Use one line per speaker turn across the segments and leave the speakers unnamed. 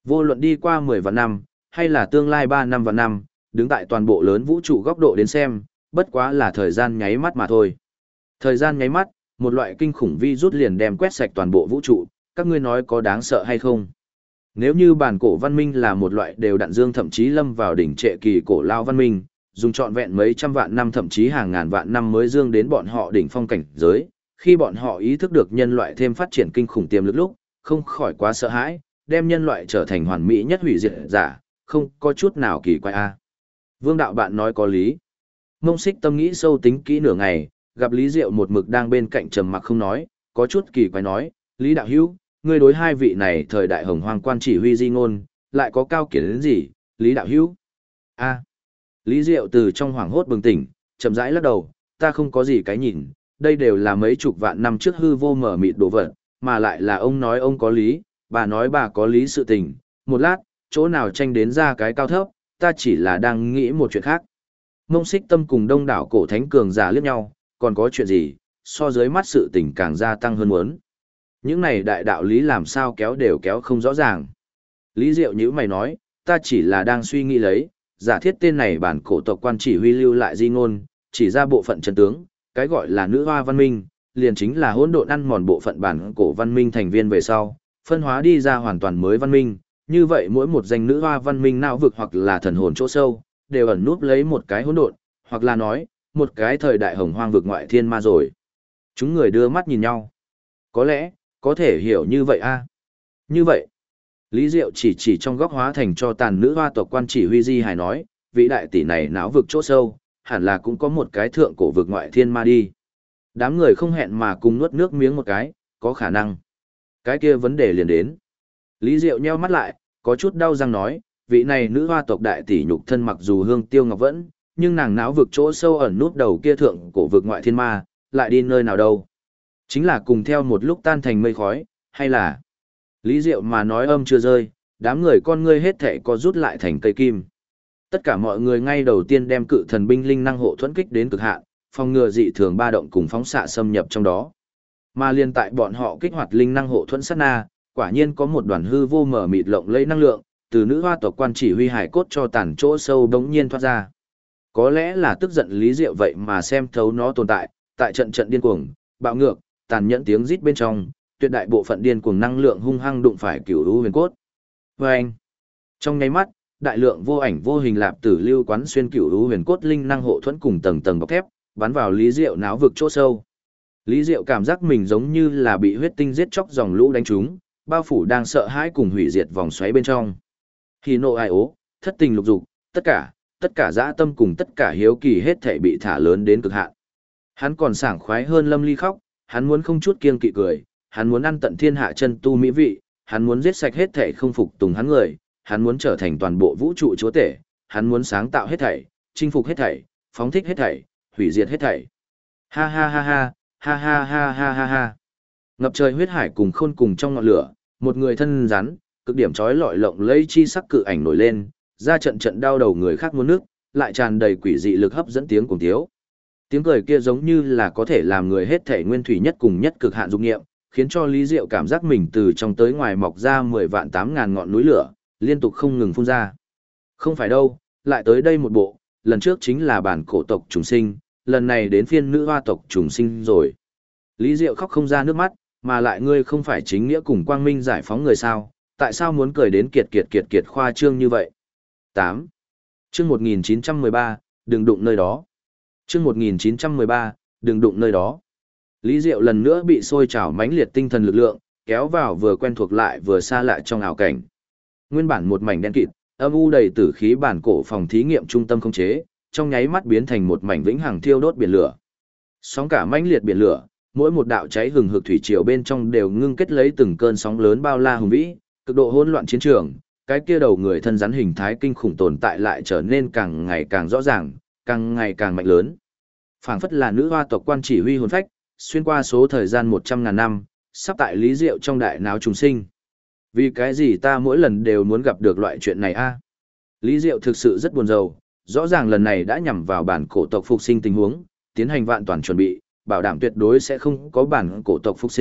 Vô luận đi qua 10 vạn năm, hay là tương lai 3 năm vạn năm, đứng tại toàn bộ lớn vũ trụ góc độ đến xem, bất quá là thời gian nháy mắt mà thôi. Thời gian nháy mắt, một loại kinh khủng virus liền đem quét sạch toàn bộ vũ trụ, các ngươi nói có đáng sợ hay không? Nếu như bản cổ văn minh là một loại đều đặn dương thậm chí lâm vào đỉnh trệ kỳ cổ lao văn minh, dùng trọn vẹn mấy trăm vạn năm thậm chí hàng ngàn vạn năm mới dương đến bọn họ đỉnh phong cảnh giới, khi bọn họ ý thức được nhân loại thêm phát triển kinh khủng tiềm lực lúc, không khỏi quá sợ hãi, đem nhân loại trở thành hoàn mỹ nhất hủy diệt giả, không có chút nào kỳ quái a. Vương đạo bạn nói có lý. Mông Xích Tâm nghĩ sâu tính kỹ nửa ngày, gặp Lý Diệu một mực đang bên cạnh trầm mặc không nói, có chút kỳ quái nói, Lý đạo hữu, ngươi đối hai vị này thời đại hồng hoang quan chỉ huy di ngôn, lại có cao kiến đến gì, Lý đạo hữu? A. Lý Diệu từ trong hoảng hốt bừng tỉnh, chậm rãi lắc đầu, ta không có gì cái nhìn, đây đều là mấy chục vạn năm trước hư vô mở mịt đồ vật, mà lại là ông nói ông có lý, bà nói bà có lý sự tình, một lát, chỗ nào tranh đến ra cái cao thấp, ta chỉ là đang nghĩ một chuyện khác. Mông Xích Tâm cùng đông đảo cổ thánh cường giả liếc nhau, còn có chuyện gì, so dưới mắt sự tình càng gia tăng hơn muốn. Những này đại đạo lý làm sao kéo đều kéo không rõ ràng. Lý Diệu nhữ mày nói, ta chỉ là đang suy nghĩ lấy, giả thiết tên này bản cổ tộc quan chỉ huy lưu lại di ngôn, chỉ ra bộ phận chân tướng, cái gọi là nữ hoa văn minh, liền chính là hỗn độn ăn mòn bộ phận bản cổ văn minh thành viên về sau, phân hóa đi ra hoàn toàn mới văn minh, như vậy mỗi một danh nữ hoa văn minh não vực hoặc là thần hồn chỗ sâu, đều ẩn núp lấy một cái hỗn độn, hoặc là nói, một cái thời đại hồng hoang vực ngoại thiên ma rồi. Chúng người đưa mắt nhìn nhau. Có lẽ, có thể hiểu như vậy a. Như vậy, Lý Diệu chỉ trong góc hóa thành cho tàn nữ hoa tộc quan chỉ huy Di Hải nói, vị đại tỷ này não vực chỗ sâu, hẳn là cũng có một cái thượng cổ vực ngoại thiên ma đi. Đám người không hẹn mà cùng nuốt nước miếng một cái, có khả năng. Cái kia vấn đề liền đến. Lý Diệu nheo mắt lại, có chút đau răng nói, vị này nữ hoa tộc đại tỷ nhục thân mặc dù hương tiêu ngọc vẫn, nhưng nàng não vực chỗ sâu ẩn nút đầu kia thượng cổ vực ngoại thiên ma, lại đi nơi nào đâu. Chính là cùng theo một lúc tan thành mây khói, hay là... Lý Diệu mà nói âm chưa rơi, đám người con ngươi hết thảy có rút lại thành cây kim. Tất cả mọi người ngay đầu tiên đem cự thần binh linh năng hộ thuẫn kích đến cực hạn, phòng ngừa dị thường ba động cùng phóng xạ xâm nhập trong đó. Mà liên tại bọn họ kích hoạt linh năng hộ thuẫn sát na, quả nhiên có một đoàn hư vô mở mịt lộng lẫy năng lượng, từ nữ hoa tộc quan chỉ huy hải cốt cho tàn chỗ sâu đống nhiên thoát ra. Có lẽ là tức giận Lý Diệu vậy mà xem thấu nó tồn tại trận trận điên cuồng, bạo ngược, tàn nhẫn tiếng rít bên trong, tuyệt đại bộ phận điên cuồng năng lượng hung hăng đụng phải cửu u huyền cốt. Vâng! Trong nháy mắt, đại lượng vô ảnh vô hình lạp tử lưu quán xuyên cửu u huyền cốt linh năng hộ thuẫn cùng tầng tầng bọc thép, bắn vào Lý Diệu náo vực chỗ sâu. Lý Diệu cảm giác mình giống như là bị huyết tinh giết chóc dòng lũ đánh trúng, bao phủ đang sợ hãi cùng hủy diệt vòng xoáy bên trong. Hỉ nộ ai ố, thất tình lục dục, tất cả dã tâm cùng tất cả hiếu kỳ hết thảy bị thả lớn đến cực hạn. Hắn còn sảng khoái hơn Lâm Ly khóc, hắn muốn không chút kiêng kỵ cười, hắn muốn ăn tận thiên hạ chân tu mỹ vị, hắn muốn giết sạch hết thảy không phục tùng hắn người, hắn muốn trở thành toàn bộ vũ trụ chúa tể, hắn muốn sáng tạo hết thảy, chinh phục hết thảy, phóng thích hết thảy, hủy diệt hết thảy. Ha ha ha ha, ha ha ha ha ha ha. Ngập trời huyết hải cùng khôn cùng trong ngọn lửa, một người thân rắn, cực điểm chói lọi lộng lẫy chi sắc cự ảnh nổi lên, ra trận trận đau đầu người khác muốn nước, lại tràn đầy quỷ dị lực hấp dẫn tiếng cùng tiếu. Tiếng cười kia giống như là có thể làm người hết thể nguyên thủy nhất cùng nhất cực hạn dục nghiệm, khiến cho Lý Diệu cảm giác mình từ trong tới ngoài mọc ra 10 vạn 8 ngàn ngọn núi lửa, liên tục không ngừng phun ra. Không phải đâu, lại tới đây một bộ, lần trước chính là bản cổ tộc trùng sinh, lần này đến phiên nữ hoa tộc trùng sinh rồi. Lý Diệu khóc không ra nước mắt, mà lại ngươi không phải chính nghĩa cùng quang minh giải phóng người sao, tại sao muốn cười đến kiệt khoa trương như vậy? 8. Chương 1913, đừng đụng nơi đó. Chương 1913, đừng đụng nơi đó. Lý Diệu lần nữa bị sôi trào mãnh liệt tinh thần lực lượng, kéo vào vừa quen thuộc lại vừa xa lạ trong ảo cảnh. Nguyên bản một mảnh đen kịt, âm u đầy tử khí bản cổ phòng thí nghiệm trung tâm khống chế, trong nháy mắt biến thành một mảnh vĩnh hằng thiêu đốt biển lửa. Sóng cả mãnh liệt biển lửa, mỗi một đạo cháy hừng hực thủy triều bên trong đều ngưng kết lấy từng cơn sóng lớn bao la hùng vĩ, cực độ hỗn loạn chiến trường, cái kia đầu người thân rắn hình thái kinh khủng tồn tại lại trở nên càng ngày càng rõ ràng, càng ngày càng mạnh lớn. Phảng phất là nữ hoa tộc quan chỉ huy hồn phách, xuyên qua số thời gian 100.000 năm, sắp tại Lý Diệu trong đại não trùng sinh. Vì cái gì ta mỗi lần đều muốn gặp được loại chuyện này a? Lý Diệu thực sự rất buồn rầu, rõ ràng lần này đã nhằm vào bản cổ tộc phục sinh tình huống, tiến hành vạn toàn chuẩn bị, bảo đảm tuyệt đối sẽ không có bản cổ tộc phục sinh,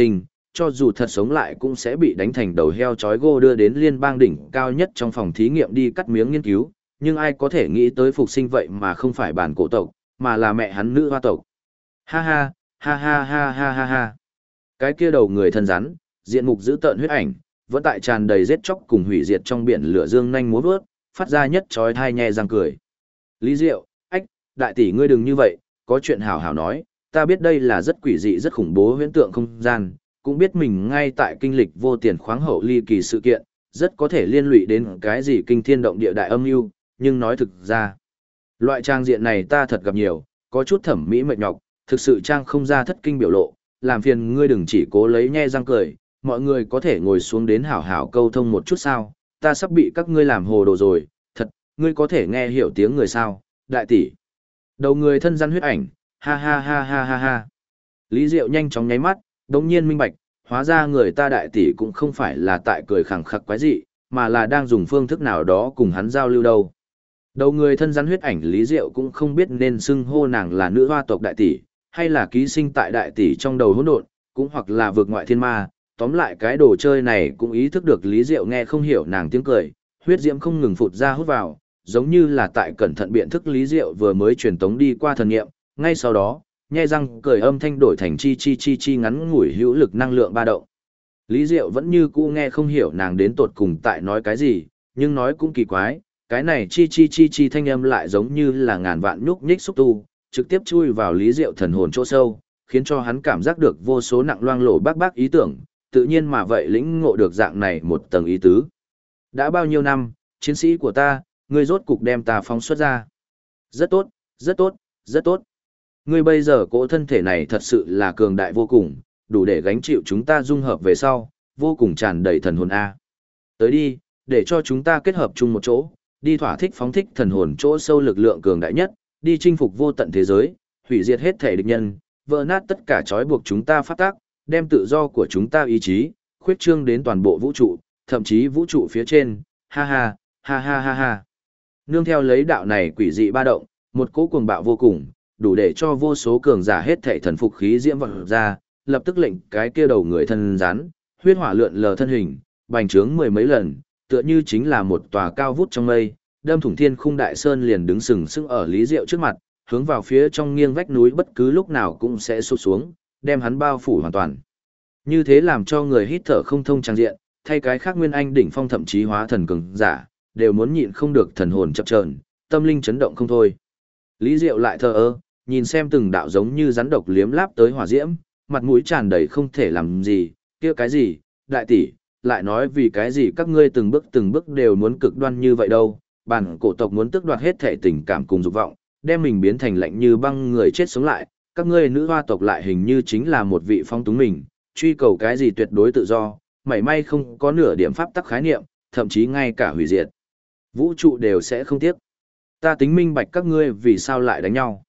cho dù thật sống lại cũng sẽ bị đánh thành đầu heo chói gô đưa đến liên bang đỉnh cao nhất trong phòng thí nghiệm đi cắt miếng nghiên cứu, nhưng ai có thể nghĩ tới phục sinh vậy mà không phải bản cổ tộc, mà là mẹ hắn nữ hoa tộc. Ha ha, ha ha ha ha ha ha. Cái kia đầu người thân rắn, diện mục dữ tợn huyết ảnh, vẫn tại tràn đầy giết chóc cùng hủy diệt trong biển lửa dương nhanh múa vớt, phát ra nhất chói tai nhe răng cười. Lý Diệu, ách, đại tỷ ngươi đừng như vậy, có chuyện hảo hảo nói, ta biết đây là rất quỷ dị rất khủng bố huyễn tượng không gian, cũng biết mình ngay tại kinh lịch vô tiền khoáng hậu ly kỳ sự kiện, rất có thể liên lụy đến cái gì kinh thiên động địa đại âm mưu, nhưng nói thực ra, loại trang diện này ta thật gặp nhiều, có chút thẩm mỹ mệt nhọc, thực sự trang không ra thất kinh biểu lộ, làm phiền ngươi đừng chỉ cố lấy nhe răng cười, mọi người có thể ngồi xuống đến hảo hảo câu thông một chút sao, ta sắp bị các ngươi làm hồ đồ rồi, thật, ngươi có thể nghe hiểu tiếng người sao, đại tỷ. Đầu người thân rắn huyết ảnh, ha ha ha ha ha ha. Lý Diệu nhanh chóng nháy mắt, đống nhiên minh bạch, hóa ra người ta đại tỷ cũng không phải là tại cười khẳng khặc quái dị, mà là đang dùng phương thức nào đó cùng hắn giao lưu đâu. Đầu người thân rắn huyết ảnh Lý Diệu cũng không biết nên xưng hô nàng là nữ hoa tộc đại tỷ, hay là ký sinh tại đại tỷ trong đầu hỗn độn, cũng hoặc là vượt ngoại thiên ma, tóm lại cái đồ chơi này cũng ý thức được Lý Diệu nghe không hiểu nàng tiếng cười, huyết diễm không ngừng phụt ra hút vào, giống như là tại cẩn thận biện thức Lý Diệu vừa mới truyền tống đi qua thần nghiệm, ngay sau đó, nhe răng cười âm thanh đổi thành chi chi chi chi ngắn ngủi hữu lực năng lượng ba động. Lý Diệu vẫn như cũ nghe không hiểu nàng đến tột cùng tại nói cái gì, nhưng nói cũng kỳ quái, cái này chi chi chi chi thanh âm lại giống như là ngàn vạn nhúc nhích xúc tu, trực tiếp chui vào Lý Diệu thần hồn chỗ sâu, khiến cho hắn cảm giác được vô số nặng loang lổ bác ý tưởng, tự nhiên mà vậy lĩnh ngộ được dạng này một tầng ý tứ. Đã bao nhiêu năm, chiến sĩ của ta, ngươi rốt cục đem ta phóng xuất ra. Rất tốt, rất tốt, rất tốt. Ngươi bây giờ cỗ thân thể này thật sự là cường đại vô cùng, đủ để gánh chịu chúng ta dung hợp về sau, vô cùng tràn đầy thần hồn A. Tới đi, để cho chúng ta kết hợp chung một chỗ, đi thỏa thích phóng thích thần hồn chỗ sâu lực lượng cường đại nhất, đi chinh phục vô tận thế giới, hủy diệt hết thể địch nhân, vỡ nát tất cả trói buộc chúng ta phát tác, đem tự do của chúng ta ý chí, khuyết trương đến toàn bộ vũ trụ, thậm chí vũ trụ phía trên, ha ha, ha ha ha ha. Nương theo lấy đạo này quỷ dị ba động, một cỗ cuồng bạo vô cùng, đủ để cho vô số cường giả hết thảy thần phục khí diễm vọt ra, lập tức lệnh cái kia đầu người thân rắn, huyết hỏa lượn lờ thân hình, bành trướng mười mấy lần, tựa như chính là một tòa cao vút trong mây, đâm thủng thiên khung đại sơn liền đứng sừng sững ở Lý Diệu trước mặt, hướng vào phía trong nghiêng vách núi bất cứ lúc nào cũng sẽ sụp xuống, đem hắn bao phủ hoàn toàn. Như thế làm cho người hít thở không thông trang diện, thay cái khác nguyên anh đỉnh phong thậm chí hóa thần cường giả, đều muốn nhịn không được thần hồn chập chờn, tâm linh chấn động không thôi. Lý Diệu lại thờ ơ, nhìn xem từng đạo giống như rắn độc liếm láp tới hỏa diễm, mặt mũi tràn đầy không thể làm gì, kia cái gì, đại tỷ, lại nói vì cái gì các ngươi từng bước đều muốn cực đoan như vậy đâu, bản cổ tộc muốn tước đoạt hết thể tình cảm cùng dục vọng, đem mình biến thành lạnh như băng người chết sống lại, các ngươi nữ hoa tộc lại hình như chính là một vị phong túng mình, truy cầu cái gì tuyệt đối tự do, mảy may không có nửa điểm pháp tắc khái niệm, thậm chí ngay cả hủy diệt. Vũ trụ đều sẽ không tiếc. Ta tính minh bạch các ngươi vì sao lại đánh nhau.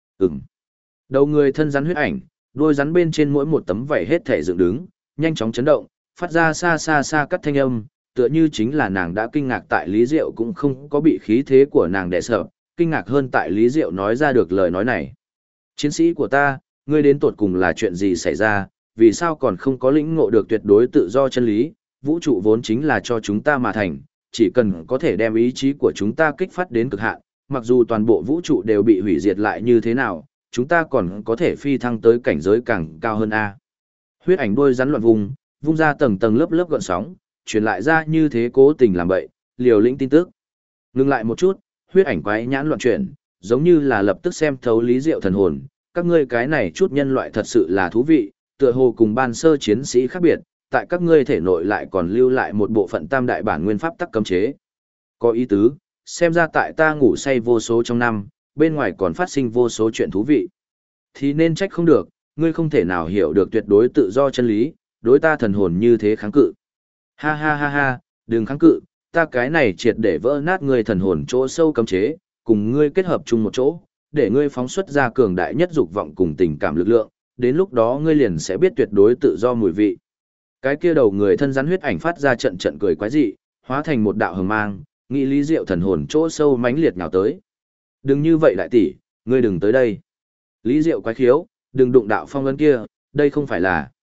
Đầu người thân rắn huyết ảnh, đôi rắn bên trên mỗi một tấm vảy hết thể dựng đứng, nhanh chóng chấn động, phát ra xa xa xa cắt thanh âm, tựa như chính là nàng đã kinh ngạc tại Lý Diệu cũng không có bị khí thế của nàng đè sợ, kinh ngạc hơn tại Lý Diệu nói ra được lời nói này. Chiến sĩ của ta, ngươi đến tột cùng là chuyện gì xảy ra, vì sao còn không có lĩnh ngộ được tuyệt đối tự do chân lý, vũ trụ vốn chính là cho chúng ta mà thành, chỉ cần có thể đem ý chí của chúng ta kích phát đến cực hạn, mặc dù toàn bộ vũ trụ đều bị hủy diệt lại như thế nào, chúng ta còn có thể phi thăng tới cảnh giới càng cao hơn A. Huyết ảnh đuôi rắn loạn vung ra tầng tầng lớp lớp gợn sóng, truyền lại ra như thế cố tình làm bậy, liều lĩnh tin tức. Ngừng lại một chút, huyết ảnh quái nhãn loạn chuyển, giống như là lập tức xem thấu Lý Diệu thần hồn, các ngươi cái này chút nhân loại thật sự là thú vị, tựa hồ cùng ban sơ chiến sĩ khác biệt, tại các ngươi thể nội lại còn lưu lại một bộ phận tam đại bản nguyên pháp tắc cấm chế. Có ý tứ, xem ra tại ta ngủ say vô số trong năm, bên ngoài còn phát sinh vô số chuyện thú vị. Thì nên trách không được, ngươi không thể nào hiểu được tuyệt đối tự do chân lý, đối ta thần hồn như thế kháng cự. Ha ha ha ha, đừng kháng cự, ta cái này triệt để vỡ nát ngươi thần hồn chỗ sâu cấm chế, cùng ngươi kết hợp chung một chỗ, để ngươi phóng xuất ra cường đại nhất dục vọng cùng tình cảm lực lượng, đến lúc đó ngươi liền sẽ biết tuyệt đối tự do mùi vị. Cái kia đầu người thân rắn huyết ảnh phát ra trận trận cười quái dị, hóa thành một đạo hừng mang, nghĩ Lý Diệu thần hồn chỗ sâu mãnh liệt nhào tới. Đừng như vậy đại tỷ, ngươi đừng tới đây. Lý Diệu quái khiếu, đừng đụng đạo phong ấn kia, đây không phải là.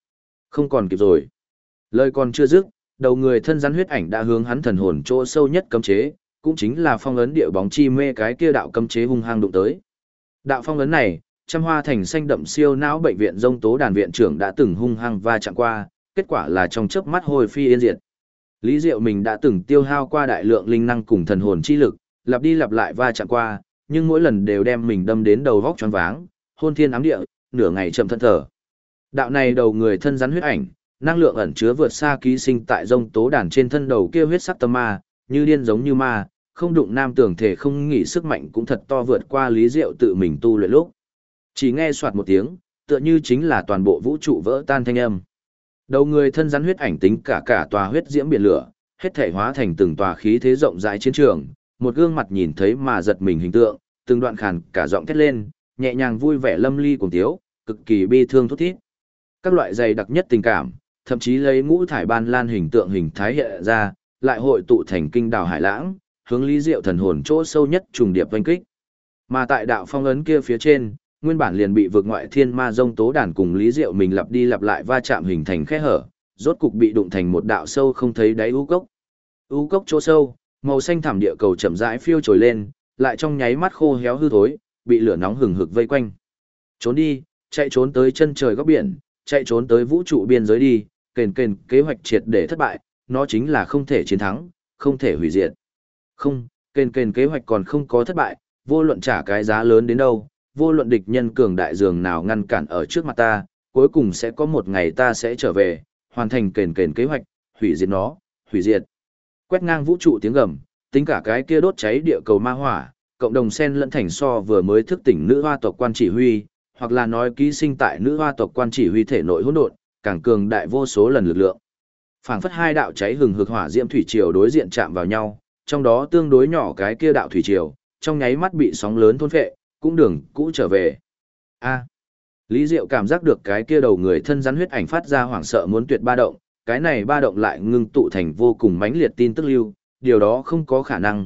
Không còn kịp rồi. Lời còn chưa dứt, đầu người thân rắn huyết ảnh đã hướng hắn thần hồn chỗ sâu nhất cấm chế, cũng chính là phong ấn địa bóng chi mê cái kia đạo cấm chế hung hăng đụng tới. Đạo phong ấn này, trăm hoa thành xanh đậm siêu não bệnh viện Dông Tố Đàn viện trưởng đã từng hung hăng va chạm qua, kết quả là trong chớp mắt hồi phi yên diệt. Lý Diệu mình đã từng tiêu hao qua đại lượng linh năng cùng thần hồn chi lực, lặp đi lặp lại va chạm qua, nhưng mỗi lần đều đem mình đâm đến đầu vóc choáng váng, hôn thiên ám địa, nửa ngày chậm thân thở. Đạo này đầu người thân rắn huyết ảnh, năng lượng ẩn chứa vượt xa ký sinh tại Dông Tố Đàn trên thân đầu kia huyết sắc tâm ma, như điên giống như ma, không đụng nam tưởng thể không nghỉ sức mạnh cũng thật to vượt qua Lý Diệu tự mình tu luyện lúc. Chỉ nghe soạt một tiếng, tựa như chính là toàn bộ vũ trụ vỡ tan thanh âm. Đầu người thân rắn huyết ảnh tính cả tòa huyết diễm biển lửa, hết thể hóa thành từng tòa khí thế rộng rãi chiến trường, một gương mặt nhìn thấy mà giật mình hình tượng, từng đoạn khàn cả giọng thét lên, nhẹ nhàng vui vẻ lâm ly cùng tiếu, cực kỳ bi thương thút thít. Các loại dày đặc nhất tình cảm, thậm chí lấy ngũ thải ban lan hình tượng hình thái hiện ra, lại hội tụ thành kinh đào hải lãng, hướng Lý Diệu thần hồn chỗ sâu nhất trùng điệp vây kích. Mà tại đạo phong ấn kia phía trên, nguyên bản liền bị vượt ngoại thiên ma Dông Tố Đàn cùng Lý Diệu mình lặp đi lặp lại va chạm hình thành khe hở, rốt cục bị đụng thành một đạo sâu không thấy đáy u cốc. U cốc chỗ sâu, màu xanh thẳm địa cầu chậm rãi phiêu trồi lên, lại trong nháy mắt khô héo hư thối, bị lửa nóng hừng hực vây quanh. Trốn đi, chạy trốn tới chân trời góc biển, chạy trốn tới vũ trụ biên giới đi, kền kế hoạch triệt để thất bại, nó chính là không thể chiến thắng, không thể hủy diệt. Không, kền kế hoạch còn không có thất bại, vô luận trả cái giá lớn đến đâu, vô luận địch nhân cường đại dường nào ngăn cản ở trước mặt ta, cuối cùng sẽ có một ngày ta sẽ trở về, hoàn thành kền kế hoạch, hủy diệt nó, hủy diệt. Quét ngang vũ trụ tiếng gầm, tính cả cái kia đốt cháy địa cầu ma hỏa, cộng đồng sen lẫn thành so vừa mới thức tỉnh nữ hoa tộc quan chỉ huy, hoặc là nói ký sinh tại nữ hoa tộc quan chỉ huy thể nội hỗn độn, càng cường đại vô số lần lực lượng. Phảng phất hai đạo cháy hừng hực hỏa diễm thủy triều đối diện chạm vào nhau, trong đó tương đối nhỏ cái kia đạo thủy triều, trong nháy mắt bị sóng lớn thôn phệ, cũng đường cũ trở về. A. Lý Diệu cảm giác được cái kia đầu người thân rắn huyết ảnh phát ra hoảng sợ muốn tuyệt ba động, cái này ba động lại ngưng tụ thành vô cùng mãnh liệt tin tức lưu, điều đó không có khả năng,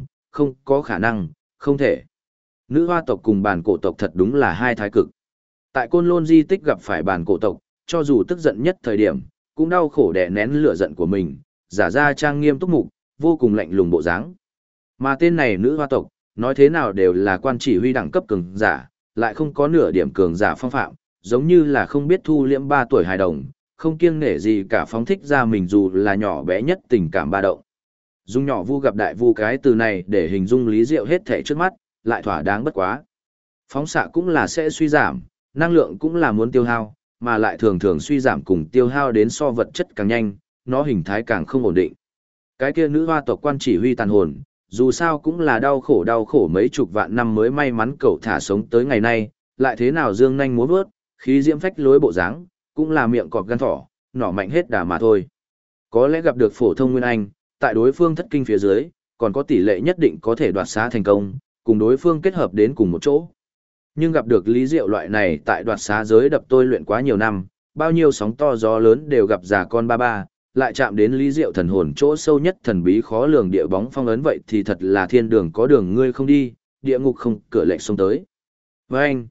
không thể. Nữ hoa tộc cùng bản cổ tộc thật đúng là hai thái cực. Tại Côn Lôn di tích gặp phải bản cổ tộc, cho dù tức giận nhất thời điểm, cũng đau khổ đè nén lửa giận của mình, giả ra trang nghiêm túc mục, vô cùng lạnh lùng bộ dáng. Mà tên này nữ hoa tộc, nói thế nào đều là quan chỉ huy đẳng cấp cường giả, lại không có nửa điểm cường giả phong phạm, giống như là không biết thu liễm 3 tuổi hài đồng, không kiêng nể gì cả phóng thích ra mình dù là nhỏ bé nhất tình cảm ba động. Dung nhỏ vu gặp đại vu cái từ này để hình dung Lý Diệu hết thể trước mắt, lại thỏa đáng bất quá. Phóng xạ cũng là sẽ suy giảm, năng lượng cũng là muốn tiêu hao, mà lại thường thường suy giảm cùng tiêu hao đến so vật chất càng nhanh, nó hình thái càng không ổn định. Cái kia nữ hoa tộc quan chỉ huy tàn hồn, dù sao cũng là đau khổ mấy chục vạn năm mới may mắn cậu thả sống tới ngày nay, lại thế nào dương nhanh múa vớt, khí diễm phách lối bộ dáng, cũng là miệng cọp gan thỏ, nỏ mạnh hết đà mà thôi. Có lẽ gặp được phổ thông nguyên anh, tại đối phương thất kinh phía dưới, còn có tỷ lệ nhất định có thể đoạt xá thành công, cùng đối phương kết hợp đến cùng một chỗ. Nhưng gặp được Lý Diệu loại này tại đoạt xá giới đập tôi luyện quá nhiều năm, bao nhiêu sóng to gió lớn đều gặp già con ba ba, lại chạm đến Lý Diệu thần hồn chỗ sâu nhất thần bí khó lường địa bóng phong ấn vậy thì thật là thiên đường có đường ngươi không đi, địa ngục không cửa lệnh xông tới. Với anh,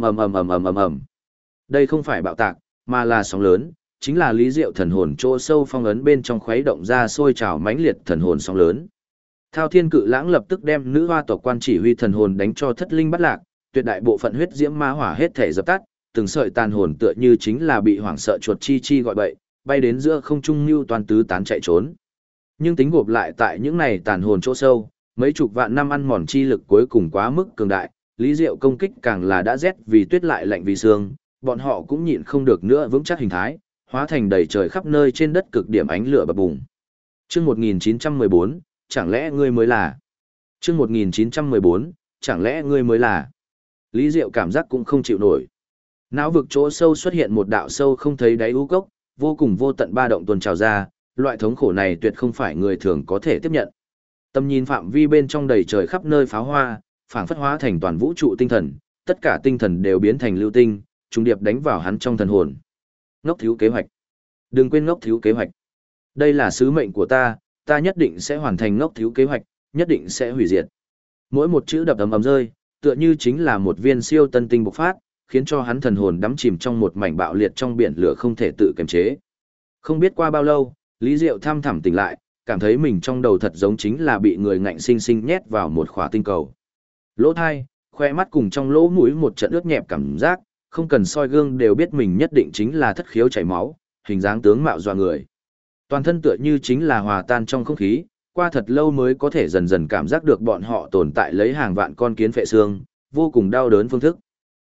ầm. Đây không phải bạo tạc, mà là sóng lớn, chính là Lý Diệu thần hồn chỗ sâu phong ấn bên trong khuấy động ra sôi trào mãnh liệt thần hồn sóng lớn. Thao Thiên Cự Lãng lập tức đem nữ hoa tộc quan chỉ huy thần hồn đánh cho thất linh bắt lạc, tuyệt đại bộ phận huyết diễm ma hỏa hết thể dập tắt, từng sợi tàn hồn tựa như chính là bị hoảng sợ chuột chi gọi bậy, bay đến giữa không trung lưu toàn tứ tán chạy trốn. Nhưng tính gộp lại tại những này tàn hồn chỗ sâu, mấy chục vạn năm ăn mòn chi lực cuối cùng quá mức cường đại, Lý Diệu công kích càng là đã rét vì tuyết lại lạnh vì sương, bọn họ cũng nhịn không được nữa vững chắc hình thái, hóa thành đầy trời khắp nơi trên đất cực điểm ánh lửa bập bùng. Chương 1914, chẳng lẽ ngươi mới là? Chương 1914, chẳng lẽ ngươi mới là? Lý Diệu cảm giác cũng không chịu nổi. Não vực chỗ sâu xuất hiện một đạo sâu không thấy đáy u cốc, vô cùng vô tận ba động tuôn trào ra, loại thống khổ này tuyệt không phải người thường có thể tiếp nhận. Tầm nhìn phạm vi bên trong đầy trời khắp nơi pháo hoa, phảng phất hóa thành toàn vũ trụ tinh thần, tất cả tinh thần đều biến thành lưu tinh, trùng điệp đánh vào hắn trong thần hồn. Ngốc thiếu kế hoạch. Đừng quên ngốc thiếu kế hoạch. Đây là sứ mệnh của ta nhất định sẽ hoàn thành ngốc thiếu kế hoạch, nhất định sẽ hủy diệt. Mỗi một chữ đập ầm rơi, tựa như chính là một viên siêu tân tinh bộc phát, khiến cho hắn thần hồn đắm chìm trong một mảnh bạo liệt trong biển lửa không thể tự kiềm chế. Không biết qua bao lâu, Lý Diệu thăm thẳm tỉnh lại, cảm thấy mình trong đầu thật giống chính là bị người ngạnh sinh sinh nhét vào một khỏa tinh cầu. Lỗ thai, khoe mắt cùng trong lỗ mũi một trận ướt nhẹp cảm giác, không cần soi gương đều biết mình nhất định chính là thất khiếu chảy máu, hình dáng tướng mạo dọa người. Toàn thân tựa như chính là hòa tan trong không khí, qua thật lâu mới có thể dần dần cảm giác được bọn họ tồn tại lấy hàng vạn con kiến phệ xương, vô cùng đau đớn phương thức.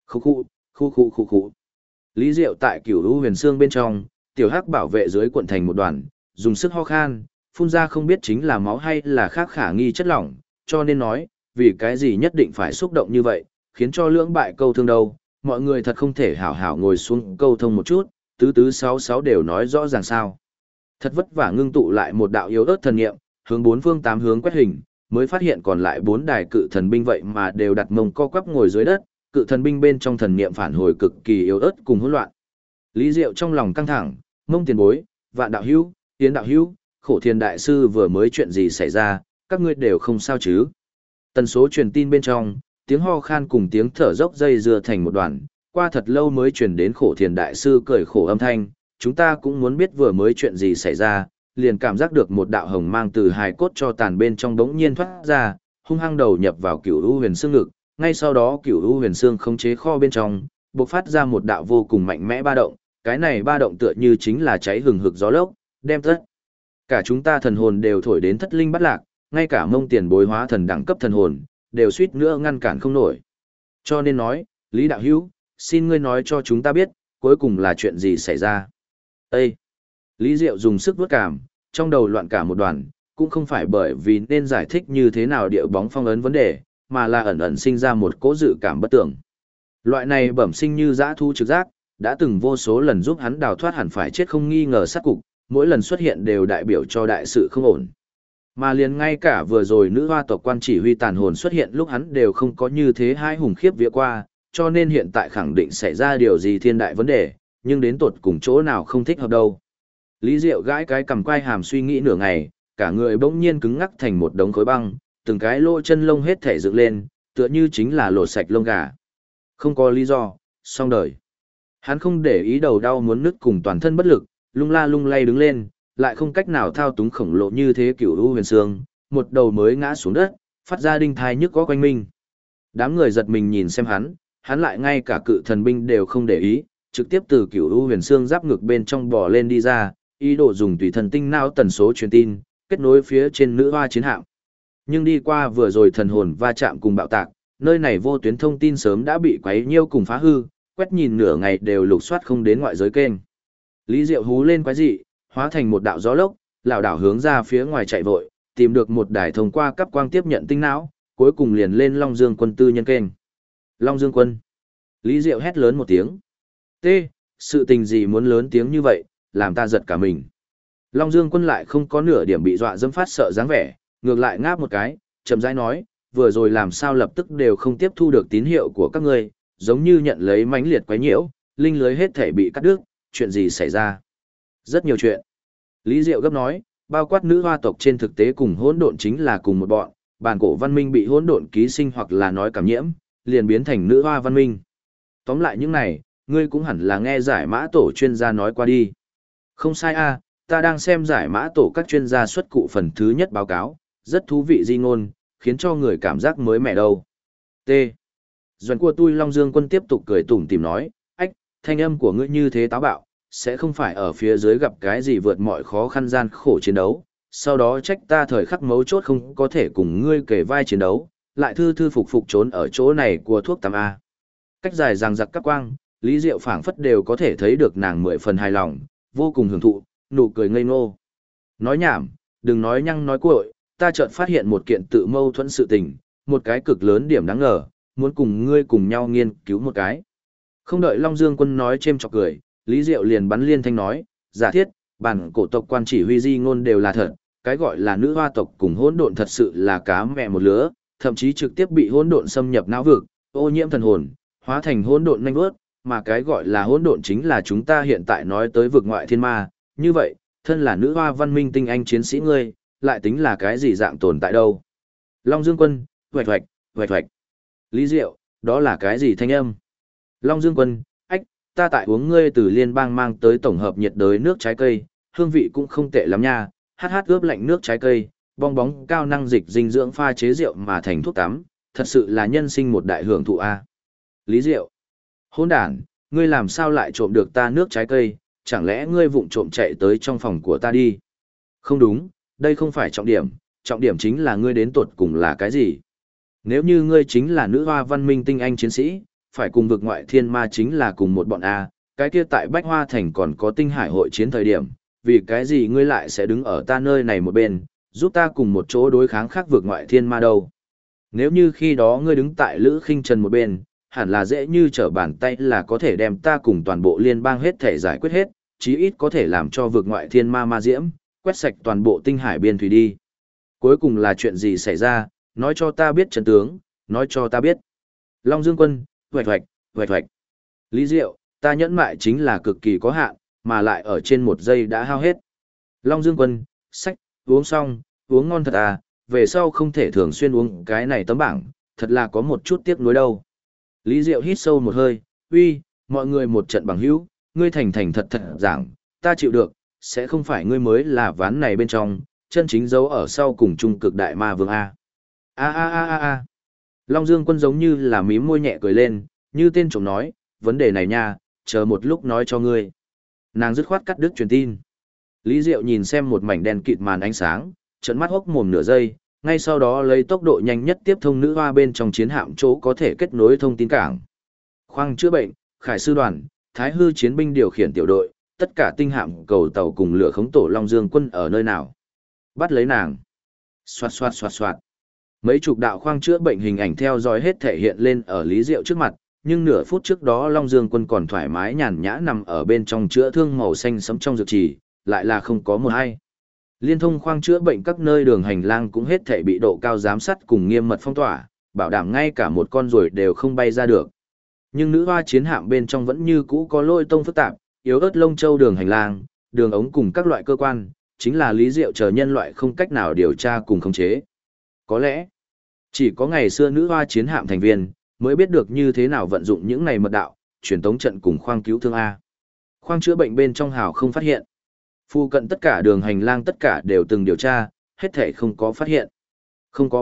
Khu. Lý Diệu tại Cửu U Huyền Xương bên trong, tiểu hắc bảo vệ dưới cuộn thành một đoàn, dùng sức ho khan, phun ra không biết chính là máu hay là khác khả nghi chất lỏng, cho nên nói, vì cái gì nhất định phải xúc động như vậy, khiến cho lưỡng bại câu thương đâu, mọi người thật không thể hảo hảo ngồi xuống câu thông một chút, tứ tứ sáu sáu đều nói rõ ràng sao. Thật vất vả ngưng tụ lại một đạo yếu ớt thần niệm, hướng bốn phương tám hướng quét hình, mới phát hiện còn lại bốn đài cự thần binh vậy mà đều đặt mông co quắp ngồi dưới đất, cự thần binh bên trong thần niệm phản hồi cực kỳ yếu ớt cùng hỗn loạn. Lý Diệu trong lòng căng thẳng, mông tiền bối, vạn đạo hữu, tiến đạo hữu, khổ thiền đại sư vừa mới chuyện gì xảy ra, các ngươi đều không sao chứ. Tần số truyền tin bên trong, tiếng ho khan cùng tiếng thở dốc dây dưa thành một đoàn, qua thật lâu mới truyền đến khổ thiền đại sư cười khổ âm thanh, chúng ta cũng muốn biết vừa mới chuyện gì xảy ra, liền cảm giác được một đạo hồng mang từ hài cốt cho tàn bên trong đống nhiên thoát ra, hung hăng đầu nhập vào Cửu U Huyền Xương ngực, ngay sau đó Cửu U Huyền Xương khống chế kho bên trong, bộc phát ra một đạo vô cùng mạnh mẽ ba động, cái này ba động tựa như chính là cháy hừng hực gió lốc, đem tất cả chúng ta thần hồn đều thổi đến thất linh bắt lạc, ngay cả mông tiền bối hóa thần đẳng cấp thần hồn, đều suýt nữa ngăn cản không nổi. Cho nên nói, Lý Đạo Hữu, xin ngươi nói cho chúng ta biết, cuối cùng là chuyện gì xảy ra. Ê! Lý Diệu dùng sức vuốt cảm, trong đầu loạn cả một đoàn, cũng không phải bởi vì nên giải thích như thế nào điệu bóng phong ấn vấn đề, mà là ẩn ẩn sinh ra một cố dự cảm bất tưởng. Loại này bẩm sinh như dã thu trực giác, đã từng vô số lần giúp hắn đào thoát hẳn phải chết không nghi ngờ sát cục, mỗi lần xuất hiện đều đại biểu cho đại sự không ổn. Mà liền ngay cả vừa rồi nữ hoa tộc quan chỉ huy tàn hồn xuất hiện lúc hắn đều không có như thế hai hùng khiếp vía qua, cho nên hiện tại khẳng định xảy ra điều gì thiên đại vấn đề, nhưng đến tột cùng chỗ nào không thích hợp đâu. Lý Diệu gãi cái cầm quai hàm suy nghĩ nửa ngày, cả người bỗng nhiên cứng ngắc thành một đống khối băng, từng cái lỗ chân lông hết thể dựng lên, tựa như chính là lột sạch lông gà. Không có lý do, xong đời. Hắn không để ý đầu đau muốn nứt cùng toàn thân bất lực, lung la lung lay đứng lên, lại không cách nào thao túng khổng lồ như thế Cửu U Huyền Xương, một đầu mới ngã xuống đất, phát ra đinh thai nhức có quanh minh. Đám người giật mình nhìn xem hắn lại ngay cả cự thần binh đều không để ý, trực tiếp từ Cửu U Huyền Xương giáp ngực bên trong bò lên đi ra, ý đồ dùng tùy thần tinh não tần số truyền tin, kết nối phía trên nữ hoa chiến hạm. Nhưng đi qua vừa rồi thần hồn va chạm cùng bạo tạc, nơi này vô tuyến thông tin sớm đã bị quấy nhiêu cùng phá hư, quét nhìn nửa ngày đều lục soát không đến ngoại giới kênh. Lý Diệu hú lên quái dị, hóa thành một đạo gió lốc, lảo đảo hướng ra phía ngoài chạy vội, tìm được một đài thông qua cấp quang tiếp nhận tinh não, cuối cùng liền lên Long Dương Quân tư nhân kênh. Long Dương Quân. Lý Diệu hét lớn một tiếng. T, sự tình gì muốn lớn tiếng như vậy, làm ta giật cả mình. Long Dương Quân lại không có nửa điểm bị dọa dẫm phát sợ dáng vẻ, ngược lại ngáp một cái, chậm rãi nói, vừa rồi làm sao lập tức đều không tiếp thu được tín hiệu của các ngươi, giống như nhận lấy mãnh liệt quấy nhiễu, linh lưới hết thể bị cắt đứt, chuyện gì xảy ra? Rất nhiều chuyện. Lý Diệu gấp nói, bao quát nữ hoa tộc trên thực tế cùng hỗn độn chính là cùng một bọn, bản cổ văn minh bị hỗn độn ký sinh hoặc là nói cảm nhiễm, liền biến thành nữ hoa văn minh. Tóm lại những này, ngươi cũng hẳn là nghe giải mã tổ chuyên gia nói qua đi. Không sai a, ta đang xem giải mã tổ các chuyên gia xuất cụ phần thứ nhất báo cáo, rất thú vị di ngôn, khiến cho người cảm giác mới mẻ đâu. T. Doãn của tôi Long Dương Quân tiếp tục cười tủm tỉm nói, ách, thanh âm của ngươi như thế táo bạo, sẽ không phải ở phía dưới gặp cái gì vượt mọi khó khăn gian khổ chiến đấu, sau đó trách ta thời khắc mấu chốt không có thể cùng ngươi kể vai chiến đấu, lại thư thư phục phục trốn ở chỗ này của thuốc tắm A. Cách dài ràng giặc các quang, Lý Diệu phảng phất đều có thể thấy được nàng 10 phần hài lòng, vô cùng hưởng thụ, nụ cười ngây ngô. Nói nhảm, đừng nói nhăng nói cuội, ta chợt phát hiện một kiện tự mâu thuẫn sự tình, một cái cực lớn điểm đáng ngờ, muốn cùng ngươi cùng nhau nghiên cứu một cái. Không đợi Long Dương Quân nói chêm chọc cười, Lý Diệu liền bắn liên thanh nói, giả thiết, bản cổ tộc quan chỉ huy di ngôn đều là thật, cái gọi là nữ hoa tộc cùng hỗn độn thật sự là cá mẹ một lứa, thậm chí trực tiếp bị hỗn độn xâm nhập não vực, ô nhiễm thần hồn, hóa thành hỗn độn nhanh vớt, mà cái gọi là hỗn độn chính là chúng ta hiện tại nói tới vực ngoại thiên ma, như vậy, thân là nữ hoa văn minh tinh anh chiến sĩ ngươi, lại tính là cái gì dạng tồn tại đâu. Long Dương Quân, hoạch hoạch, hoạch hoạch. Lý Diệu, đó là cái gì thanh âm? Long Dương Quân, ách, ta tại uống ngươi từ liên bang mang tới tổng hợp nhiệt đới nước trái cây, hương vị cũng không tệ lắm nha, hát ướp lạnh nước trái cây, bong bóng cao năng dịch dinh dưỡng pha chế rượu mà thành thuốc tắm, thật sự là nhân sinh một đại hưởng thụ a. Lý Diệu, hỗn đản, ngươi làm sao lại trộm được ta nước trái cây, chẳng lẽ ngươi vụng trộm chạy tới trong phòng của ta đi? Không đúng, đây không phải trọng điểm chính là ngươi đến tột cùng là cái gì? Nếu như ngươi chính là nữ hoa văn minh tinh anh chiến sĩ, phải cùng vực ngoại thiên ma chính là cùng một bọn A, cái kia tại Bách Hoa Thành còn có tinh hải hội chiến thời điểm, vì cái gì ngươi lại sẽ đứng ở ta nơi này một bên, giúp ta cùng một chỗ đối kháng khác vực ngoại thiên ma đâu? Nếu như khi đó ngươi đứng tại Lữ Khinh Trần một bên, hẳn là dễ như trở bàn tay là có thể đem ta cùng toàn bộ liên bang hết thể giải quyết hết, chí ít có thể làm cho vực ngoại thiên ma ma diễm, quét sạch toàn bộ tinh hải biên thủy đi. Cuối cùng là chuyện gì xảy ra, nói cho ta biết trận tướng, nói cho ta biết. Long Dương Quân, hoạch. Lý Diệu, ta nhẫn mại chính là cực kỳ có hạn, mà lại ở trên một giây đã hao hết. Long Dương Quân, sách, uống xong, uống ngon thật à, về sau không thể thường xuyên uống cái này tấm bảng, thật là có một chút tiếc nuối đâu. Lý Diệu hít sâu một hơi, uy, mọi người một trận bằng hữu, ngươi thành thật giảng, ta chịu được, sẽ không phải ngươi mới là ván này bên trong, chân chính giấu ở sau cùng trung cực đại ma vương A. A. Long Dương Quân giống như là mím môi nhẹ cười lên, như tên trộm nói, vấn đề này nha, chờ một lúc nói cho ngươi. Nàng dứt khoát cắt đứt truyền tin. Lý Diệu nhìn xem một mảnh đen kịt màn ánh sáng, trợn mắt hốc mồm nửa giây, ngay sau đó lấy tốc độ nhanh nhất tiếp thông nữ hoa bên trong chiến hạm chỗ có thể kết nối thông tin cảng. Khoang chữa bệnh, Khải sư đoàn, Thái hư chiến binh điều khiển tiểu đội, tất cả tinh hạm cầu tàu cùng lửa khống tổ Long Dương Quân ở nơi nào? Bắt lấy nàng. Xoạt. Mấy chục đạo khoang chữa bệnh hình ảnh theo dõi hết thể hiện lên ở Lý Diệu trước mặt, nhưng nửa phút trước đó Long Dương Quân còn thoải mái nhàn nhã nằm ở bên trong chữa thương màu xanh sẫm trong dược trì, lại là không có một ai. Liên thông khoang chữa bệnh các nơi đường hành lang cũng hết thể bị độ cao giám sát cùng nghiêm mật phong tỏa, bảo đảm ngay cả một con ruồi đều không bay ra được. Nhưng nữ hoa chiến hạm bên trong vẫn như cũ có lôi tông phức tạp, yếu ớt lông châu đường hành lang, đường ống cùng các loại cơ quan, chính là Lý Diệu chờ nhân loại không cách nào điều tra cùng khống chế. Có lẽ, chỉ có ngày xưa nữ hoa chiến hạm thành viên, mới biết được như thế nào vận dụng những này mật đạo, truyền tống trận cùng khoang cứu thương A. Khoang chữa bệnh bên trong hào không phát hiện. Phu cận tất cả đường hành lang tất cả đều từng điều tra, hết thể không có phát hiện. Không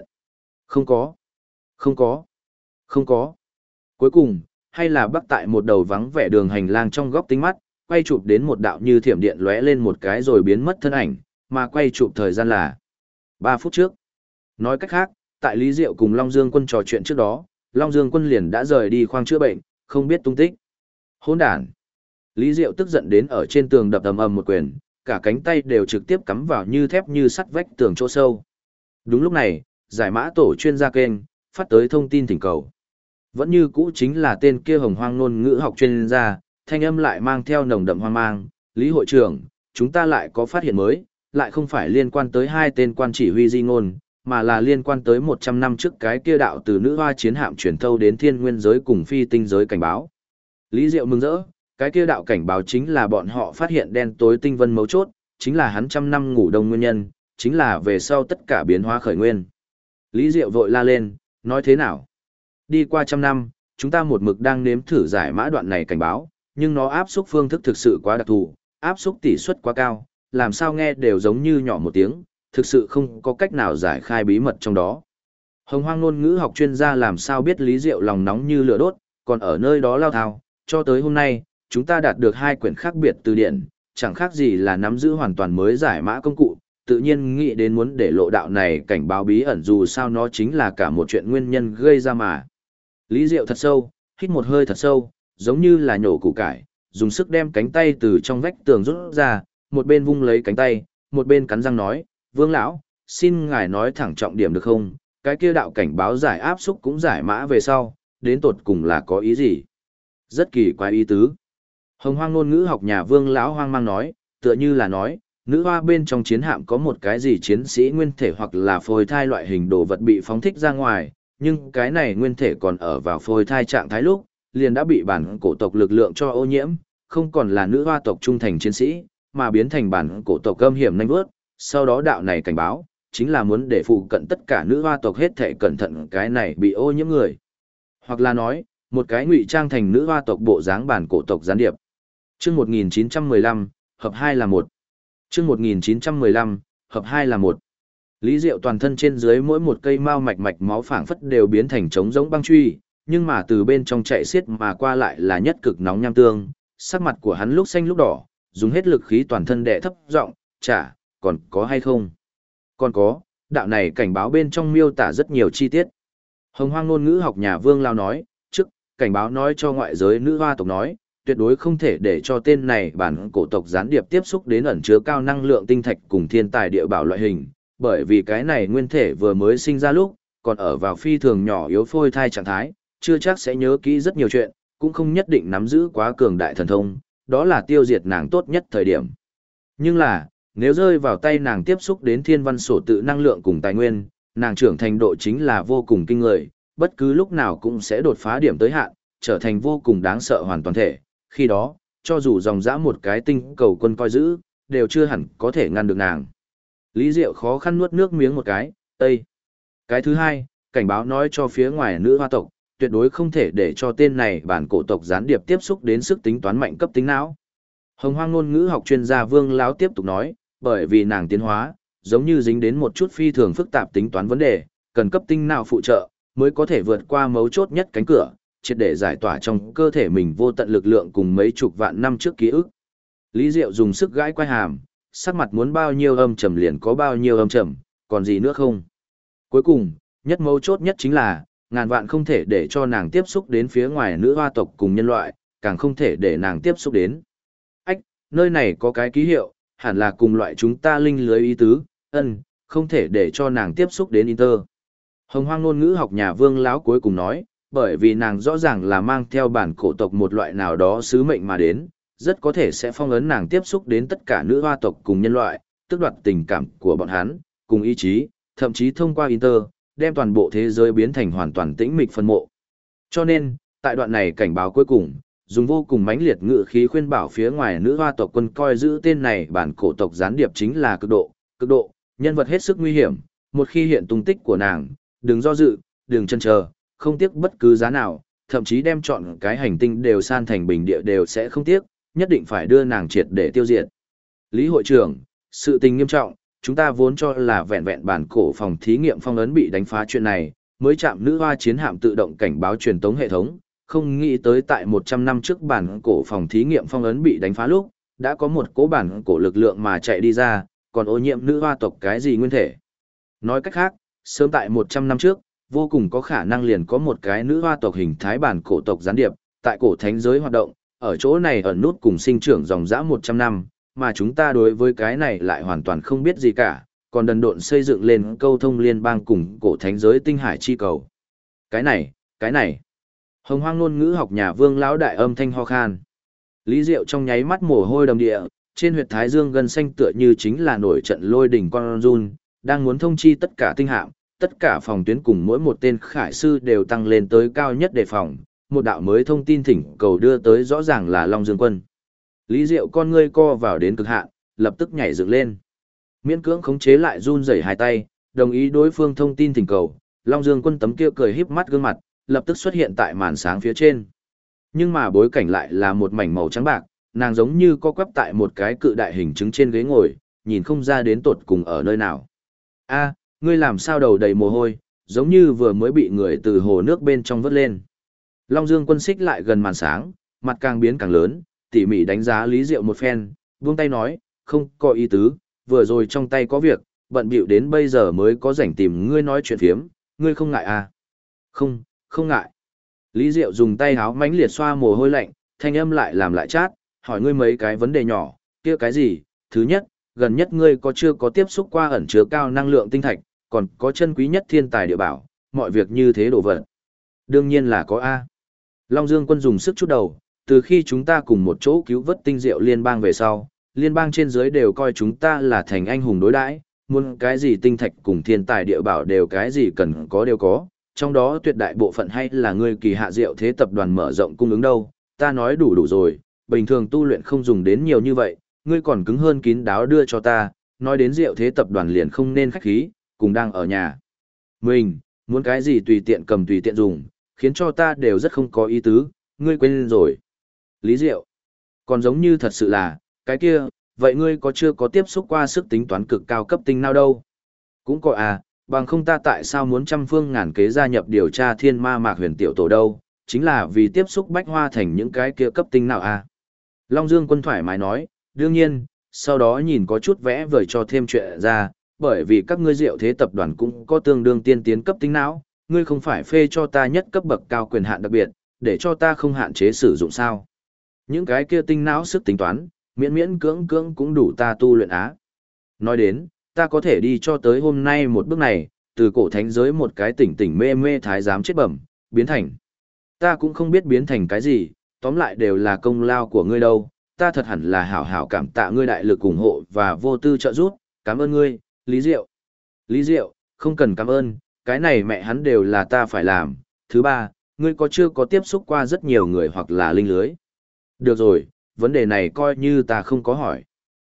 có. Cuối cùng, hay là bắc tại một đầu vắng vẻ đường hành lang trong góc tinh mắt, quay chụp đến một đạo như thiểm điện lóe lên một cái rồi biến mất thân ảnh, mà quay chụp thời gian là 3 phút trước. Nói cách khác, tại Lý Diệu cùng Long Dương Quân trò chuyện trước đó, Long Dương Quân liền đã rời đi khoang chữa bệnh, không biết tung tích. Hỗn đản. Lý Diệu tức giận đến ở trên tường đập ầm một quyền, cả cánh tay đều trực tiếp cắm vào như thép như sắt vách tường chỗ sâu. Đúng lúc này, giải mã tổ chuyên gia kênh phát tới thông tin thỉnh cầu. Vẫn như cũ chính là tên kia hồng hoang ngôn ngữ học chuyên gia, thanh âm lại mang theo nồng đậm hoang mang. Lý hội trưởng, chúng ta lại có phát hiện mới, lại không phải liên quan tới hai tên quan chỉ huy di ngôn, mà là liên quan tới 100 năm trước cái kia đạo từ nữ hoa chiến hạm truyền thâu đến thiên nguyên giới cùng phi tinh giới cảnh báo. Lý Diệu mừng rỡ, cái kia đạo cảnh báo chính là bọn họ phát hiện đen tối tinh vân mấu chốt, chính là hắn trăm năm ngủ đông nguyên nhân, chính là về sau tất cả biến hóa khởi nguyên. Lý Diệu vội la lên, nói thế nào? Đi qua trăm năm, chúng ta một mực đang nếm thử giải mã đoạn này cảnh báo, nhưng nó áp xúc phương thức thực sự quá đặc thù, áp xúc tỷ suất quá cao, làm sao nghe đều giống như nhỏ một tiếng, thực sự không có cách nào giải khai bí mật trong đó. Hồng hoang ngôn ngữ học chuyên gia làm sao biết Lý Diệu lòng nóng như lửa đốt, còn ở nơi đó lao thao, cho tới hôm nay, chúng ta đạt được 2 quyển khác biệt từ điển, chẳng khác gì là nắm giữ hoàn toàn mới giải mã công cụ, tự nhiên nghĩ đến muốn để lộ đạo này cảnh báo bí ẩn dù sao nó chính là cả một chuyện nguyên nhân gây ra mà. Lý Diệu thật sâu, hít một hơi thật sâu, giống như là nhổ củ cải, dùng sức đem cánh tay từ trong vách tường rút ra, một bên vung lấy cánh tay, một bên cắn răng nói, Vương lão, xin ngài nói thẳng trọng điểm được không, cái kia đạo cảnh báo giải áp xúc cũng giải mã về sau, đến tột cùng là có ý gì? Rất kỳ quái ý tứ. Hồng hoang ngôn ngữ học nhà Vương lão hoang mang nói, tựa như là nói, nữ hoa bên trong chiến hạm có một cái gì chiến sĩ nguyên thể hoặc là phôi thai loại hình đồ vật bị phóng thích ra ngoài, nhưng cái này nguyên thể còn ở vào phôi thai trạng thái lúc, liền đã bị bản cổ tộc lực lượng cho ô nhiễm, không còn là nữ hoa tộc trung thành chiến sĩ, mà biến thành bản cổ tộc âm hiểm nhanh vớt. Sau đó đạo này cảnh báo, chính là muốn để phụ cận tất cả nữ hoa tộc hết thể cẩn thận cái này bị ô nhiễm người. Hoặc là nói, một cái ngụy trang thành nữ hoa tộc bộ dáng bản cổ tộc gián điệp. Chương 1915, hợp 2 là 1. Chương 1915, hợp hai là một. Lý Diệu toàn thân trên dưới mỗi một cây mao mạch mạch máu phảng phất đều biến thành trống rỗng băng truy, nhưng mà từ bên trong chạy xiết mà qua lại là nhất cực nóng nham tương, sắc mặt của hắn lúc xanh lúc đỏ, dùng hết lực khí toàn thân đè thấp giọng, "Chả, còn có hay không?" "Còn có." Đạo này cảnh báo bên trong miêu tả rất nhiều chi tiết. Hồng Hoang ngôn ngữ học nhà Vương Lao nói, trước, cảnh báo nói cho ngoại giới nữ hoa tộc nói, tuyệt đối không thể để cho tên này bản cổ tộc gián điệp tiếp xúc đến ẩn chứa cao năng lượng tinh thạch cùng thiên tài địa bảo loại hình, bởi vì cái này nguyên thể vừa mới sinh ra lúc, còn ở vào phi thường nhỏ yếu phôi thai trạng thái, chưa chắc sẽ nhớ kỹ rất nhiều chuyện, cũng không nhất định nắm giữ quá cường đại thần thông, đó là tiêu diệt nàng tốt nhất thời điểm. Nhưng là, nếu rơi vào tay nàng tiếp xúc đến thiên văn sổ tự năng lượng cùng tài nguyên, nàng trưởng thành độ chính là vô cùng kinh người, bất cứ lúc nào cũng sẽ đột phá điểm tới hạn, trở thành vô cùng đáng sợ hoàn toàn thể. Khi đó, cho dù dòng dã một cái tinh cầu quân coi giữ, đều chưa hẳn có thể ngăn được nàng. Lý Diệu khó khăn nuốt nước miếng một cái, Tây. Cái thứ hai, cảnh báo nói cho phía ngoài nữ hoa tộc, tuyệt đối không thể để cho tên này bản cổ tộc gián điệp tiếp xúc đến sức tính toán mạnh cấp tính não. Hồng Hoang ngôn ngữ học chuyên gia Vương Lão tiếp tục nói, bởi vì nàng tiến hóa, giống như dính đến một chút phi thường phức tạp tính toán vấn đề, cần cấp tinh não phụ trợ, mới có thể vượt qua mấu chốt nhất cánh cửa, triệt để giải tỏa trong cơ thể mình vô tận lực lượng cùng mấy chục vạn năm trước ký ức. Lý Diệu dùng sức gãi quai hàm, sắc mặt muốn bao nhiêu âm trầm liền có bao nhiêu âm trầm, còn gì nữa không? Cuối cùng, nhất mấu chốt nhất chính là, ngàn vạn không thể để cho nàng tiếp xúc đến phía ngoài nữ hoa tộc cùng nhân loại, càng không thể để nàng tiếp xúc đến. Ách, nơi này có cái ký hiệu, hẳn là cùng loại chúng ta linh lưới ý tứ, không thể để cho nàng tiếp xúc đến Inter. Hồng Hoang ngôn ngữ học nhà Vương Lão cuối cùng nói, bởi vì nàng rõ ràng là mang theo bản cổ tộc một loại nào đó sứ mệnh mà đến, rất có thể sẽ phong ấn nàng tiếp xúc đến tất cả nữ hoa tộc cùng nhân loại, tước đoạt tình cảm của bọn hắn, cùng ý chí, thậm chí thông qua Inter, đem toàn bộ thế giới biến thành hoàn toàn tĩnh mịch phân mộ. Cho nên, tại đoạn này cảnh báo cuối cùng, dùng vô cùng mãnh liệt ngữ khí khuyên bảo phía ngoài nữ hoa tộc quân coi giữ tên này bản cổ tộc gián điệp chính là cực độ, nhân vật hết sức nguy hiểm, một khi hiện tung tích của nàng, đừng do dự, đừng chần chờ, không tiếc bất cứ giá nào, thậm chí đem chọn cái hành tinh đều san thành bình địa đều sẽ không tiếc, nhất định phải đưa nàng triệt để tiêu diệt. Lý hội trưởng, sự tình nghiêm trọng, chúng ta vốn cho là vẹn vẹn bản cổ phòng thí nghiệm phong ấn bị đánh phá chuyện này, mới chạm nữ hoa chiến hạm tự động cảnh báo truyền tống hệ thống, không nghĩ tới tại 100 năm trước bản cổ phòng thí nghiệm phong ấn bị đánh phá lúc, đã có một cố bản cổ lực lượng mà chạy đi ra, còn ô nhiễm nữ hoa tộc cái gì nguyên thể. Nói cách khác, sớm tại 100 năm trước, vô cùng có khả năng liền có một cái nữ hoa tộc hình thái bản cổ tộc gián điệp, tại cổ thánh giới hoạt động, ở chỗ này ẩn nút cùng sinh trưởng dòng dã 100 năm, mà chúng ta đối với cái này lại hoàn toàn không biết gì cả, còn đần độn xây dựng lên câu thông liên bang cùng cổ thánh giới tinh hải chi cầu. Cái này. Hồng Hoang ngôn ngữ học nhà Vương Lão đại âm thanh ho khan. Lý Diệu trong nháy mắt mồ hôi đầm địa, trên huyệt thái dương gân xanh tựa như chính là nổi trận lôi đỉnh con run, đang muốn thông chi tất cả tinh hạm, tất cả phòng tuyến cùng mỗi một tên khải sư đều tăng lên tới cao nhất đề phòng, một đạo mới thông tin thỉnh cầu đưa tới rõ ràng là Long Dương Quân. Lý Diệu con ngươi co vào đến cực hạn, lập tức nhảy dựng lên. Miễn cưỡng khống chế lại run rẩy hai tay, đồng ý đối phương thông tin thỉnh cầu, Long Dương Quân tấm kia cười híp mắt gương mặt, lập tức xuất hiện tại màn sáng phía trên. Nhưng mà bối cảnh lại là một mảnh màu trắng bạc, nàng giống như co quắp tại một cái cự đại hình trứng trên ghế ngồi, nhìn không ra đến tột cùng ở nơi nào. A, ngươi làm sao đầu đầy mồ hôi, giống như vừa mới bị người từ hồ nước bên trong vớt lên. Long Dương Quân xích lại gần màn sáng, mặt càng biến càng lớn, tỉ mỉ đánh giá Lý Diệu một phen, buông tay nói, không có ý tứ, vừa rồi trong tay có việc, bận bịu đến bây giờ mới có rảnh tìm ngươi nói chuyện phiếm, ngươi không ngại à? Không ngại. Lý Diệu dùng tay háo mãnh liệt xoa mồ hôi lạnh, thanh âm lại làm lại chát, hỏi ngươi mấy cái vấn đề nhỏ, kia cái gì? Thứ nhất, gần nhất ngươi chưa có tiếp xúc qua ẩn chứa cao năng lượng tinh thạch, còn có chân quý nhất thiên tài địa bảo, mọi việc như thế đổ vật. Đương nhiên là có A. Long Dương Quân dùng sức chút đầu, từ khi chúng ta cùng một chỗ cứu vớt tinh diệu liên bang về sau, liên bang trên dưới đều coi chúng ta là thành anh hùng đối đãi, muốn cái gì tinh thạch cùng thiên tài địa bảo đều cái gì cần có đều có, trong đó tuyệt đại bộ phận hay là ngươi kỳ hạ diệu thế tập đoàn mở rộng cung ứng đâu, ta nói đủ rồi, bình thường tu luyện không dùng đến nhiều như vậy, ngươi còn cứng hơn kín đáo đưa cho ta, nói đến diệu thế tập đoàn liền không nên khách khí, cùng đang ở nhà. Mình, muốn cái gì tùy tiện cầm tùy tiện dùng, khiến cho ta đều rất không có ý tứ, ngươi quên rồi. Lý Diệu, còn giống như thật sự là, cái kia, vậy ngươi có chưa có tiếp xúc qua sức tính toán cực cao cấp tinh não đâu? Cũng có à, bằng không ta tại sao muốn trăm phương ngàn kế gia nhập điều tra thiên ma mạc huyền tiểu tổ đâu, chính là vì tiếp xúc bách hoa thành những cái kia cấp tinh não à. Long Dương Quân thoải mái nói, đương nhiên, sau đó nhìn có chút vẽ vời cho thêm chuyện ra, bởi vì các ngươi Diệu Thế tập đoàn cũng có tương đương tiên tiến cấp tinh não, ngươi không phải phê cho ta nhất cấp bậc cao quyền hạn đặc biệt, để cho ta không hạn chế sử dụng sao? Những cái kia tinh não sức tính toán, miễn miễn cưỡng cưỡng cũng đủ ta tu luyện á. Nói đến, ta có thể đi cho tới hôm nay một bước này, từ cổ thánh giới một cái tỉnh tỉnh mê mê thái giám chết bẩm, biến thành. Ta cũng không biết biến thành cái gì, tóm lại đều là công lao của ngươi đâu, ta thật hẳn là hảo hảo cảm tạ ngươi đại lực ủng hộ và vô tư trợ giúp, cảm ơn ngươi, Lý Diệu. Lý Diệu, không cần cảm ơn, cái này mẹ hắn đều là ta phải làm. Thứ ba, ngươi có chưa có tiếp xúc qua rất nhiều người hoặc là linh lưới? Được rồi, vấn đề này coi như ta không có hỏi.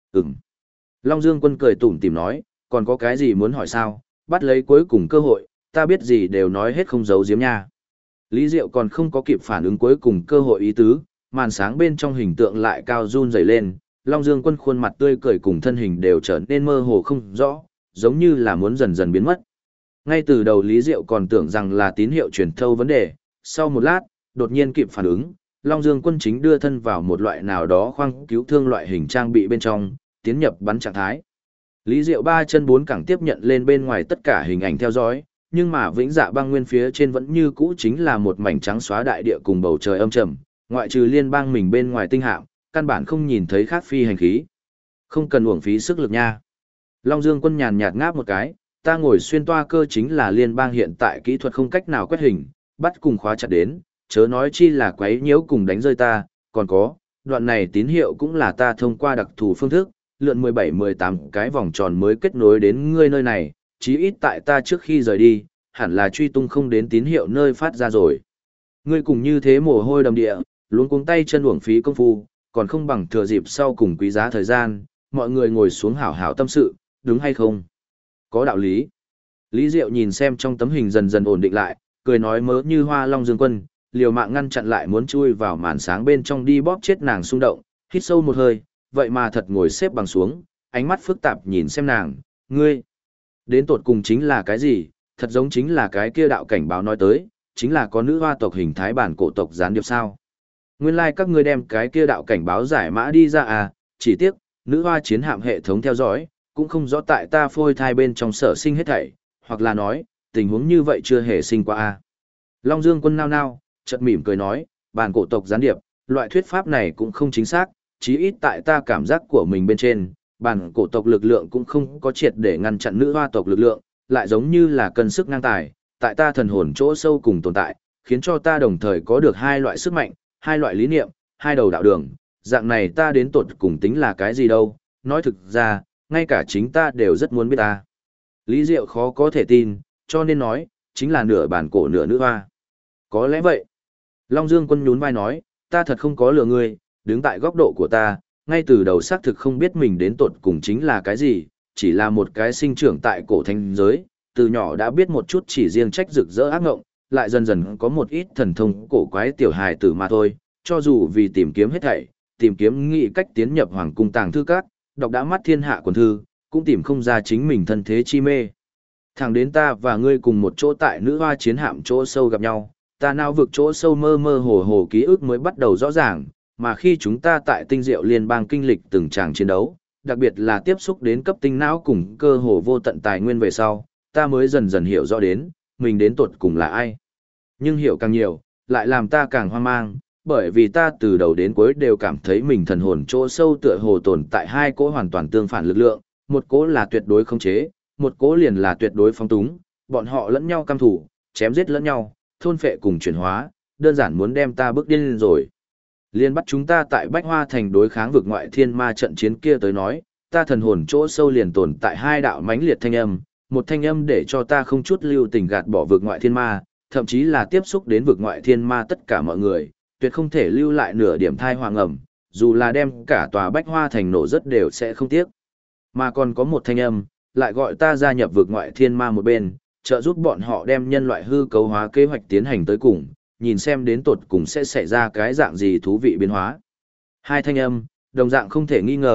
Long Dương Quân cười tủm tỉm nói, còn có cái gì muốn hỏi sao, bắt lấy cuối cùng cơ hội, ta biết gì đều nói hết không giấu giếm nha. Lý Diệu còn không có kịp phản ứng cuối cùng cơ hội ý tứ, màn sáng bên trong hình tượng lại cao run rẩy lên, Long Dương Quân khuôn mặt tươi cười cùng thân hình đều trở nên mơ hồ không rõ, giống như là muốn dần dần biến mất. Ngay từ đầu Lý Diệu còn tưởng rằng là tín hiệu truyền thâu vấn đề, sau một lát, đột nhiên kịp phản ứng, Long Dương Quân chính đưa thân vào một loại nào đó khoang cứu thương loại hình trang bị bên trong, tiến nhập bắn trạng thái. Lý Diệu ba chân bốn cẳng tiếp nhận lên bên ngoài tất cả hình ảnh theo dõi, nhưng mà vĩnh dạ băng nguyên phía trên vẫn như cũ chính là một mảnh trắng xóa đại địa cùng bầu trời âm trầm, ngoại trừ liên bang mình bên ngoài tinh hạm, căn bản không nhìn thấy khác phi hành khí. Không cần uổng phí sức lực nha. Long Dương Quân nhàn nhạt ngáp một cái, ta ngồi xuyên toa cơ chính là liên bang hiện tại kỹ thuật không cách nào quét hình, bắt cùng khóa chặt đến, chớ nói chi là quấy nhiễu cùng đánh rơi ta, còn có, đoạn này tín hiệu cũng là ta thông qua đặc thù phương thức, lượn 17-18 cái vòng tròn mới kết nối đến ngươi nơi này, chí ít tại ta trước khi rời đi, hẳn là truy tung không đến tín hiệu nơi phát ra rồi. Ngươi cùng như thế mồ hôi đầm địa, luống cuống tay chân uổng phí công phu, còn không bằng thừa dịp sau cùng quý giá thời gian, mọi người ngồi xuống hảo hảo tâm sự, đúng hay không? Có đạo lý. Lý Diệu nhìn xem trong tấm hình dần dần ổn định lại, cười nói mớ như hoa Long Dương Quân, liều mạng ngăn chặn lại muốn chui vào màn sáng bên trong đi bóp chết nàng xung động, hít sâu một hơi, vậy mà thật ngồi xếp bằng xuống, ánh mắt phức tạp nhìn xem nàng, ngươi, đến tột cùng chính là cái gì, thật giống chính là cái kia đạo cảnh báo nói tới, chính là có nữ hoa tộc hình thái bản cổ tộc gián điệp sao. Nguyên lai các ngươi đem cái kia đạo cảnh báo giải mã đi ra à, chỉ tiếc, nữ hoa chiến hạm hệ thống theo dõi, cũng không rõ tại ta phôi thai bên trong sở sinh hết thảy, hoặc là nói, tình huống như vậy chưa hề sinh qua à. Long Dương Quân nao nao, chợt mỉm cười nói, bản cổ tộc gián điệp, loại thuyết pháp này cũng không chính xác, chí ít tại ta cảm giác của mình bên trên, bản cổ tộc lực lượng cũng không có triệt để ngăn chặn nữ hoa tộc lực lượng, lại giống như là cân sức ngang tài, tại ta thần hồn chỗ sâu cùng tồn tại, khiến cho ta đồng thời có được hai loại sức mạnh, hai loại lý niệm, hai đầu đạo đường, dạng này ta đến tột cùng tính là cái gì đâu, nói thực ra, ngay cả chính ta đều rất muốn biết ta. Lý Diệu khó có thể tin, cho nên nói, chính là nửa bản cổ nửa nữ hoa. Có lẽ vậy. Long Dương Quân nhún vai nói, ta thật không có lừa ngươi, đứng tại góc độ của ta, ngay từ đầu xác thực không biết mình đến tột cùng chính là cái gì, chỉ là một cái sinh trưởng tại cổ thánh giới, từ nhỏ đã biết một chút chỉ riêng trách rực rỡ ác ngộng, lại dần dần có một ít thần thông cổ quái tiểu hài tử mà thôi, cho dù vì tìm kiếm hết thảy, tìm kiếm nghị cách tiến nhập hoàng cung tàng thư các, đọc đã mắt thiên hạ quần thư, cũng tìm không ra chính mình thân thế chi mê. Thẳng đến ta và ngươi cùng một chỗ tại nữ hoa chiến hạm chỗ sâu gặp nhau, ta não vực chỗ sâu mơ mơ hồ hồ ký ức mới bắt đầu rõ ràng, mà khi chúng ta tại tinh diệu liên bang kinh lịch từng tràng chiến đấu, đặc biệt là tiếp xúc đến cấp tinh não cùng cơ hồ vô tận tài nguyên về sau, ta mới dần dần hiểu rõ đến, mình đến tột cùng là ai. Nhưng hiểu càng nhiều, lại làm ta càng hoang mang, bởi vì ta từ đầu đến cuối đều cảm thấy mình thần hồn chỗ sâu tựa hồ tồn tại hai cỗ hoàn toàn tương phản lực lượng, một cỗ là tuyệt đối khống chế, một cỗ liền là tuyệt đối phóng túng, bọn họ lẫn nhau căm thù, chém giết lẫn nhau, thôn phệ cùng chuyển hóa, đơn giản muốn đem ta bước điên lên rồi. Liên bắt chúng ta tại Bách Hoa Thành đối kháng vực ngoại thiên ma trận chiến kia tới nói, ta thần hồn chỗ sâu liền tồn tại hai đạo mãnh liệt thanh âm, một thanh âm để cho ta không chút lưu tình gạt bỏ vực ngoại thiên ma, thậm chí là tiếp xúc đến vực ngoại thiên ma tất cả mọi người, tuyệt không thể lưu lại nửa điểm thai hoàng ẩm, dù là đem cả tòa Bách Hoa Thành nổ rất đều sẽ không tiếc. Mà còn có một thanh âm, lại gọi ta gia nhập vực ngoại thiên ma một bên, trợ giúp bọn họ đem nhân loại hư cấu hóa kế hoạch tiến hành tới cùng, nhìn xem đến tột cùng sẽ xảy ra cái dạng gì thú vị biến hóa. Hai thanh âm, đồng dạng không thể nghi ngờ,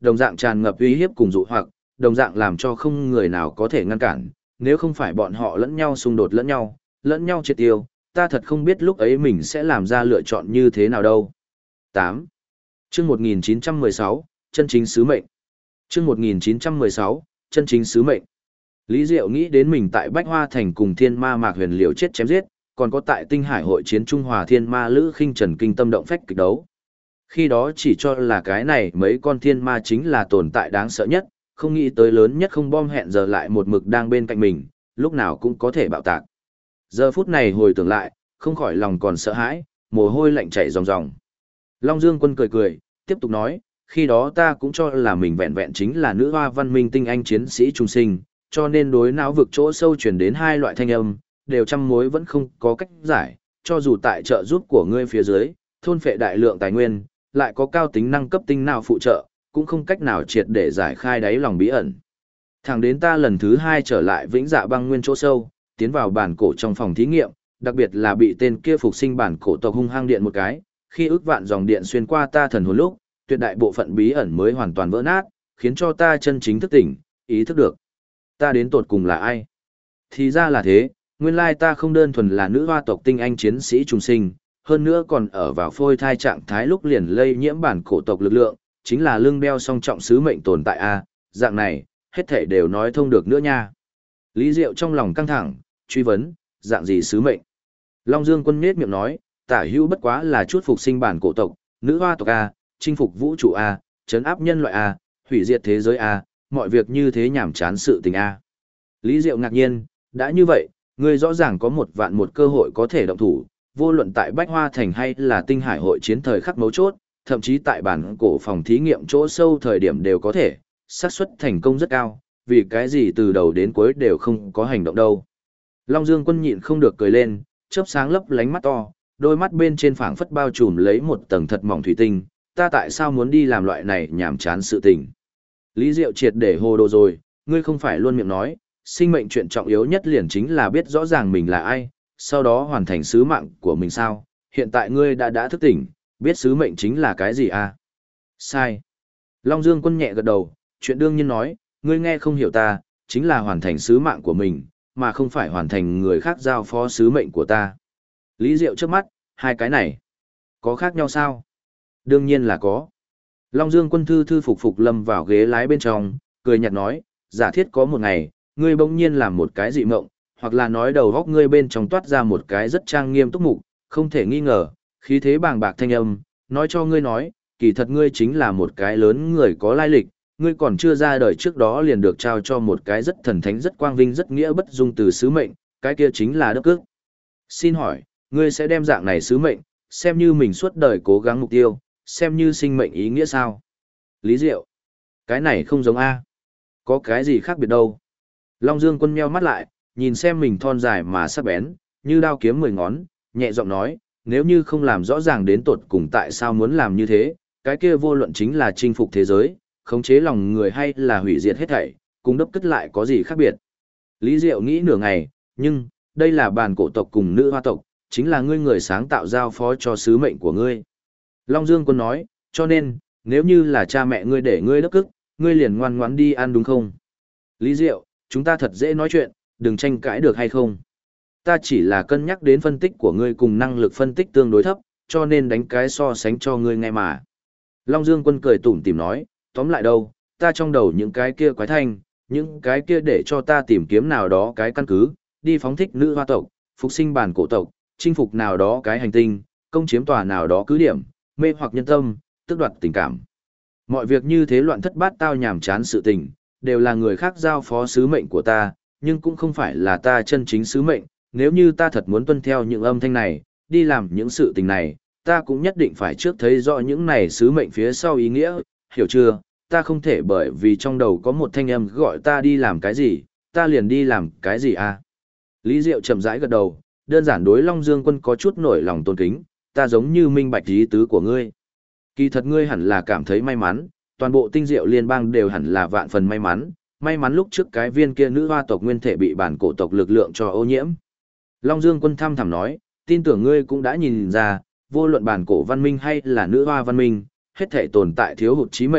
đồng dạng tràn ngập uy hiếp cùng dụ hoặc, đồng dạng làm cho không người nào có thể ngăn cản, nếu không phải bọn họ lẫn nhau xung đột lẫn nhau triệt tiêu, ta thật không biết lúc ấy mình sẽ làm ra lựa chọn như thế nào đâu. 8. Chương 1916, chân chính sứ mệnh. Chương 1916, chân chính sứ mệnh. Lý Diệu nghĩ đến mình tại Bách Hoa Thành cùng Thiên Ma Mạc Huyền liều chết chém giết, còn có tại Tinh Hải hội chiến Trung Hòa Thiên Ma Lữ Khinh Trần kinh tâm động phách kịch đấu. Khi đó chỉ cho là cái này mấy con thiên ma chính là tồn tại đáng sợ nhất, không nghĩ tới lớn nhất không bom hẹn giờ lại một mực đang bên cạnh mình, lúc nào cũng có thể bạo tạc. Giờ phút này hồi tưởng lại, không khỏi lòng còn sợ hãi, mồ hôi lạnh chảy ròng ròng. Long Dương Quân cười cười, tiếp tục nói, khi đó ta cũng cho là mình vẹn vẹn chính là nữ hoa văn minh tinh anh chiến sĩ trung sinh, cho nên đối não vực chỗ sâu truyền đến hai loại thanh âm, đều trăm mối vẫn không có cách giải, cho dù tại trợ giúp của ngươi phía dưới, thôn phệ đại lượng tài nguyên, lại có cao tính năng cấp tinh nào phụ trợ, cũng không cách nào triệt để giải khai đáy lòng bí ẩn. Thẳng đến ta lần thứ 2 trở lại Vĩnh Dạ Băng Nguyên chỗ sâu, tiến vào bản cổ trong phòng thí nghiệm, đặc biệt là bị tên kia phục sinh bản cổ tộc hung hăng điện một cái, khi ước vạn dòng điện xuyên qua ta thần hồn lúc, tuyệt đại bộ phận bí ẩn mới hoàn toàn vỡ nát, khiến cho ta chân chính thức tỉnh, ý thức được. Ta đến tột cùng là ai? Thì ra là thế, nguyên lai ta không đơn thuần là nữ hoa tộc tinh anh chiến sĩ trùng sinh, hơn nữa còn ở vào phôi thai trạng thái lúc liền lây nhiễm bản cổ tộc lực lượng, chính là lưng đeo song trọng sứ mệnh tồn tại a, dạng này, hết thảy đều nói thông được nữa nha. Lý Diệu trong lòng căng thẳng, truy vấn, dạng gì sứ mệnh? Long Dương Quân nhếch miệng nói, tả hữu bất quá là chút phục sinh bản cổ tộc, nữ hoa tộc a, chinh phục vũ trụ a, trấn áp nhân loại a, hủy diệt thế giới a, mọi việc như thế nhảm chán sự tình a. Lý Diệu ngạc nhiên, đã như vậy, ngươi rõ ràng có 1 vạn 1 cơ hội có thể động thủ, vô luận tại Bách Hoa Thành hay là Tinh Hải hội chiến thời khắc mấu chốt, thậm chí tại bản cổ phòng thí nghiệm chỗ sâu thời điểm đều có thể, xác suất thành công rất cao, vì cái gì từ đầu đến cuối đều không có hành động đâu. Long Dương Quân nhịn không được cười lên, chớp sáng lấp lánh mắt to, đôi mắt bên trên phảng phất bao trùm lấy một tầng thật mỏng thủy tinh, ta tại sao muốn đi làm loại này nhảm chán sự tình. Lý Diệu triệt để hồ đồ rồi, ngươi không phải luôn miệng nói, sinh mệnh chuyện trọng yếu nhất liền chính là biết rõ ràng mình là ai, sau đó hoàn thành sứ mạng của mình sao, hiện tại ngươi đã thức tỉnh, biết sứ mệnh chính là cái gì à? Sai. Long Dương Quân nhẹ gật đầu, chuyện đương nhiên nói, ngươi nghe không hiểu ta, chính là hoàn thành sứ mạng của mình, mà không phải hoàn thành người khác giao phó sứ mệnh của ta. Lý Diệu trước mắt, hai cái này, có khác nhau sao? Đương nhiên là có. Long Dương Quân thư thư phục phục lâm vào ghế lái bên trong, cười nhạt nói, giả thiết có một ngày, ngươi bỗng nhiên làm một cái dị mộng, hoặc là nói đầu góc ngươi bên trong toát ra một cái rất trang nghiêm túc mục, không thể nghi ngờ, khí thế bàng bạc thanh âm, nói cho ngươi nói, kỳ thật ngươi chính là một cái lớn người có lai lịch, ngươi còn chưa ra đời trước đó liền được trao cho một cái rất thần thánh rất quang vinh rất nghĩa bất dung từ sứ mệnh, cái kia chính là đất cước. Xin hỏi, ngươi sẽ đem dạng này sứ mệnh, xem như mình suốt đời cố gắng mục tiêu, xem như sinh mệnh ý nghĩa sao? Lý Diệu, cái này không giống A. Có cái gì khác biệt đâu. Long Dương Quân meo mắt lại, nhìn xem mình thon dài mà sắc bén, như đao kiếm 10 ngón, nhẹ giọng nói, nếu như không làm rõ ràng đến tột cùng tại sao muốn làm như thế, cái kia vô luận chính là chinh phục thế giới, khống chế lòng người hay là hủy diệt hết thảy, cùng đấp cất lại có gì khác biệt. Lý Diệu nghĩ nửa ngày, nhưng, đây là bản cổ tộc cùng nữ hoa tộc, chính là ngươi người sáng tạo giao phó cho sứ mệnh của ngươi. Long Dương Quân nói, cho nên, nếu như là cha mẹ ngươi để ngươi đấp cức, ngươi liền ngoan ngoãn đi ăn đúng không? Lý Diệu, chúng ta thật dễ nói chuyện, đừng tranh cãi được hay không? Ta chỉ là cân nhắc đến phân tích của ngươi cùng năng lực phân tích tương đối thấp, cho nên đánh cái so sánh cho ngươi nghe mà. Long Dương Quân cười tủm tỉm nói, tóm lại đâu, ta trong đầu những cái kia quái thanh, những cái kia để cho ta tìm kiếm nào đó cái căn cứ, đi phóng thích nữ hoa tộc, phục sinh bản cổ tộc, chinh phục nào đó cái hành tinh, công chiếm tòa nào đó cứ điểm, mê hoặc nhân tâm, tước đoạt tình cảm. Mọi việc như thế loạn thất bát tao nhàm chán sự tình, đều là người khác giao phó sứ mệnh của ta, nhưng cũng không phải là ta chân chính sứ mệnh, nếu như ta thật muốn tuân theo những âm thanh này, đi làm những sự tình này, ta cũng nhất định phải trước thấy rõ những này sứ mệnh phía sau ý nghĩa, hiểu chưa? Ta không thể bởi vì trong đầu có một thanh âm gọi ta đi làm cái gì, ta liền đi làm cái gì à? Lý Diệu chậm rãi gật đầu, đơn giản đối Long Dương Quân có chút nổi lòng tôn kính, ta giống như minh bạch ý tứ của ngươi. Kỳ thật ngươi hẳn là cảm thấy may mắn, toàn bộ tinh diệu liên bang đều hẳn là vạn phần may mắn lúc trước cái viên kia nữ hoa tộc nguyên thể bị bản cổ tộc lực lượng cho ô nhiễm. Long Dương Quân thăm thẳm nói, tin tưởng ngươi cũng đã nhìn ra, vô luận bản cổ văn minh hay là nữ hoa văn minh, hết thể tồn tại thiếu hụt trí mệnh,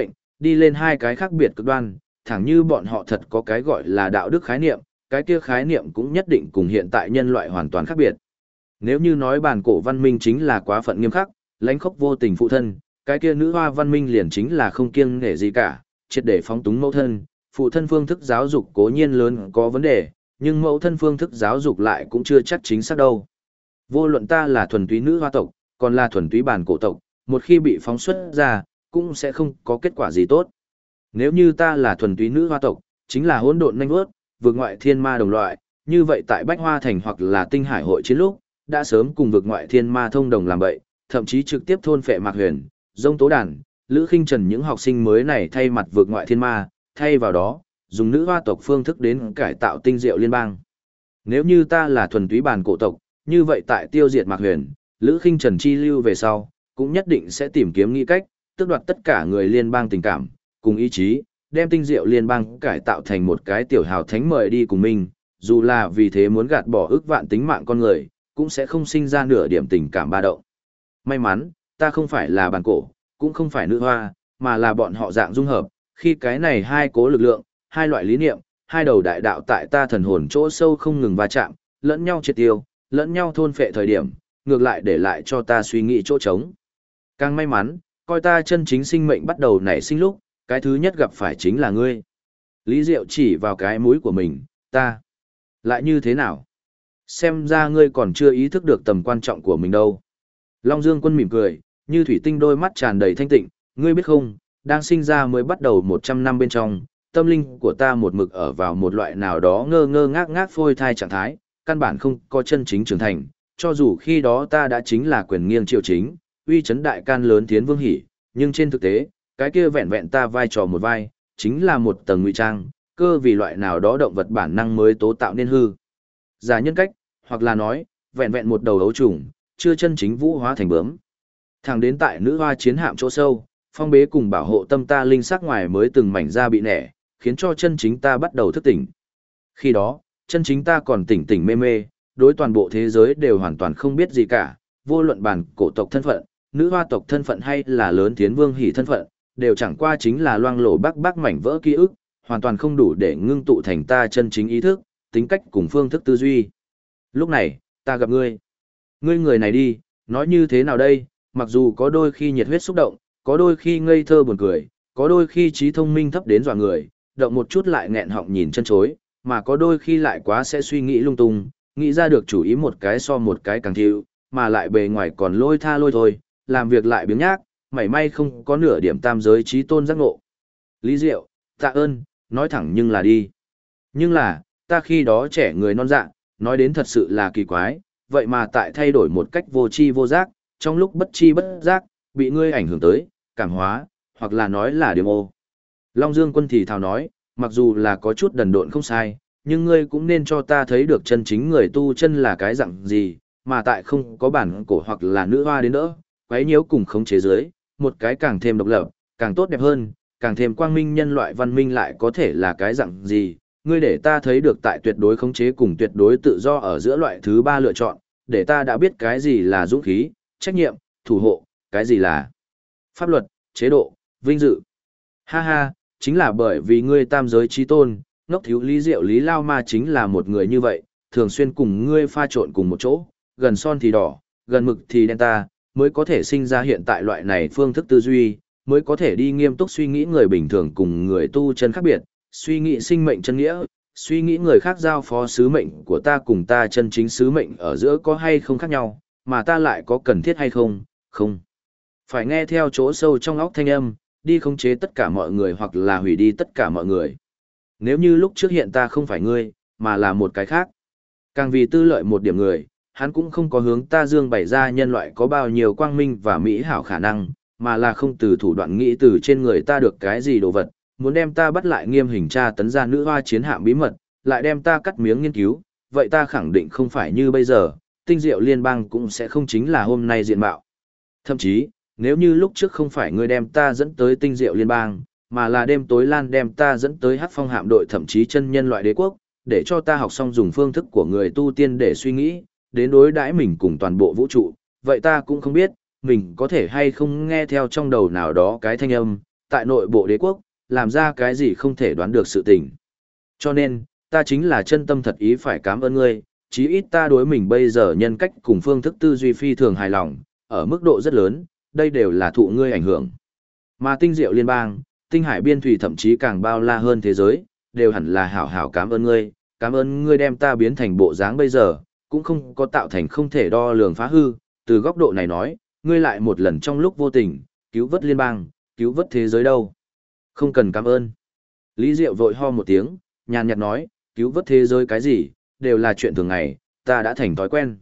Đi lên hai cái khác biệt cực đoan, thẳng như bọn họ thật có cái gọi là đạo đức khái niệm, cái kia khái niệm cũng nhất định cùng hiện tại nhân loại hoàn toàn khác biệt. Nếu như nói bản cổ văn minh chính là quá phận nghiêm khắc, lãnh khốc vô tình phụ thân, cái kia nữ hoa văn minh liền chính là không kiêng nể gì cả, triệt để phóng túng mẫu thân, phụ thân phương thức giáo dục cố nhiên lớn có vấn đề, nhưng mẫu thân phương thức giáo dục lại cũng chưa chắc chính xác đâu. Vô luận ta là thuần túy nữ hoa tộc, còn là thuần túy bản cổ tộc, một khi bị phóng xuất ra, cũng sẽ không có kết quả gì tốt. Nếu như ta là thuần túy nữ hoa tộc, chính là hỗn độn nhanh vớt, vượt ngoại thiên ma đồng loại, như vậy tại Bách Hoa Thành hoặc là Tinh Hải hội chiến lúc, đã sớm cùng vượt ngoại thiên ma thông đồng làm bậy, thậm chí trực tiếp thôn phệ Mạc Huyền, Dông Tố Đàn, Lữ Khinh Trần những học sinh mới này thay mặt vượt ngoại thiên ma, thay vào đó, dùng nữ hoa tộc phương thức đến cải tạo tinh diệu liên bang. Nếu như ta là thuần túy bản cổ tộc, như vậy tại tiêu diệt Mạc Huyền, Lữ Khinh Trần chi lưu về sau, cũng nhất định sẽ tìm kiếm nghĩ cách, tước đoạt tất cả người liên bang tình cảm, cùng ý chí, đem tinh diệu liên bang cải tạo thành một cái tiểu hào thánh mời đi cùng mình, dù là vì thế muốn gạt bỏ ước vạn tính mạng con người, cũng sẽ không sinh ra nửa điểm tình cảm ba động. May mắn, ta không phải là bản cổ, cũng không phải nữ hoa, mà là bọn họ dạng dung hợp, khi cái này hai cố lực lượng, hai loại lý niệm, hai đầu đại đạo tại ta thần hồn chỗ sâu không ngừng va chạm, lẫn nhau triệt tiêu, lẫn nhau thôn phệ thời điểm, ngược lại để lại cho ta suy nghĩ chỗ trống. Càng may mắn, coi ta chân chính sinh mệnh bắt đầu nảy sinh lúc, cái thứ nhất gặp phải chính là ngươi. Lý Diệu chỉ vào cái mũi của mình, ta. Lại như thế nào? Xem ra ngươi còn chưa ý thức được tầm quan trọng của mình đâu. Long Dương Quân mỉm cười, như thủy tinh đôi mắt tràn đầy thanh tịnh, ngươi biết không, đang sinh ra mới bắt đầu 100 năm bên trong, tâm linh của ta một mực ở vào một loại nào đó ngơ ngơ ngác ngác phôi thai trạng thái, căn bản không có chân chính trưởng thành, cho dù khi đó ta đã chính là quyền nghiêng triều chính, uy chấn đại can lớn tiến vương hỉ, nhưng trên thực tế, cái kia vẹn vẹn ta vai trò một vai, chính là một tầng ngụy trang, cơ vì loại nào đó động vật bản năng mới tố tạo nên hư. Giả nhân cách, hoặc là nói, vẹn vẹn một đầu ấu trùng, chưa chân chính vũ hóa thành bướm. Thẳng đến tại nữ hoa chiến hạm chỗ sâu, phong bế cùng bảo hộ tâm ta linh sắc ngoài mới từng mảnh ra bị nẻ, khiến cho chân chính ta bắt đầu thức tỉnh. Khi đó, chân chính ta còn tỉnh tỉnh mê mê, đối toàn bộ thế giới đều hoàn toàn không biết gì cả, vô luận bản cổ tộc thân phận, nữ hoa tộc thân phận hay là lớn tiến vương hỉ thân phận, đều chẳng qua chính là loang lổ bắc mảnh vỡ ký ức, hoàn toàn không đủ để ngưng tụ thành ta chân chính ý thức, tính cách cùng phương thức tư duy. Lúc này, ta gặp ngươi. Ngươi người này đi, nói như thế nào đây, mặc dù có đôi khi nhiệt huyết xúc động, có đôi khi ngây thơ buồn cười, có đôi khi trí thông minh thấp đến dọa người, động một chút lại nghẹn họng nhìn chân chối, mà có đôi khi lại quá sẽ suy nghĩ lung tung, nghĩ ra được chủ ý một cái so một cái càng thiệu, mà lại bề ngoài còn lôi tha lôi thôi, làm việc lại biếng nhác, mảy may không có nửa điểm tam giới trí tôn giác ngộ. Lý Diệu, tạ ơn, nói thẳng nhưng là đi. Nhưng là, ta khi đó trẻ người non dạ, nói đến thật sự là kỳ quái, vậy mà tại thay đổi một cách vô tri vô giác, trong lúc bất chi bất giác, bị ngươi ảnh hưởng tới, cảm hóa, hoặc là nói là điểm ô. Long Dương Quân thì thào nói, mặc dù là có chút đần độn không sai, nhưng ngươi cũng nên cho ta thấy được chân chính người tu chân là cái dạng gì, mà tại không có bản cổ hoặc là nữ hoa đến nữa, quấy nhiễu cùng khống chế dưới, một cái càng thêm độc lập, càng tốt đẹp hơn, càng thêm quang minh nhân loại văn minh lại có thể là cái dạng gì, ngươi để ta thấy được tại tuyệt đối khống chế cùng tuyệt đối tự do ở giữa loại thứ ba lựa chọn, để ta đã biết cái gì là dũng khí, trách nhiệm, thủ hộ, cái gì là pháp luật, chế độ, vinh dự. Ha ha, chính là bởi vì ngươi tam giới trí tôn, ngốc thiếu Lý Diệu Lý Lao Ma chính là một người như vậy, thường xuyên cùng ngươi pha trộn cùng một chỗ, gần son thì đỏ, gần mực thì đen ta, mới có thể sinh ra hiện tại loại này phương thức tư duy, mới có thể đi nghiêm túc suy nghĩ người bình thường cùng người tu chân khác biệt, suy nghĩ sinh mệnh chân nghĩa, suy nghĩ người khác giao phó sứ mệnh của ta cùng ta chân chính sứ mệnh ở giữa có hay không khác nhau, mà ta lại có cần thiết hay không, không. Phải nghe theo chỗ sâu trong óc thanh âm, đi khống chế tất cả mọi người hoặc là hủy đi tất cả mọi người. Nếu như lúc trước hiện ta không phải ngươi, mà là một cái khác. Càng vì tư lợi một điểm người, hắn cũng không có hướng ta dương bày ra nhân loại có bao nhiêu quang minh và mỹ hảo khả năng, mà là không từ thủ đoạn nghĩ từ trên người ta được cái gì đồ vật, muốn đem ta bắt lại nghiêm hình tra tấn ra nữ hoa chiến hạm bí mật, lại đem ta cắt miếng nghiên cứu, vậy ta khẳng định không phải như bây giờ, tinh diệu liên bang cũng sẽ không chính là hôm nay diện mạo. Thậm chí, nếu như lúc trước không phải ngươi đem ta dẫn tới tinh diệu liên bang, mà là đêm tối lan đem ta dẫn tới hắc phong hạm đội thậm chí chân nhân loại đế quốc, để cho ta học xong dùng phương thức của người tu tiên để suy nghĩ, đến đối đãi mình cùng toàn bộ vũ trụ, vậy ta cũng không biết, mình có thể hay không nghe theo trong đầu nào đó cái thanh âm, tại nội bộ đế quốc, làm ra cái gì không thể đoán được sự tình. Cho nên, ta chính là chân tâm thật ý phải cảm ơn ngươi, chí ít ta đối mình bây giờ nhân cách cùng phương thức tư duy phi thường hài lòng, ở mức độ rất lớn, đây đều là thụ ngươi ảnh hưởng. Mà tinh diệu liên bang, tinh hải biên thủy thậm chí càng bao la hơn thế giới, đều hẳn là hảo hảo cảm ơn ngươi đem ta biến thành bộ dáng bây giờ, cũng không có tạo thành không thể đo lường phá hư, từ góc độ này nói, ngươi lại một lần trong lúc vô tình, cứu vớt liên bang, cứu vớt thế giới đâu. Không cần cảm ơn. Lý Diệu vội ho một tiếng, nhàn nhạt nói, cứu vớt thế giới cái gì, đều là chuyện thường ngày, ta đã thành thói quen.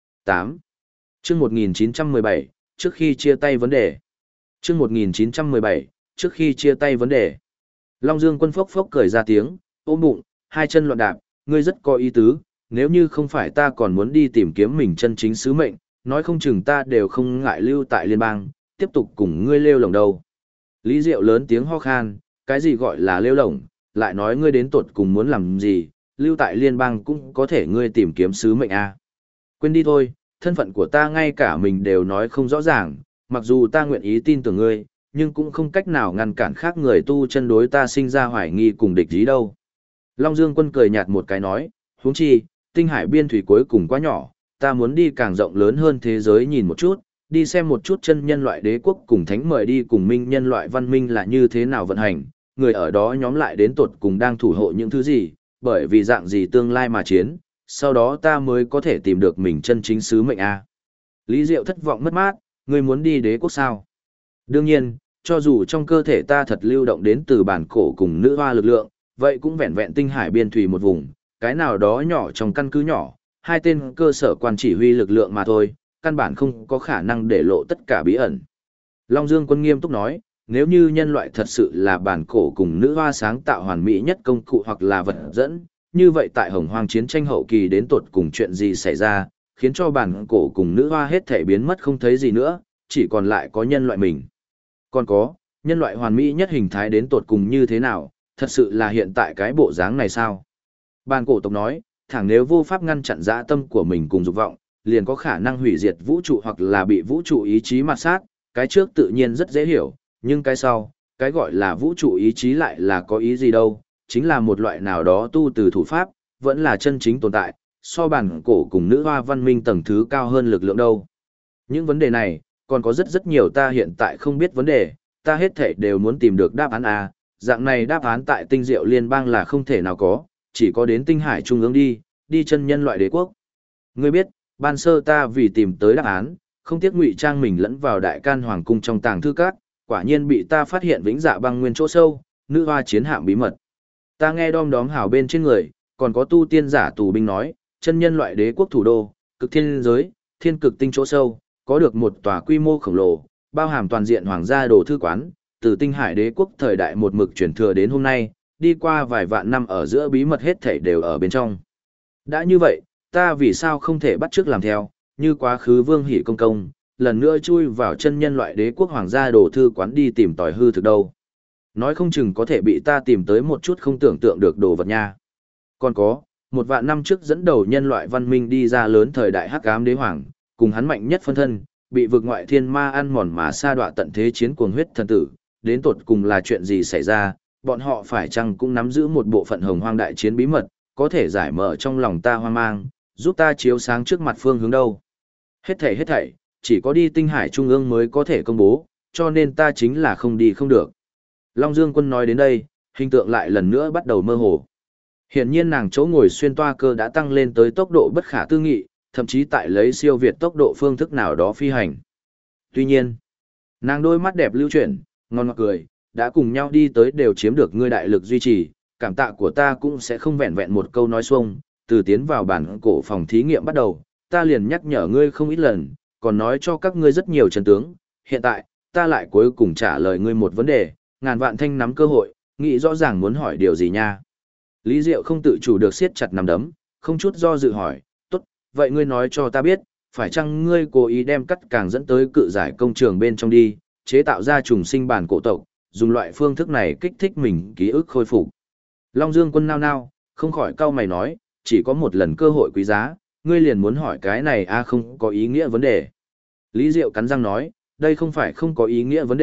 8. Chương 1917, trước khi chia tay vấn đề. Chương 1917, trước khi chia tay vấn đề. Long Dương Quân phốc phốc cười ra tiếng, ôm bụng, hai chân loạn đạp, ngươi rất có ý tứ, nếu như không phải ta còn muốn đi tìm kiếm mình chân chính sứ mệnh, nói không chừng ta đều không ngại lưu tại liên bang, tiếp tục cùng ngươi lêu lổng đâu. Lý Diệu lớn tiếng ho khan, cái gì gọi là lêu lổng, lại nói ngươi đến tột cùng muốn làm gì, lưu tại liên bang cũng có thể ngươi tìm kiếm sứ mệnh à. Quên đi thôi, thân phận của ta ngay cả mình đều nói không rõ ràng, mặc dù ta nguyện ý tin tưởng ngươi, nhưng cũng không cách nào ngăn cản khác người tu chân đối ta sinh ra hoài nghi cùng địch ý đâu. Long Dương Quân cười nhạt một cái nói, huống chi, tinh hải biên thủy cuối cùng quá nhỏ, ta muốn đi càng rộng lớn hơn thế giới nhìn một chút, đi xem một chút chân nhân loại đế quốc cùng thánh mời đi cùng minh nhân loại văn minh là như thế nào vận hành, người ở đó nhóm lại đến tột cùng đang thủ hộ những thứ gì, bởi vì dạng gì tương lai mà chiến, sau đó ta mới có thể tìm được mình chân chính sứ mệnh a. Lý Diệu thất vọng mất mát, ngươi muốn đi đế quốc sao? Đương nhiên, cho dù trong cơ thể ta thật lưu động đến từ bản cổ cùng nữ hoa lực lượng, vậy cũng vẹn vẹn tinh hải biên thủy một vùng, cái nào đó nhỏ trong căn cứ nhỏ, hai tên cơ sở quan chỉ huy lực lượng mà thôi, căn bản không có khả năng để lộ tất cả bí ẩn. Long Dương Quân nghiêm túc nói, nếu như nhân loại thật sự là bản cổ cùng nữ hoa sáng tạo hoàn mỹ nhất công cụ hoặc là vật dẫn, như vậy tại Hồng Hoang chiến tranh hậu kỳ đến tột cùng chuyện gì xảy ra, khiến cho bản cổ cùng nữ hoa hết thể biến mất không thấy gì nữa, chỉ còn lại có nhân loại mình. Còn có, nhân loại hoàn mỹ nhất hình thái đến tột cùng như thế nào, thật sự là hiện tại cái bộ dáng này sao? Bản cổ tộc nói, thẳng nếu vô pháp ngăn chặn dã tâm của mình cùng dục vọng, liền có khả năng hủy diệt vũ trụ hoặc là bị vũ trụ ý chí mạt sát, cái trước tự nhiên rất dễ hiểu, nhưng cái sau, cái gọi là vũ trụ ý chí lại là có ý gì đâu, chính là một loại nào đó tu từ thủ pháp, vẫn là chân chính tồn tại, so bản cổ cùng nữ hoa văn minh tầng thứ cao hơn lực lượng đâu. Những vấn đề này, còn có rất nhiều ta hiện tại không biết vấn đề, ta hết thể đều muốn tìm được đáp án A, dạng này đáp án tại tinh diệu liên bang là không thể nào có, chỉ có đến tinh hải trung ương đi chân nhân loại đế quốc. Ngươi biết, ban sơ ta vì tìm tới đáp án, không tiếc ngụy trang mình lẫn vào đại can hoàng cung trong tàng thư các, quả nhiên bị ta phát hiện vĩnh dạ băng nguyên chỗ sâu, nữ hoa chiến hạm bí mật. Ta nghe đom đóm hào bên trên người, còn có tu tiên giả tù binh nói, chân nhân loại đế quốc thủ đô, cực thiên giới, thiên cực tinh chỗ sâu, có được một tòa quy mô khổng lồ, bao hàm toàn diện hoàng gia đồ thư quán, từ tinh hải đế quốc thời đại một mực chuyển thừa đến hôm nay, đi qua vài vạn năm ở giữa bí mật hết thảy đều ở bên trong. Đã như vậy, ta vì sao không thể bắt chước làm theo, như quá khứ Vương Hỷ công công, lần nữa chui vào chân nhân loại đế quốc hoàng gia đồ thư quán đi tìm tòi hư thực đâu. Nói không chừng có thể bị ta tìm tới một chút không tưởng tượng được đồ vật nha. Còn có, một vạn năm trước dẫn đầu nhân loại văn minh đi ra lớn thời đại hắc ám đế hoàng, cùng hắn mạnh nhất phân thân, bị vực ngoại thiên ma ăn mòn mà sa đọa tận thế chiến cuồng huyết thần tử, đến tột cùng là chuyện gì xảy ra, bọn họ phải chăng cũng nắm giữ một bộ phận hồng hoang đại chiến bí mật, có thể giải mở trong lòng ta hoang mang, giúp ta chiếu sáng trước mặt phương hướng đâu. Hết thảy, chỉ có đi tinh hải trung ương mới có thể công bố, cho nên ta chính là không đi không được. Long Dương Quân nói đến đây, hình tượng lại lần nữa bắt đầu mơ hồ. Hiển nhiên nàng chỗ ngồi xuyên toa cơ đã tăng lên tới tốc độ bất khả tư nghị, thậm chí tại lấy siêu việt tốc độ phương thức nào đó phi hành. Tuy nhiên, nàng đôi mắt đẹp lưu chuyển, ngon ngọt cười, đã cùng nhau đi tới đều chiếm được ngươi đại lực duy trì, cảm tạ của ta cũng sẽ không vẹn vẹn một câu nói xuông, từ tiến vào bản cổ phòng thí nghiệm bắt đầu, ta liền nhắc nhở ngươi không ít lần, còn nói cho các ngươi rất nhiều chân tướng, hiện tại, ta lại cuối cùng trả lời ngươi một vấn đề, ngàn vạn thanh nắm cơ hội, nghĩ rõ ràng muốn hỏi điều gì nha. Lý Diệu không tự chủ được siết chặt nắm đấm, không chút do dự hỏi, tốt, vậy ngươi nói cho ta biết, phải chăng ngươi cố ý đem cắt càng dẫn tới cự giải công trường bên trong đi, chế tạo ra trùng sinh bản cổ tộc, dùng loại phương thức này kích thích mình ký ức khôi phục. Long Dương Quân nao nao, không khỏi cau mày nói, chỉ có một lần cơ hội quý giá, ngươi liền muốn hỏi cái này không có ý nghĩa vấn đề. Lý Diệu cắn răng nói, đây không phải không có ý nghĩa vấn đề,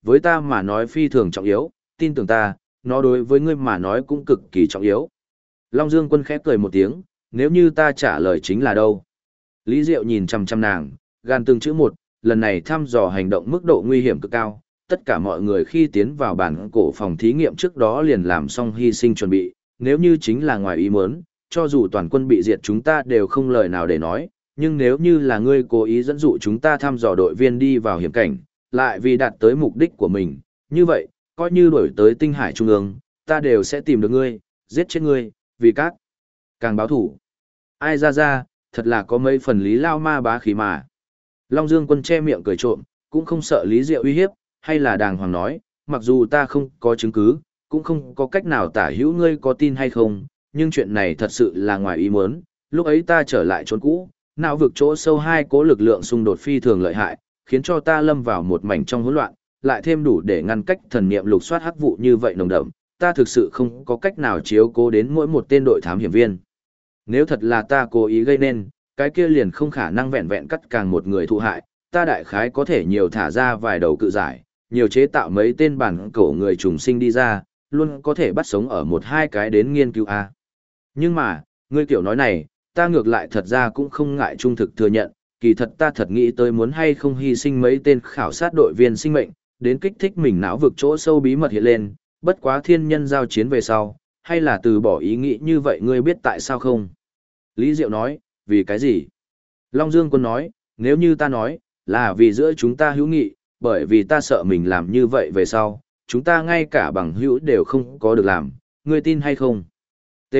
với ta mà nói phi thường trọng yếu, tin tưởng ta, nó đối với ngươi mà nói cũng cực kỳ trọng yếu. Long Dương Quân khẽ cười một tiếng, nếu như ta trả lời chính là đâu? Lý Diệu nhìn chằm chằm nàng, gan từng chữ một, lần này thăm dò hành động mức độ nguy hiểm cực cao, tất cả mọi người khi tiến vào bản cổ phòng thí nghiệm trước đó liền làm xong hy sinh chuẩn bị, nếu như chính là ngoài ý muốn, cho dù toàn quân bị diệt chúng ta đều không lời nào để nói, nhưng nếu như là ngươi cố ý dẫn dụ chúng ta thăm dò đội viên đi vào hiểm cảnh, lại vì đạt tới mục đích của mình, như vậy, coi như đổi tới tinh hải trung ương, ta đều sẽ tìm được ngươi, giết chết ngươi, vì các càng báo thủ. Ai ra, thật là có mấy phần Lý Lao Ma bá khí mà. Long Dương Quân che miệng cười trộm, cũng không sợ Lý Diệu uy hiếp, hay là đàng hoàng nói, mặc dù ta không có chứng cứ, cũng không có cách nào tả hữu ngươi có tin hay không, nhưng chuyện này thật sự là ngoài ý muốn, lúc ấy ta trở lại chốn cũ, não vực chỗ sâu hai cố lực lượng xung đột phi thường lợi hại, khiến cho ta lâm vào một mảnh trong hỗn loạn, lại thêm đủ để ngăn cách thần niệm lục soát hắc vụ như vậy nồng đậm, ta thực sự không có cách nào chiếu cố đến mỗi một tên đội thám hiểm viên. Nếu thật là ta cố ý gây nên, cái kia liền không khả năng vẹn vẹn cắt càng một người thụ hại, ta đại khái có thể nhiều thả ra vài đầu cự giải, nhiều chế tạo mấy tên bản cổ người trùng sinh đi ra, luôn có thể bắt sống ở một hai cái đến nghiên cứu a. Nhưng mà, ngươi kiểu nói này, ta ngược lại thật ra cũng không ngại trung thực thừa nhận, kỳ thật ta thật nghĩ tới muốn hay không hy sinh mấy tên khảo sát đội viên sinh mệnh, đến kích thích mình não vực chỗ sâu bí mật hiện lên, bất quá thiên nhân giao chiến về sau, hay là từ bỏ ý nghĩ như vậy ngươi biết tại sao không? Lý Diệu nói, vì cái gì? Long Dương Quân nói, nếu như ta nói, là vì giữa chúng ta hữu nghị, bởi vì ta sợ mình làm như vậy về sau, chúng ta ngay cả bằng hữu đều không có được làm, ngươi tin hay không? T.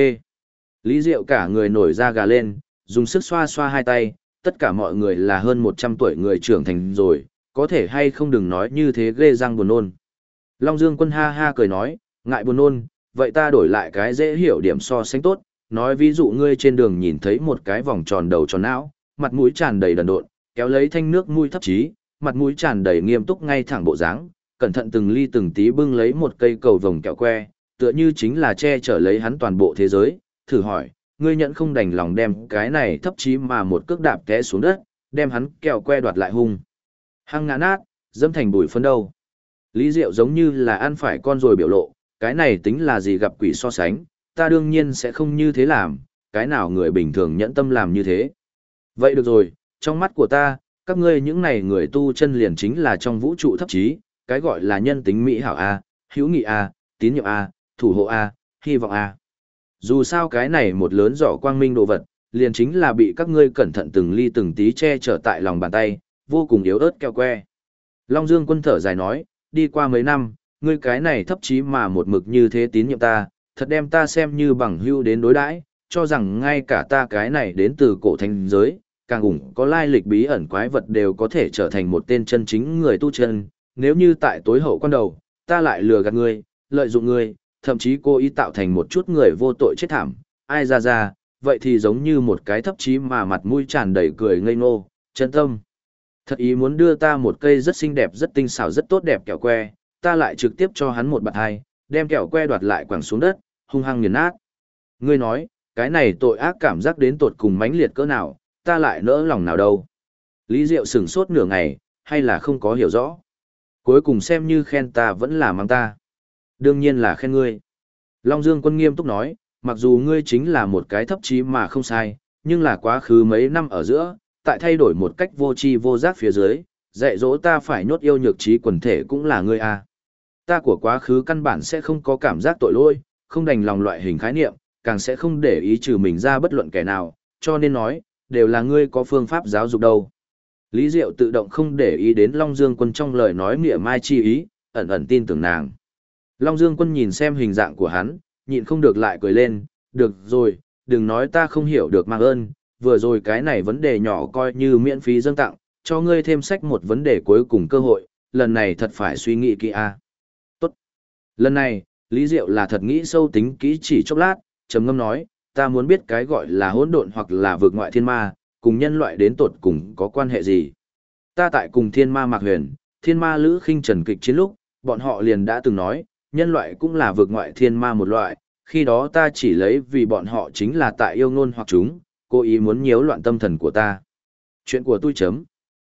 Lý Diệu cả người nổi da gà lên, dùng sức xoa xoa hai tay, tất cả mọi người là hơn 100 tuổi người trưởng thành rồi, có thể hay không đừng nói như thế ghê răng buồn nôn. Long Dương Quân ha ha cười nói, ngại buồn nôn, vậy ta đổi lại cái dễ hiểu điểm so sánh tốt, nói ví dụ ngươi trên đường nhìn thấy một cái vòng tròn đầu tròn não, mặt mũi tràn đầy đần độn, kéo lấy thanh nước mũi thấp chí, mặt mũi tràn đầy nghiêm túc ngay thẳng bộ dáng, cẩn thận từng ly từng tí bưng lấy một cây cầu vồng kẹo que, tựa như chính là che chở lấy hắn toàn bộ thế giới, thử hỏi, ngươi nhận không đành lòng đem cái này thấp chí mà một cước đạp té xuống đất, đem hắn kẹo que đoạt lại hung. Hăng ngã nát, dẫm thành bụi phân đâu. Lý Diệu giống như là ăn phải con rồi biểu lộ, cái này tính là gì gặp quỷ so sánh, ta đương nhiên sẽ không như thế làm, cái nào người bình thường nhẫn tâm làm như thế. Vậy được rồi, trong mắt của ta, các ngươi những này người tu chân liền chính là trong vũ trụ thấp chí, cái gọi là nhân tính mỹ hảo A, hữu nghị A, tín nhiệm A, thủ hộ A, hy vọng A. Dù sao cái này một lớn giỏ quang minh đồ vật, liền chính là bị các ngươi cẩn thận từng ly từng tí che chở tại lòng bàn tay, vô cùng yếu ớt keo que. Long Dương Quân thở dài nói, đi qua mấy năm, ngươi cái này thấp chí mà một mực như thế tín nhiệm ta, thật đem ta xem như bằng hữu đến đối đãi, cho rằng ngay cả ta cái này đến từ cổ thánh giới, càng ủng có lai lịch bí ẩn quái vật đều có thể trở thành một tên chân chính người tu chân, nếu như tại tối hậu quan đầu, ta lại lừa gạt ngươi, lợi dụng ngươi, thậm chí cố ý tạo thành một chút người vô tội chết thảm, ai ra, vậy thì giống như một cái thấp chí mà mặt mũi tràn đầy cười ngây ngô, chân tâm. Thật ý muốn đưa ta một cây rất xinh đẹp rất tinh xảo rất tốt đẹp kẹo que, ta lại trực tiếp cho hắn một bạt hai, đem kẹo que đoạt lại quẳng xuống đất, hung hăng nghiền nát. Ngươi nói, cái này tội ác cảm giác đến tột cùng mãnh liệt cỡ nào, ta lại nỡ lòng nào đâu. Lý Diệu sửng sốt nửa ngày, hay là không có hiểu rõ. Cuối cùng xem như khen ta vẫn là mang ta. Đương nhiên là khen ngươi. Long Dương Quân nghiêm túc nói, mặc dù ngươi chính là một cái thấp chí mà không sai, nhưng là quá khứ mấy năm ở giữa, tại thay đổi một cách vô tri vô giác phía dưới, dạy dỗ ta phải nhốt yêu nhược trí quần thể cũng là ngươi a. Ta của quá khứ căn bản sẽ không có cảm giác tội lỗi, không đành lòng loại hình khái niệm, càng sẽ không để ý trừ mình ra bất luận kẻ nào, cho nên nói, đều là ngươi có phương pháp giáo dục đâu. Lý Diệu tự động không để ý đến Long Dương Quân trong lời nói mỉa mai chi ý, ẩn ẩn tin tưởng nàng. Long Dương Quân nhìn xem hình dạng của hắn, nhịn không được lại cười lên, được rồi, đừng nói ta không hiểu được mang ơn, vừa rồi cái này vấn đề nhỏ coi như miễn phí dâng tặng, cho ngươi thêm sách một vấn đề cuối cùng cơ hội, lần này thật phải suy nghĩ kỹ a. Tốt. Lần này, Lý Diệu là thật nghĩ sâu tính kỹ chỉ chốc lát, trầm ngâm nói, ta muốn biết cái gọi là hỗn độn hoặc là vượt ngoại thiên ma, cùng nhân loại đến tột cùng có quan hệ gì. Ta tại cùng thiên ma Mạc Huyền, thiên ma Lữ Khinh Trần kịch chiến lúc, bọn họ liền đã từng nói, nhân loại cũng là vượt ngoại thiên ma một loại, khi đó ta chỉ lấy vì bọn họ chính là tại yêu ngôn hoặc chúng, cố ý muốn nhiễu loạn tâm thần của ta. Chuyện của tôi chấm.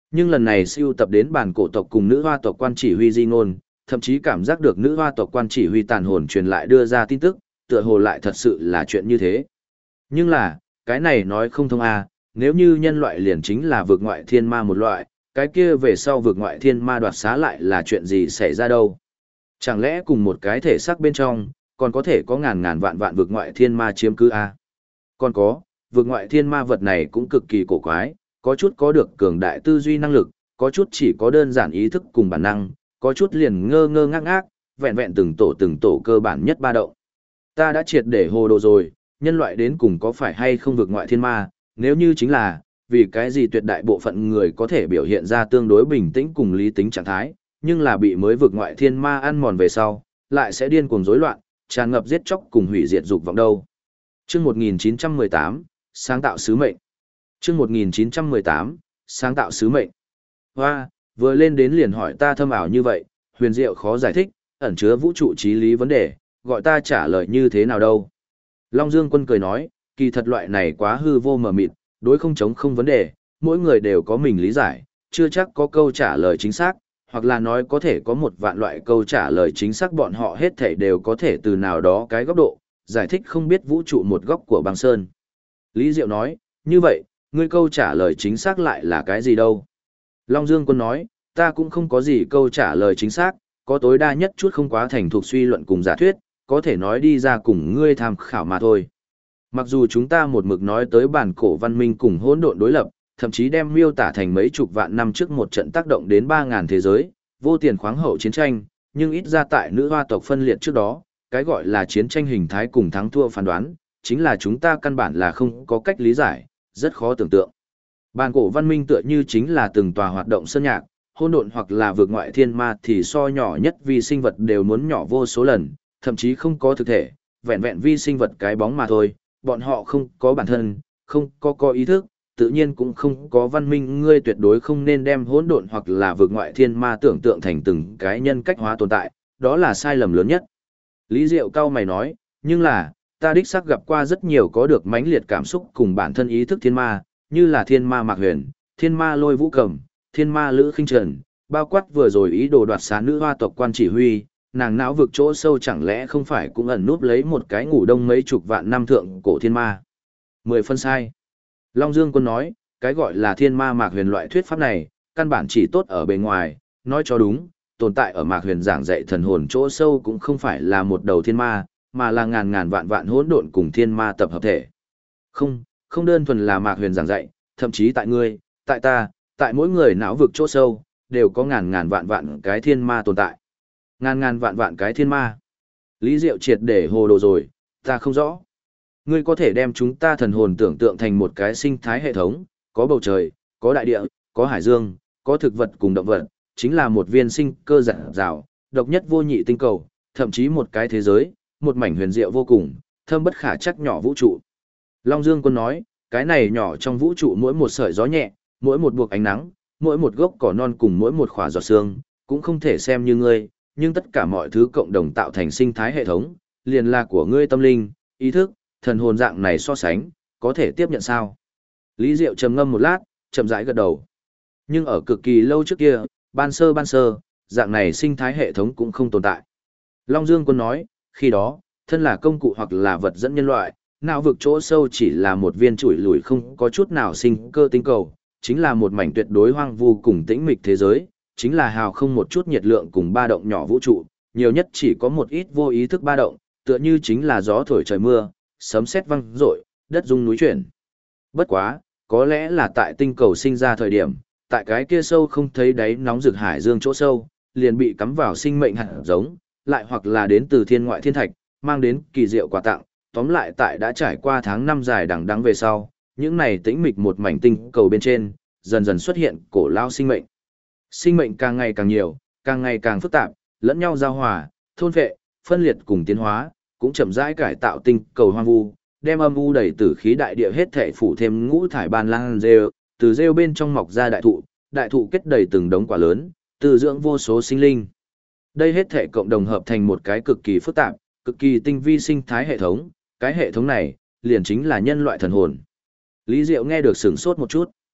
Nhưng lần này siêu tập đến bản cổ tộc cùng nữ hoa tộc quan chỉ huy di ngôn, thậm chí cảm giác được nữ hoa tộc quan chỉ huy tàn hồn truyền lại đưa ra tin tức, tựa hồ lại thật sự là chuyện như thế. Nhưng là, cái này nói không thông a, nếu như nhân loại liền chính là vượt ngoại thiên ma một loại, cái kia về sau vượt ngoại thiên ma đoạt xá lại là chuyện gì xảy ra đâu. Chẳng lẽ cùng một cái thể xác bên trong, còn có thể có ngàn ngàn vạn vạn vượt ngoại thiên ma chiếm cứ a? Còn có, vượt ngoại thiên ma vật này cũng cực kỳ cổ quái, có chút có được cường đại tư duy năng lực, có chút chỉ có đơn giản ý thức cùng bản năng, có chút liền ngơ ngơ ngác ngác, vẹn vẹn từng tổ cơ bản nhất ba động. Ta đã triệt để hồ đồ rồi, nhân loại đến cùng có phải hay không vượt ngoại thiên ma, nếu như chính là, vì cái gì tuyệt đại bộ phận người có thể biểu hiện ra tương đối bình tĩnh cùng lý tính trạng thái, nhưng là bị mới vượt ngoại thiên ma ăn mòn về sau, lại sẽ điên cuồng rối loạn, tràn ngập giết chóc cùng hủy diệt dục vọng đâu. Chương 1918, sáng tạo sứ mệnh. Chương 1918, sáng tạo sứ mệnh. Hoa, vừa lên đến liền hỏi ta thâm ảo như vậy, huyền diệu khó giải thích, ẩn chứa vũ trụ trí lý vấn đề, gọi ta trả lời như thế nào đâu. Long Dương Quân cười nói, kỳ thật loại này quá hư vô mờ mịt, đối không chống không vấn đề, mỗi người đều có mình lý giải, chưa chắc có câu trả lời chính xác, hoặc là nói có thể có một vạn loại câu trả lời chính xác, bọn họ hết thảy đều có thể từ nào đó cái góc độ, giải thích không biết vũ trụ một góc của băng sơn. Lý Diệu nói, như vậy, ngươi câu trả lời chính xác lại là cái gì đâu? Long Dương Quân nói, ta cũng không có gì câu trả lời chính xác, có tối đa nhất chút không quá thành thục suy luận cùng giả thuyết, có thể nói đi ra cùng ngươi tham khảo mà thôi. Mặc dù chúng ta một mực nói tới bản cổ văn minh cùng hỗn độn đối lập, thậm chí đem miêu tả thành mấy chục vạn năm trước một trận tác động đến 3.000 thế giới, vô tiền khoáng hậu chiến tranh, nhưng ít ra tại nữ hoa tộc phân liệt trước đó, cái gọi là chiến tranh hình thái cùng thắng thua phán đoán, chính là chúng ta căn bản là không có cách lý giải, rất khó tưởng tượng. Bản cổ văn minh tựa như chính là từng tòa hoạt động sơn nhạc, hỗn độn hoặc là vượt ngoại thiên ma thì so nhỏ nhất vi sinh vật đều muốn nhỏ vô số lần, thậm chí không có thực thể, vẹn vẹn vi sinh vật cái bóng mà thôi, bọn họ không có bản thân, không có ý thức, tự nhiên cũng không có văn minh, ngươi tuyệt đối không nên đem hỗn độn hoặc là vượt ngoại thiên ma tưởng tượng thành từng cái nhân cách hóa tồn tại, đó là sai lầm lớn nhất. Lý Diệu cao mày nói, nhưng là, ta đích xác gặp qua rất nhiều có được mãnh liệt cảm xúc cùng bản thân ý thức thiên ma, như là thiên ma Mạc Huyền, thiên ma Lôi Vũ Cầm, thiên ma Lữ Khinh Trần, bao quát vừa rồi ý đồ đoạt xá nữ hoa tộc quan chỉ huy, nàng não vực chỗ sâu chẳng lẽ không phải cũng ẩn núp lấy một cái ngủ đông mấy chục vạn năm thượng cổ thiên ma. 10 phân sai. Long Dương Quân nói, cái gọi là thiên ma Mạc Huyền loại thuyết pháp này, căn bản chỉ tốt ở bề ngoài, nói cho đúng, tồn tại ở Mạc Huyền giảng dạy thần hồn chỗ sâu cũng không phải là một đầu thiên ma, mà là ngàn ngàn vạn vạn hỗn độn cùng thiên ma tập hợp thể. Không đơn thuần là Mạc Huyền giảng dạy, thậm chí tại ngươi, tại ta, tại mỗi người não vực chỗ sâu, đều có ngàn ngàn vạn vạn cái thiên ma tồn tại. Ngàn ngàn vạn vạn cái thiên ma. Lý Diệu triệt để hồ đồ rồi, ta không rõ. Ngươi có thể đem chúng ta thần hồn tưởng tượng thành một cái sinh thái hệ thống, có bầu trời, có đại địa, có hải dương, có thực vật cùng động vật, chính là một viên sinh cơ rạng rào, độc nhất vô nhị tinh cầu, thậm chí một cái thế giới, một mảnh huyền diệu vô cùng, thâm bất khả trắc nhỏ vũ trụ. Long Dương Quân nói, cái này nhỏ trong vũ trụ mỗi một sợi gió nhẹ, mỗi một buộc ánh nắng, mỗi một gốc cỏ non cùng mỗi một khỏa giọt sương, cũng không thể xem như ngươi, nhưng tất cả mọi thứ cộng đồng tạo thành sinh thái hệ thống, liền là của ngươi tâm linh, ý thức, thần hồn dạng này so sánh, có thể tiếp nhận sao? Lý Diệu trầm ngâm một lát, chậm rãi gật đầu. Nhưng ở cực kỳ lâu trước kia, ban sơ, dạng này sinh thái hệ thống cũng không tồn tại. Long Dương Quân nói, khi đó, thân là công cụ hoặc là vật dẫn nhân loại, não vực chỗ sâu chỉ là một viên chủi lủi không có chút nào sinh cơ tinh cầu, chính là một mảnh tuyệt đối hoang vu cùng tĩnh mịch thế giới, chính là hào không một chút nhiệt lượng cùng ba động nhỏ vũ trụ, nhiều nhất chỉ có một ít vô ý thức ba động, tựa như chính là gió thổi trời mưa, sấm sét vang rội, đất rung núi chuyển. Bất quá, có lẽ là tại tinh cầu sinh ra thời điểm, tại cái kia sâu không thấy đáy nóng rực hải dương chỗ sâu, liền bị cắm vào sinh mệnh hạt giống, lại hoặc là đến từ thiên ngoại thiên thạch, mang đến kỳ diệu quà tặng, tóm lại tại đã trải qua tháng năm dài đằng đẵng về sau, những này tĩnh mịch một mảnh tinh cầu bên trên, dần dần xuất hiện cổ lao sinh mệnh. Sinh mệnh càng ngày càng nhiều, càng ngày càng phức tạp, lẫn nhau giao hòa, thôn phệ, phân liệt cùng tiến hóa, cũng chậm rãi cải tạo tinh cầu hoang vu, đem âm u đầy tử khí đại địa hết thảy phủ thêm ngũ thải ban lan rêu, từ rêu bên trong mọc ra đại thụ kết đầy từng đống quả lớn, từ dưỡng vô số sinh linh. Đây hết thảy cộng đồng hợp thành một cái cực kỳ phức tạp, cực kỳ tinh vi sinh thái hệ thống, cái hệ thống này liền chính là nhân loại thần hồn. Lý Diệu nghe được sửng sốt một chút.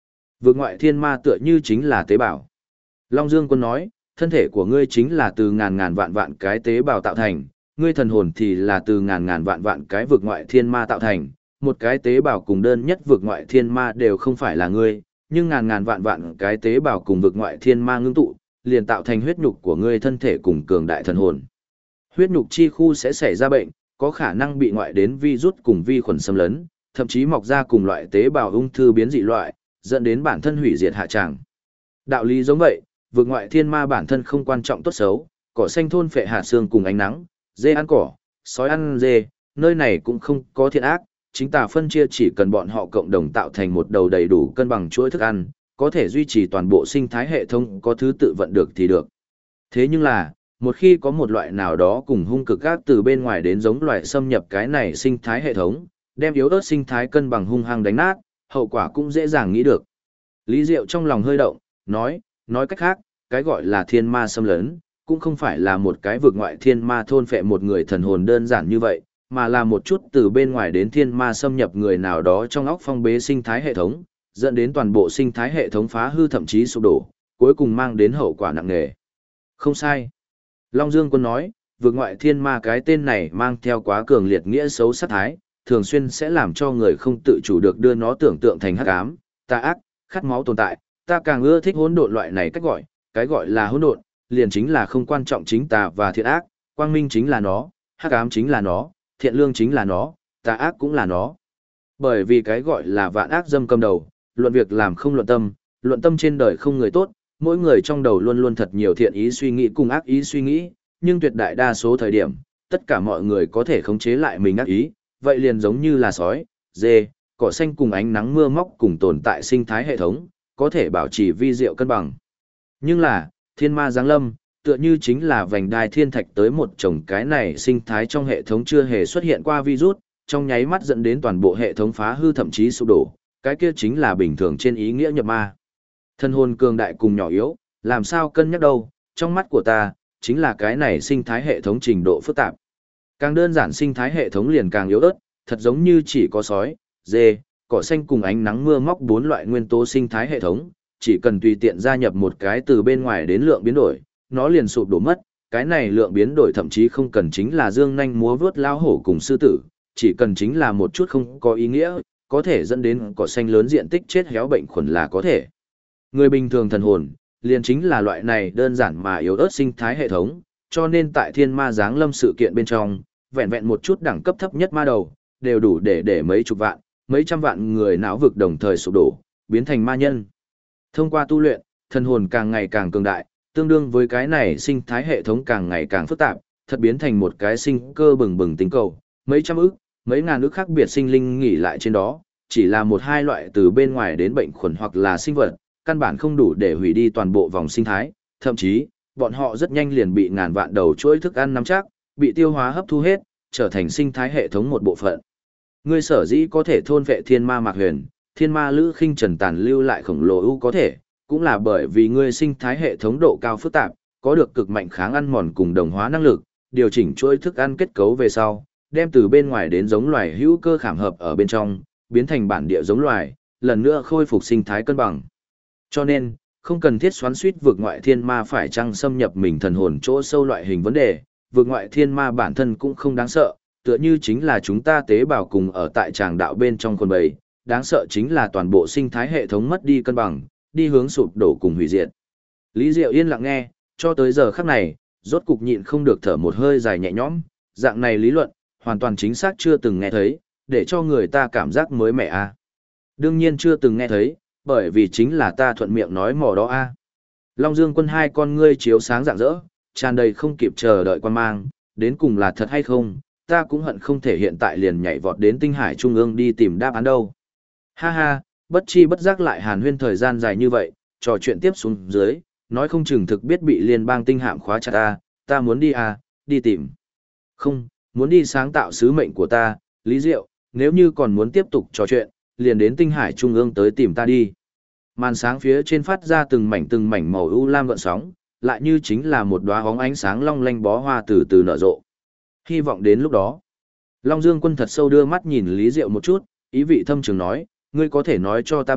Vượt ngoại thiên ma tựa như chính là tế bào. Long Dương Quân nói, thân thể của ngươi chính là từ ngàn ngàn vạn vạn cái tế bào tạo thành, ngươi thần hồn thì là từ ngàn ngàn vạn vạn cái vượt ngoại thiên ma tạo thành, một cái tế bào cùng đơn nhất vượt ngoại thiên ma đều không phải là ngươi, nhưng ngàn ngàn vạn vạn cái tế bào cùng vượt ngoại thiên ma ngưng tụ, liền tạo thành huyết nhục của ngươi thân thể cùng cường đại thần hồn. Huyết nhục chi khu sẽ xảy ra bệnh, có khả năng bị ngoại đến virus cùng vi khuẩn xâm lấn, thậm chí mọc ra cùng loại tế bào ung thư biến dị loại, dẫn đến bản thân hủy diệt hạ tràng. Đạo lý giống vậy, vượt ngoại thiên ma bản thân không quan trọng tốt xấu, cỏ xanh thôn phệ hạt xương cùng ánh nắng, dê ăn cỏ, sói ăn dê, nơi này cũng không có thiện ác, chính tà phân chia chỉ cần bọn họ cộng đồng tạo thành một đầu đầy đủ cân bằng chuỗi thức ăn, có thể duy trì toàn bộ sinh thái hệ thống có thứ tự vận được thì được. Thế nhưng là, một khi có một loại nào đó cùng hung cực ác từ bên ngoài đến giống loại xâm nhập cái này sinh thái hệ thống, đem yếu ớt sinh thái cân bằng hung hăng đánh nát, hậu quả cũng dễ dàng nghĩ được. Lý Diệu trong lòng hơi động, nói cách khác, cái gọi là thiên ma xâm lấn, cũng không phải là một cái vượt ngoại thiên ma thôn phệ một người thần hồn đơn giản như vậy, mà là một chút từ bên ngoài đến thiên ma xâm nhập người nào đó trong óc phong bế sinh thái hệ thống, dẫn đến toàn bộ sinh thái hệ thống phá hư thậm chí sụp đổ, cuối cùng mang đến hậu quả nặng nề. Không sai. Long Dương Quân nói, vượt ngoại thiên ma cái tên này mang theo quá cường liệt nghĩa xấu sát thái, thường xuyên sẽ làm cho người không tự chủ được đưa nó tưởng tượng thành hắc ám, tà ác, khát máu tồn tại. Ta càng ưa thích hỗn độn loại này cách gọi, cái gọi là hỗn độn, liền chính là không quan trọng chính tà và thiện ác, quang minh chính là nó, hắc ám chính là nó, thiện lương chính là nó, tà ác cũng là nó. Bởi vì cái gọi là vạn ác dâm cầm đầu, luận việc làm không luận tâm trên đời không người tốt, mỗi người trong đầu luôn luôn thật nhiều thiện ý suy nghĩ cùng ác ý suy nghĩ, nhưng tuyệt đại đa số thời điểm, tất cả mọi người có thể khống chế lại mình ác ý, vậy liền giống như là sói, dê, cỏ xanh cùng ánh nắng mưa móc cùng tồn tại sinh thái hệ thống, có thể bảo trì vi diệu cân bằng. Nhưng là, thiên ma giáng lâm, tựa như chính là vành đai thiên thạch tới một chồng cái này sinh thái trong hệ thống chưa hề xuất hiện qua virus, trong nháy mắt dẫn đến toàn bộ hệ thống phá hư thậm chí sụp đổ, cái kia chính là bình thường trên ý nghĩa nhập ma. Thân hồn cường đại cùng nhỏ yếu, làm sao cân nhắc đâu, trong mắt của ta, chính là cái này sinh thái hệ thống trình độ phức tạp. Càng đơn giản sinh thái hệ thống liền càng yếu ớt, thật giống như chỉ có sói, dê, cỏ xanh cùng ánh nắng mưa móc 4 loại nguyên tố sinh thái hệ thống, chỉ cần tùy tiện gia nhập một cái từ bên ngoài đến lượng biến đổi, nó liền sụp đổ mất, cái này lượng biến đổi thậm chí không cần chính là dương nhanh múa vướt lao hổ cùng sư tử, chỉ cần chính là một chút không có ý nghĩa, có thể dẫn đến cỏ xanh lớn diện tích chết héo bệnh khuẩn là có thể. Người bình thường thần hồn, liền chính là loại này đơn giản mà yếu ớt sinh thái hệ thống, cho nên tại thiên ma giáng lâm sự kiện bên trong, vẹn vẹn một chút đẳng cấp thấp nhất ma đầu, đều đủ để mấy chục vạn, mấy trăm vạn người não vực đồng thời sụp đổ, biến thành ma nhân. Thông qua tu luyện, thần hồn càng ngày càng cường đại, tương đương với cái này sinh thái hệ thống càng ngày càng phức tạp, thật biến thành một cái sinh cơ bừng bừng tính cầu, mấy trăm ức, mấy ngàn ức khác biệt sinh linh nghỉ lại trên đó, chỉ là một hai loại từ bên ngoài đến bệnh khuẩn hoặc là sinh vật, căn bản không đủ để hủy đi toàn bộ vòng sinh thái, thậm chí, bọn họ rất nhanh liền bị ngàn vạn đầu chuỗi thức ăn nắm chắc, bị tiêu hóa hấp thu hết, trở thành sinh thái hệ thống một bộ phận. Ngươi sở dĩ có thể thôn vệ thiên ma mạc huyền, thiên ma lữ khinh trần tàn lưu lại khổng lồ ưu có thể, cũng là bởi vì ngươi sinh thái hệ thống độ cao phức tạp, có được cực mạnh kháng ăn mòn cùng đồng hóa năng lực, điều chỉnh chuỗi thức ăn kết cấu về sau, đem từ bên ngoài đến giống loài hữu cơ khảm hợp ở bên trong, biến thành bản địa giống loài, lần nữa khôi phục sinh thái cân bằng. Cho nên, không cần thiết xoắn suýt vượt ngoại thiên ma phải chăng xâm nhập mình thần hồn chỗ sâu loại hình vấn đề, vượt ngoại thiên ma bản thân cũng không đáng sợ, tựa như chính là chúng ta tế bào cùng ở tại tràng đạo bên trong con bầy, đáng sợ chính là toàn bộ sinh thái hệ thống mất đi cân bằng, đi hướng sụp đổ cùng hủy diệt. Lý Diệu yên lặng nghe, cho tới giờ khắc này, rốt cục nhịn không được thở một hơi dài nhẹ nhõm, dạng này lý luận, hoàn toàn chính xác chưa từng nghe thấy, để cho người ta cảm giác mới mẻ a. Đương nhiên chưa từng nghe thấy, bởi vì chính là ta thuận miệng nói mò đó a. Long Dương Quân hai con ngươi chiếu sáng rạng rỡ, tràn đầy không kịp chờ đợi quan mang, đến cùng là thật hay không, ta cũng hận không thể hiện tại liền nhảy vọt đến tinh hải trung ương đi tìm đáp án đâu. Ha ha, bất chi bất giác lại hàn huyên thời gian dài như vậy, trò chuyện tiếp xuống dưới, nói không chừng thực biết bị liên bang tinh hạm khóa chặt ta muốn đi đi tìm. Không, muốn đi sáng tạo sứ mệnh của ta, Lý Diệu, nếu như còn muốn tiếp tục trò chuyện, liền đến tinh hải trung ương tới tìm ta đi. Màn sáng phía trên phát ra từng mảnh màu u lam gợn sóng, lại như chính là một đóa hóng ánh sáng long lanh bó hoa từ từ nở rộ. Hy vọng đến lúc đó. Long Dương Quân thật sâu đưa mắt nhìn Lý Diệu một chút, ý vị thâm trường nói, ngươi có thể nói cho ta biết,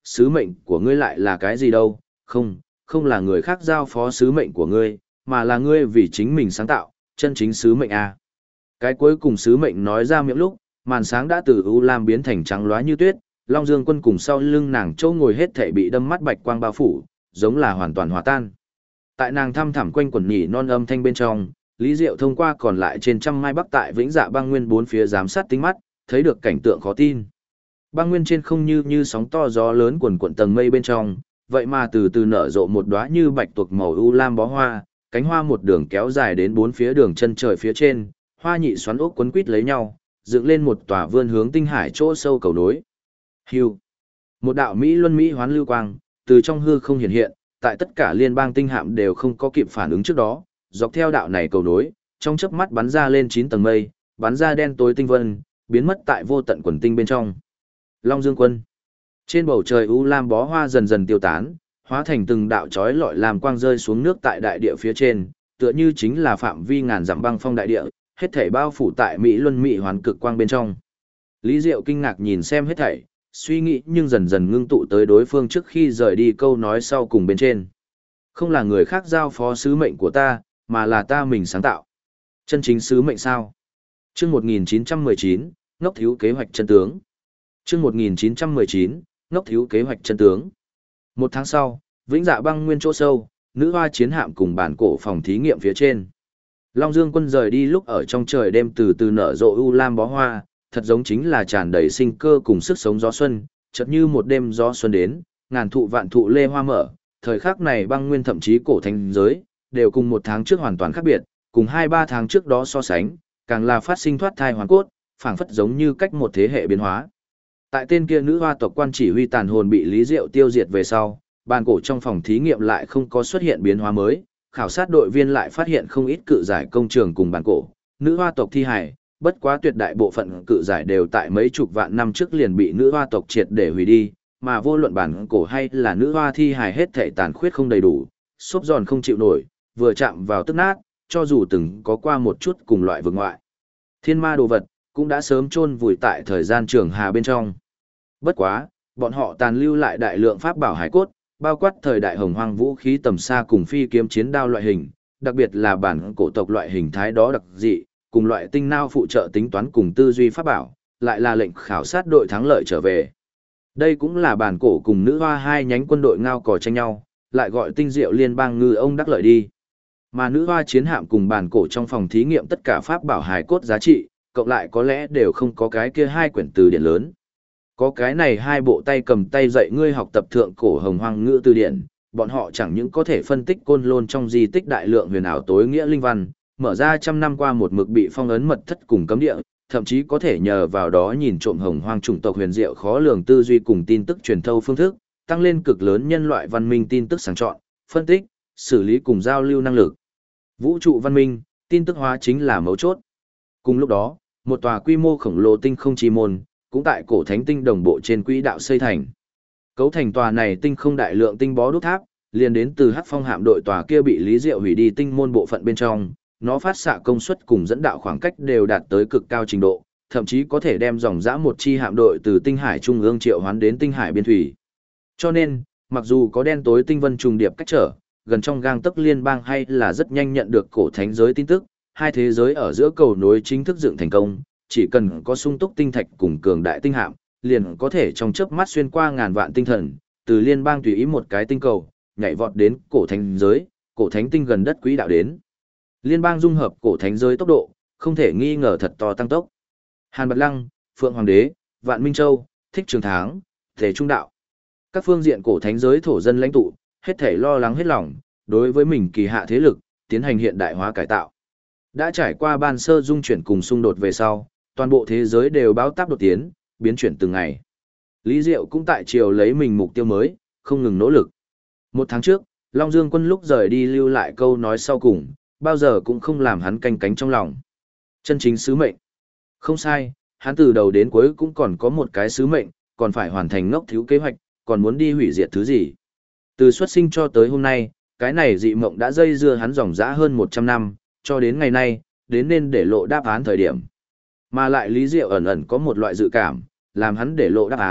sứ mệnh của ngươi lại là cái gì đâu, không, không là người khác giao phó sứ mệnh của ngươi, mà là ngươi vì chính mình sáng tạo, chân chính sứ mệnh a. Cái cuối cùng sứ mệnh nói ra miệng lúc, màn sáng đã từ u lam biến thành trắng loá như tuyết, Long Dương Quân cùng sau lưng nàng châu ngồi hết thảy bị đâm mắt bạch quang bao phủ, giống là hoàn toàn hòa tan. Tại nàng thăm thẳm quanh quẩn nhỉ non âm thanh bên trong, Lý Diệu thông qua còn lại trên trăm mai bắc tại Vĩnh Dạ băng nguyên bốn phía giám sát tính mắt, thấy được cảnh tượng khó tin. Băng nguyên trên không như sóng to gió lớn quần quần tầng mây bên trong, vậy mà từ từ nở rộ một đóa như bạch tuộc màu u lam bó hoa, cánh hoa một đường kéo dài đến bốn phía đường chân trời phía trên, hoa nhị xoắn ốc quấn quít lấy nhau, dựng lên một tòa vươn hướng tinh hải chỗ sâu cầu nối. Hưu. Một đạo mỹ luân mỹ hoán lưu quang, từ trong hư không hiện hiện, tại tất cả liên bang tinh hạm đều không có kịp phản ứng trước đó, dọc theo đạo này cầu nối, trong chớp mắt bắn ra lên 9 tầng mây, bắn ra đen tối tinh vân, biến mất tại vô tận quần tinh bên trong. Long Dương Quân. Trên bầu trời u lam bó hoa dần dần tiêu tán, hóa thành từng đạo chói lọi làm quang rơi xuống nước tại đại địa phía trên, tựa như chính là phạm vi ngàn dặm băng phong đại địa, hết thảy bao phủ tại mỹ luân mỹ hoán cực quang bên trong. Lý Diệu kinh ngạc nhìn xem hết thảy, suy nghĩ nhưng dần dần ngưng tụ tới đối phương trước khi rời đi câu nói sau cùng bên trên. Không là người khác giao phó sứ mệnh của ta, mà là ta mình sáng tạo. Chân chính sứ mệnh sao? Chương 1919, ngốc thiếu kế hoạch chân tướng. Chương 1919, ngốc thiếu kế hoạch chân tướng. Một tháng sau, Vĩnh Dạ băng nguyên chỗ sâu, nữ hoa chiến hạm cùng bản cổ phòng thí nghiệm phía trên. Long Dương Quân rời đi lúc ở trong trời đêm từ từ nở rộ u lam bó hoa, thật giống chính là tràn đầy sinh cơ cùng sức sống gió xuân, chợt như một đêm gió xuân đến, ngàn thụ vạn thụ lê hoa mở, thời khắc này băng nguyên thậm chí cổ thánh giới, đều cùng một tháng trước hoàn toàn khác biệt, cùng 2-3 tháng trước đó so sánh, càng là phát sinh thoát thai hoàn cốt, phảng phất giống như cách một thế hệ biến hóa. Tại tên kia nữ hoa tộc quan chỉ huy tàn hồn bị Lý Diệu tiêu diệt về sau, bàn cổ trong phòng thí nghiệm lại không có xuất hiện biến hóa mới, khảo sát đội viên lại phát hiện không ít cự giải công trường cùng bàn cổ, nữ hoa tộc thi hài, bất quá tuyệt đại bộ phận cự giải đều tại mấy chục vạn năm trước liền bị nữ hoa tộc triệt để hủy đi, mà vô luận bản cổ hay là nữ hoa thi hài hết thảy tàn khuyết không đầy đủ, xốp giòn không chịu nổi, vừa chạm vào tức nát, cho dù từng có qua một chút cùng loại vực ngoại. Thiên ma đồ vật, cũng đã sớm chôn vùi tại thời gian trường hà bên trong. Bất quá, bọn họ tàn lưu lại đại lượng pháp bảo hải cốt, bao quát thời đại hồng hoang vũ khí tầm xa cùng phi kiếm chiến đao loại hình, đặc biệt là bản cổ tộc loại hình thái đó đặc dị, cùng loại tinh nao phụ trợ tính toán cùng tư duy pháp bảo, lại là lệnh khảo sát đội thắng lợi trở về. Đây cũng là bản cổ cùng nữ hoa hai nhánh quân đội ngao cò tranh nhau, lại gọi tinh diệu liên bang ngư ông đắc lợi đi. Mà nữ hoa chiến hạm cùng bản cổ trong phòng thí nghiệm tất cả pháp bảo hài cốt giá trị, cộng lại có lẽ đều không có cái kia hai quyển từ điển lớn. Có cái này hai bộ tay cầm tay dạy ngươi học tập thượng cổ hồng hoang ngữ từ điển, bọn họ chẳng những có thể phân tích côn lôn trong di tích đại lượng huyền ảo tối nghĩa linh văn, mở ra trăm năm qua một mực bị phong ấn mật thất cùng cấm địa, thậm chí có thể nhờ vào đó nhìn trộm hồng hoang chủng tộc huyền diệu khó lường tư duy cùng tin tức truyền thâu phương thức, tăng lên cực lớn nhân loại văn minh tin tức sáng chọn, phân tích, xử lý cùng giao lưu năng lực. Vũ trụ văn minh, tin tức hóa chính là mấu chốt. Cùng lúc đó, một tòa quy mô khổng lồ tinh không chi môn, cũng tại cổ thánh tinh đồng bộ trên quỹ đạo xây thành. Cấu thành tòa này tinh không đại lượng tinh bó đốt tháp, liền đến từ Hắc Phong hạm đội tòa kia bị Lý Diệu hủy đi tinh môn bộ phận bên trong, nó phát xạ công suất cùng dẫn đạo khoảng cách đều đạt tới cực cao trình độ, thậm chí có thể đem dòng dã một chi hạm đội từ tinh hải trung ương triệu hoán đến tinh hải biên thủy. Cho nên, mặc dù có đen tối tinh vân trùng điệp cách trở, gần trong gang tấc liên bang hay là rất nhanh nhận được cổ thánh giới tin tức, hai thế giới ở giữa cầu nối chính thức dựng thành công, chỉ cần có sung túc tinh thạch cùng cường đại tinh hạm, liền có thể trong chớp mắt xuyên qua ngàn vạn tinh thần, từ liên bang tùy ý một cái tinh cầu, nhảy vọt đến cổ thánh giới, cổ thánh tinh gần đất quỹ đạo đến. Liên bang dung hợp cổ thánh giới tốc độ, không thể nghi ngờ thật to tăng tốc. Hàn Bật Lăng, Phượng Hoàng Đế, Vạn Minh Châu, Thích Trường Tháng, Thể Trung Đạo. Các phương diện cổ thánh giới thổ dân lãnh tụ, hết thể lo lắng hết lòng, đối với mình kỳ hạ thế lực, tiến hành hiện đại hóa cải tạo. Đã trải qua ban sơ dung chuyển cùng xung đột về sau, toàn bộ thế giới đều báo táp đột tiến, biến chuyển từng ngày. Lý Diệu cũng tại chiều lấy mình mục tiêu mới, không ngừng nỗ lực. Một tháng trước, Long Dương Quân lúc rời đi lưu lại câu nói sau cùng, bao giờ cũng không làm hắn canh cánh trong lòng. Chân chính sứ mệnh. Không sai, hắn từ đầu đến cuối cũng còn có một cái sứ mệnh, còn phải hoàn thành ngốc thiếu kế hoạch, còn muốn đi hủy diệt thứ gì. Từ xuất sinh cho tới hôm nay, cái này dị mộng đã dây dưa hắn dòng dã hơn 100 năm, cho đến ngày nay, đến nên để lộ đáp án thời điểm. Mà lại Lý Diệu ẩn ẩn có một loại dự cảm, làm hắn để lộ đáp án,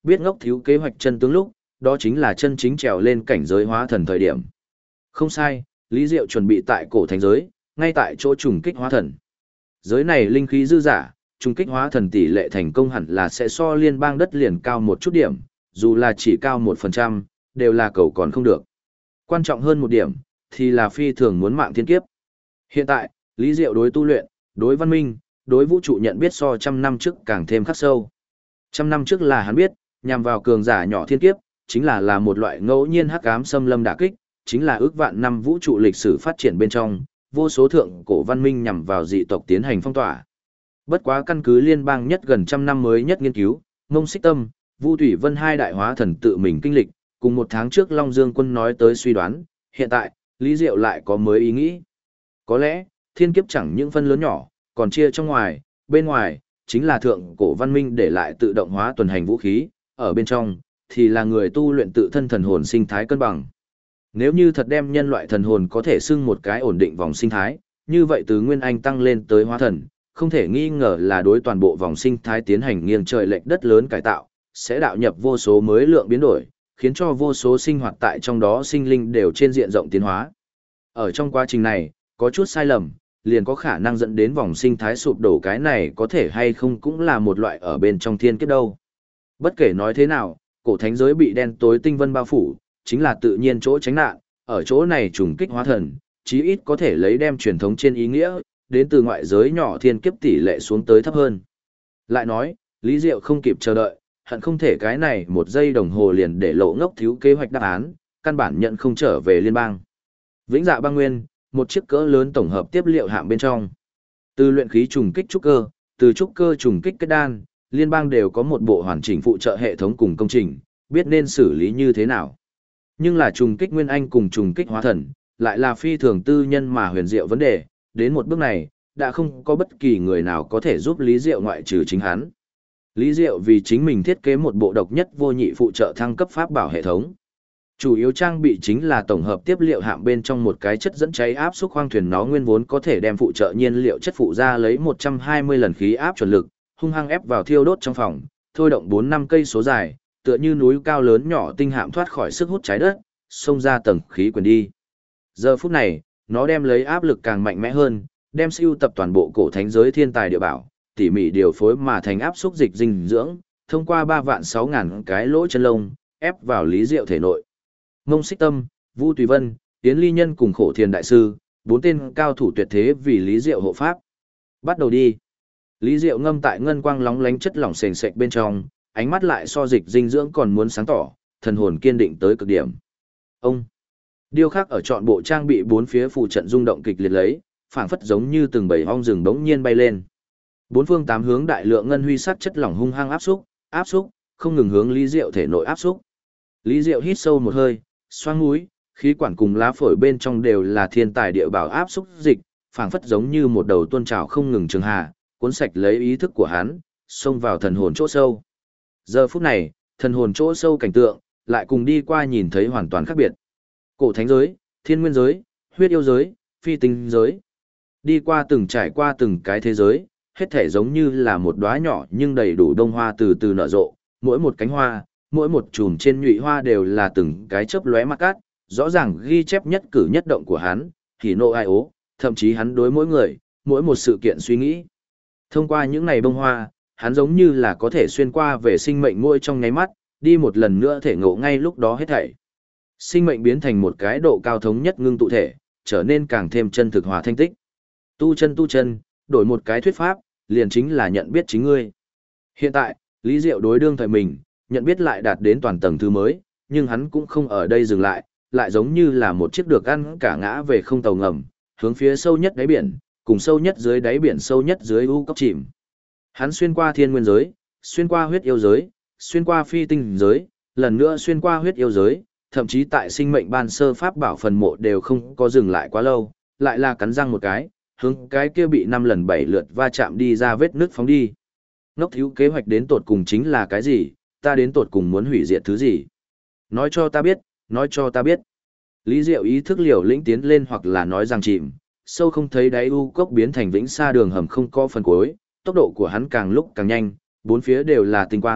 Biết ngốc thiếu kế hoạch chân tướng lúc, đó chính là chân chính trèo lên cảnh giới hóa thần thời điểm. Không sai, Lý Diệu chuẩn bị tại cổ thánh giới, ngay tại chỗ trùng kích hóa thần. Giới này linh khí dư giả, trùng kích hóa thần tỷ lệ thành công hẳn là sẽ so liên bang đất liền cao một chút điểm, dù là chỉ cao 1%, đều là cầu còn không được. Quan trọng hơn một điểm, thì là phi thường muốn mạng thiên kiếp. Hiện tại, Lý Diệu đối tu luyện, đối văn minh, đối vũ trụ nhận biết so trăm năm trước càng thêm khắc sâu. Trăm năm trước là hắn biết, nhằm vào cường giả nhỏ thiên kiếp, chính là một loại ngẫu nhiên hắc ám xâm lâm đả kích, chính là ước vạn năm vũ trụ lịch sử phát triển bên trong, vô số thượng cổ văn minh nhằm vào dị tộc tiến hành phong tỏa. Bất quá căn cứ liên bang nhất gần trăm năm mới nhất nghiên cứu, Ngông Xích Tâm, Vu Thủy Vân hai đại hóa thần tự mình kinh lịch, cùng một tháng trước Long Dương Quân nói tới suy đoán, hiện tại, Lý Diệu lại có mới ý nghĩ. Có lẽ, thiên kiếp chẳng những phân lớn nhỏ, còn chia trong ngoài, bên ngoài, chính là thượng cổ văn minh để lại tự động hóa tuần hành vũ khí, ở bên trong, thì là người tu luyện tự thân thần hồn sinh thái cân bằng. Nếu như thật đem nhân loại thần hồn có thể xưng một cái ổn định vòng sinh thái, như vậy từ Nguyên Anh tăng lên tới hóa thần, không thể nghi ngờ là đối toàn bộ vòng sinh thái tiến hành nghiêng trời lệch đất lớn cải tạo, sẽ đạo nhập vô số mới lượng biến đổi, khiến cho vô số sinh hoạt tại trong đó sinh linh đều trên diện rộng tiến hóa. Ở trong quá trình này, có chút sai lầm, liền có khả năng dẫn đến vòng sinh thái sụp đổ, cái này có thể hay không cũng là một loại ở bên trong thiên kiếp đâu. Bất kể nói thế nào, cổ thánh giới bị đen tối tinh vân bao phủ, chính là tự nhiên chỗ tránh nạn, ở chỗ này trùng kích hóa thần, chí ít có thể lấy đem truyền thống trên ý nghĩa, đến từ ngoại giới nhỏ thiên kiếp tỷ lệ xuống tới thấp hơn. Lại nói, Lý Diệu không kịp chờ đợi, hận không thể cái này một giây đồng hồ liền để lộ ngốc thiếu kế hoạch đáp án, căn bản nhận không trở về liên bang. Vĩnh Dạ Băng Nguyên, một chiếc cỡ lớn tổng hợp tiếp liệu hạng bên trong. Từ luyện khí trùng kích trúc cơ, từ trúc cơ trùng kích kết đan, liên bang đều có một bộ hoàn chỉnh phụ trợ hệ thống cùng công trình, biết nên xử lý như thế nào. Nhưng là trùng kích nguyên anh cùng trùng kích hóa thần, lại là phi thường tư nhân mà huyền diệu vấn đề, đến một bước này, đã không có bất kỳ người nào có thể giúp Lý Diệu ngoại trừ chính hắn. Lý Diệu vì chính mình thiết kế một bộ độc nhất vô nhị phụ trợ thăng cấp pháp bảo hệ thống. Chủ yếu trang bị chính là tổng hợp tiếp liệu hạng bên trong một cái chất dẫn cháy áp xúc khoang thuyền, nó nguyên vốn có thể đem phụ trợ nhiên liệu chất phụ ra lấy 120 lần khí áp chuẩn lực, hung hăng ép vào thiêu đốt trong phòng, thôi động 4-5 cây số dài, tựa như núi cao lớn nhỏ tinh hạm thoát khỏi sức hút trái đất, xông ra tầng khí quyển đi. Giờ phút này, nó đem lấy áp lực càng mạnh mẽ hơn, đem siêu tập toàn bộ cổ thánh giới thiên tài địa bảo, tỉ mỉ điều phối mà thành áp xúc dịch dinh dưỡng, thông qua 3.600.000 cái lỗ chân lông, ép vào Lý Diệu thể nội. Ngông Xích Tâm, Vu Tùy Vân, Yến Ly Nhân cùng Khổ Thiền Đại Sư, 4 tên cao thủ tuyệt thế vì Lý Diệu hộ pháp. Bắt đầu đi. Lý Diệu ngâm tại ngân quang lóng lánh chất lỏng sền sệt bên trong, ánh mắt lại so dịch dinh dưỡng còn muốn sáng tỏ, thần hồn kiên định tới cực điểm. Ông điêu khắc ở trọn bộ trang bị bốn phía phù trận rung động kịch liệt lấy, phảng phất giống như từng bầy ong rừng bỗng nhiên bay lên. Bốn phương tám hướng đại lượng ngân huy sắc chất lỏng hung hăng áp xúc, không ngừng hướng Lý Diệu thể nội áp xúc. Lý Diệu hít sâu một hơi, xoang mũi, khí quản cùng lá phổi bên trong đều là thiên tài địa bảo áp xúc dịch, phảng phất giống như một đầu tuôn trào không ngừng trường hà, cuốn sạch lấy ý thức của hắn, xông vào thần hồn chỗ sâu. Giờ phút này, thần hồn chỗ sâu cảnh tượng, lại cùng đi qua nhìn thấy hoàn toàn khác biệt. Cổ thánh giới, thiên nguyên giới, huyết yêu giới, phi tinh giới. Đi qua trải qua từng cái thế giới, hết thể giống như là một đóa nhỏ nhưng đầy đủ đông hoa từ từ nở rộ, mỗi một cánh hoa, mỗi một chùm trên nhụy hoa đều là từng cái chớp lóe mắt cát, rõ ràng ghi chép nhất cử nhất động của hắn, hỉ nộ ai ố, thậm chí hắn đối mỗi người, mỗi một sự kiện suy nghĩ. Thông qua những ngày bông hoa, hắn giống như là có thể xuyên qua về sinh mệnh mỗi trong nháy mắt, đi một lần nữa thể ngộ ngay lúc đó hết thảy. Sinh mệnh biến thành một cái độ cao thống nhất ngưng tụ thể, trở nên càng thêm chân thực hòa thanh tích. Tu chân, đổi một cái thuyết pháp, liền chính là nhận biết chính ngươi. Hiện tại, Lý Diệu đối đương thời mình, nhận biết lại đạt đến toàn tầng thứ mới, nhưng hắn cũng không ở đây dừng lại, lại giống như là một chiếc được ăn cả ngã về không tàu ngầm, hướng phía sâu nhất đáy biển, cùng sâu nhất dưới đáy biển sâu nhất dưới u cốc chìm. Hắn xuyên qua thiên nguyên giới, xuyên qua huyết yêu giới, xuyên qua phi tinh giới, lần nữa xuyên qua huyết yêu giới, thậm chí tại sinh mệnh ban sơ pháp bảo phần mộ đều không có dừng lại quá lâu, lại là cắn răng một cái, hướng cái kia bị 5 lần 7 lượt va chạm đi ra vết nước phóng đi. Ngốc thiếu kế hoạch đến tột cùng chính là cái gì, ta đến tột cùng muốn hủy diệt thứ gì? Nói cho ta biết, nói cho ta biết. Lý Diệu ý thức liều lĩnh tiến lên, hoặc là nói rằng chìm, sâu không thấy đáy u cốc biến thành vĩnh xa đường hầm không có phần cuối, tốc độ của hắn càng lúc càng nhanh, bốn phía đều là tinh quang,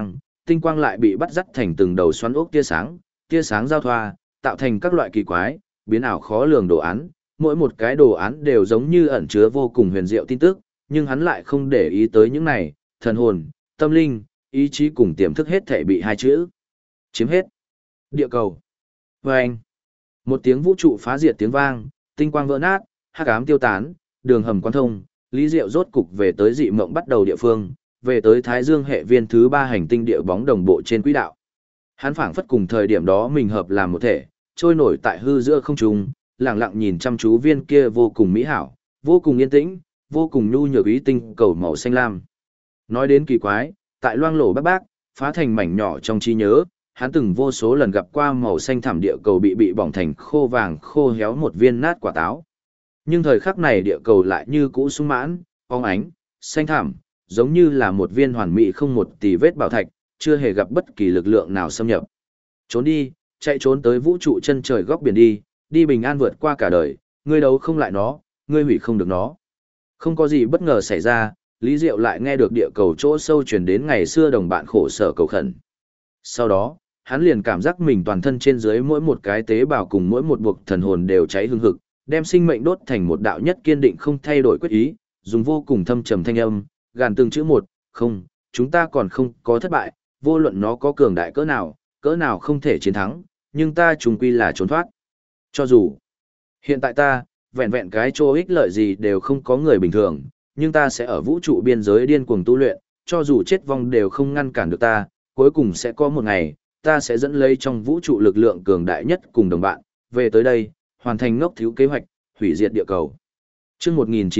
tinh quang lại bị bắt dắt thành từng đầu xoắn ốc tia sáng giao thoa, tạo thành các loại kỳ quái, biến ảo khó lường đồ án, mỗi một cái đồ án đều giống như ẩn chứa vô cùng huyền diệu tin tức, nhưng hắn lại không để ý tới những này, thần hồn, tâm linh, ý chí cùng tiềm thức hết thể bị hai chữ chiếm hết. Địa cầu. Vâng. Một tiếng vũ trụ phá diệt tiếng vang, tinh quang vỡ nát, hắc ám tiêu tán, đường hầm quan thông, Lý Diệu rốt cục về tới dị mộng bắt đầu địa phương, về tới Thái Dương hệ viên thứ 3 hành tinh địa bóng đồng bộ trên quỹ đạo. Hắn phảng phất cùng thời điểm đó mình hợp làm một thể, trôi nổi tại hư giữa không trung, lặng lặng nhìn chăm chú viên kia vô cùng mỹ hảo, vô cùng yên tĩnh, vô cùng nhu nhược ý tinh cầu màu xanh lam. Nói đến kỳ quái, tại loang lổ bắc bác, phá thành mảnh nhỏ trong trí nhớ, hắn từng vô số lần gặp qua màu xanh thẳm địa cầu bị bỏng thành khô vàng khô héo một viên nát quả táo. Nhưng thời khắc này địa cầu lại như cũ sung mãn, óng ánh, xanh thẳm, giống như là một viên hoàn mỹ không một tì vết bảo thạch, chưa hề gặp bất kỳ lực lượng nào xâm nhập. Trốn đi, chạy trốn tới vũ trụ chân trời góc biển đi, đi bình an vượt qua cả đời, ngươi đấu không lại nó, ngươi hủy không được nó. Không có gì bất ngờ xảy ra, Lý Diệu lại nghe được địa cầu chỗ sâu truyền đến ngày xưa đồng bạn khổ sở cầu khẩn. Sau đó, hắn liền cảm giác mình toàn thân trên dưới mỗi một cái tế bào cùng mỗi một buộc thần hồn đều cháy hương hực, đem sinh mệnh đốt thành một đạo nhất kiên định không thay đổi quyết ý, dùng vô cùng thâm trầm thanh âm, gàn từng chữ một, không, chúng ta còn không có thất bại, vô luận nó có cường đại cỡ nào không thể chiến thắng, nhưng ta chung quy là trốn thoát. Cho dù, hiện tại ta, vẹn vẹn cái chỗ ích lợi gì đều không có người bình thường, nhưng ta sẽ ở vũ trụ biên giới điên cuồng tu luyện, cho dù chết vong đều không ngăn cản được ta, cuối cùng sẽ có một ngày, ta sẽ dẫn lấy trong vũ trụ lực lượng cường đại nhất cùng đồng bạn, về tới đây, hoàn thành ngốc thiếu kế hoạch, hủy diệt địa cầu. Chương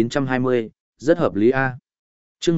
1920, rất hợp lý A. Chương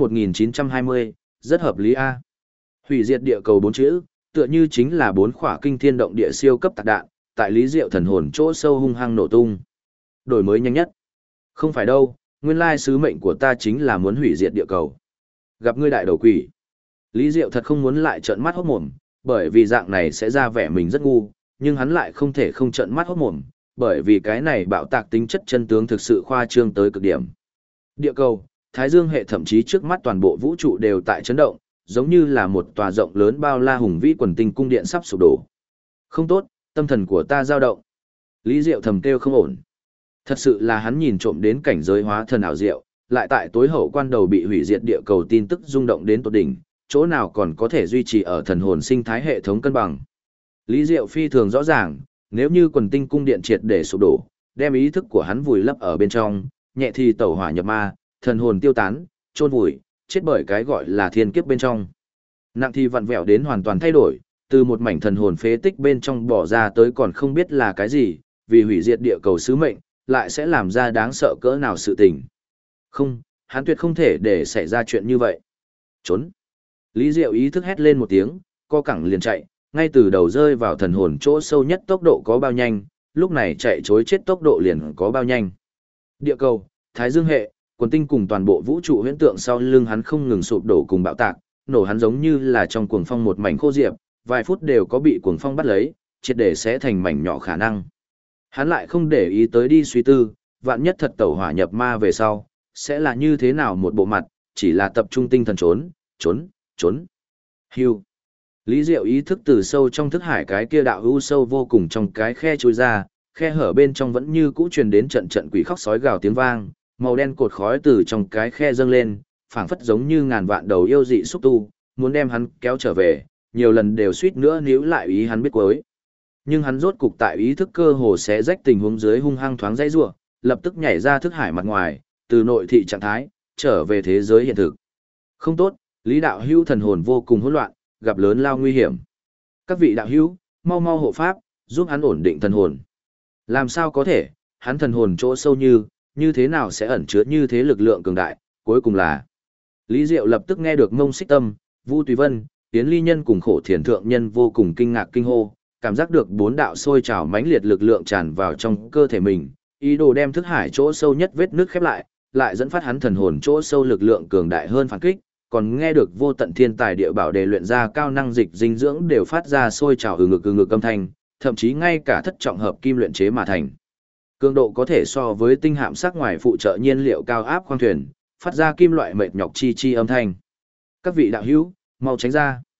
1920, rất hợp lý A. Hủy diệt địa cầu 4 chữ, tựa như chính là 4 khỏa kinh thiên động địa siêu cấp tạc đạn, tại Lý Diệu thần hồn chỗ sâu hung hăng nổ tung. Đổi mới nhanh nhất. Không phải đâu, nguyên lai sứ mệnh của ta chính là muốn hủy diệt địa cầu. Gặp ngươi đại đầu quỷ. Lý Diệu thật không muốn lại trợn mắt hốt mồm, bởi vì dạng này sẽ ra vẻ mình rất ngu, nhưng hắn lại không thể không trợn mắt hốt mồm, bởi vì cái này bạo tạc tính chất chân tướng thực sự khoa trương tới cực điểm. Địa cầu, Thái Dương hệ thậm chí trước mắt toàn bộ vũ trụ đều tại chấn động, giống như là một tòa rộng lớn bao la hùng vĩ quần tinh cung điện sắp sụp đổ. Không tốt, tâm thần của ta dao động. Lý Diệu thầm kêu không ổn. Thật sự là hắn nhìn trộm đến cảnh giới hóa thần ảo diệu, lại tại tối hậu quan đầu bị hủy diệt địa cầu tin tức rung động đến tột đỉnh, chỗ nào còn có thể duy trì ở thần hồn sinh thái hệ thống cân bằng. Lý Diệu phi thường rõ ràng, nếu như quần tinh cung điện triệt để sụp đổ, đem ý thức của hắn vùi lấp ở bên trong, nhẹ thì tẩu hỏa nhập ma, thần hồn tiêu tán, chôn vùi, chết bởi cái gọi là thiên kiếp bên trong. Nặng thì vặn vẹo đến hoàn toàn thay đổi, từ một mảnh thần hồn phế tích bên trong bỏ ra tới còn không biết là cái gì, vì hủy diệt địa cầu sứ mệnh, lại sẽ làm ra đáng sợ cỡ nào sự tình. Không, hắn tuyệt không thể để xảy ra chuyện như vậy. Trốn. Lý Diệu ý thức hét lên một tiếng, co cẳng liền chạy, ngay từ đầu rơi vào thần hồn chỗ sâu nhất tốc độ có bao nhanh, lúc này chạy trối chết tốc độ liền có bao nhanh. Địa cầu, Thái Dương hệ, quần tinh cùng toàn bộ vũ trụ huyễn tượng sau lưng hắn không ngừng sụp đổ cùng bạo tạc, nổ hắn giống như là trong cuồng phong một mảnh khô diệp, vài phút đều có bị cuồng phong bắt lấy, triệt để sẽ thành mảnh nhỏ khả năng. Hắn lại không để ý tới đi suy tư, vạn nhất thật tẩu hỏa nhập ma về sau, sẽ là như thế nào một bộ mặt, chỉ là tập trung tinh thần trốn. Hưu. Lý Diệu ý thức từ sâu trong thức hải cái kia đạo u sâu vô cùng trong cái khe chui ra, khe hở bên trong vẫn như cũ truyền đến trận trận quỷ khóc sói gào tiếng vang, màu đen cột khói từ trong cái khe dâng lên, phảng phất giống như ngàn vạn đầu yêu dị xúc tu, muốn đem hắn kéo trở về, nhiều lần đều suýt nữa níu lại ý hắn biết cuối. Nhưng hắn rốt cục tại ý thức cơ hồ xé rách tình huống dưới hung hăng thoáng dãy rủa, lập tức nhảy ra thức hải mặt ngoài, từ nội thị trạng thái trở về thế giới hiện thực. Không tốt, Lý đạo hữu thần hồn vô cùng hỗn loạn, gặp lớn lao nguy hiểm. Các vị đạo hữu, mau mau hộ pháp, giúp hắn ổn định thần hồn. Làm sao có thể, hắn thần hồn chỗ sâu như thế nào sẽ ẩn chứa như thế lực lượng cường đại, cuối cùng là. Lý Diệu lập tức nghe được Mông Xích Tâm, Vu Tùy Vân, Tiến Ly Nhân cùng Khổ Thiền Thượng Nhân vô cùng kinh ngạc kinh hô, cảm giác được 4 đạo sôi trào mãnh liệt lực lượng tràn vào trong cơ thể mình, ý đồ đem thức hải chỗ sâu nhất vết nước khép lại dẫn phát hắn thần hồn chỗ sâu lực lượng cường đại hơn phản kích, còn nghe được vô tận thiên tài địa bảo để luyện ra cao năng dịch dinh dưỡng đều phát ra sôi trào ừ ngực âm thanh, thậm chí ngay cả thất trọng hợp kim luyện chế mà thành. Cường độ có thể so với tinh hạm sắc ngoài phụ trợ nhiên liệu cao áp khoang thuyền, phát ra kim loại mệt nhọc chi chi âm thanh. Các vị đạo hữu, mau tránh ra.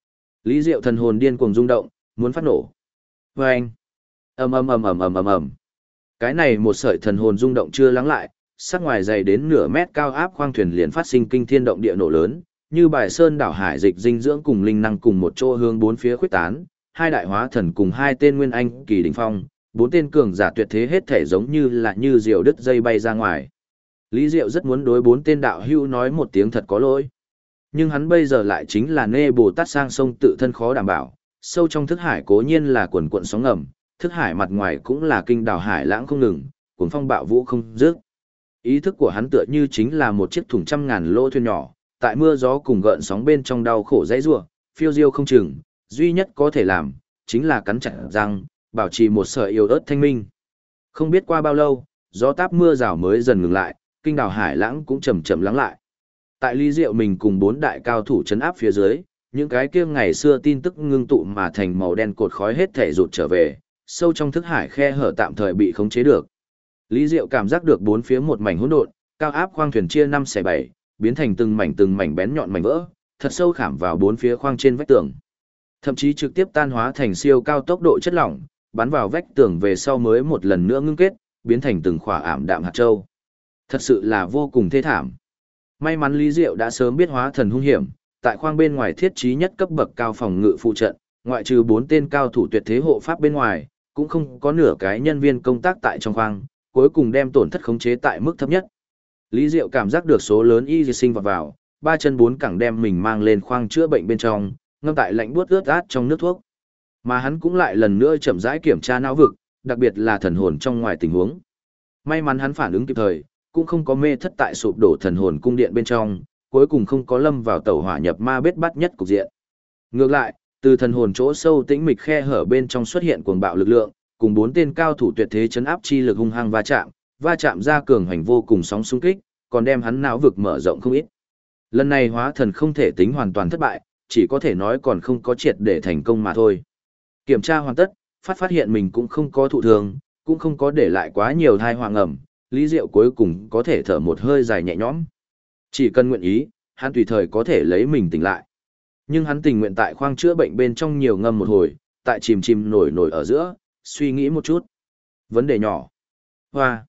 Lý Diệu thần hồn điên cuồng rung động, muốn phát nổ. Và anh, ầm ầm ầm ầm ầm ầm ầm. Cái này một sợi thần hồn rung động chưa lắng lại, sát ngoài dày đến nửa mét cao áp khoang thuyền liền phát sinh kinh thiên động địa nổ lớn, như bài sơn đảo hải dịch dinh dưỡng cùng linh năng cùng một chỗ hướng bốn phía khuếch tán, hai đại hóa thần cùng hai tên nguyên anh kỳ đỉnh phong, bốn tên cường giả tuyệt thế hết thể giống như là như diều đứt dây bay ra ngoài. Lý Diệu rất muốn đối bốn tên đạo hữu nói một tiếng thật có lỗi. Nhưng hắn bây giờ lại chính là nê Bồ Tát sang sông tự thân khó đảm bảo, sâu trong thức hải cố nhiên là quần cuộn sóng ngầm, thức hải mặt ngoài cũng là kinh đảo hải lãng không ngừng, cuồng phong bạo vũ không dứt. Ý thức của hắn tựa như chính là một chiếc thùng trăm ngàn lỗ thuyền nhỏ, tại mưa gió cùng gợn sóng bên trong đau khổ dãy rủa, phiêu diêu không chừng, duy nhất có thể làm chính là cắn chặt răng, bảo trì một sợi yếu ớt thanh minh. Không biết qua bao lâu, gió táp mưa rào mới dần ngừng lại, kinh đảo hải lãng cũng chậm chậm lắng lại. Tại Lý Diệu mình cùng bốn đại cao thủ trấn áp phía dưới, những cái kia ngày xưa tin tức ngưng tụ mà thành màu đen cột khói hết thể rụt trở về, sâu trong thức hải khe hở tạm thời bị khống chế được. Lý Diệu cảm giác được bốn phía một mảnh hỗn độn, cao áp khoang thuyền chia 5/7, biến thành từng mảnh bén nhọn mảnh vỡ, thật sâu khảm vào bốn phía khoang trên vách tường. Thậm chí trực tiếp tan hóa thành siêu cao tốc độ chất lỏng, bắn vào vách tường về sau mới một lần nữa ngưng kết, biến thành từng khỏa ảm đạm hạt châu. Thật sự là vô cùng thê thảm. May mắn Lý Diệu đã sớm biết hóa thần hung hiểm, tại khoang bên ngoài thiết trí nhất cấp bậc cao phòng ngự phụ trận, ngoại trừ 4 tên cao thủ tuyệt thế hộ pháp bên ngoài, cũng không có nửa cái nhân viên công tác tại trong khoang, cuối cùng đem tổn thất khống chế tại mức thấp nhất. Lý Diệu cảm giác được số lớn y sinh vào, ba chân bốn cẳng đem mình mang lên khoang chữa bệnh bên trong, ngâm tại lạnh buốt ướt át trong nước thuốc. Mà hắn cũng lại lần nữa chậm rãi kiểm tra não vực, đặc biệt là thần hồn trong ngoài tình huống. May mắn hắn phản ứng kịp thời, cũng không có mê thất tại sụp đổ thần hồn cung điện bên trong, cuối cùng không có lâm vào tẩu hỏa nhập ma bết bát nhất cục diện. Ngược lại, từ thần hồn chỗ sâu tĩnh mịch khe hở bên trong xuất hiện cuồng bạo lực lượng, cùng 4 tên cao thủ tuyệt thế chấn áp chi lực hung hăng va chạm ra cường hành vô cùng sóng xung kích, còn đem hắn não vực mở rộng không ít. Lần này hóa thần không thể tính hoàn toàn thất bại, chỉ có thể nói còn không có triệt để thành công mà thôi. Kiểm tra hoàn tất, phát hiện mình cũng không có thụ thương, cũng không có để lại quá nhiều thai hoàng ẩm, Lý Diệu cuối cùng có thể thở một hơi dài nhẹ nhõm. Chỉ cần nguyện ý, hắn tùy thời có thể lấy mình tỉnh lại. Nhưng hắn tình nguyện tại khoang chữa bệnh bên trong nhiều ngâm một hồi, tại chìm nổi ở giữa, suy nghĩ một chút. Vấn đề nhỏ. Hoa.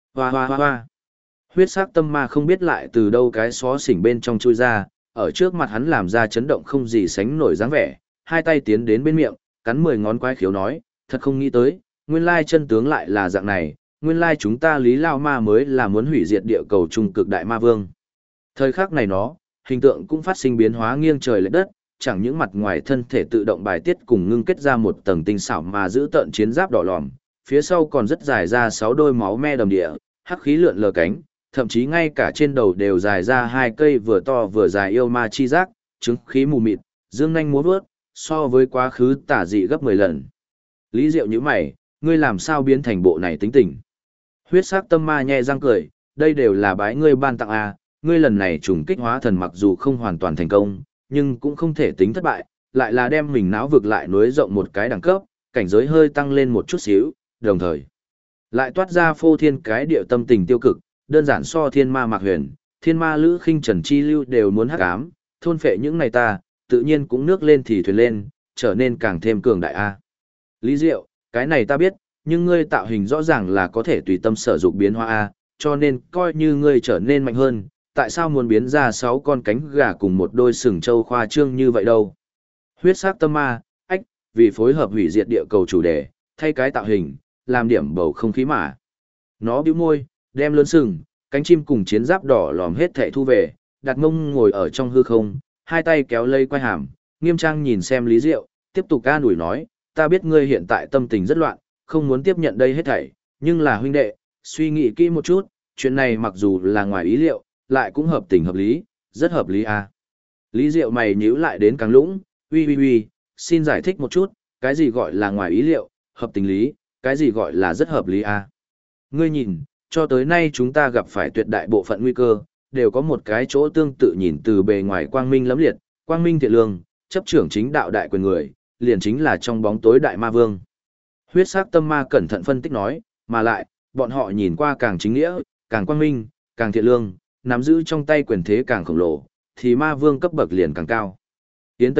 Huyết sắc tâm ma không biết lại từ đâu cái xó xỉnh bên trong chui ra, ở trước mặt hắn làm ra chấn động không gì sánh nổi dáng vẻ, hai tay tiến đến bên miệng, cắn 10 ngón quái khiếu nói, thật không nghĩ tới, nguyên lai chân tướng lại là dạng này, nguyên lai chúng ta Lý Lao Ma mới là muốn hủy diệt địa cầu trung cực đại ma vương. Thời khắc này nó, hình tượng cũng phát sinh biến hóa nghiêng trời lệch đất, chẳng những mặt ngoài thân thể tự động bài tiết cùng ngưng kết ra một tầng tinh xảo mà giữ tợn chiến giáp đỏ lòm, phía sau còn rất dài ra 6 đôi máu me đầm địa, hắc khí lượn lờ cánh, thậm chí ngay cả trên đầu đều dài ra 2 cây vừa to vừa dài yêu ma chi giác, trứng khí mù mịt, dương nhanh múa vớt, so với quá khứ tả dị gấp 10 lần. Lý Diệu như mày, ngươi làm sao biến thành bộ này tính tình? Huyết sắc tâm ma nhẹ răng cười, đây đều là bái ngươi ban tặng à, ngươi lần này trùng kích hóa thần mặc dù không hoàn toàn thành công, nhưng cũng không thể tính thất bại, lại là đem mình não vực lại nối rộng một cái đẳng cấp, cảnh giới hơi tăng lên một chút xíu, đồng thời lại toát ra phô thiên cái điệu tâm tình tiêu cực, đơn giản so thiên ma mạc huyền, thiên ma lữ khinh trần chi lưu đều muốn hắc ám, thôn phệ những này ta, tự nhiên cũng nước lên thì thuyền lên, trở nên càng thêm cường đại a. Lý Diệu, cái này ta biết, nhưng ngươi tạo hình rõ ràng là có thể tùy tâm sở dụng biến hóa a, cho nên coi như ngươi trở nên mạnh hơn, tại sao muốn biến ra 6 con cánh gà cùng một đôi sừng trâu khoa trương như vậy đâu? Huyết sắc tâm ma, ách, vì phối hợp hủy diệt địa cầu chủ đề, thay cái tạo hình, làm điểm bầu không khí mà. Nó bĩu môi, đem lớn sừng, cánh chim cùng chiến giáp đỏ lòm hết thảy thu về, đặt mông ngồi ở trong hư không, hai tay kéo lây quai hàm, nghiêm trang nhìn xem Lý Diệu, tiếp tục ca đuổi nói, ta biết ngươi hiện tại tâm tình rất loạn, không muốn tiếp nhận đây hết thảy, nhưng là huynh đệ, suy nghĩ kỹ một chút, chuyện này mặc dù là ngoài ý liệu, lại cũng hợp tình hợp lý, rất hợp lý à. Lý Diệu mày nhíu lại đến càng lũng, uy, xin giải thích một chút, cái gì gọi là ngoài ý liệu, hợp tình lý, cái gì gọi là rất hợp lý à. Ngươi nhìn, cho tới nay chúng ta gặp phải tuyệt đại bộ phận nguy cơ, đều có một cái chỗ tương tự nhìn từ bề ngoài quang minh lẫm liệt, quang minh thiện lương, chấp trưởng chính đạo đại quyền người, liền chính là trong bóng tối đại ma vương. Huyết sắc tâm ma cẩn thận phân tích nói, mà lại, bọn họ nhìn qua càng chính nghĩa, càng quang minh, càng thiện lương, nắm giữ trong tay quyền thế càng khổng lồ, thì ma vương cấp bậc liền càng cao. Tiến Tây Bắc,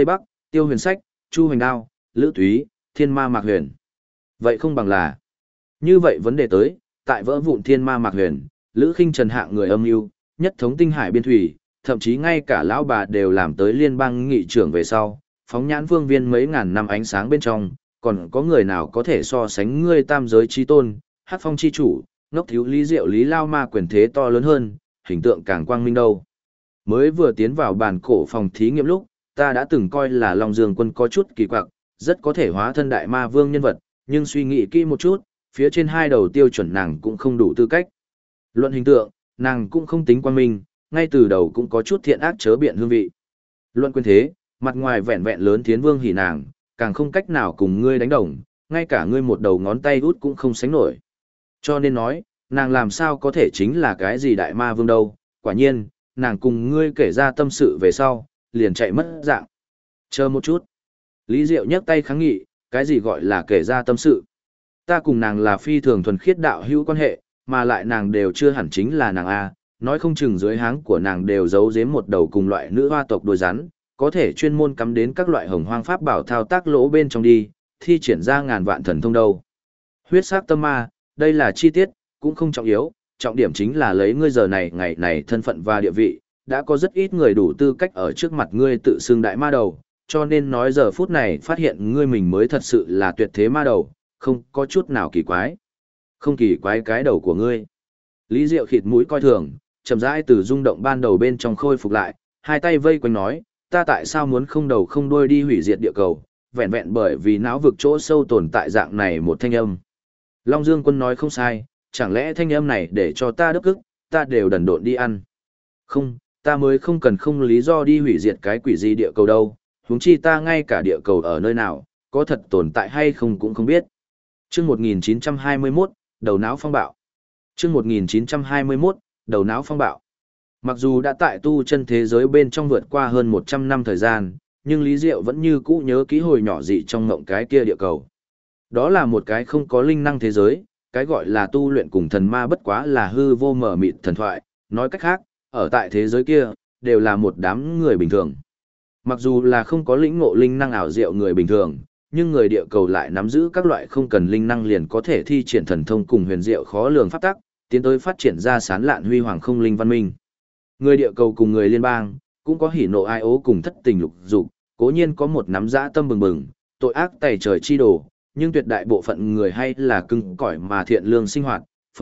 Tiêu Huyền Sách, Chu Hoành Đao, Lữ Túy, Thiên Ma Mạc Huyền. Vậy không bằng là. Như vậy vấn đề tới, tại vỡ vụn Thiên Ma Mạc Huyền, Lữ Khinh Trần hạng người âm mưu, nhất thống tinh hải biên thủy, thậm chí ngay cả lão bà đều làm tới liên bang nghị trưởng về sau, phóng nhãn vương viên mấy ngàn năm ánh sáng bên trong, còn có người nào có thể so sánh ngươi tam giới chi tôn, Hắc Phong chi chủ, ngốc thiếu Lý Diệu Lý Lao Ma quyền thế to lớn hơn, hình tượng càng quang minh đâu. Mới vừa tiến vào bản cổ phòng thí nghiệm lúc, ta đã từng coi là Long Dương Quân có chút kỳ quặc, rất có thể hóa thân đại ma vương nhân vật, nhưng suy nghĩ kỹ một chút, phía trên hai đầu tiêu chuẩn nàng cũng không đủ tư cách. Luận hình tượng, nàng cũng không tính quang minh, ngay từ đầu cũng có chút thiện ác chớ biện hương vị. Luận quyền thế, mặt ngoài vẹn vẹn lớn thiến vương hỉ nàng, càng không cách nào cùng ngươi đánh đồng, ngay cả ngươi một đầu ngón tay út cũng không sánh nổi. Cho nên nói, nàng làm sao có thể chính là cái gì đại ma vương đâu, quả nhiên, nàng cùng ngươi kể ra tâm sự về sau, liền chạy mất dạng. Chờ một chút. Lý Diệu nhấc tay kháng nghị, cái gì gọi là kể ra tâm sự. Ta cùng nàng là phi thường thuần khiết đạo hữu quan hệ, mà lại nàng đều chưa hẳn chính là nàng A, nói không chừng dưới háng của nàng đều giấu giếm một đầu cùng loại nữ hoa tộc đôi rắn, có thể chuyên môn cắm đến các loại hồng hoang pháp bảo thao tác lỗ bên trong đi, thi triển ra ngàn vạn thần thông đâu. Huyết sắc tâm ma, đây là chi tiết, cũng không trọng yếu, trọng điểm chính là lấy ngươi giờ này ngày này thân phận và địa vị, đã có rất ít người đủ tư cách ở trước mặt ngươi tự xưng đại ma đầu, cho nên nói giờ phút này phát hiện ngươi mình mới thật sự là tuyệt thế ma đầu, không có chút nào kỳ quái. Không kỳ quái cái đầu của ngươi. Lý Diệu khịt mũi coi thường, chậm rãi từ rung động ban đầu bên trong khôi phục lại, hai tay vây quanh nói, ta tại sao muốn không đầu không đuôi đi hủy diệt địa cầu, vẹn vẹn bởi vì não vực chỗ sâu tồn tại dạng này một thanh âm. Long Dương Quân nói không sai, chẳng lẽ thanh âm này để cho ta đắc ức, ta đều đần độn đi ăn. Không, ta mới không cần không lý do đi hủy diệt cái quỷ gì địa cầu đâu, huống chi ta ngay cả địa cầu ở nơi nào, có thật tồn tại hay không cũng không biết. Chương 1921, đầu não phong bạo. Chương 1921, đầu não phong bạo. Mặc dù đã tại tu chân thế giới bên trong vượt qua hơn 100 năm thời gian, nhưng Lý Diệu vẫn như cũ nhớ ký hồi nhỏ dị trong ngộng cái kia địa cầu. Đó là một cái không có linh năng thế giới, cái gọi là tu luyện cùng thần ma bất quá là hư vô mở mịt thần thoại, nói cách khác, ở tại thế giới kia, đều là một đám người bình thường. Mặc dù là không có lĩnh ngộ linh năng ảo diệu người bình thường, nhưng người địa cầu lại nắm giữ các loại không cần linh năng liền có thể thi triển thần thông cùng huyền diệu khó lường pháp tắc, tiến tới phát triển ra sán lạn huy hoàng không linh văn minh. Người địa cầu cùng người liên bang, cũng có hỉ nộ ai ố cùng thất tình lục dục, cố nhiên có một nắm dã tâm bừng bừng, tội ác tày trời chi đồ, nhưng tuyệt đại bộ phận người hay là cứng cỏi mà thiện lương sinh hoạt,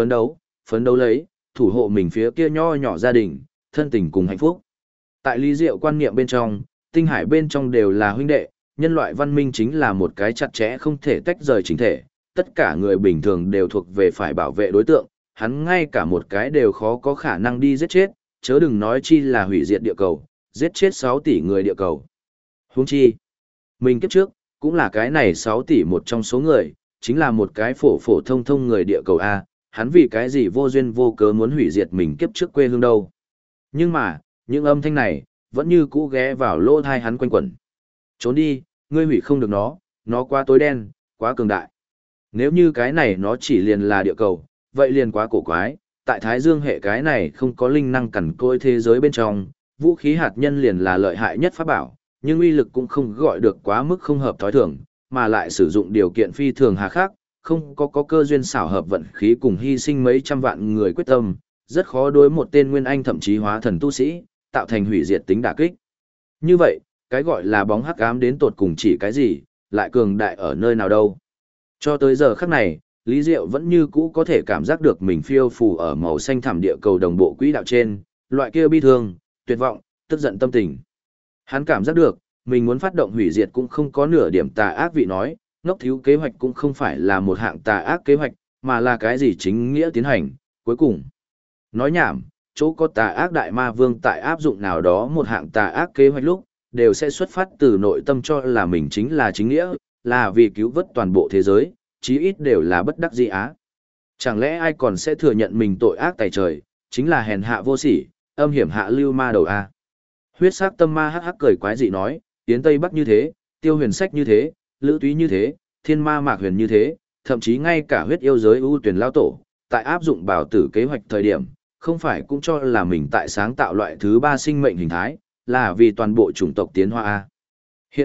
phấn đấu lấy, thủ hộ mình phía kia nho nhỏ gia đình, thân tình cùng hạnh phúc. Tại Lý Diệu quan niệm bên trong, tinh hải bên trong đều là huynh đệ, nhân loại văn minh chính là một cái chặt chẽ không thể tách rời chính thể, tất cả người bình thường đều thuộc về phải bảo vệ đối tượng, hắn ngay cả một cái đều khó có khả năng đi giết chết, chớ đừng nói chi là hủy diệt địa cầu, giết chết 6 tỷ người địa cầu. Huống chi, mình kiếp trước, cũng là cái này 6 tỷ một trong số người, chính là một cái phổ phổ thông thông người địa cầu A, hắn vì cái gì vô duyên vô cớ muốn hủy diệt mình kiếp trước quê hương đâu. Nhưng mà, những âm thanh này, vẫn như cũ ghé vào lỗ thai hắn quanh quẩn. Trốn đi, ngươi hủy không được nó quá tối đen, quá cường đại. Nếu như cái này nó chỉ liền là địa cầu, vậy liền quá cổ quái, tại Thái Dương hệ cái này không có linh năng cằn côi thế giới bên trong, vũ khí hạt nhân liền là lợi hại nhất pháp bảo, nhưng uy lực cũng không gọi được quá mức không hợp thói thường, mà lại sử dụng điều kiện phi thường hà khắc, không có cơ duyên xảo hợp vận khí cùng hy sinh mấy trăm vạn người quyết tâm, rất khó đối một tên nguyên anh thậm chí hóa thần tu sĩ, tạo thành hủy diệt tính đả kích. Như vậy, cái gọi là bóng hắc ám đến tột cùng chỉ cái gì, lại cường đại ở nơi nào đâu. Cho tới giờ khắc này, Lý Diệu vẫn như cũ có thể cảm giác được mình phiêu phù ở màu xanh thẳm địa cầu đồng bộ quỹ đạo trên, loại kia bi thương, tuyệt vọng, tức giận tâm tình. Hắn cảm giác được, mình muốn phát động hủy diệt cũng không có nửa điểm tà ác vị nói, ngốc thiếu kế hoạch cũng không phải là một hạng tà ác kế hoạch, mà là cái gì chính nghĩa tiến hành, cuối cùng. Nói nhảm, chỗ có tà ác đại ma vương tại áp dụng nào đó một hạng tà ác kế hoạch lúc, đều sẽ xuất phát từ nội tâm cho là mình chính là chính nghĩa, là vì cứu vớt toàn bộ thế giới, chí ít đều là bất đắc dĩ á. Chẳng lẽ ai còn sẽ thừa nhận mình tội ác tày trời, chính là hèn hạ vô sỉ, âm hiểm hạ lưu ma đầu a. Huyết sắc tâm ma hắc hắc cười quái dị nói, Yến Tây Bắc như thế, Tiêu Huyền Sách như thế, Lữ Túy như thế, Thiên Ma Mạc Huyền như thế, thậm chí ngay cả huyết yêu giới ưu tuyển lao tổ, tại áp dụng bảo tử kế hoạch thời điểm, không phải cũng cho là mình tại sáng tạo loại thứ 3 sinh mệnh hình thái, là vì toàn bộ chủng tộc tiến hóa a. Hiện tại,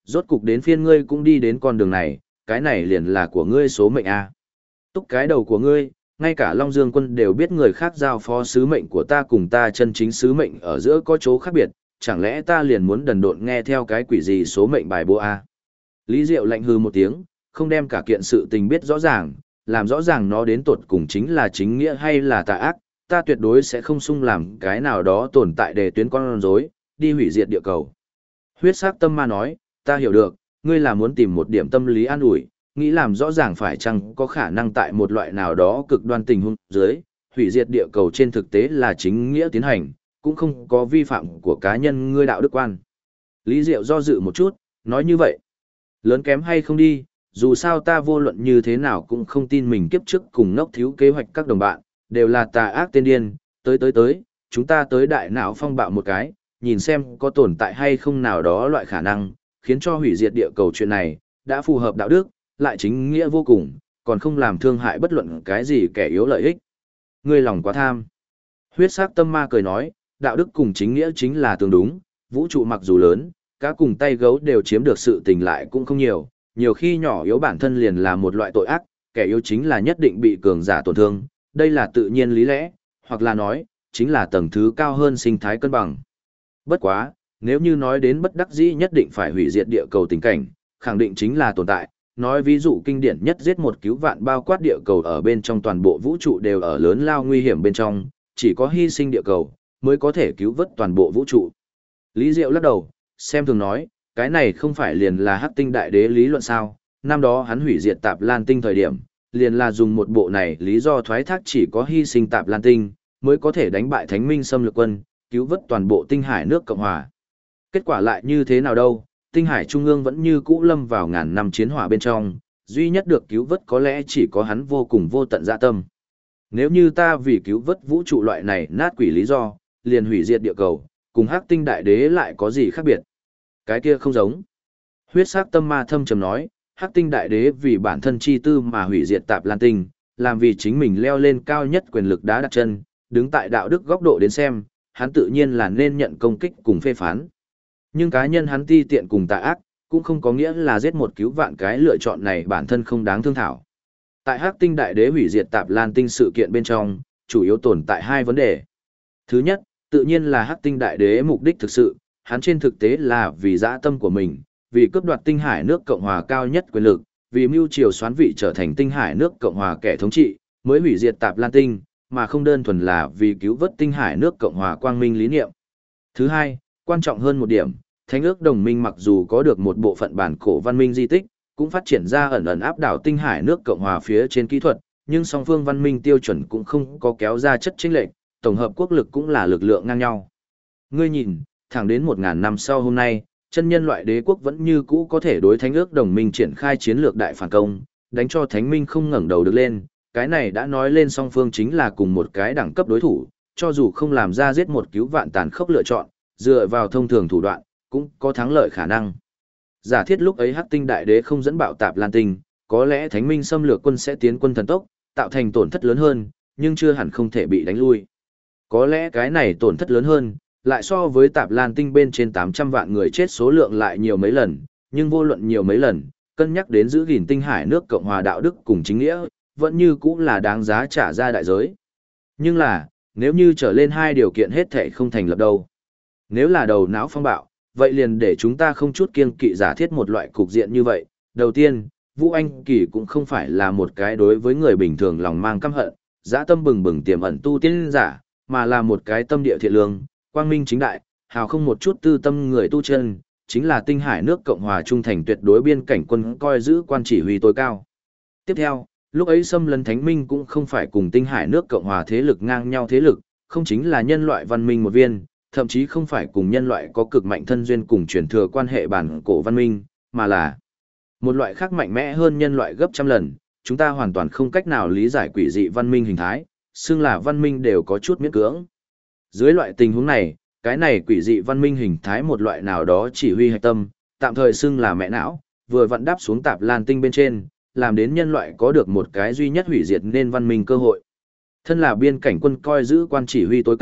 rốt cục đến phiên ngươi cũng đi đến con đường này, cái này liền là của ngươi số mệnh a. Túc cái đầu của ngươi, ngay cả Long Dương quân đều biết người khác giao phó sứ mệnh của ta cùng ta chân chính sứ mệnh ở giữa có chỗ khác biệt, chẳng lẽ ta liền muốn đần độn nghe theo cái quỷ gì số mệnh bài bố a. Lý Diệu lạnh hừ một tiếng, không đem cả kiện sự tình biết rõ ràng, làm rõ ràng nó đến tột cùng chính là chính nghĩa hay là tà ác, ta tuyệt đối sẽ không sung làm cái nào đó tồn tại để tuyến con rối, đi hủy diệt địa cầu. Huyết sắc tâm ma nói, ta hiểu được, ngươi là muốn tìm một điểm tâm lý an ủi, nghĩ làm rõ ràng phải chăng có khả năng tại một loại nào đó cực đoan tình huống dưới, hủy diệt địa cầu trên thực tế là chính nghĩa tiến hành, cũng không có vi phạm của cá nhân ngươi đạo đức quan. Lý Diệu do dự một chút, nói như vậy, lớn kém hay không đi, dù sao ta vô luận như thế nào cũng không tin mình kiếp trước cùng ngốc thiếu kế hoạch các đồng bạn, đều là tà ác tên điên, tới, chúng ta tới đại não phong bạo một cái, nhìn xem có tồn tại hay không nào đó loại khả năng, khiến cho hủy diệt địa cầu chuyện này, đã phù hợp đạo đức, lại chính nghĩa vô cùng, còn không làm thương hại bất luận cái gì kẻ yếu lợi ích. Ngươi lòng quá tham. Huyết sắc tâm ma cười nói, đạo đức cùng chính nghĩa chính là tương đúng, vũ trụ mặc dù lớn, cá cùng tay gấu đều chiếm được sự tình lại cũng không nhiều, nhiều khi nhỏ yếu bản thân liền là một loại tội ác, kẻ yếu chính là nhất định bị cường giả tổn thương, đây là tự nhiên lý lẽ, hoặc là nói, chính là tầng thứ cao hơn sinh thái cân bằng. Bất quá, nếu như nói đến bất đắc dĩ nhất định phải hủy diệt địa cầu tình cảnh, khẳng định chính là tồn tại, nói ví dụ kinh điển nhất giết một cứu vạn bao quát địa cầu ở bên trong toàn bộ vũ trụ đều ở lớn lao nguy hiểm bên trong, chỉ có hy sinh địa cầu, mới có thể cứu vớt toàn bộ vũ trụ. Lý Diệu lắc đầu, xem thường nói, cái này không phải liền là Hắc Tinh Đại Đế lý luận sao, năm đó hắn hủy diệt Tạp Lan Tinh thời điểm, liền là dùng một bộ này lý do thoái thác chỉ có hy sinh Tạp Lan Tinh, mới có thể đánh bại Thánh Minh xâm lược quân, cứu vớt toàn bộ Tinh Hải nước Cộng Hòa. Kết quả lại như thế nào đâu, Tinh Hải Trung ương vẫn như cũ lâm vào ngàn năm chiến hỏa bên trong, duy nhất được cứu vớt có lẽ chỉ có hắn vô cùng vô tận dạ tâm. Nếu như ta vì cứu vớt vũ trụ loại này nát quỷ lý do, liền hủy diệt địa cầu, cùng Hắc Tinh Đại Đế lại có gì khác biệt? Cái kia không giống. Huyết sắc tâm ma thâm trầm nói, Hắc Tinh Đại Đế vì bản thân chi tư mà hủy diệt Tạp Lan Tinh, làm vì chính mình leo lên cao nhất quyền lực đá đặt chân, đứng tại đạo đức góc độ đến xem, hắn tự nhiên là nên nhận công kích cùng phê phán. Nhưng cá nhân hắn ti tiện cùng tà ác, cũng không có nghĩa là giết một cứu vạn cái lựa chọn này bản thân không đáng thương thảo. Tại Hắc Tinh Đại Đế hủy diệt Tạp Lan Tinh sự kiện bên trong, chủ yếu tồn tại hai vấn đề. Thứ nhất, tự nhiên là Hắc Tinh Đại Đế mục đích thực sự, hắn trên thực tế là vì dã tâm của mình, vì cướp đoạt Tinh Hải nước Cộng Hòa cao nhất quyền lực, vì mưu triều xoán vị trở thành Tinh Hải nước Cộng Hòa kẻ thống trị, mới hủy diệt Tạp Lan Tinh, mà không đơn thuần là vì cứu vớt Tinh Hải nước Cộng Hòa quang minh lý niệm. Thứ hai, quan trọng hơn một điểm, Thánh ước đồng minh mặc dù có được một bộ phận bản cổ văn minh di tích, cũng phát triển ra ẩn ẩn áp đảo Tinh Hải nước Cộng Hòa phía trên kỹ thuật, nhưng song phương văn minh tiêu chuẩn cũng không có kéo ra chất chênh lệch, tổng hợp quốc lực cũng là lực lượng ngang nhau. Ngươi nhìn, thẳng đến 1000 năm sau hôm nay, chân nhân loại đế quốc vẫn như cũ có thể đối Thánh ước đồng minh triển khai chiến lược đại phản công, đánh cho Thánh minh không ngẩng đầu được lên, cái này đã nói lên song phương chính là cùng một cái đẳng cấp đối thủ, cho dù không làm ra giết một cứu vạn tàn khốc lựa chọn, dựa vào thông thường thủ đoạn, cũng có thắng lợi khả năng. Giả thiết lúc ấy Hắc Tinh Đại Đế không dẫn bạo Tạp Lan Tinh, có lẽ Thánh minh xâm lược quân sẽ tiến quân thần tốc, tạo thành tổn thất lớn hơn, nhưng chưa hẳn không thể bị đánh lui. Có lẽ cái này tổn thất lớn hơn, lại so với Tạp Lan Tinh bên trên 800 vạn người chết số lượng lại nhiều mấy lần, nhưng vô luận nhiều mấy lần, cân nhắc đến giữ gìn Tinh Hải nước Cộng Hòa đạo đức cùng chính nghĩa, vẫn như cũng là đáng giá trả ra đại giới. Nhưng là, nếu như trở lên hai điều kiện hết thảy không thành lập đâu. Nếu là đầu não phong bạo, vậy liền để chúng ta không chút kiêng kỵ giả thiết một loại cục diện như vậy. Đầu tiên, Vũ Anh Kỳ cũng không phải là một cái đối với người bình thường lòng mang căm hận, dã tâm bừng bừng tiềm ẩn tu tiên giả, mà là một cái tâm địa thiện lương, quang minh chính đại, hào không một chút tư tâm người tu chân, chính là Tinh Hải nước Cộng Hòa trung thành tuyệt đối biên cảnh quân coi giữ quan chỉ huy tối cao. Tiếp theo, lúc ấy xâm lấn Thánh minh cũng không phải cùng Tinh Hải nước Cộng Hòa thế lực ngang nhau thế lực, không chính là nhân loại văn minh một viên, thậm chí không phải cùng nhân loại có cực mạnh thân duyên cùng truyền thừa quan hệ bản cổ văn minh, mà là một loại khác mạnh mẽ hơn nhân loại gấp trăm lần, chúng ta hoàn toàn không cách nào lý giải quỷ dị văn minh hình thái, xưng là văn minh đều có chút miễn cưỡng. Dưới loại tình huống này, cái này quỷ dị văn minh hình thái một loại nào đó chỉ huy hạch tâm, tạm thời xưng là mẹ não, vừa vặn đáp xuống Tạp Lan Tinh bên trên, làm đến nhân loại có được một cái duy nhất hủy diệt nên văn minh cơ hội. Thân là biên cảnh quân coi giữ quan chỉ huy tối cao,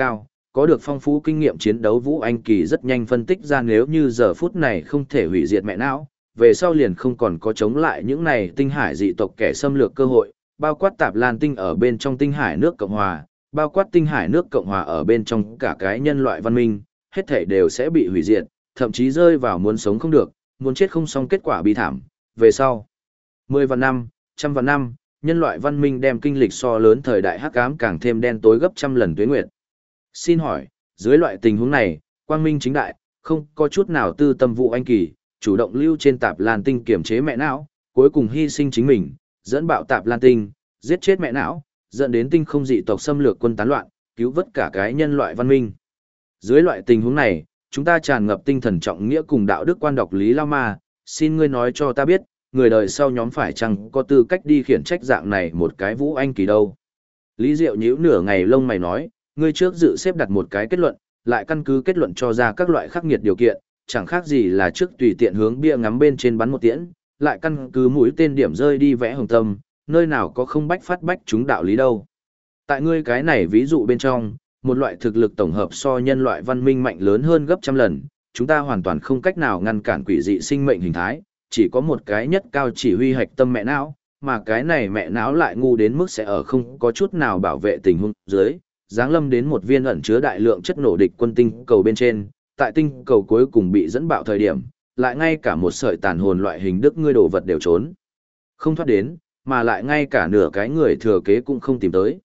có được phong phú kinh nghiệm chiến đấu Vũ Anh Kỳ rất nhanh phân tích ra nếu như giờ phút này không thể hủy diệt mẹ não, về sau liền không còn có chống lại những này tinh hải dị tộc kẻ xâm lược cơ hội, bao quát Tạp Lan Tinh ở bên trong tinh hải nước Cộng Hòa, bao quát tinh hải nước Cộng Hòa ở bên trong cả cái nhân loại văn minh, hết thảy đều sẽ bị hủy diệt, thậm chí rơi vào muốn sống không được, muốn chết không xong kết quả bi thảm. Về sau, 10 vạn năm, trăm vạn năm, nhân loại văn minh đem kinh lịch so lớn thời đại hắc ám càng thêm đen tối gấp trăm lần tuế nguyệt. Xin hỏi, dưới loại tình huống này, quang minh chính đại, không có chút nào tư tâm Vũ Anh Kỳ, chủ động lưu trên Tạp Lan Tinh kiểm chế mẹ não, cuối cùng hy sinh chính mình, dẫn bạo Tạp Lan Tinh, giết chết mẹ não, dẫn đến tinh không dị tộc xâm lược quân tán loạn, cứu vớt cả cái nhân loại văn minh. Dưới loại tình huống này, chúng ta tràn ngập tinh thần trọng nghĩa cùng đạo đức quan đọc Lý Lao Ma, xin ngươi nói cho ta biết, người đời sau nhóm phải chăng có tư cách đi khiển trách dạng này một cái Vũ Anh Kỳ đâu. Lý Diệu nhíu nửa ngày lông mày nói, ngươi trước dự xếp đặt một cái kết luận, lại căn cứ kết luận cho ra các loại khắc nghiệt điều kiện, chẳng khác gì là trước tùy tiện hướng bia ngắm bên trên bắn một tiễn, lại căn cứ mũi tên điểm rơi đi vẽ hồng tâm, nơi nào có không bách phát bách chúng đạo lý đâu. Tại ngươi cái này ví dụ bên trong, một loại thực lực tổng hợp so nhân loại văn minh mạnh lớn hơn gấp trăm lần, chúng ta hoàn toàn không cách nào ngăn cản quỷ dị sinh mệnh hình thái, chỉ có một cái nhất cao chỉ huy hạch tâm mẹ não, mà cái này mẹ não lại ngu đến mức sẽ ở không có chút nào bảo vệ tình huống dưới, giáng lâm đến một viên ẩn chứa đại lượng chất nổ địch quân tinh cầu bên trên, tại tinh cầu cuối cùng bị dẫn bạo thời điểm, lại ngay cả một sợi tàn hồn loại hình đức ngươi đồ vật đều trốn không thoát đến, mà lại ngay cả nửa cái người thừa kế cũng không tìm tới.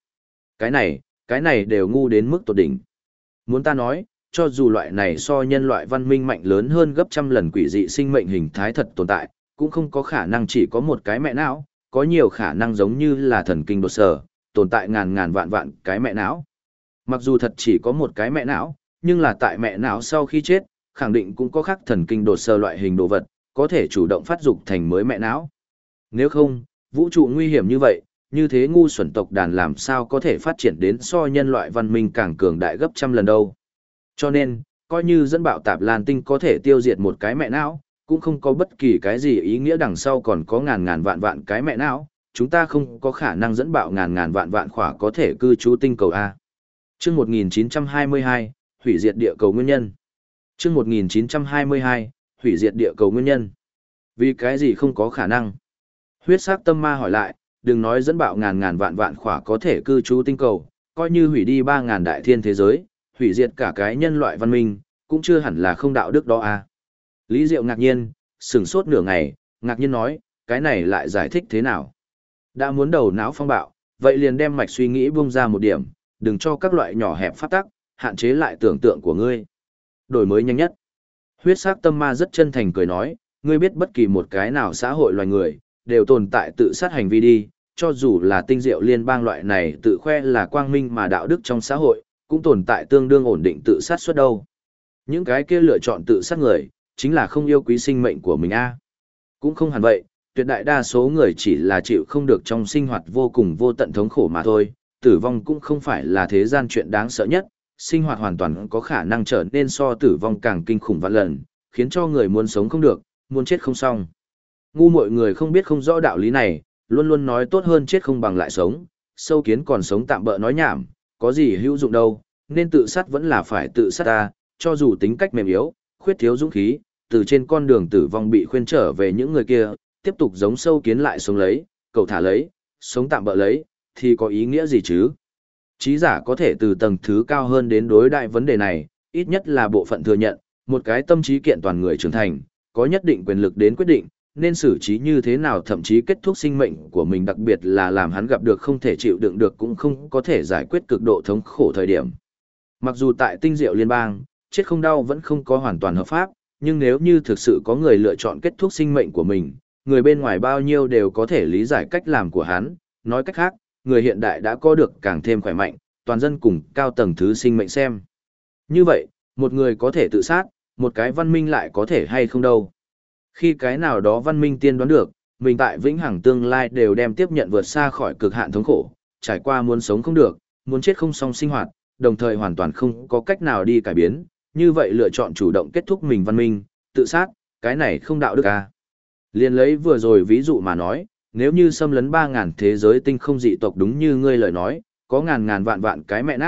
Cái này đều ngu đến mức tột đỉnh. Muốn ta nói, cho dù loại này so nhân loại văn minh mạnh lớn hơn gấp trăm lần quỷ dị sinh mệnh hình thái thật tồn tại, cũng không có khả năng chỉ có một cái mẹ não, có nhiều khả năng giống như là thần kinh đột sở, tồn tại ngàn ngàn vạn vạn cái mẹ não. Mặc dù thật chỉ có một cái mẹ não, nhưng là tại mẹ não sau khi chết, khẳng định cũng có khác thần kinh đột sở loại hình đồ vật, có thể chủ động phát dục thành mới mẹ não. Nếu không, vũ trụ nguy hiểm như vậy, như thế ngu xuẩn tộc đàn làm sao có thể phát triển đến so nhân loại văn minh càng cường đại gấp trăm lần đâu. Cho nên, coi như dẫn bạo Tạp Lan Tinh có thể tiêu diệt một cái mẹ não, cũng không có bất kỳ cái gì ý nghĩa đằng sau còn có ngàn ngàn vạn vạn cái mẹ não, chúng ta không có khả năng dẫn bạo ngàn ngàn vạn vạn khỏa có thể cư trú tinh cầu A. Chương 1922, hủy diệt địa cầu nguyên nhân. Chương 1922, hủy diệt địa cầu nguyên nhân. Vì cái gì không có khả năng? Huyết sắc tâm ma hỏi lại, đừng nói dẫn bạo ngàn ngàn vạn vạn khỏa có thể cư trú tinh cầu, coi như hủy đi 3.000 đại thiên thế giới, hủy diệt cả cái nhân loại văn minh, cũng chưa hẳn là không đạo đức đó à. Lý Diệu ngạc nhiên, sửng sốt nửa ngày, ngạc nhiên nói, cái này lại giải thích thế nào? Đã muốn đầu não phong bạo, vậy liền đem mạch suy nghĩ buông ra một điểm, đừng cho các loại nhỏ hẹp pháp tắc, hạn chế lại tưởng tượng của ngươi. Đổi mới nhanh nhất. Huyết sắc tâm ma rất chân thành cười nói, ngươi biết bất kỳ một cái nào xã hội loài người, đều tồn tại tự sát hành vi đi, cho dù là tinh diệu liên bang loại này tự khoe là quang minh mà đạo đức trong xã hội, cũng tồn tại tương đương ổn định tự sát suất đâu. Những cái kia lựa chọn tự sát người, chính là không yêu quý sinh mệnh của mình a. Cũng không hẳn vậy, tuyệt đại đa số người chỉ là chịu không được trong sinh hoạt vô cùng vô tận thống khổ mà thôi, tử vong cũng không phải là thế gian chuyện đáng sợ nhất, sinh hoạt hoàn toàn có khả năng trở nên so tử vong càng kinh khủng vạn lần, khiến cho người muốn sống không được, muốn chết không xong. Ngu mọi người không biết không rõ đạo lý này, luôn luôn nói tốt hơn chết không bằng lại sống, sâu kiến còn sống tạm bợ nói nhảm, có gì hữu dụng đâu, nên tự sát vẫn là phải tự sát ta, cho dù tính cách mềm yếu, khuyết thiếu dũng khí, từ trên con đường tử vong bị khuyên trở về những người kia, tiếp tục giống sâu kiến lại sống lấy, cầu thả lấy, sống tạm bợ lấy, thì có ý nghĩa gì chứ? Trí giả có thể từ tầng thứ cao hơn đến đối đại vấn đề này, ít nhất là bộ phận thừa nhận, một cái tâm trí kiện toàn người trưởng thành, có nhất định quyền lực đến quyết định, nên xử trí như thế nào thậm chí kết thúc sinh mệnh của mình, đặc biệt là làm hắn gặp được không thể chịu đựng được cũng không có thể giải quyết cực độ thống khổ thời điểm. Mặc dù tại tinh diệu liên bang, chết không đau vẫn không có hoàn toàn hợp pháp, nhưng nếu như thực sự có người lựa chọn kết thúc sinh mệnh của mình, người bên ngoài bao nhiêu đều có thể lý giải cách làm của hắn, nói cách khác, người hiện đại đã có được càng thêm khỏe mạnh, toàn dân cùng cao tầng thứ sinh mệnh xem. Như vậy, một người có thể tự sát, một cái văn minh lại có thể hay không đâu. Khi cái nào đó văn minh tiên đoán được, mình tại vĩnh hằng tương lai đều đem tiếp nhận vượt xa khỏi cực hạn thống khổ, trải qua muốn sống không được, muốn chết không xong sinh hoạt, đồng thời hoàn toàn không có cách nào đi cải biến, như vậy lựa chọn chủ động kết thúc mình văn minh, tự sát, cái này không đạo đức à. Liên lấy vừa rồi ví dụ mà nói, nếu như xâm lấn 3.000 thế giới tinh không dị tộc đúng như ngươi lời nói, có ngàn ngàn vạn vạn cái mẹ não,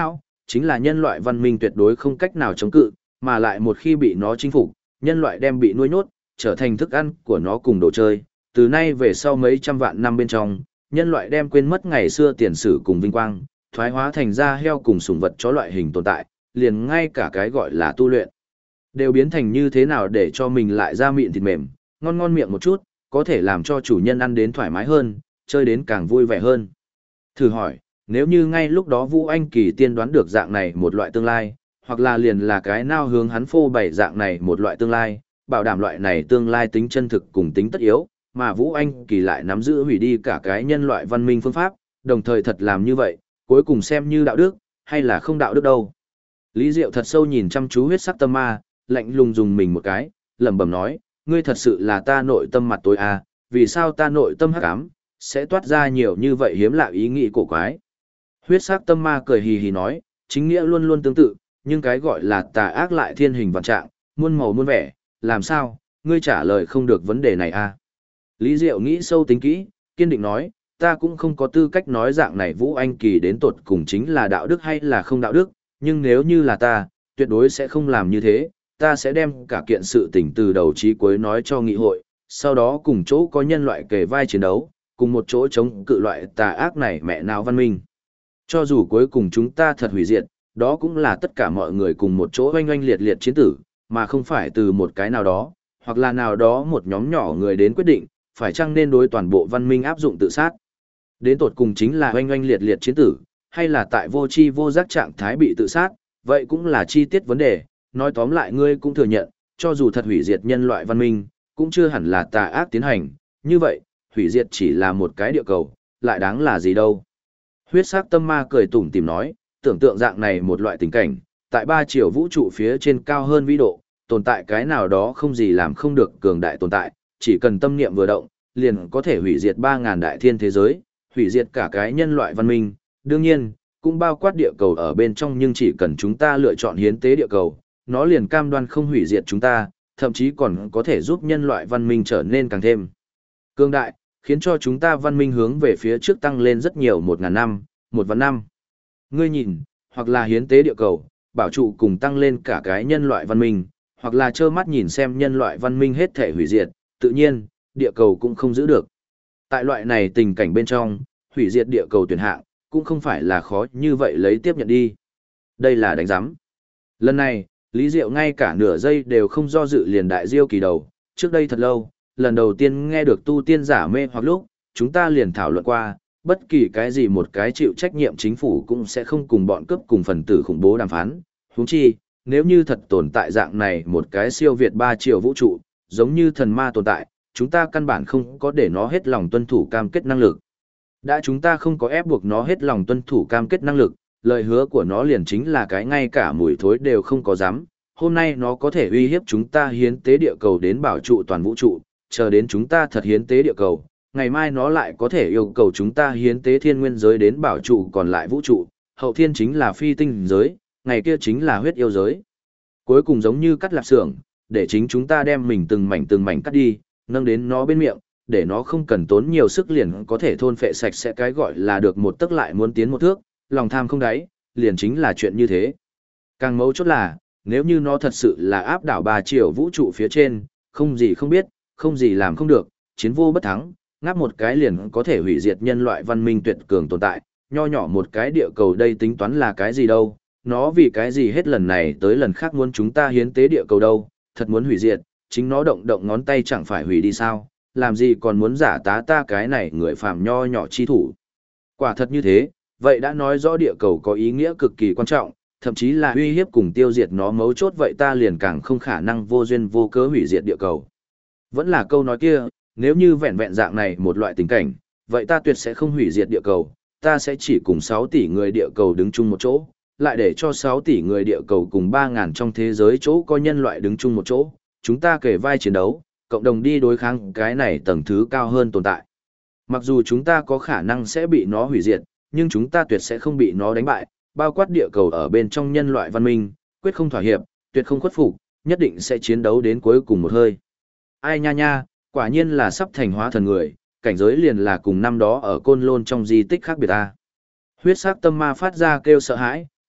chính là nhân loại văn minh tuyệt đối không cách nào chống cự, mà lại một khi bị nó chinh phục, nhân loại đem bị nuôi nhốt, trở thành thức ăn của nó cùng đồ chơi. Từ nay về sau mấy trăm vạn năm bên trong, nhân loại đem quên mất ngày xưa tiền sử cùng vinh quang, thoái hóa thành ra heo cùng sủng vật chó loại hình tồn tại, liền ngay cả cái gọi là tu luyện đều biến thành như thế nào để cho mình lại da mịn thịt mềm, ngon ngon miệng một chút, có thể làm cho chủ nhân ăn đến thoải mái hơn, chơi đến càng vui vẻ hơn. Thử hỏi, nếu như ngay lúc đó Vũ Anh Kỳ tiên đoán được dạng này một loại tương lai, hoặc là liền là cái nào hướng hắn phô bày dạng này một loại tương lai, bảo đảm loại này tương lai tính chân thực cùng tính tất yếu, mà Vũ Anh Kỳ lại nắm giữ hủy đi cả cái nhân loại văn minh phương pháp, đồng thời thật làm như vậy, cuối cùng xem như đạo đức, hay là không đạo đức đâu. Lý Diệu thật sâu nhìn chăm chú huyết sắc tâm ma, lạnh lùng dùng mình một cái, lẩm bẩm nói, ngươi thật sự là ta nội tâm mặt tối à, vì sao ta nội tâm hắc ám, sẽ toát ra nhiều như vậy hiếm lạ ý nghĩ cổ quái. Huyết sắc tâm ma cười hì hì nói, chính nghĩa luôn luôn tương tự, nhưng cái gọi là tà ác lại thiên hình vạn trạng, muôn màu muôn vẻ, làm sao, ngươi trả lời không được vấn đề này à. Lý Diệu nghĩ sâu tính kỹ, kiên định nói, ta cũng không có tư cách nói dạng này Vũ Anh Kỳ đến tột cùng chính là đạo đức hay là không đạo đức, nhưng nếu như là ta, tuyệt đối sẽ không làm như thế, ta sẽ đem cả kiện sự tình từ đầu chí cuối nói cho nghị hội, sau đó cùng chỗ có nhân loại kề vai chiến đấu, cùng một chỗ chống cự loại tà ác này mẹ nào văn minh. Cho dù cuối cùng chúng ta thật hủy diệt, đó cũng là tất cả mọi người cùng một chỗ oanh oanh liệt liệt chiến tử, mà không phải từ một cái nào đó, hoặc là nào đó một nhóm nhỏ người đến quyết định, phải chăng nên đối toàn bộ văn minh áp dụng tự sát. Đến tột cùng chính là oanh oanh liệt liệt chiến tử, hay là tại vô tri vô giác trạng thái bị tự sát, vậy cũng là chi tiết vấn đề, nói tóm lại ngươi cũng thừa nhận, cho dù thật hủy diệt nhân loại văn minh, cũng chưa hẳn là tà ác tiến hành, như vậy, hủy diệt chỉ là một cái địa cầu, lại đáng là gì đâu. Huyết sắc tâm ma cười tủm tỉm nói, tưởng tượng dạng này một loại tình cảnh, tại 3 chiều vũ trụ phía trên cao hơn vĩ độ, tồn tại cái nào đó không gì làm không được cường đại tồn tại, chỉ cần tâm niệm vừa động, liền có thể hủy diệt 3.000 đại thiên thế giới, hủy diệt cả cái nhân loại văn minh, đương nhiên, cũng bao quát địa cầu ở bên trong, nhưng chỉ cần chúng ta lựa chọn hiến tế địa cầu, nó liền cam đoan không hủy diệt chúng ta, thậm chí còn có thể giúp nhân loại văn minh trở nên càng thêm cường đại, khiến cho chúng ta văn minh hướng về phía trước tăng lên rất nhiều 1.000 năm, 1 vạn năm. Ngươi nhìn, hoặc là hiến tế địa cầu, bảo trụ cùng tăng lên cả cái nhân loại văn minh, hoặc là trơ mắt nhìn xem nhân loại văn minh hết thể hủy diệt, tự nhiên, địa cầu cũng không giữ được. Tại loại này tình cảnh bên trong, hủy diệt địa cầu tuyển hạng, cũng không phải là khó như vậy lấy tiếp nhận đi. Đây là đánh giám. Lần này, Lý Diệu ngay cả nửa giây đều không do dự liền đại diêu kỳ đầu. Trước đây thật lâu, lần đầu tiên nghe được tu tiên giả mê hoặc lúc, chúng ta liền thảo luận qua, bất kỳ cái gì một cái chịu trách nhiệm chính phủ cũng sẽ không cùng bọn cướp cùng phần tử khủng bố đàm phán. Huống chi, nếu như thật tồn tại dạng này một cái siêu việt 3 triệu vũ trụ, giống như thần ma tồn tại, chúng ta căn bản không có để nó hết lòng tuân thủ cam kết năng lực. Đã chúng ta không có ép buộc nó hết lòng tuân thủ cam kết năng lực, lời hứa của nó liền chính là cái ngay cả mùi thối đều không có dám. Hôm nay nó có thể uy hiếp chúng ta hiến tế địa cầu đến bảo trụ toàn vũ trụ, chờ đến chúng ta thật hiến tế địa cầu, ngày mai nó lại có thể yêu cầu chúng ta hiến tế thiên nguyên giới đến bảo trụ còn lại vũ trụ, hậu thiên chính là phi tinh giới, ngày kia chính là huyết yêu giới. Cuối cùng giống như cắt lạp xưởng, để chính chúng ta đem mình từng mảnh cắt đi, nâng đến nó bên miệng, để nó không cần tốn nhiều sức liền có thể thôn phệ sạch sẽ, cái gọi là được một tấc lại muốn tiến một thước, lòng tham không đáy, liền chính là chuyện như thế. Càng mấu chốt là, nếu như nó thật sự là áp đảo 3 triệu vũ trụ phía trên, không gì không biết, không gì làm không được, chiến vô bất thắng, ngáp một cái liền có thể hủy diệt nhân loại văn minh tuyệt cường tồn tại, nho nhỏ một cái địa cầu đây tính toán là cái gì đâu, nó vì cái gì hết lần này tới lần khác muốn chúng ta hiến tế địa cầu đâu, thật muốn hủy diệt, chính nó động động ngón tay chẳng phải hủy đi sao, làm gì còn muốn giả tá ta cái này người phàm nho nhỏ chi thủ. Quả thật như thế, vậy đã nói rõ địa cầu có ý nghĩa cực kỳ quan trọng, thậm chí là uy hiếp cùng tiêu diệt nó mấu chốt, vậy ta liền càng không khả năng vô duyên vô cớ hủy diệt địa cầu. Vẫn là câu nói kia, nếu như vẹn vẹn dạng này một loại tình cảnh, vậy ta tuyệt sẽ không hủy diệt địa cầu, ta sẽ chỉ cùng 6 tỷ người địa cầu đứng chung một chỗ, lại để cho 6 tỷ người địa cầu cùng 3.000 trong thế giới chỗ có nhân loại đứng chung một chỗ, chúng ta kể vai chiến đấu, cộng đồng đi đối kháng cái này tầng thứ cao hơn tồn tại. Mặc dù chúng ta có khả năng sẽ bị nó hủy diệt, nhưng chúng ta tuyệt sẽ không bị nó đánh bại, bao quát địa cầu ở bên trong nhân loại văn minh, quyết không thỏa hiệp, tuyệt không khuất phục, nhất định sẽ chiến đấu đến cuối cùng một hơi. Ai nha nha, quả nhiên là sắp thành hóa thần người, cảnh giới liền là cùng năm đó ở Côn Lôn trong di tích khác biệt ta. Huyết sắc tâm ma phát ra kêu sợ hãi,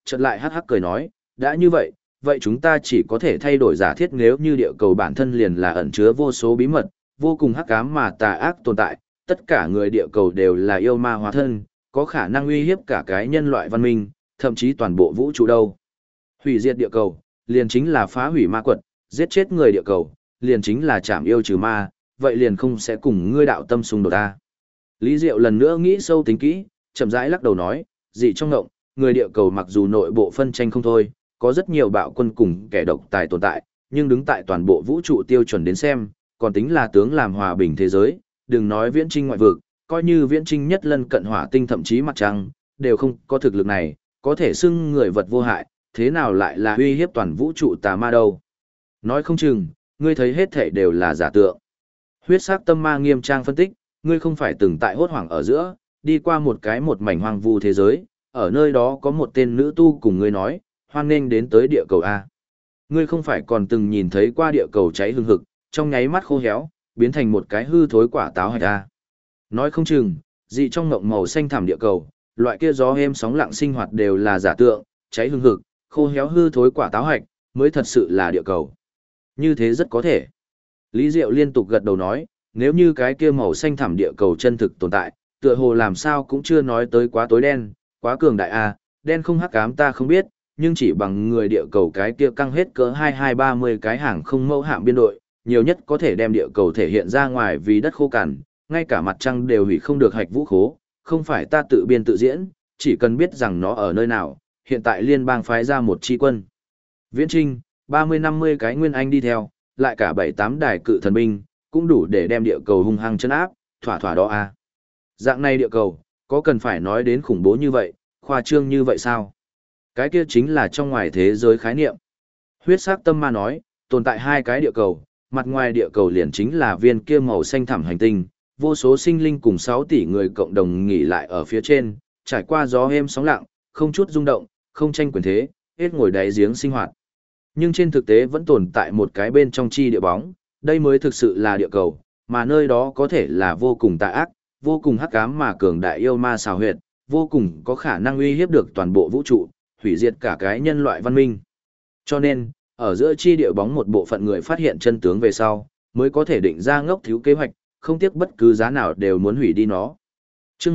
chợt lại hắc hắc cười nói, đã như vậy, vậy chúng ta chỉ có thể thay đổi giả thiết nếu như địa cầu bản thân liền là ẩn chứa vô số bí mật, vô cùng hắc ám mà tà ác tồn tại, tất cả người địa cầu đều là yêu ma hóa thân, có khả năng uy hiếp cả cái nhân loại văn minh, thậm chí toàn bộ vũ trụ đâu. Hủy diệt địa cầu, liền chính là phá hủy ma quật, giết chết người địa cầu, liền chính là chạm yêu trừ ma, vậy liền không sẽ cùng ngươi đạo tâm xung đột ta. Lý Diệu lần nữa nghĩ sâu tính kỹ, chậm rãi lắc đầu nói, dị trong ngộng, người địa cầu mặc dù nội bộ phân tranh không thôi, có rất nhiều bạo quân cùng kẻ độc tài tồn tại, nhưng đứng tại toàn bộ vũ trụ tiêu chuẩn đến xem, còn tính là tướng làm hòa bình thế giới, đừng nói viễn trinh ngoại vực, coi như viễn trinh nhất lân cận hỏa tinh thậm chí mặt trăng, đều không có thực lực này, có thể xưng người vật vô hại, thế nào lại là uy hiếp toàn vũ trụ tà ma đâu. Nói không chừng, ngươi thấy hết thể đều là giả tượng. Huyết sắc tâm ma nghiêm trang phân tích, ngươi không phải từng tại hốt hoảng ở giữa, đi qua một mảnh hoang vu thế giới, ở nơi đó có một tên nữ tu cùng ngươi nói, hoan nghênh đến tới địa cầu A. Ngươi không phải còn từng nhìn thấy qua địa cầu cháy hừng hực, trong nháy mắt khô héo, biến thành một cái hư thối quả táo hạch A. Nói không chừng, dị trong ngộng màu xanh thẳm địa cầu, loại kia gió êm sóng lặng sinh hoạt đều là giả tượng, cháy hừng hực, khô héo hư thối quả táo hạch, mới thật sự là địa cầu. Như thế rất có thể. Lý Diệu liên tục gật đầu nói, nếu như cái kia màu xanh thẳm địa cầu chân thực tồn tại, tựa hồ làm sao cũng chưa nói tới quá tối đen, quá cường đại a, đen không hắc ám ta không biết, nhưng chỉ bằng người địa cầu cái kia căng hết cỡ 22-30 cái hàng không mẫu hạm biên đội, nhiều nhất có thể đem địa cầu thể hiện ra ngoài vì đất khô cằn, ngay cả mặt trăng đều hủy không được hạch vũ khố, không phải ta tự biên tự diễn, chỉ cần biết rằng nó ở nơi nào, hiện tại liên bang phái ra một chi quân. Viễn Trinh, 30-50 cái nguyên anh đi theo, lại cả 7-8 đài cự thần binh, cũng đủ để đem địa cầu hung hăng chân áp, thỏa thỏa đó a. Dạng này địa cầu, có cần phải nói đến khủng bố như vậy, khoa trương như vậy sao? Cái kia chính là trong ngoài thế giới khái niệm. Huyết sắc tâm ma nói, tồn tại hai cái địa cầu, mặt ngoài địa cầu liền chính là viên kia màu xanh thẳm hành tinh, vô số sinh linh cùng 6 tỷ người cộng đồng nghỉ lại ở phía trên, trải qua gió êm sóng lặng, không chút rung động, không tranh quyền thế, hết ngồi đáy giếng sinh hoạt. Nhưng trên thực tế vẫn tồn tại một cái bên trong chi địa bóng, đây mới thực sự là địa cầu, mà nơi đó có thể là vô cùng tà ác, vô cùng hắc ám mà cường đại yêu ma xào huyệt, vô cùng có khả năng uy hiếp được toàn bộ vũ trụ, hủy diệt cả cái nhân loại văn minh. Cho nên, ở giữa chi địa bóng một bộ phận người phát hiện chân tướng về sau, mới có thể định ra ngốc thiếu kế hoạch, không tiếc bất cứ giá nào đều muốn hủy đi nó. Chương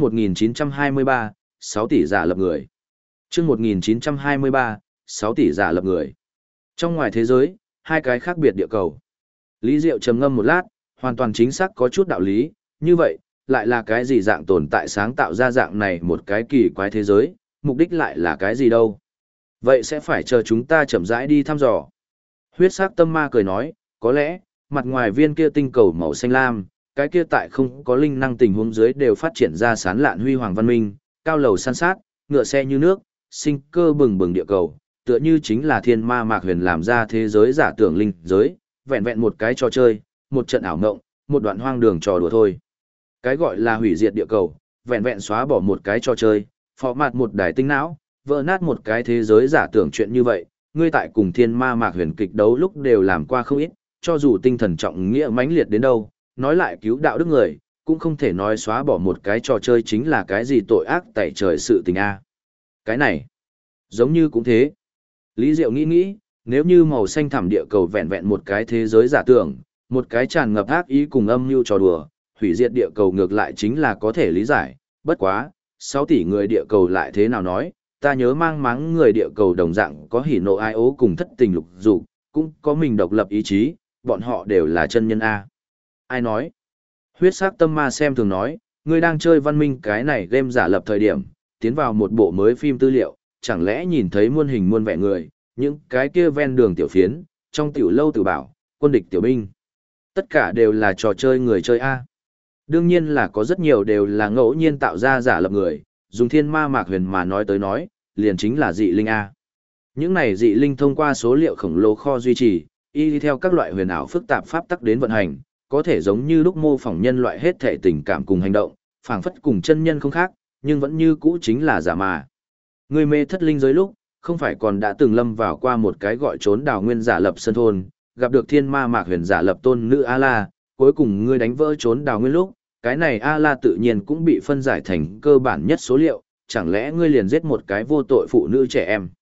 1923, 6 tỷ giả lập người. Chương 1923, 6 tỷ giả lập người. Trong ngoài thế giới, hai cái khác biệt địa cầu. Lý Diệu trầm ngâm một lát, hoàn toàn chính xác có chút đạo lý, như vậy, lại là cái gì dạng tồn tại sáng tạo ra dạng này một cái kỳ quái thế giới, mục đích lại là cái gì đâu. Vậy sẽ phải chờ chúng ta chậm rãi đi thăm dò. Huyết sắc tâm ma cười nói, có lẽ, mặt ngoài viên kia tinh cầu màu xanh lam, cái kia tại không có linh năng tình huống dưới đều phát triển ra sán lạn huy hoàng văn minh, cao lầu san sát, ngựa xe như nước, sinh cơ bừng bừng địa cầu, tựa như chính là thiên ma mạc huyền làm ra thế giới giả tưởng linh giới, vẹn vẹn một cái trò chơi, một trận ảo ngộng, một đoạn hoang đường trò đùa thôi. Cái gọi là hủy diệt địa cầu, vẹn vẹn xóa bỏ một cái trò chơi, phó mạt một đài tinh não, vỡ nát một cái thế giới giả tưởng chuyện như vậy, ngươi tại cùng thiên ma mạc huyền kịch đấu lúc đều làm qua không ít, cho dù tinh thần trọng nghĩa mãnh liệt đến đâu, nói lại cứu đạo đức người, cũng không thể nói xóa bỏ một cái trò chơi chính là cái gì tội ác tẩy trời sự tình a. Cái này, giống như cũng thế. Lý Diệu nghĩ, nếu như màu xanh thẳm địa cầu vẹn vẹn một cái thế giới giả tưởng, một cái tràn ngập ác ý cùng âm mưu trò đùa, hủy diệt địa cầu ngược lại chính là có thể lý giải, bất quá, 6 tỷ người địa cầu lại thế nào nói, ta nhớ mang máng người địa cầu đồng dạng có hỉ nộ ai ố cùng thất tình lục dục, cũng có mình độc lập ý chí, bọn họ đều là chân nhân A. Ai nói? Huyết sắc tâm ma xem thường nói, ngươi đang chơi văn minh cái này game giả lập thời điểm, tiến vào một bộ mới phim tư liệu, chẳng lẽ nhìn thấy muôn hình muôn vẻ người, những cái kia ven đường tiểu phiến, trong tiểu lâu tử bảo, quân địch tiểu binh. Tất cả đều là trò chơi người chơi A. Đương nhiên là có rất nhiều đều là ngẫu nhiên tạo ra giả lập người, dùng thiên ma mạc huyền mà nói tới nói, liền chính là dị linh A. Những này dị linh thông qua số liệu khổng lồ kho duy trì, y theo các loại huyền ảo phức tạp pháp tắc đến vận hành, có thể giống như lúc mô phỏng nhân loại hết thể tình cảm cùng hành động, phảng phất cùng chân nhân không khác, nhưng vẫn như cũ chính là giả mà. Người mê thất linh giới lúc, không phải còn đã từng lâm vào qua một cái gọi trốn đào nguyên giả lập sân thôn, gặp được thiên ma mạc huyền giả lập tôn nữ A-la, cuối cùng ngươi đánh vỡ trốn đào nguyên lúc, cái này A-la tự nhiên cũng bị phân giải thành cơ bản nhất số liệu, chẳng lẽ ngươi liền giết một cái vô tội phụ nữ trẻ em.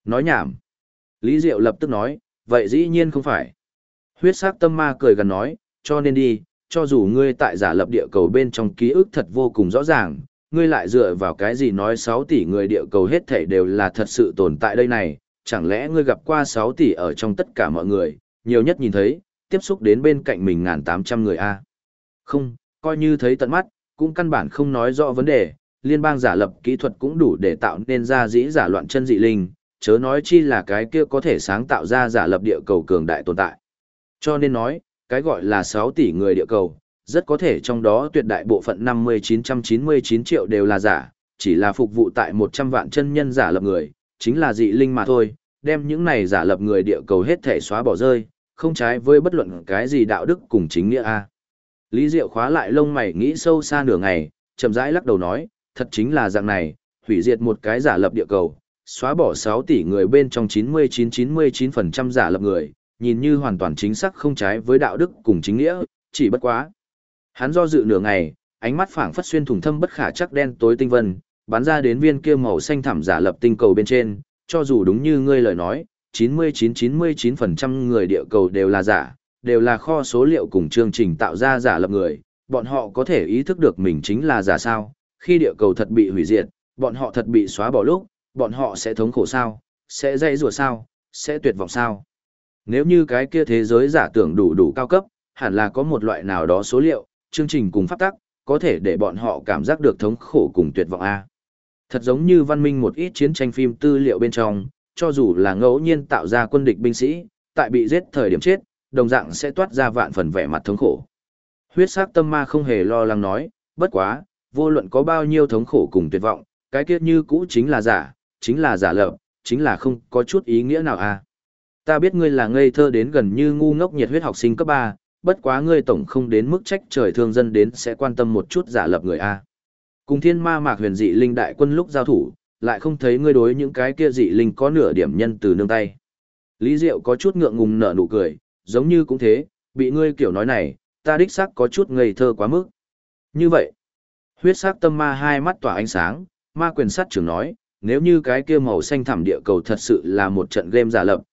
Nói nhảm. Lý Diệu lập tức nói, vậy dĩ nhiên không phải. Huyết sắc tâm ma cười gần nói, cho nên đi, cho dù ngươi tại giả lập địa cầu bên trong ký ức thật vô cùng rõ ràng, ngươi lại dựa vào cái gì nói 6 tỷ người địa cầu hết thảy đều là thật sự tồn tại đây này, chẳng lẽ ngươi gặp qua 6 tỷ ở trong tất cả mọi người, nhiều nhất nhìn thấy, tiếp xúc đến bên cạnh mình 1.800 người a. Không, coi như thấy tận mắt, cũng căn bản không nói rõ vấn đề, liên bang giả lập kỹ thuật cũng đủ để tạo nên ra dĩ giả loạn chân dị linh, chớ nói chi là cái kia có thể sáng tạo ra giả lập địa cầu cường đại tồn tại. Cho nên nói, cái gọi là 6 tỷ người địa cầu, rất có thể trong đó tuyệt đại bộ phận 5999 triệu đều là giả, chỉ là phục vụ tại 100 vạn chân nhân giả lập người, chính là dị linh mà thôi, đem những này giả lập người địa cầu hết thể xóa bỏ rơi, không trái với bất luận cái gì đạo đức cùng chính nghĩa a. Lý Diệu khóa lại lông mày nghĩ sâu xa nửa ngày, chậm rãi lắc đầu nói, thật chính là dạng này, hủy diệt một cái giả lập địa cầu, xóa bỏ 6 tỷ người bên trong 99% giả lập người, nhìn như hoàn toàn chính xác không trái với đạo đức cùng chính nghĩa, chỉ bất quá. Hắn do dự nửa ngày, ánh mắt phảng phất xuyên thủng thâm bất khả chắc đen tối tinh vân, bắn ra đến viên kia màu xanh thẳm giả lập tinh cầu bên trên, cho dù đúng như ngươi lời nói, 99% người địa cầu đều là giả, đều là kho số liệu cùng chương trình tạo ra giả lập người, bọn họ có thể ý thức được mình chính là giả sao, khi địa cầu thật bị hủy diệt, bọn họ thật bị xóa bỏ lúc, bọn họ sẽ thống khổ sao, sẽ dãy rủa sao, sẽ tuyệt vọng sao. Nếu như cái kia thế giới giả tưởng đủ cao cấp, hẳn là có một loại nào đó số liệu, chương trình cùng pháp tắc, có thể để bọn họ cảm giác được thống khổ cùng tuyệt vọng a. Thật giống như văn minh một ít chiến tranh phim tư liệu bên trong, cho dù là ngẫu nhiên tạo ra quân địch binh sĩ, tại bị giết thời điểm chết, đồng dạng sẽ toát ra vạn phần vẻ mặt thống khổ. Huyết sắc tâm ma không hề lo lắng nói, bất quá, vô luận có bao nhiêu thống khổ cùng tuyệt vọng, cái kia như cũ chính là giả lập, chính là không có chút ý nghĩa nào a. Ta biết ngươi là ngây thơ đến gần như ngu ngốc nhiệt huyết học sinh cấp 3, bất quá ngươi tổng không đến mức trách trời thương dân đến sẽ quan tâm một chút giả lập người a. Cùng thiên ma mạc huyền dị linh đại quân lúc giao thủ, lại không thấy ngươi đối những cái kia dị linh có nửa điểm nhân từ nương tay. Lý Diệu có chút ngượng ngùng nở nụ cười, giống như cũng thế, bị ngươi kiểu nói này, ta đích xác có chút ngây thơ quá mức. Như vậy, huyết sắc tâm ma hai mắt tỏa ánh sáng, ma quyền sát trưởng nói, nếu như cái kia màu xanh thẳm địa cầu thật sự là một trận game giả lập,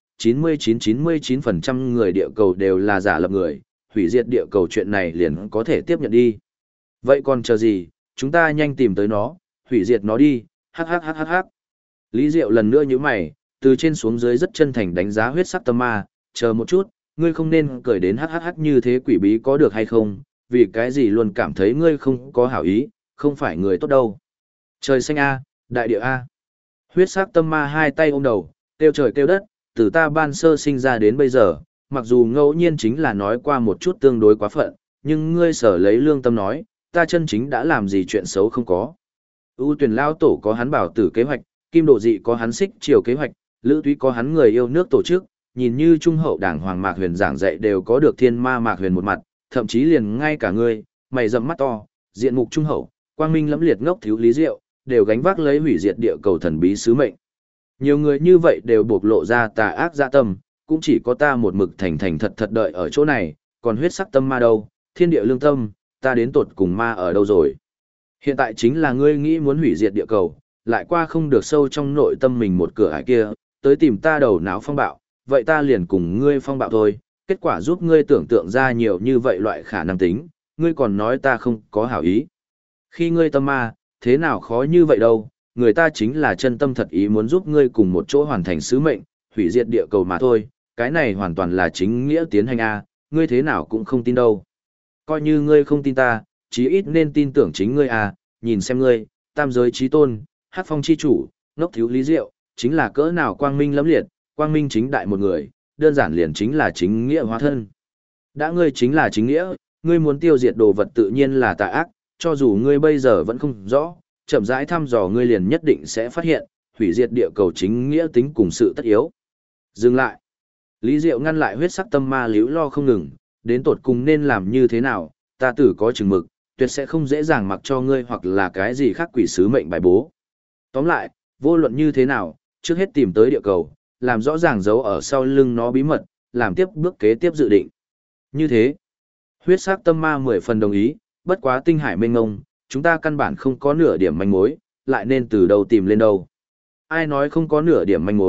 99% người địa cầu đều là giả lập người, hủy diệt địa cầu chuyện này liền có thể tiếp nhận đi. Vậy còn chờ gì, chúng ta nhanh tìm tới nó, hủy diệt nó đi, hắc. Lý Diệu lần nữa nhíu mày, từ trên xuống dưới rất chân thành đánh giá huyết sắc tâm ma, chờ một chút, ngươi không nên cười đến hắc như thế quỷ bí có được hay không, vì cái gì luôn cảm thấy ngươi không có hảo ý, không phải người tốt đâu. Trời xanh a, đại địa a. Huyết sắc tâm ma hai tay ôm đầu, kêu trời kêu đất, từ ta ban sơ sinh ra đến bây giờ, mặc dù ngẫu nhiên chính là nói qua một chút tương đối quá phận, nhưng ngươi sở lấy lương tâm nói, ta chân chính đã làm gì chuyện xấu không có. ưu tuyển lao tổ có hắn bảo tử kế hoạch, kim độ dị có hắn xích chiều kế hoạch, lữ túy có hắn người yêu nước tổ chức, nhìn như trung hậu đảng hoàng mạc huyền giảng dạy đều có được thiên ma mạc huyền một mặt, thậm chí liền ngay cả ngươi, mày rậm mắt to, diện mục trung hậu, quang minh lẫm liệt ngốc thiếu lý diệu, đều gánh vác lấy hủy diệt địa cầu thần bí sứ mệnh. Nhiều người như vậy đều bộc lộ ra tà ác dạ tâm, cũng chỉ có ta một mực thành thật đợi ở chỗ này, còn huyết sắc tâm ma đâu, thiên địa lương tâm, ta đến tột cùng ma ở đâu rồi. Hiện tại chính là ngươi nghĩ muốn hủy diệt địa cầu, lại qua không được sâu trong nội tâm mình một cửa ải kia, tới tìm ta đầu não phong bạo, vậy ta liền cùng ngươi phong bạo thôi, kết quả giúp ngươi tưởng tượng ra nhiều như vậy loại khả năng tính, ngươi còn nói ta không có hảo ý. Khi ngươi tâm ma, thế nào khó như vậy đâu, người ta chính là chân tâm thật ý muốn giúp ngươi cùng một chỗ hoàn thành sứ mệnh, hủy diệt địa cầu mà thôi, cái này hoàn toàn là chính nghĩa tiến hành a, ngươi thế nào cũng không tin đâu. Coi như ngươi không tin ta, chí ít nên tin tưởng chính ngươi a, nhìn xem ngươi, tam giới chí tôn, hắc phong chi chủ, ngốc thiếu lý diệu, chính là cỡ nào quang minh lẫm liệt, quang minh chính đại một người, đơn giản liền chính là chính nghĩa hóa thân. Đã ngươi chính là chính nghĩa, ngươi muốn tiêu diệt đồ vật tự nhiên là tà ác, cho dù ngươi bây giờ vẫn không rõ, chậm rãi thăm dò ngươi liền nhất định sẽ phát hiện, hủy diệt địa cầu chính nghĩa tính cùng sự tất yếu. Dừng lại. Lý Diệu ngăn lại huyết sắc tâm ma liễu lo không ngừng, đến tột cùng nên làm như thế nào, ta tử có chừng mực, tuyệt sẽ không dễ dàng mặc cho ngươi hoặc là cái gì khác quỷ sứ mệnh bài bố. Tóm lại, vô luận như thế nào, trước hết tìm tới địa cầu, làm rõ ràng dấu ở sau lưng nó bí mật, làm tiếp bước kế tiếp dự định. Như thế, huyết sắc tâm ma 10 phần đồng ý, bất quá tinh hải mênh ngông, chúng ta căn bản không có nửa điểm manh mối, lại nên từ đâu tìm lên đâu. Ai nói không có nửa điểm manh mối,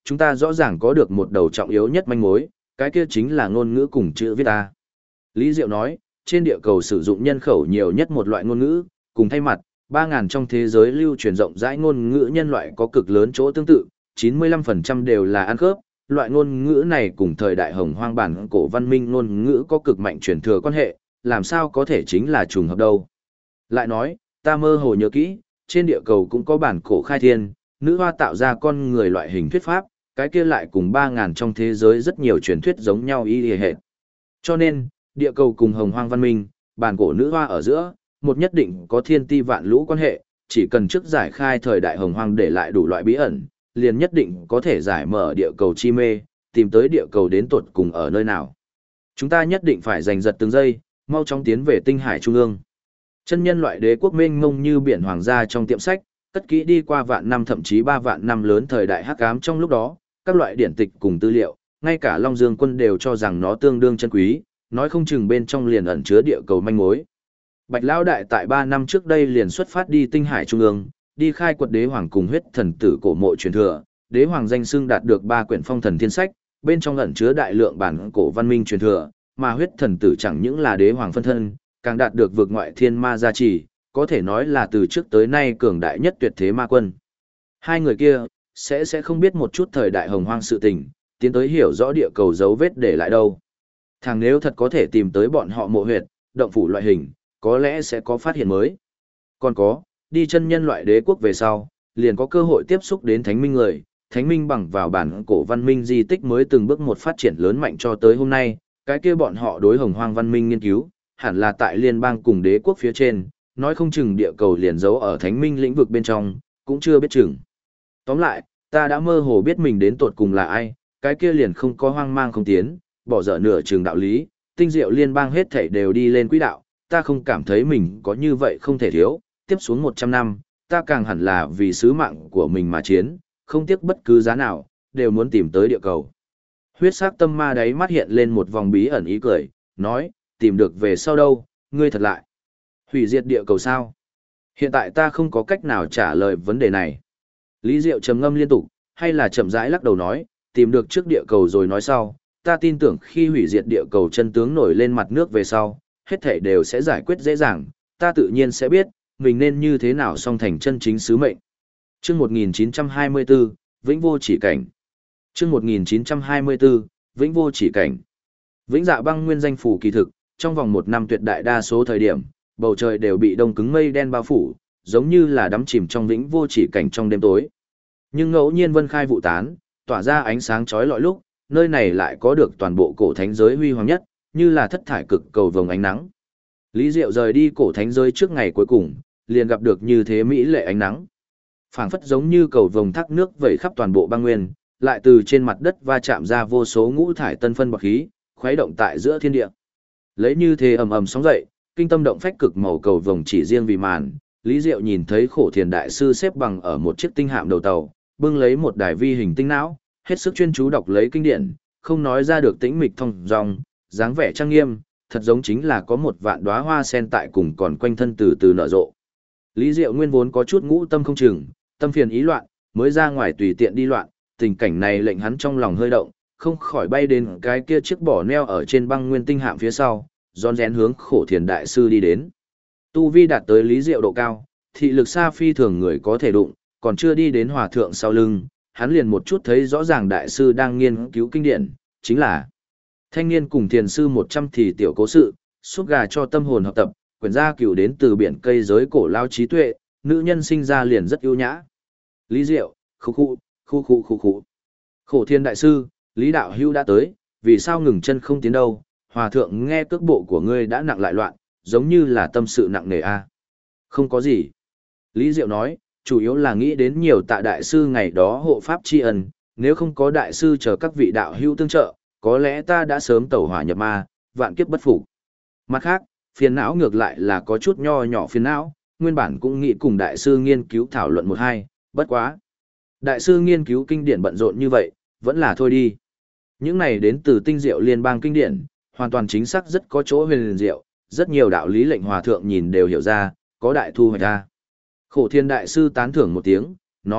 chúng ta rõ ràng có được một đầu trọng yếu nhất manh mối, cái kia chính là ngôn ngữ cùng chữ viết ta. Lý Diệu nói, trên địa cầu sử dụng nhân khẩu nhiều nhất một loại ngôn ngữ, cùng thay mặt, 3.000 trong thế giới lưu truyền rộng rãi ngôn ngữ nhân loại có cực lớn chỗ tương tự, 95% đều là ăn khớp. Loại ngôn ngữ này cùng thời đại hồng hoang bản cổ văn minh ngôn ngữ có cực mạnh truyền thừa quan hệ, làm sao có thể chính là trùng hợp đâu. Lại nói, ta mơ hồ nhớ kỹ, trên địa cầu cũng có bản cổ khai thiên, nữ hoa tạo ra con người loại hình thuyết pháp, cái kia lại cùng 3.000 trong thế giới rất nhiều truyền thuyết giống nhau y hệt. Cho nên, địa cầu cùng hồng hoang văn minh, bản cổ nữ hoa ở giữa, một nhất định có thiên ti vạn lũ quan hệ, chỉ cần trước giải khai thời đại hồng hoang để lại đủ loại bí ẩn, liền nhất định có thể giải mở địa cầu chi mê, tìm tới địa cầu đến tột cùng ở nơi nào. Chúng ta nhất định phải giành giật từng giây, mau chóng tiến về tinh hải trung ương. Chân nhân loại đế quốc mênh mông như biển hoàng gia trong tiệm sách, cất kỹ đi qua vạn năm thậm chí 3 vạn năm lớn thời đại hắc ám trong lúc đó, các loại điển tịch cùng tư liệu, ngay cả Long Dương quân đều cho rằng nó tương đương chân quý, nói không chừng bên trong liền ẩn chứa địa cầu manh mối. Bạch Lão Đại tại 3 năm trước đây liền xuất phát đi tinh hải trung ương, đi khai quật đế hoàng cùng huyết thần tử cổ mộ truyền thừa, đế hoàng danh xưng đạt được 3 quyển phong thần thiên sách, bên trong ẩn chứa đại lượng bản cổ văn minh truyền thừa, mà huyết thần tử chẳng những là đế hoàng phân thân, càng đạt được vượt ngoại thiên ma gia trì, có thể nói là từ trước tới nay cường đại nhất tuyệt thế ma quân. Hai người kia sẽ không biết một chút thời đại hồng hoang sự tình, tiến tới hiểu rõ địa cầu dấu vết để lại đâu. Thằng nếu thật có thể tìm tới bọn họ mộ huyệt, động phủ loại hình, có lẽ sẽ có phát hiện mới. Còn có, đi chân nhân loại đế quốc về sau, liền có cơ hội tiếp xúc đến thánh minh người, thánh minh bằng vào bản cổ văn minh di tích mới từng bước một phát triển lớn mạnh cho tới hôm nay, cái kia bọn họ đối hồng hoang văn minh nghiên cứu, hẳn là tại liên bang cùng đế quốc phía trên, nói không chừng địa cầu liền giấu ở thánh minh lĩnh vực bên trong, cũng chưa biết chừng. Tóm lại, ta đã mơ hồ biết mình đến tột cùng là ai, cái kia liền không có hoang mang không tiến, bỏ dở nửa chừng đạo lý, tinh diệu liên bang hết thảy đều đi lên quỹ đạo, ta không cảm thấy mình có như vậy không thể thiếu, tiếp xuống 100 năm, ta càng hẳn là vì sứ mạng của mình mà chiến, không tiếc bất cứ giá nào, đều muốn tìm tới địa cầu. Huyết sắc tâm ma đáy mắt hiện lên một vòng bí ẩn ý cười, nói, tìm được về sau đâu, ngươi thật lại. Hủy diệt địa cầu sao? Hiện tại ta không có cách nào trả lời vấn đề này. Lý Diệu trầm ngâm liên tục, hay là chậm rãi lắc đầu nói, tìm được trước địa cầu rồi nói sau, ta tin tưởng khi hủy diệt địa cầu chân tướng nổi lên mặt nước về sau, hết thảy đều sẽ giải quyết dễ dàng, ta tự nhiên sẽ biết, mình nên như thế nào song thành chân chính sứ mệnh. Chương 1924, Vĩnh vô chỉ cảnh. Chương 1924, Vĩnh vô chỉ cảnh. Vĩnh Dạ Băng nguyên danh phủ kỳ thực, trong vòng 1 năm tuyệt đại đa số thời điểm, bầu trời đều bị đông cứng mây đen bao phủ, giống như là đắm chìm trong vĩnh vô chỉ cảnh trong đêm tối. Nhưng ngẫu nhiên vân khai vụ tán, tỏa ra ánh sáng chói lọi lúc, nơi này lại có được toàn bộ cổ thánh giới huy hoàng nhất, như là thất thải cực cầu vồng ánh nắng. Lý Diệu rời đi cổ thánh giới trước ngày cuối cùng, liền gặp được như thế mỹ lệ ánh nắng. Phảng phất giống như cầu vồng thác nước vẩy khắp toàn bộ băng nguyên, lại từ trên mặt đất va chạm ra vô số ngũ thải tân phân bọt khí, khuấy động tại giữa thiên địa. Lấy như thế ầm ầm sóng dậy, kinh tâm động phách cực màu cầu vồng chỉ riêng vì màn, Lý Diệu nhìn thấy Khổ Thiền đại sư xếp bằng ở một chiếc tinh hạm đầu tàu, bưng lấy một đài vi hình tinh não, hết sức chuyên chú đọc lấy kinh điển, không nói ra được tĩnh mịch thông dong, dáng vẻ trang nghiêm, thật giống chính là có một vạn đóa hoa sen tại cùng còn quanh thân từ từ nở rộ. Lý Diệu nguyên vốn có chút ngũ tâm không chừng, tâm phiền ý loạn, mới ra ngoài tùy tiện đi loạn, tình cảnh này lệnh hắn trong lòng hơi động, không khỏi bay đến cái kia chiếc bỏ neo ở trên băng nguyên tinh hạm phía sau, rón rén hướng Khổ Thiền đại sư đi đến. Tu vi đạt tới Lý Diệu độ cao, thị lực xa phi thường người có thể đụng, còn chưa đi đến hòa thượng sau lưng, hắn liền một chút thấy rõ ràng đại sư đang nghiên cứu kinh điển, chính là thanh niên cùng thiền sư 100 thì tiểu cố sự, suốt gà cho tâm hồn học tập, quyển gia cửu đến từ biển cây giới cổ lao trí tuệ, nữ nhân sinh ra liền rất ưu nhã. Lý Diệu, khu. Khổ Thiên đại sư, Lý đạo hưu đã tới, vì sao ngừng chân không tiến đâu? Hòa thượng nghe cước bộ của ngươi đã nặng lại loạn, giống như là tâm sự nặng nề a. Không có gì. Lý Diệu nói, chủ yếu là nghĩ đến nhiều tạ đại sư ngày đó hộ pháp tri ân, nếu không có đại sư chờ các vị đạo hữu tương trợ, có lẽ ta đã sớm tẩu hỏa nhập ma, vạn kiếp bất phục. Mặt khác, phiền não ngược lại là có chút nho nhỏ phiền não, nguyên bản cũng nghĩ cùng đại sư nghiên cứu thảo luận một hai, bất quá. Đại sư nghiên cứu kinh điển bận rộn như vậy, vẫn là thôi đi. Những này đến từ tinh diệu liên bang kinh điển, hoàn toàn chính xác rất có chỗ huyền diệu, rất nhiều đạo lý lệnh hòa thượng nhìn đều hiểu ra, có đại thu hoạch ra. Khổ Thiên đại sư tán thưởng một tiếng, nói,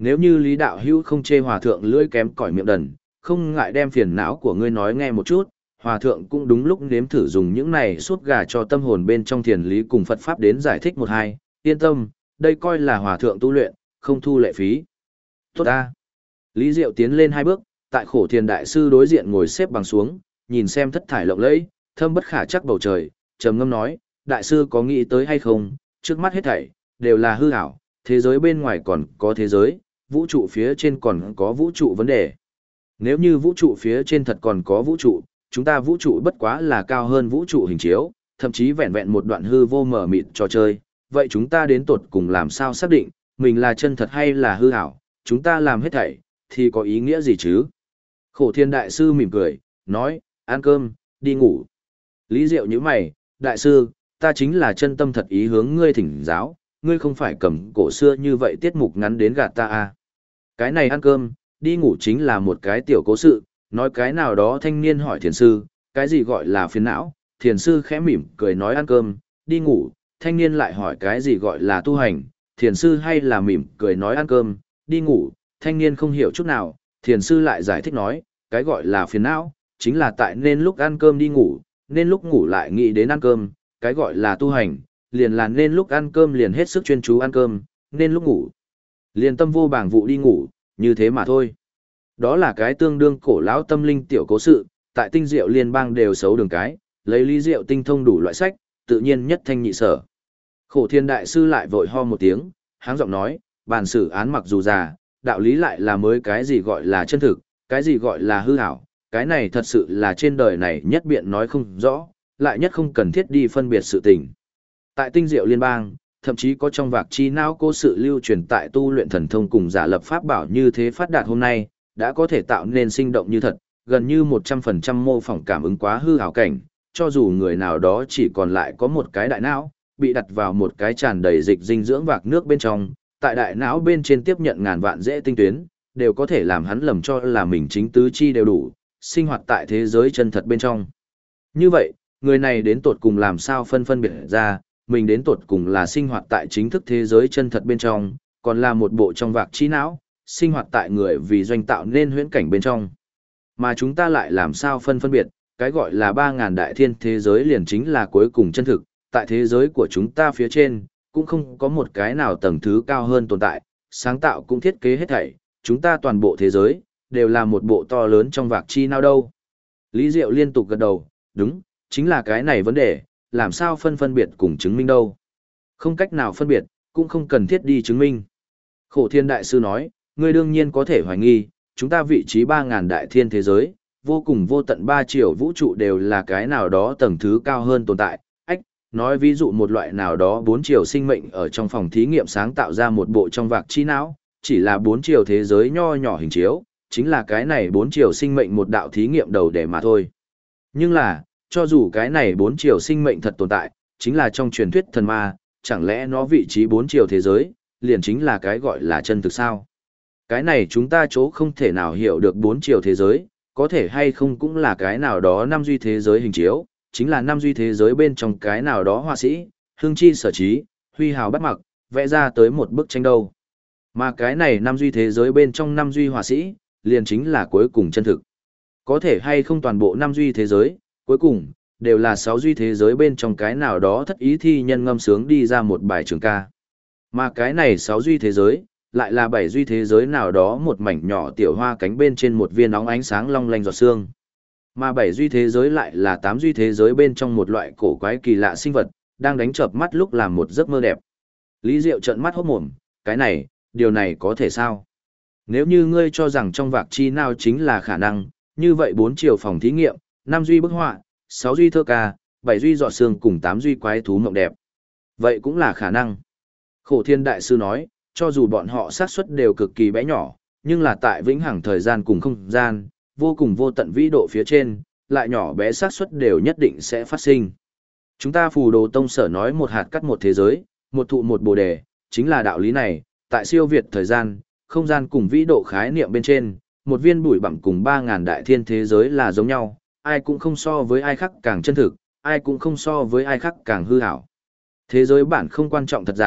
Nếu như Lý đạo hữu không chê hòa thượng lưỡi kém cỏi miệng đần, không ngại đem phiền não của ngươi nói nghe một chút, hòa thượng cũng đúng lúc nếm thử dùng những này suốt gà cho tâm hồn bên trong thiền lý cùng Phật Pháp đến giải thích một hai, yên tâm, đây coi là hòa thượng tu luyện, không thu lệ phí. Tốt ta. Lý Diệu tiến lên 2 bước, tại khổ thiền đại sư đối diện ngồi xếp bằng xuống, nhìn xem thất thải lộng lẫy, thâm bất khả chắc bầu trời, trầm ngâm nói, đại sư có nghĩ tới hay không, trước mắt hết thảy, đều là hư ảo, thế giới bên ngoài còn có thế giới, vũ trụ phía trên còn có vũ trụ vấn đề. Nếu như vũ trụ phía trên thật còn có vũ trụ, chúng ta vũ trụ bất quá là cao hơn vũ trụ hình chiếu, thậm chí vẹn vẹn một đoạn hư vô mờ mịt trò chơi, vậy chúng ta đến tột cùng làm sao xác định, mình là chân thật hay là hư ảo, chúng ta làm hết thảy, thì có ý nghĩa gì chứ? Khổ thiên đại sư mỉm cười, nói, ăn cơm, đi ngủ. Lý Diệu nhíu mày, đại sư, ta chính là chân tâm thật ý hướng ngươi thỉnh giáo, ngươi không phải cầm cổ xưa như vậy tiết mục ngắn đến gạt ta à. Cái này ăn cơm, đi ngủ chính là một cái tiểu cố sự, nói cái nào đó thanh niên hỏi thiền sư, cái gì gọi là phiền não, thiền sư khẽ mỉm cười nói ăn cơm, đi ngủ, thanh niên lại hỏi cái gì gọi là tu hành, thiền sư hay là mỉm cười nói ăn cơm, đi ngủ, thanh niên không hiểu chút nào, thiền sư lại giải thích nói, cái gọi là phiền não, chính là tại nên lúc ăn cơm đi ngủ, nên lúc ngủ lại nghĩ đến ăn cơm, cái gọi là tu hành, liền là nên lúc ăn cơm liền hết sức chuyên chú ăn cơm, nên lúc ngủ, liền tâm vô bảng vụ đi ngủ, như thế mà thôi. Đó là cái tương đương cổ lão tâm linh tiểu cố sự, tại tinh diệu liên bang đều xấu đường cái, lấy lý diệu tinh thông đủ loại sách, tự nhiên nhất thanh nhị sở. Khổ thiên đại sư lại vội ho một tiếng, háng giọng nói, bản xử án mặc dù già, đạo lý lại là mới cái gì gọi là chân thực, cái gì gọi là hư ảo, cái này thật sự là trên đời này nhất biện nói không rõ, lại nhất không cần thiết đi phân biệt sự tình. Tại tinh diệu liên bang, thậm chí có trong vạc chi não cố sự lưu truyền tại tu luyện thần thông cùng giả lập pháp bảo như thế phát đạt hôm nay, đã có thể tạo nên sinh động như thật, gần như 100% mô phỏng cảm ứng quá hư ảo cảnh, cho dù người nào đó chỉ còn lại có một cái đại não, bị đặt vào một cái tràn đầy dịch dinh dưỡng vạc nước bên trong, tại đại não bên trên tiếp nhận ngàn vạn dễ tinh tuyến, đều có thể làm hắn lầm cho là mình chính tứ chi đều đủ, sinh hoạt tại thế giới chân thật bên trong. Như vậy, người này đến tột cùng làm sao phân biệt ra, mình đến tột cùng là sinh hoạt tại chính thức thế giới chân thật bên trong, còn là một bộ trong vạc trí não, sinh hoạt tại người vì doanh tạo nên huyễn cảnh bên trong. Mà chúng ta lại làm sao phân biệt, cái gọi là 3.000 đại thiên thế giới liền chính là cuối cùng chân thực, tại thế giới của chúng ta phía trên, cũng không có một cái nào tầng thứ cao hơn tồn tại, sáng tạo cũng thiết kế hết thảy, chúng ta toàn bộ thế giới, đều là một bộ to lớn trong vạc chi nào đâu. Lý Diệu liên tục gật đầu, đúng, chính là cái này vấn đề, làm sao phân biệt cùng chứng minh đâu. Không cách nào phân biệt, cũng không cần thiết đi chứng minh. Khổ thiên đại sư nói, ngươi đương nhiên có thể hoài nghi, chúng ta vị trí 3.000 đại thiên thế giới, vô cùng vô tận 3 triệu vũ trụ đều là cái nào đó tầng thứ cao hơn tồn tại. Nói ví dụ một loại nào đó 4 chiều sinh mệnh ở trong phòng thí nghiệm sáng tạo ra một bộ trong vạc trí não, chỉ là 4 chiều thế giới nho nhỏ hình chiếu, chính là cái này 4 chiều sinh mệnh một đạo thí nghiệm đầu để mà thôi. Nhưng là, cho dù cái này 4 chiều sinh mệnh thật tồn tại, chính là trong truyền thuyết thần ma, chẳng lẽ nó vị trí 4 chiều thế giới, liền chính là cái gọi là chân thực sao? Cái này chúng ta chỗ không thể nào hiểu được 4 chiều thế giới, có thể hay không cũng là cái nào đó năm duy thế giới hình chiếu, chính là năm duy thế giới bên trong cái nào đó họa sĩ, hương chi sở trí, huy hào bắt mặc, vẽ ra tới một bức tranh đâu. Mà cái này năm duy thế giới bên trong năm duy họa sĩ, liền chính là cuối cùng chân thực. Có thể hay không toàn bộ năm duy thế giới, cuối cùng, đều là 6 duy thế giới bên trong cái nào đó thất ý thi nhân ngâm sướng đi ra một bài trường ca. Mà cái này 6 duy thế giới, lại là 7 duy thế giới nào đó một mảnh nhỏ tiểu hoa cánh bên trên một viên óng ánh sáng long lanh giọt sương. Mà 7 duy thế giới lại là 8 duy thế giới bên trong một loại cổ quái kỳ lạ sinh vật, đang đánh chợp mắt lúc làm một giấc mơ đẹp. Lý Diệu trợn mắt hốt mồm, cái này, điều này có thể sao? Nếu như ngươi cho rằng trong vạc chi nào chính là khả năng, như vậy 4 chiều phòng thí nghiệm, 5 duy bức họa, 6 duy thơ ca, 7 duy giọt sương cùng 8 duy quái thú mộng đẹp. Vậy cũng là khả năng. Khổ thiên đại sư nói, cho dù bọn họ xác suất đều cực kỳ bé nhỏ, nhưng là tại vĩnh hằng thời gian cùng không gian, vô cùng vô tận vĩ độ phía trên, lại nhỏ bé xác suất đều nhất định sẽ phát sinh. Chúng ta Phù Đồ Tông sở nói một hạt cắt một thế giới, một thụ một bồ đề, chính là đạo lý này, tại siêu việt thời gian, không gian cùng vĩ độ khái niệm bên trên, một viên bụi bặm cùng 3.000 đại thiên thế giới là giống nhau, ai cũng không so với ai khác càng chân thực, ai cũng không so với ai khác càng hư ảo. Thế giới bản không quan trọng thật giả,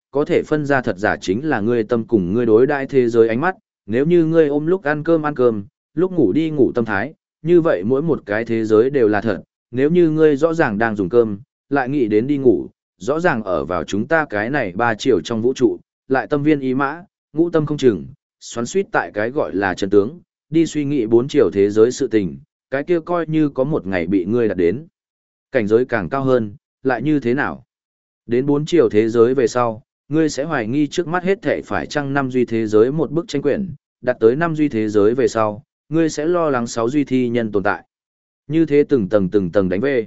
có thể phân ra thật giả chính là ngươi tâm cùng ngươi đối đãi thế giới ánh mắt, nếu như ngươi ôm lúc ăn cơm, lúc ngủ đi ngủ tâm thái, như vậy mỗi một cái thế giới đều là thật, nếu như ngươi rõ ràng đang dùng cơm, lại nghĩ đến đi ngủ, rõ ràng ở vào chúng ta cái này 3 chiều trong vũ trụ, lại tâm viên ý mã, ngũ tâm không chừng, xoắn suýt tại cái gọi là chân tướng, đi suy nghĩ 4 chiều thế giới sự tình, cái kia coi như có một ngày bị ngươi đạt đến. Cảnh giới càng cao hơn, lại như thế nào? Đến 4 chiều thế giới về sau, ngươi sẽ hoài nghi trước mắt hết thảy phải chăng 5 duy thế giới một bức tranh quyển, đạt tới 5 duy thế giới về sau, ngươi sẽ lo lắng 6 duy thi nhân tồn tại. Như thế từng tầng đánh về.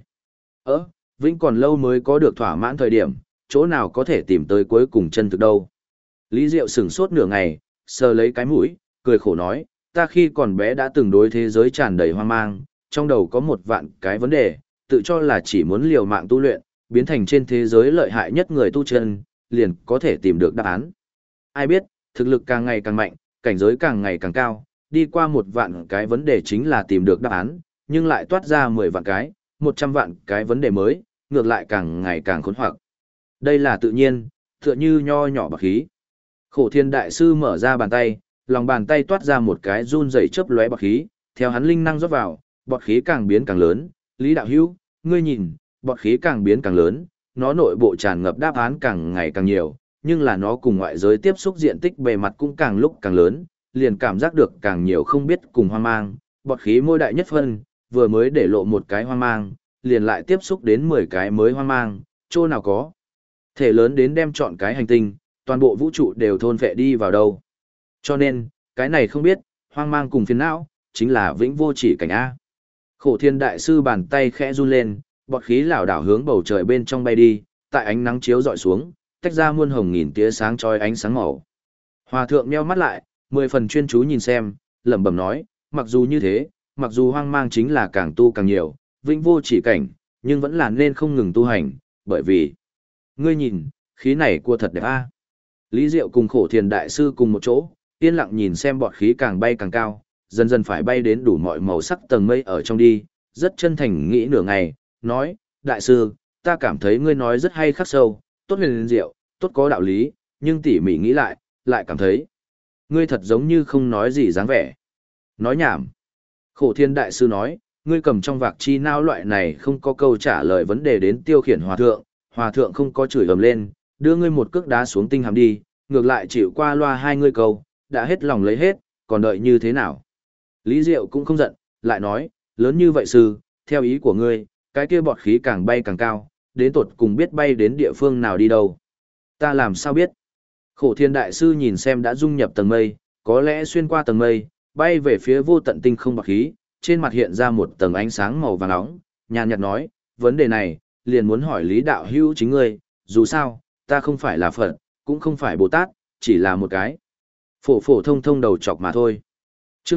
Vĩnh còn lâu mới có được thỏa mãn thời điểm, chỗ nào có thể tìm tới cuối cùng chân thực đâu. Lý Diệu sửng sốt nửa ngày, sờ lấy cái mũi, cười khổ nói, ta khi còn bé đã từng đối thế giới tràn đầy hoang mang, trong đầu có 1 vạn cái vấn đề, tự cho là chỉ muốn liều mạng tu luyện, biến thành trên thế giới lợi hại nhất người tu chân, liền có thể tìm được đáp án. Ai biết, thực lực càng ngày càng mạnh, cảnh giới càng ngày càng cao, đi qua 1 vạn cái vấn đề chính là tìm được đáp án, nhưng lại toát ra 10 vạn cái, 100 vạn cái vấn đề mới, ngược lại càng ngày càng khốn hoặc. Đây là tự nhiên, tựa như nho nhỏ bạc khí. Khổ Thiên đại sư mở ra bàn tay, lòng bàn tay toát ra một cái run rẩy chớp lóe bạc khí, theo hắn linh năng rót vào, bọt khí càng biến càng lớn, Lý đạo hữu, ngươi nhìn, bọt khí càng biến càng lớn, nó nội bộ tràn ngập đáp án càng ngày càng nhiều, nhưng là nó cùng ngoại giới tiếp xúc diện tích bề mặt cũng càng lúc càng lớn, liền cảm giác được càng nhiều không biết cùng hoang mang, bọt khí môi đại nhất phân, vừa mới để lộ một cái hoang mang, liền lại tiếp xúc đến 10 cái mới hoang mang, chỗ nào có thể lớn đến đem chọn cái hành tinh, toàn bộ vũ trụ đều thôn phệ đi vào đâu. Cho nên, cái này không biết, hoang mang cùng phiền não, chính là vĩnh vô chỉ cảnh A. Khổ Thiên đại sư bàn tay khẽ run lên, bọt khí lảo đảo hướng bầu trời bên trong bay đi, tại ánh nắng chiếu dọi xuống, tách ra muôn hồng nghìn tia sáng chói ánh sáng màu. Hòa thượng nheo mắt lại, 10 phần chuyên chú nhìn xem, lẩm bẩm nói, mặc dù như thế, mặc dù hoang mang chính là càng tu càng nhiều, vĩnh vô chỉ cảnh, nhưng vẫn là nên không ngừng tu hành, bởi vì ngươi nhìn, khí này cua thật đẹp a. Lý Diệu cùng Khổ Thiền đại sư cùng một chỗ, yên lặng nhìn xem bọt khí càng bay càng cao, dần dần phải bay đến đủ mọi màu sắc tầng mây ở trong đi, rất chân thành nghĩ nửa ngày, nói, đại sư, ta cảm thấy ngươi nói rất hay khắc sâu, tốt huyền diệu, tốt có đạo lý, nhưng tỉ mỉ nghĩ lại, lại cảm thấy, ngươi thật giống như không nói gì dáng vẻ. Nói nhảm. Khổ Thiên đại sư nói, ngươi cầm trong vạc chi não loại này không có câu trả lời vấn đề đến tiêu khiển hòa thượng không có chửi ầm lên, đưa ngươi một cước đá xuống tinh hàm đi, ngược lại chịu qua loa hai ngươi câu, đã hết lòng lấy hết, còn đợi như thế nào. Lý Diệu cũng không giận, lại nói, lớn như vậy sư, theo ý của ngươi, cái kia bọt khí càng bay càng cao, đến tột cùng biết bay đến địa phương nào đi đâu. Ta làm sao biết? Khổ Thiên đại sư nhìn xem đã dung nhập tầng mây, có lẽ xuyên qua tầng mây, bay về phía vô tận tinh không bọt khí, trên mặt hiện ra một tầng ánh sáng màu vàng nóng, nhàn nhạt nói, vấn đề này, liền muốn hỏi Lý đạo hữu chính ngươi, dù sao, ta không phải là Phật, cũng không phải Bồ Tát, chỉ là một cái phổ thông đầu chọc mà thôi. Chương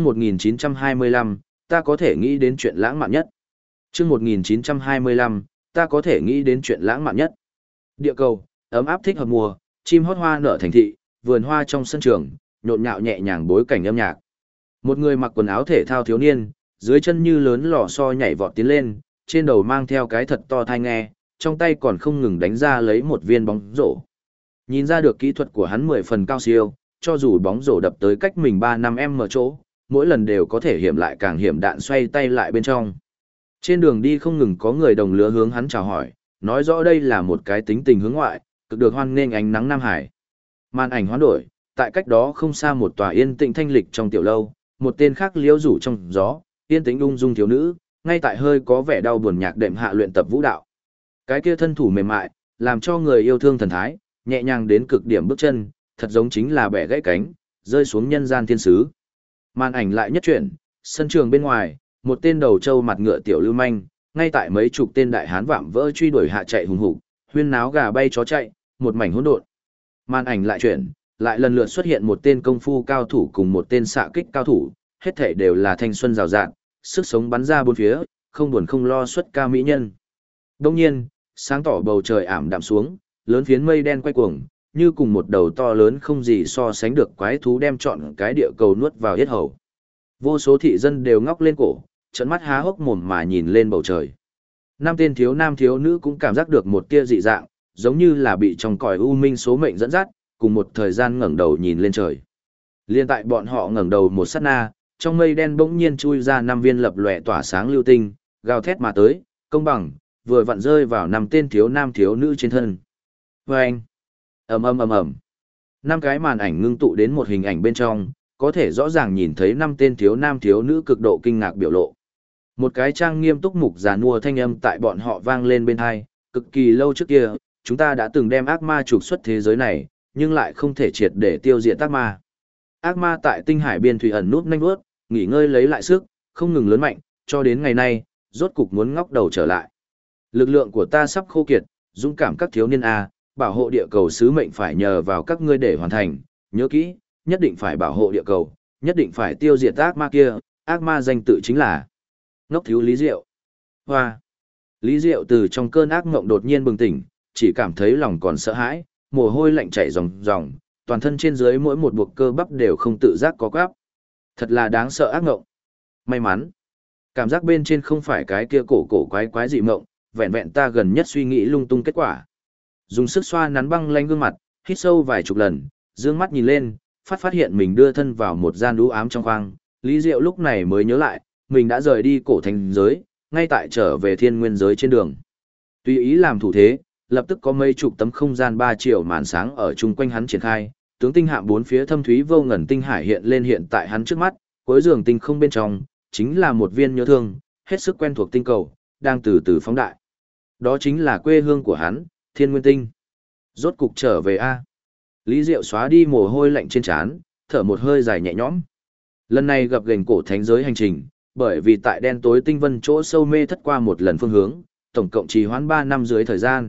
1925, ta có thể nghĩ đến chuyện lãng mạn nhất. Chương 1925, ta có thể nghĩ đến chuyện lãng mạn nhất. Địa cầu, ấm áp thích hợp mùa, chim hót hoa nở thành thị, vườn hoa trong sân trường, nhộn nhạo nhẹ nhàng bối cảnh âm nhạc. Một người mặc quần áo thể thao thiếu niên, dưới chân như lớn lò xo nhảy vọt tiến lên, trên đầu mang theo cái thật to thai nghe, trong tay còn không ngừng đánh ra lấy một viên bóng rổ. Nhìn ra được kỹ thuật của hắn 10 phần cao siêu, cho dù bóng rổ đập tới cách mình 3-5m chỗ, mỗi lần đều có thể hiểm lại càng hiểm đạn xoay tay lại bên trong. Trên đường đi không ngừng có người đồng lứa hướng hắn chào hỏi, nói rõ đây là một cái tính tình hướng ngoại, cực được hoan nghênh ánh nắng Nam Hải. Màn ảnh hoán đổi, tại cách đó không xa một tòa yên tĩnh thanh lịch trong tiểu lâu, một tên khác liễu rủ trong gió, yên tĩnh ung dung thiếu nữ, ngay tại hơi có vẻ đau buồn nhạc đệm hạ luyện tập vũ đạo. Cái kia thân thủ mềm mại, làm cho người yêu thương thần thái, nhẹ nhàng đến cực điểm bước chân, thật giống chính là bẻ gãy cánh, rơi xuống nhân gian thiên sứ. Màn ảnh lại nhất chuyển, sân trường bên ngoài, một tên đầu trâu mặt ngựa tiểu lưu manh, ngay tại mấy chục tên đại hán vạm vỡ truy đuổi hạ chạy hùng hục, huyên náo gà bay chó chạy, một mảnh hỗn độn. Màn ảnh lại chuyển, lại lần lượt xuất hiện một tên công phu cao thủ cùng một tên xạ kích cao thủ, hết thảy đều là thanh xuân rào rạt, sức sống bắn ra bốn phía, không buồn không lo xuất ca mỹ nhân. Đông nhiên, sáng tỏ bầu trời ảm đạm xuống, lớn phiến mây đen quay cuồng, như cùng một đầu to lớn không gì so sánh được quái thú đem trọn cái địa cầu nuốt vào yết hầu. Vô số thị dân đều ngóc lên cổ, trợn mắt há hốc mồm mà nhìn lên bầu trời. Năm tên thiếu nam thiếu nữ cũng cảm giác được một tia dị dạng, giống như là bị trong cõi u minh số mệnh dẫn dắt, cùng một thời gian ngẩng đầu nhìn lên trời. Liên tại bọn họ ngẩng đầu một sát na, trong mây đen bỗng nhiên chui ra 5 viên lập lòe tỏa sáng lưu tinh, gào thét mà tới, công bằng, vừa vặn rơi vào 5 tên thiếu nam thiếu nữ trên thân. Vâng! Ầm ầm ầm ầm. 5 cái màn ảnh ngưng tụ đến một hình ảnh bên trong, có thể rõ ràng nhìn thấy 5 tên thiếu nam thiếu nữ cực độ kinh ngạc biểu lộ. Một cái trang nghiêm túc mục già nua thanh âm tại bọn họ vang lên bên tai, cực kỳ lâu trước kia, chúng ta đã từng đem ác ma trục xuất thế giới này, nhưng lại không thể triệt để tiêu diệt ác ma. Ác ma tại tinh hải biên thủy ẩn núp nhanh bước, nghỉ ngơi lấy lại sức, không ngừng lớn mạnh, cho đến ngày nay, rốt cục muốn ngóc đầu trở lại. Lực lượng của ta sắp khô kiệt, dũng cảm các thiếu niên A, bảo hộ địa cầu sứ mệnh phải nhờ vào các ngươi để hoàn thành, nhớ kỹ, nhất định phải bảo hộ địa cầu, nhất định phải tiêu diệt ác ma kia, ác ma danh tự chính là ngốc thiếu Lý Diệu. Hoa! Lý Diệu từ trong cơn ác mộng đột nhiên bừng tỉnh, chỉ cảm thấy lòng còn sợ hãi, mồ hôi lạnh chảy ròng ròng, toàn thân trên dưới mỗi một buộc cơ bắp đều không tự giác có quắp. Thật là đáng sợ ác mộng. May mắn, cảm giác bên trên không phải cái kia cổ cổ quái quái dị mộng, vẹn vẹn ta gần nhất suy nghĩ lung tung kết quả. Dùng sức xoa nắn băng lanh gương mặt, hít sâu vài chục lần, dương mắt nhìn lên, phát hiện mình đưa thân vào một gian u ám trong khoang. Lý Diệu lúc này mới nhớ lại, mình đã rời đi cổ thành giới, ngay tại trở về thiên nguyên giới trên đường. Tùy ý làm thủ thế, lập tức có mấy chục tấm không gian 3 triệu màn sáng ở chung quanh hắn triển khai, tướng tinh hạm bốn phía thâm thúy vô ngần tinh hải hiện lên hiện tại hắn trước mắt, cuối giường tinh không bên trong, chính là một viên nhớ thương, hết sức quen thuộc tinh cầu, đang từ từ phóng đại. Đó chính là quê hương của hắn, Thiên Nguyên Tinh. Rốt cục trở về a. Lý Diệu xóa đi mồ hôi lạnh trên trán, thở một hơi dài nhẹ nhõm. Lần này gặp gành cổ thánh giới hành trình, bởi vì tại đen tối tinh vân chỗ sâu mê thất qua một lần phương hướng, tổng cộng trì hoãn 3 năm dưới thời gian.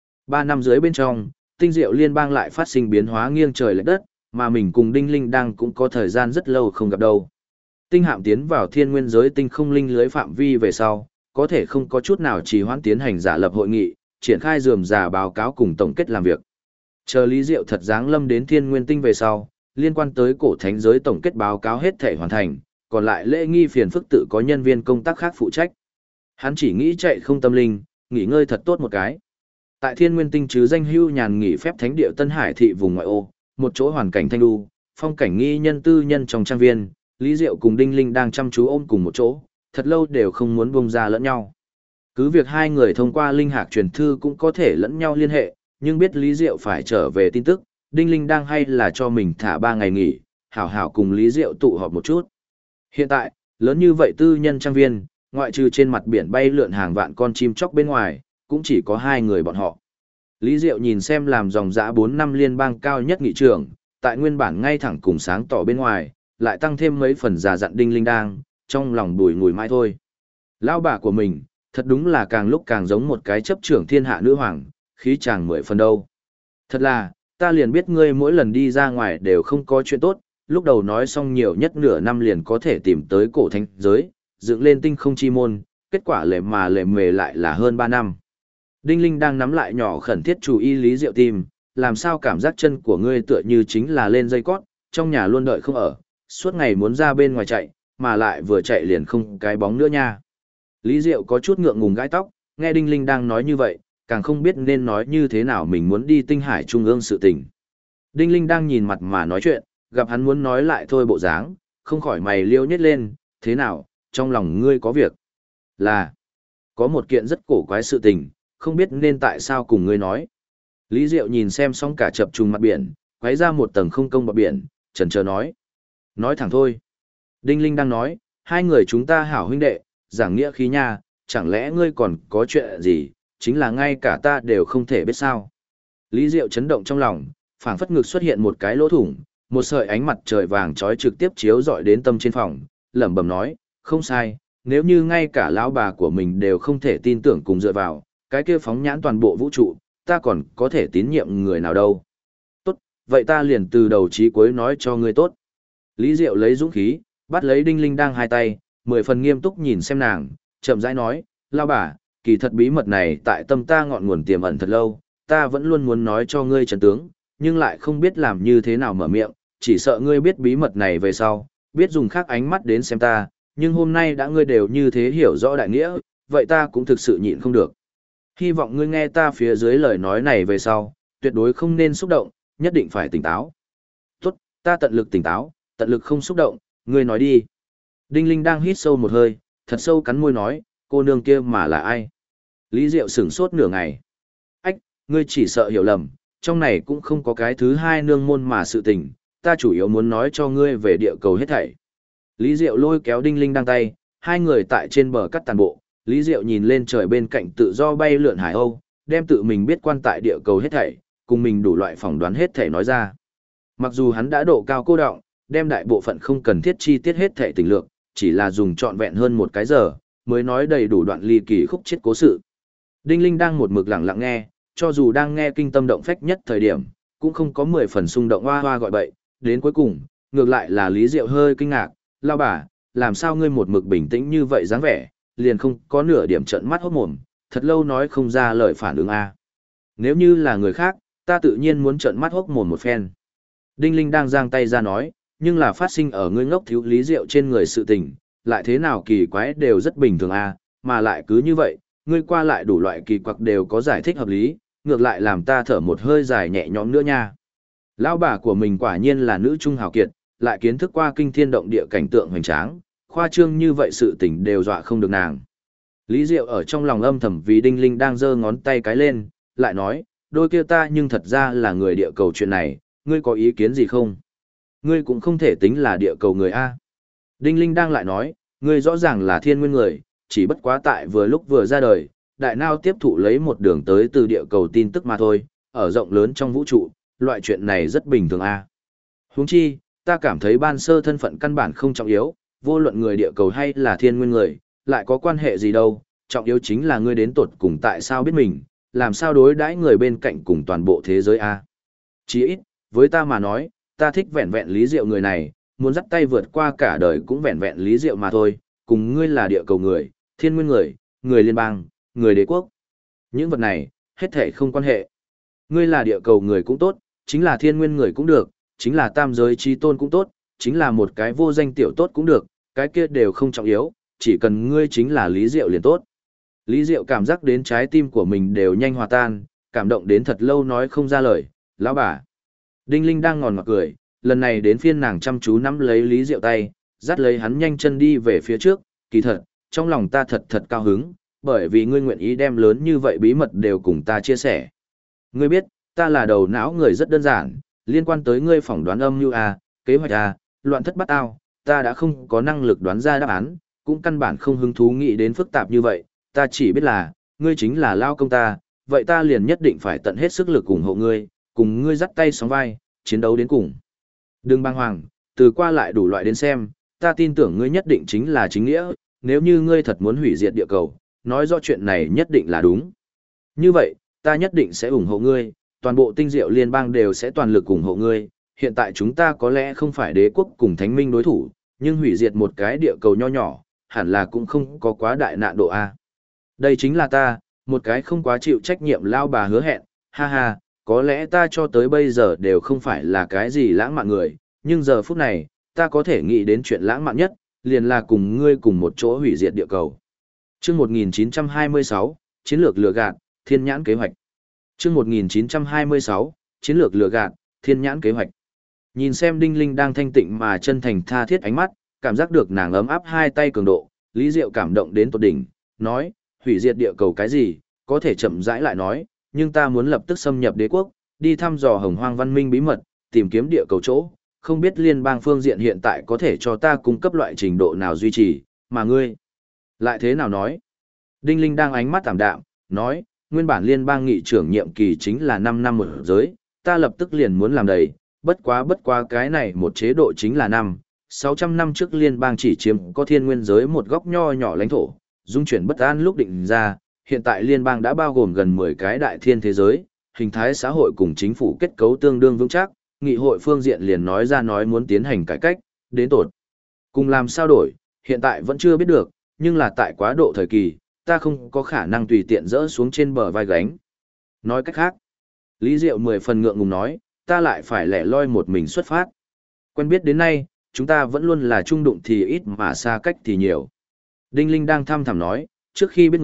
3 năm dưới bên trong, tinh diệu liên bang lại phát sinh biến hóa nghiêng trời lệch đất, mà mình cùng Đinh Linh đang cũng có thời gian rất lâu không gặp đâu. Tinh hạm tiến vào thiên nguyên giới tinh không linh lưới phạm vi về sau, có thể không có chút nào trì hoãn tiến hành giả lập hội nghị, triển khai rườm rà báo cáo cùng tổng kết làm việc. Chờ Lý Diệu thật giáng lâm đến thiên nguyên tinh về sau, liên quan tới cổ thánh giới tổng kết báo cáo hết thể hoàn thành, còn lại lễ nghi phiền phức tự có nhân viên công tác khác phụ trách. Hắn chỉ nghĩ chạy không tâm linh, nghỉ ngơi thật tốt một cái. Tại thiên nguyên tinh chứ danh hưu nhàn nghỉ phép thánh địa Tân Hải thị vùng ngoại ô, một chỗ hoàn cảnh thanh đu, phong cảnh nghi nhân tư nhân trong trang viên, Lý Diệu cùng Đinh Linh đang chăm chú ôm cùng một chỗ, thật lâu đều không muốn buông ra lẫn nhau. Cứ việc hai người thông qua linh hạc truyền thư cũng có thể lẫn nhau liên hệ, nhưng biết Lý Diệu phải trở về tin tức, Đinh Linh đang hay là cho mình thả 3 ngày nghỉ, hảo hảo cùng Lý Diệu tụ họp một chút. Hiện tại, lớn như vậy tư nhân trang viên, ngoại trừ trên mặt biển bay lượn hàng vạn con chim chóc bên ngoài, cũng chỉ có 2 người bọn họ. Lý Diệu nhìn xem làm dòng dã 4 năm liên bang cao nhất nghị trường, tại nguyên bản ngay thẳng cùng sáng tỏ bên ngoài, lại tăng thêm mấy phần già dặn Đinh Linh đang, trong lòng bùi ngùi mãi thôi. Lão bà của mình, thật đúng là càng lúc càng giống một cái chấp trưởng thiên hạ nữ hoàng, khí chàng 10 phần đâu. Thật là, ta liền biết ngươi mỗi lần đi ra ngoài đều không có chuyện tốt, lúc đầu nói xong nhiều nhất nửa năm liền có thể tìm tới cổ thánh giới, dựng lên tinh không chi môn, kết quả lệ mề lại là hơn 3 năm. Đinh Linh đang nắm lại nhỏ khẩn thiết chú ý Lý Diệu tìm, làm sao cảm giác chân của ngươi tựa như chính là lên dây cót, trong nhà luôn đợi không ở, suốt ngày muốn ra bên ngoài chạy, mà lại vừa chạy liền không cái bóng nữa nha. Lý Diệu có chút ngượng ngùng gãi tóc, nghe Đinh Linh đang nói như vậy, càng không biết nên nói như thế nào mình muốn đi tinh hải trung ương sự tình. Đinh Linh đang nhìn mặt mà nói chuyện, gặp hắn muốn nói lại thôi bộ dáng, không khỏi mày liêu nhét lên, thế nào, trong lòng ngươi có việc. Là, có một kiện rất cổ quái sự tình, không biết nên tại sao cùng ngươi nói. Lý Diệu nhìn xem xong cả chập trùng mặt biển, quấy ra một tầng không công bờ biển, chần chờ nói. Nói thẳng thôi. Đinh Linh đang nói, hai người chúng ta hảo huynh đệ, giảng nghĩa khí nha, chẳng lẽ ngươi còn có chuyện gì, chính là ngay cả ta đều không thể biết sao. Lý Diệu chấn động trong lòng, phảng phất ngực xuất hiện một cái lỗ thủng, một sợi ánh mặt trời vàng trói trực tiếp chiếu rọi đến tâm trên phòng, lẩm bẩm nói, không sai, nếu như ngay cả lão bà của mình đều không thể tin tưởng cùng dựa vào, cái kia phóng nhãn toàn bộ vũ trụ, ta còn có thể tín nhiệm người nào đâu. Tốt, vậy ta liền từ đầu chí cuối nói cho ngươi tốt. Lý Diệu lấy dũng khí, bắt lấy Đinh Linh đang hai tay, 10 phần nghiêm túc nhìn xem nàng, chậm rãi nói, lão bà, kỳ thật bí mật này tại tâm ta ngọn nguồn tiềm ẩn thật lâu, ta vẫn luôn muốn nói cho ngươi trần tướng, nhưng lại không biết làm như thế nào mở miệng, chỉ sợ ngươi biết bí mật này về sau, biết dùng khác ánh mắt đến xem ta, nhưng hôm nay đã ngươi đều như thế hiểu rõ đại nghĩa, vậy ta cũng thực sự nhịn không được. Hy vọng ngươi nghe ta phía dưới lời nói này về sau, tuyệt đối không nên xúc động, nhất định phải tỉnh táo. Tốt, ta tận lực tỉnh táo, tận lực không xúc động, ngươi nói đi. Đinh Linh đang hít sâu một hơi, thật sâu cắn môi nói, cô nương kia mà là ai? Lý Diệu sửng sốt nửa ngày. Ách, ngươi chỉ sợ hiểu lầm, trong này cũng không có cái thứ hai nương môn mà sự tình, ta chủ yếu muốn nói cho ngươi về địa cầu hết thảy. Lý Diệu lôi kéo Đinh Linh đang tay, hai người tại trên bờ cắt tàn bộ, Lý Diệu nhìn lên trời bên cạnh tự do bay lượn hải âu, đem tự mình biết quan tại địa cầu hết thảy, cùng mình đủ loại phỏng đoán hết thảy nói ra. Mặc dù hắn đã độ cao cô đọng, đem đại bộ phận không cần thiết chi tiết hết thảy tình lược, chỉ là dùng trọn vẹn hơn một cái giờ, mới nói đầy đủ đoạn ly kỳ khúc chết cố sự. Đinh Linh đang một mực lặng lặng nghe, cho dù đang nghe kinh tâm động phách nhất thời điểm, cũng không có 10 phần xung động hoa hoa gọi bậy, đến cuối cùng, ngược lại là Lý Diệu hơi kinh ngạc, lao bà, làm sao ngươi một mực bình tĩnh như vậy dáng vẻ, liền không có nửa điểm trợn mắt hốt mồm, thật lâu nói không ra lời phản ứng a. Nếu như là người khác, ta tự nhiên muốn trợn mắt hốt mồm một phen. Đinh Linh đang giang tay ra nói, nhưng là phát sinh ở ngươi ngốc thiếu Lý Diệu trên người sự tình, lại thế nào kỳ quái đều rất bình thường a, mà lại cứ như vậy, ngươi qua lại đủ loại kỳ quặc đều có giải thích hợp lý, ngược lại làm ta thở một hơi dài nhẹ nhõm nữa nha. Lão bà của mình quả nhiên là nữ trung hào kiệt, lại kiến thức qua kinh thiên động địa cảnh tượng hoành tráng, khoa trương như vậy sự tình đều dọa không được nàng. Lý Diệu ở trong lòng âm thầm vì Đinh Linh đang giơ ngón tay cái lên, lại nói, đôi kia ta nhưng thật ra là người địa cầu chuyện này, ngươi có ý kiến gì không? Ngươi cũng không thể tính là địa cầu người A. Đinh Linh đang lại nói, ngươi rõ ràng là thiên nguyên người, chỉ bất quá tại vừa lúc vừa ra đời, đại nao tiếp thụ lấy một đường tới từ địa cầu tin tức mà thôi, ở rộng lớn trong vũ trụ, loại chuyện này rất bình thường A. Huống chi, ta cảm thấy ban sơ thân phận căn bản không trọng yếu, vô luận người địa cầu hay là thiên nguyên người, lại có quan hệ gì đâu, trọng yếu chính là ngươi đến tột cùng tại sao biết mình, làm sao đối đãi người bên cạnh cùng toàn bộ thế giới A. Chỉ ít, với ta mà nói, ta thích vẹn vẹn Lý Diệu người này, muốn dắt tay vượt qua cả đời cũng vẹn vẹn Lý Diệu mà thôi, cùng ngươi là địa cầu người, thiên nguyên người, người liên bang, người đế quốc. Những vật này, hết thể không quan hệ. Ngươi là địa cầu người cũng tốt, chính là thiên nguyên người cũng được, chính là tam giới chi tôn cũng tốt, chính là một cái vô danh tiểu tốt cũng được, cái kia đều không trọng yếu, chỉ cần ngươi chính là Lý Diệu liền tốt. Lý Diệu cảm giác đến trái tim của mình đều nhanh hòa tan, cảm động đến thật lâu nói không ra lời, lão bà. Đinh Linh đang ngòn ngọt cười, lần này đến phiên nàng chăm chú nắm lấy Lý Diệu tay, dắt lấy hắn nhanh chân đi về phía trước, kỳ thật, trong lòng ta thật thật cao hứng, bởi vì ngươi nguyện ý đem lớn như vậy bí mật đều cùng ta chia sẻ. Ngươi biết, ta là đầu não người rất đơn giản, liên quan tới ngươi phỏng đoán âm mưu A, kế hoạch A, loạn thất bát ao, ta đã không có năng lực đoán ra đáp án, cũng căn bản không hứng thú nghĩ đến phức tạp như vậy, ta chỉ biết là, ngươi chính là lao công ta, vậy ta liền nhất định phải tận hết sức lực ủng hộ ngươi, cùng ngươi dắt tay sóng vai, chiến đấu đến cùng. Đừng bàng hoàng, từ qua lại đủ loại đến xem, ta tin tưởng ngươi nhất định chính là chính nghĩa, nếu như ngươi thật muốn hủy diệt địa cầu, nói rõ chuyện này nhất định là đúng. Như vậy, ta nhất định sẽ ủng hộ ngươi, toàn bộ tinh diệu liên bang đều sẽ toàn lực ủng hộ ngươi, hiện tại chúng ta có lẽ không phải đế quốc cùng thánh minh đối thủ, nhưng hủy diệt một cái địa cầu nho nhỏ, hẳn là cũng không có quá đại nạn độ A. Đây chính là ta, một cái không quá chịu trách nhiệm lao bà hứa hẹn, ha ha, có lẽ ta cho tới bây giờ đều không phải là cái gì lãng mạn người, nhưng giờ phút này, ta có thể nghĩ đến chuyện lãng mạn nhất, liền là cùng ngươi cùng một chỗ hủy diệt địa cầu. Chương 1926, Chiến lược lừa gạt, Thiên nhãn kế hoạch. Chương 1926, Chiến lược lừa gạt, Thiên nhãn kế hoạch. Nhìn xem Đinh Linh đang thanh tịnh mà chân thành tha thiết ánh mắt, cảm giác được nàng ấm áp hai tay cường độ, Lý Diệu cảm động đến tột đỉnh, nói, hủy diệt địa cầu cái gì, có thể chậm rãi lại nói, nhưng ta muốn lập tức xâm nhập đế quốc, đi thăm dò hồng hoang văn minh bí mật, tìm kiếm địa cầu chỗ, không biết liên bang phương diện hiện tại có thể cho ta cung cấp loại trình độ nào duy trì, mà ngươi lại thế nào nói? Đinh Linh đang ánh mắt tạm đạm, nói, nguyên bản liên bang nghị trưởng nhiệm kỳ chính là 5 năm một giới, ta lập tức liền muốn làm đầy, bất quá cái này một chế độ chính là 600 năm trước liên bang chỉ chiếm có thiên nguyên giới một góc nho nhỏ lãnh thổ, dung chuyển bất an lúc định ra, hiện tại liên bang đã bao gồm gần 10 cái đại thiên thế giới, hình thái xã hội cùng chính phủ kết cấu tương đương vững chắc, nghị hội phương diện liền nói ra nói muốn tiến hành cải cách, đến tột cùng làm sao đổi, hiện tại vẫn chưa biết được, nhưng là tại quá độ thời kỳ, ta không có khả năng tùy tiện dỡ xuống trên bờ vai gánh. Nói cách khác, Lý Diệu 10 phần ngượng ngùng nói, ta lại phải lẻ loi một mình xuất phát. Quen biết đến nay, chúng ta vẫn luôn là chung đụng thì ít mà xa cách thì nhiều. Đinh Linh đang thăm thẳm nói, trước khi biết ngươi,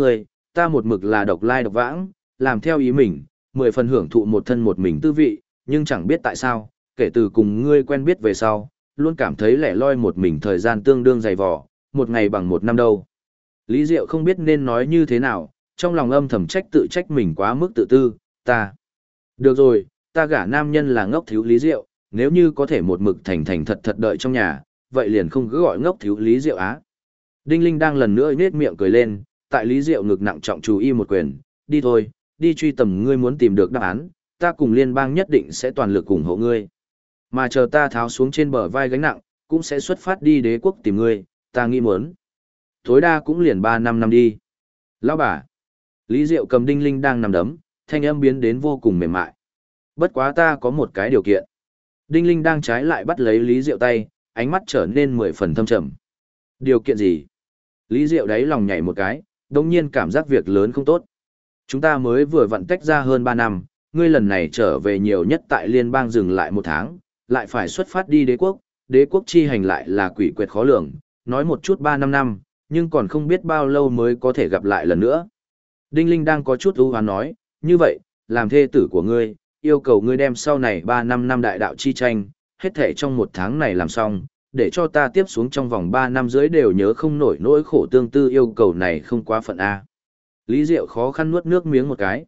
ta một mực là độc lai độc vãng, làm theo ý mình, 10 phần hưởng thụ một thân một mình tư vị, nhưng chẳng biết tại sao, kể từ cùng ngươi quen biết về sau, luôn cảm thấy lẻ loi một mình thời gian tương đương dày vò, một ngày bằng một năm đâu. Lý Diệu không biết nên nói như thế nào, trong lòng âm thầm tự trách mình quá mức tự tư, ta. Được rồi, ta gả nam nhân là ngốc thiếu Lý Diệu, nếu như có thể một mực thành thành thật thật đợi trong nhà, vậy liền không cứ gọi ngốc thiếu Lý Diệu á. Đinh Linh đang lần nữa nhếch miệng cười lên, tại Lý Diệu ngực nặng trọng chú y một quyền, đi thôi, đi truy tầm ngươi muốn tìm được đáp án, ta cùng liên bang nhất định sẽ toàn lực ủng hộ ngươi. Mà chờ ta tháo xuống trên bờ vai gánh nặng, cũng sẽ xuất phát đi đế quốc tìm ngươi, ta nghĩ muốn. Tối đa cũng liền 3-5 năm đi. Lão bà. Lý Diệu cầm Đinh Linh đang nằm đấm, thanh âm biến đến vô cùng mềm mại. Bất quá ta có một cái điều kiện. Đinh Linh đang trái lại bắt lấy Lý Diệu tay, ánh mắt trở nên 10 phần thâm trầm. Điều kiện gì? Lý Diệu đáy lòng nhảy một cái, đồng nhiên cảm giác việc lớn không tốt. Chúng ta mới vừa vặn tách ra hơn 3 năm, ngươi lần này trở về nhiều nhất tại liên bang dừng lại 1 tháng, lại phải xuất phát đi đế quốc chi hành lại là quỷ quyệt khó lường, nói một chút 3-5 năm, nhưng còn không biết bao lâu mới có thể gặp lại lần nữa. Đinh Linh đang có chút ưu hoán nói, như vậy, làm thê tử của ngươi, yêu cầu ngươi đem sau này 3-5 năm đại đạo chi tranh, hết thể trong 1 tháng này làm xong, để cho ta tiếp xuống trong vòng 3 năm dưới đều nhớ không nổi nỗi khổ tương tư yêu cầu này không quá phận A. Lý Diệu khó khăn nuốt nước miếng một cái.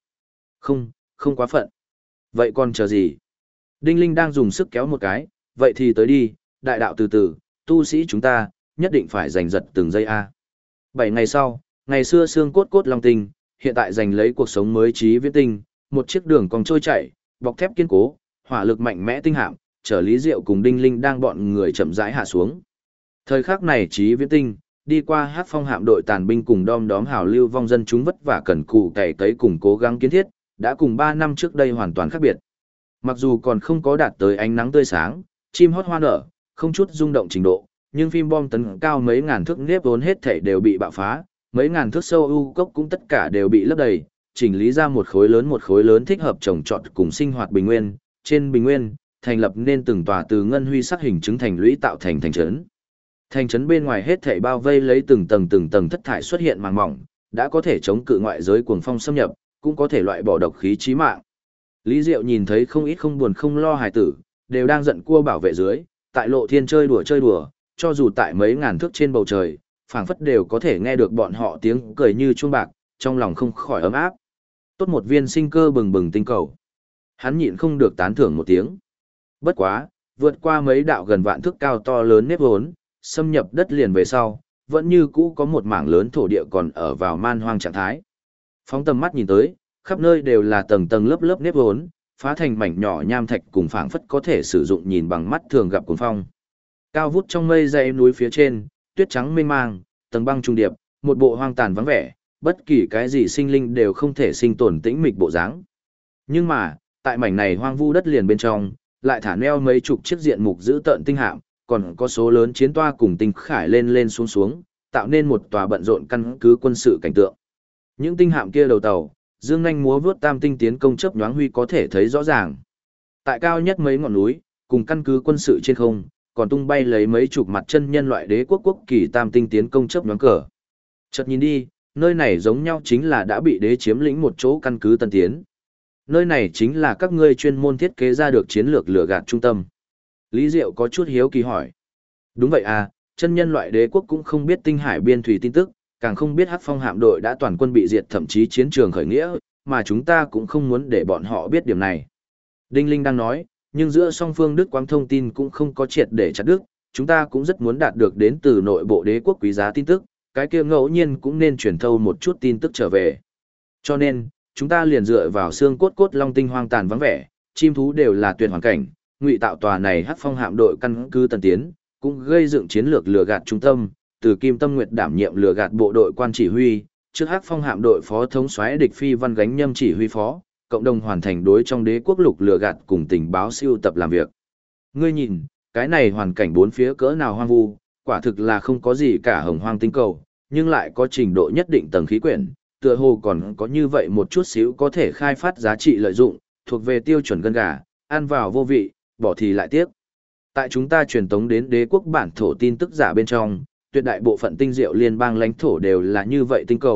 Không quá phận. Vậy còn chờ gì? Đinh Linh đang dùng sức kéo một cái, vậy thì tới đi, đại đạo từ từ, tu sĩ chúng ta, nhất định phải giành giật từng giây A. 7 ngày sau, ngày xưa xương cốt cốt long tinh, hiện tại giành lấy cuộc sống mới trí viễn tinh, một chiếc đường cong trôi chảy, bọc thép kiên cố, hỏa lực mạnh mẽ tinh hạm, chở Lý Diệu cùng Đinh Linh đang bọn người chậm rãi hạ xuống. Thời khắc này trí viễn tinh, đi qua hát phong hạm đội tàn binh cùng đom đóm hào lưu vong dân chúng vất vả cần cù cày cấy cùng cố gắng kiến thiết, đã cùng 3 năm trước đây hoàn toàn khác biệt. Mặc dù còn không có đạt tới ánh nắng tươi sáng, chim hót hoa nở, không chút rung động trình độ, nhưng phim bom tấn cao mấy ngàn thước nếp vốn hết thảy đều bị bạo phá, mấy ngàn thước sâu u cốc cũng tất cả đều bị lấp đầy, chỉnh lý ra một khối lớn thích hợp trồng trọt cùng sinh hoạt bình nguyên, trên bình nguyên thành lập nên từng tòa từ ngân huy sắc hình chứng thành lũy tạo thành thành trấn. Thành trấn bên ngoài hết thảy bao vây lấy từng tầng thất thải xuất hiện màng mỏng, đã có thể chống cự ngoại giới cuồng phong xâm nhập, cũng có thể loại bỏ độc khí chí mạng. Lý Diệu nhìn thấy không ít không buồn không lo hài tử, đều đang giận cua bảo vệ dưới, tại lộ thiên chơi đùa, cho dù tại mấy ngàn thước trên bầu trời, phảng phất đều có thể nghe được bọn họ tiếng cười như chuông bạc, trong lòng không khỏi ấm áp. Tốt một viên sinh cơ bừng bừng tinh cầu. Hắn nhịn không được tán thưởng một tiếng. Bất quá, vượt qua mấy đạo gần vạn thước cao to lớn nếp vốn, xâm nhập đất liền về sau, vẫn như cũ có một mảng lớn thổ địa còn ở vào man hoang trạng thái. Phóng tầm mắt nhìn tới, khắp nơi đều là tầng tầng lớp lớp nếp vốn, phá thành mảnh nhỏ nham thạch cùng phảng phất có thể sử dụng nhìn bằng mắt thường gặp cuồng phong. Cao vút trong mây dãy núi phía trên, tuyết trắng mênh mang, tầng băng trung điệp, một bộ hoang tàn vắng vẻ, bất kỳ cái gì sinh linh đều không thể sinh tồn tĩnh mịch bộ dáng. Nhưng mà, tại mảnh này hoang vu đất liền bên trong, lại thả neo mấy chục chiếc diện mục giữ tợn tinh hạm, còn có số lớn chiến toa cùng tinh khải lên xuống, tạo nên một tòa bận rộn căn cứ quân sự cảnh tượng. Những tinh hạm kia đầu tàu, dương nhanh múa vút tam tinh tiến công chớp nhoáng huy có thể thấy rõ ràng. Tại cao nhất mấy ngọn núi, cùng căn cứ quân sự trên không, còn tung bay lấy mấy chục mặt chân nhân loại đế quốc quốc kỳ tam tinh tiến công chớp nhoáng cờ. Chợt nhìn đi, nơi này giống nhau chính là đã bị đế chiếm lĩnh một chỗ căn cứ tân tiến. Nơi này chính là các ngươi chuyên môn thiết kế ra được chiến lược lừa gạt trung tâm. Lý Diệu có chút hiếu kỳ hỏi. Đúng vậy à, chân nhân loại đế quốc cũng không biết tinh hải biên thủy tin tức, càng không biết Hắc Phong hạm đội đã toàn quân bị diệt thậm chí chiến trường khởi nghĩa, mà chúng ta cũng không muốn để bọn họ biết điểm này. Đinh Linh đang nói, nhưng giữa song phương Đức quang thông tin cũng không có triệt để chặt đứt, chúng ta cũng rất muốn đạt được đến từ nội bộ đế quốc quý giá tin tức, cái kia ngẫu nhiên cũng nên truyền thâu một chút tin tức trở về. Cho nên, chúng ta liền dựa vào xương cốt long tinh hoang tàn vắng vẻ, chim thú đều là tuyệt hoàn cảnh, ngụy tạo tòa này Hắc Phong hạm đội căn cứ tân tiến, cũng gây dựng chiến lược lừa gạt trung tâm, từ Kim Tâm Nguyệt đảm nhiệm lừa gạt bộ đội quan chỉ huy, trước Hắc Phong hạm đội phó thống soái địch phi văn gánh nhâm chỉ huy phó, cộng đồng hoàn thành đối trong đế quốc lục lừa gạt cùng tình báo siêu tập làm việc. Ngươi nhìn, cái này hoàn cảnh bốn phía cỡ nào hoang vu, quả thực là không có gì cả hồng hoang tinh cầu, nhưng lại có trình độ nhất định tầng khí quyển, tựa hồ còn có như vậy một chút xíu có thể khai phát giá trị lợi dụng, thuộc về tiêu chuẩn gân gà, ăn vào vô vị, bỏ thì lại tiếc. Tại chúng ta truyền tống đến đế quốc bản thổ tin tức giả bên trong, tuyệt đại bộ phận tinh diệu liên bang lãnh thổ đều là như vậy tinh cầu,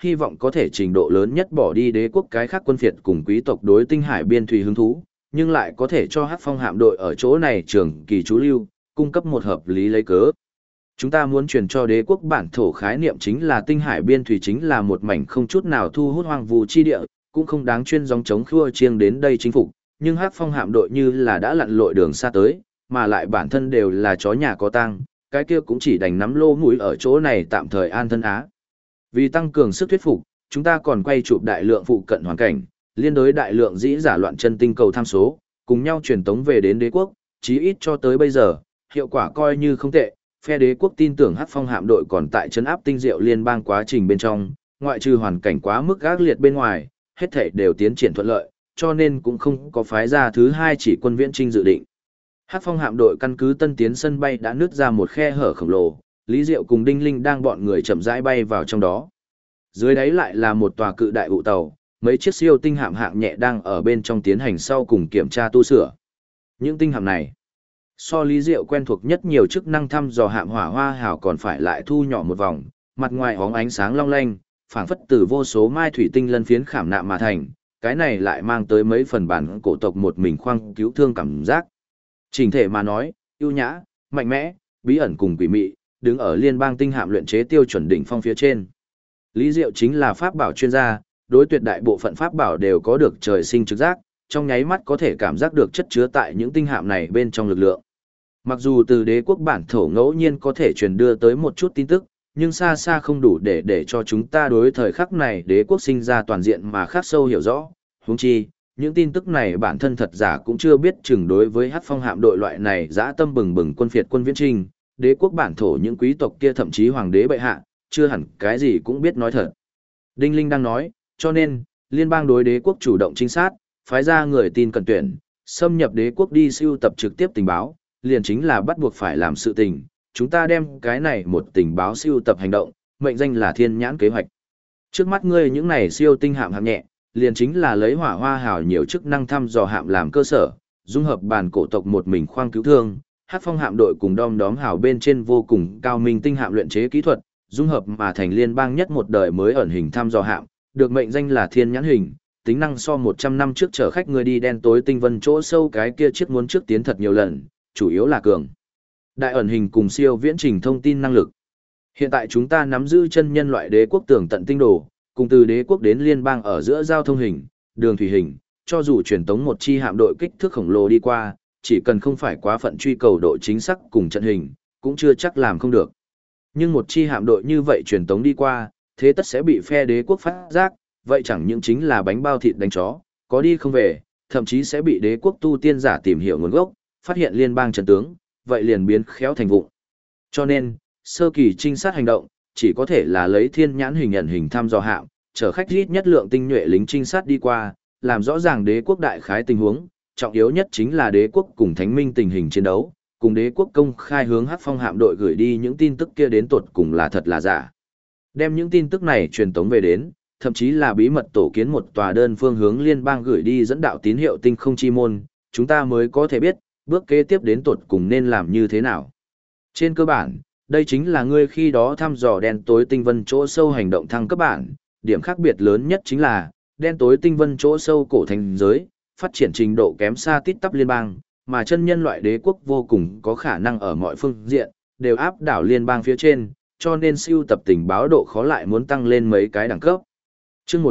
hy vọng có thể trình độ lớn nhất bỏ đi đế quốc cái khác quân phiệt cùng quý tộc đối tinh hải biên thủy hứng thú, nhưng lại có thể cho Hắc Phong hạm đội ở chỗ này trường kỳ trú lưu, cung cấp một hợp lý lấy cớ. Chúng ta muốn truyền cho đế quốc bản thổ khái niệm chính là tinh hải biên thủy chính là một mảnh không chút nào thu hút hoang vu chi địa, cũng không đáng chuyên dòng chống khua chiêng đến đây chính phục, nhưng Hắc Phong hạm đội như là đã lặn lội đường xa tới, mà lại bản thân đều là chó nhà có tang, cái kia cũng chỉ đành nắm lô mũi ở chỗ này tạm thời an thân á. Vì tăng cường sức thuyết phục, chúng ta còn quay chụp đại lượng phụ cận hoàn cảnh, liên đối đại lượng dĩ giả loạn chân tinh cầu tham số, cùng nhau truyền tống về đến đế quốc, chí ít cho tới bây giờ, hiệu quả coi như không tệ. Phe đế quốc tin tưởng Hắc Phong hạm đội còn tại trấn áp tinh diệu liên bang quá trình bên trong, ngoại trừ hoàn cảnh quá mức ác liệt bên ngoài, hết thảy đều tiến triển thuận lợi, cho nên cũng không có phái ra thứ hai chỉ quân viễn trinh dự định. Hắc Phong hạm đội căn cứ Tân Tiến sân bay đã nứt ra một khe hở khổng lồ, Lý Diệu cùng Đinh Linh đang bọn người chậm rãi bay vào trong đó. Dưới đáy lại là một tòa cự đại ụ tàu, mấy chiếc siêu tinh hạm hạng nhẹ đang ở bên trong tiến hành sau cùng kiểm tra tu sửa. Những tinh hạm này, so Lý Diệu quen thuộc nhất nhiều chức năng thăm dò hạm hỏa hoa hào còn phải lại thu nhỏ một vòng, mặt ngoài hóng ánh sáng long lanh, phảng phất từ vô số mai thủy tinh lân phiến khảm nạm mà thành, cái này lại mang tới mấy phần bản cổ tộc một mình khoang cứu thương cảm giác. Chỉnh thể mà nói, ưu nhã, mạnh mẽ, bí ẩn cùng quỷ mị, đứng ở liên bang tinh hạm luyện chế tiêu chuẩn đỉnh phong phía trên. Lý Diệu chính là pháp bảo chuyên gia, đối tuyệt đại bộ phận pháp bảo đều có được trời sinh trực giác, trong nháy mắt có thể cảm giác được chất chứa tại những tinh hạm này bên trong lực lượng. Mặc dù từ đế quốc bản thổ ngẫu nhiên có thể truyền đưa tới một chút tin tức, nhưng xa xa không đủ để cho chúng ta đối thời khắc này đế quốc sinh ra toàn diện mà khắc sâu hiểu rõ. Huống chi, những tin tức này bản thân thật giả cũng chưa biết chừng đối với Hắc Phong hạm đội loại này dã tâm bừng bừng quân phiệt quân viễn trinh, đế quốc bản thổ những quý tộc kia thậm chí hoàng đế bệ hạ, chưa hẳn cái gì cũng biết nói thật. Đinh Linh đang nói, cho nên, liên bang đối đế quốc chủ động trinh sát, phái ra người tin cần tuyển, xâm nhập đế quốc đi sưu tập trực tiếp tình báo, liền chính là bắt buộc phải làm sự tình. Chúng ta đem cái này một tình báo sưu tập hành động, mệnh danh là thiên nhãn kế hoạch. Trước mắt ngươi những này siêu tinh hạm hạng nhẹ, liền chính là lấy hỏa hoa hào nhiều chức năng thăm dò hạm làm cơ sở, dung hợp bản cổ tộc một mình khoang cứu thương, Hắc Phong hạm đội cùng đom đóm hào bên trên vô cùng cao minh tinh hạm luyện chế kỹ thuật, dung hợp mà thành liên bang nhất một đời mới ẩn hình thăm dò hạm, được mệnh danh là thiên nhãn hình, tính năng so 100 năm trước chở khách người đi đen tối tinh vân chỗ sâu cái kia chiếc muốn trước tiến thật nhiều lần, chủ yếu là cường đại ẩn hình cùng siêu viễn trình thông tin năng lực. Hiện tại chúng ta nắm giữ chân nhân loại đế quốc tường tận tinh đồ, cùng từ đế quốc đến liên bang ở giữa giao thông hình, đường thủy hình, cho dù truyền tống một chi hạm đội kích thước khổng lồ đi qua, chỉ cần không phải quá phận truy cầu độ chính xác cùng trận hình, cũng chưa chắc làm không được. Nhưng một chi hạm đội như vậy truyền tống đi qua, thế tất sẽ bị phe đế quốc phát giác, vậy chẳng những chính là bánh bao thịt đánh chó, có đi không về, thậm chí sẽ bị đế quốc tu tiên giả tìm hiểu nguồn gốc, phát hiện liên bang trận tướng, vậy liền biến khéo thành vụng. Cho nên, sơ kỳ trinh sát hành động, chỉ có thể là lấy thiên nhãn hình ẩn hình thăm dò hạm, chở khách ít nhất lượng tinh nhuệ lính trinh sát đi qua, làm rõ ràng đế quốc đại khái tình huống, trọng yếu nhất chính là đế quốc cùng thánh minh tình hình chiến đấu, cùng đế quốc công khai hướng Hắc Phong hạm đội gửi đi những tin tức kia đến tột cùng là thật là giả. Đem những tin tức này truyền tống về đến, thậm chí là bí mật tổ kiến một tòa đơn phương hướng liên bang gửi đi dẫn đạo tín hiệu tinh không chi môn, chúng ta mới có thể biết, bước kế tiếp đến tột cùng nên làm như thế nào. Trên cơ bản, đây chính là ngươi khi đó thăm dò đen tối tinh vân chỗ sâu hành động thăng cấp bản, điểm khác biệt lớn nhất chính là, đen tối tinh vân chỗ sâu cổ thành giới, phát triển trình độ kém xa tít tắp liên bang, mà chân nhân loại đế quốc vô cùng có khả năng ở mọi phương diện, đều áp đảo liên bang phía trên, cho nên siêu tập tình báo độ khó lại muốn tăng lên mấy cái đẳng cấp. Chương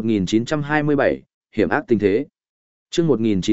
1927, hiểm ác tình thế. Chương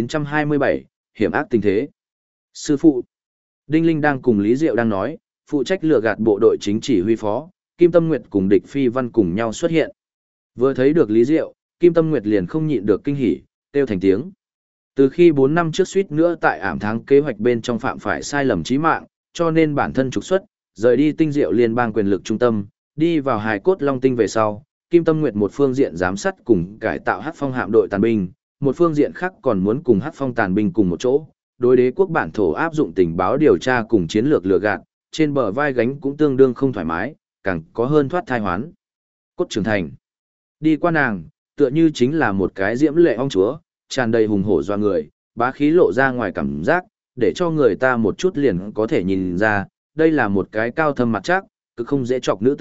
1927, hiểm ác tình thế. Sư phụ. Đinh Linh đang cùng Lý Diệu đang nói, phụ trách lừa gạt bộ đội chính chỉ huy phó, Kim Tâm Nguyệt cùng Địch Phi Văn cùng nhau xuất hiện. Vừa thấy được Lý Diệu, Kim Tâm Nguyệt liền không nhịn được kinh hỉ, kêu thành tiếng. Từ khi 4 năm trước suýt nữa tại ảm tháng kế hoạch bên trong phạm phải sai lầm chí mạng, cho nên bản thân trục xuất, rời đi tinh diệu liên bang quyền lực trung tâm, đi vào hài cốt long tinh về sau, Kim Tâm Nguyệt một phương diện giám sát cùng cải tạo Hắc Phong hạm đội tàn binh, một phương diện khác còn muốn cùng Hắc Phong tàn binh cùng một chỗ, đối đế quốc bản thổ áp dụng tình báo điều tra cùng chiến lược lừa gạt, trên bờ vai gánh cũng tương đương không thoải mái, càng có hơn thoát thai hoán. Cốt trưởng thành. Đi qua nàng, tựa như chính là một cái diễm lệ ong chúa, tràn đầy hùng hổ doa người, bá khí lộ ra ngoài cảm giác, để cho người ta một chút liền có thể nhìn ra, đây là một cái cao thâm mặt chắc, cực không dễ chọc nữ tử,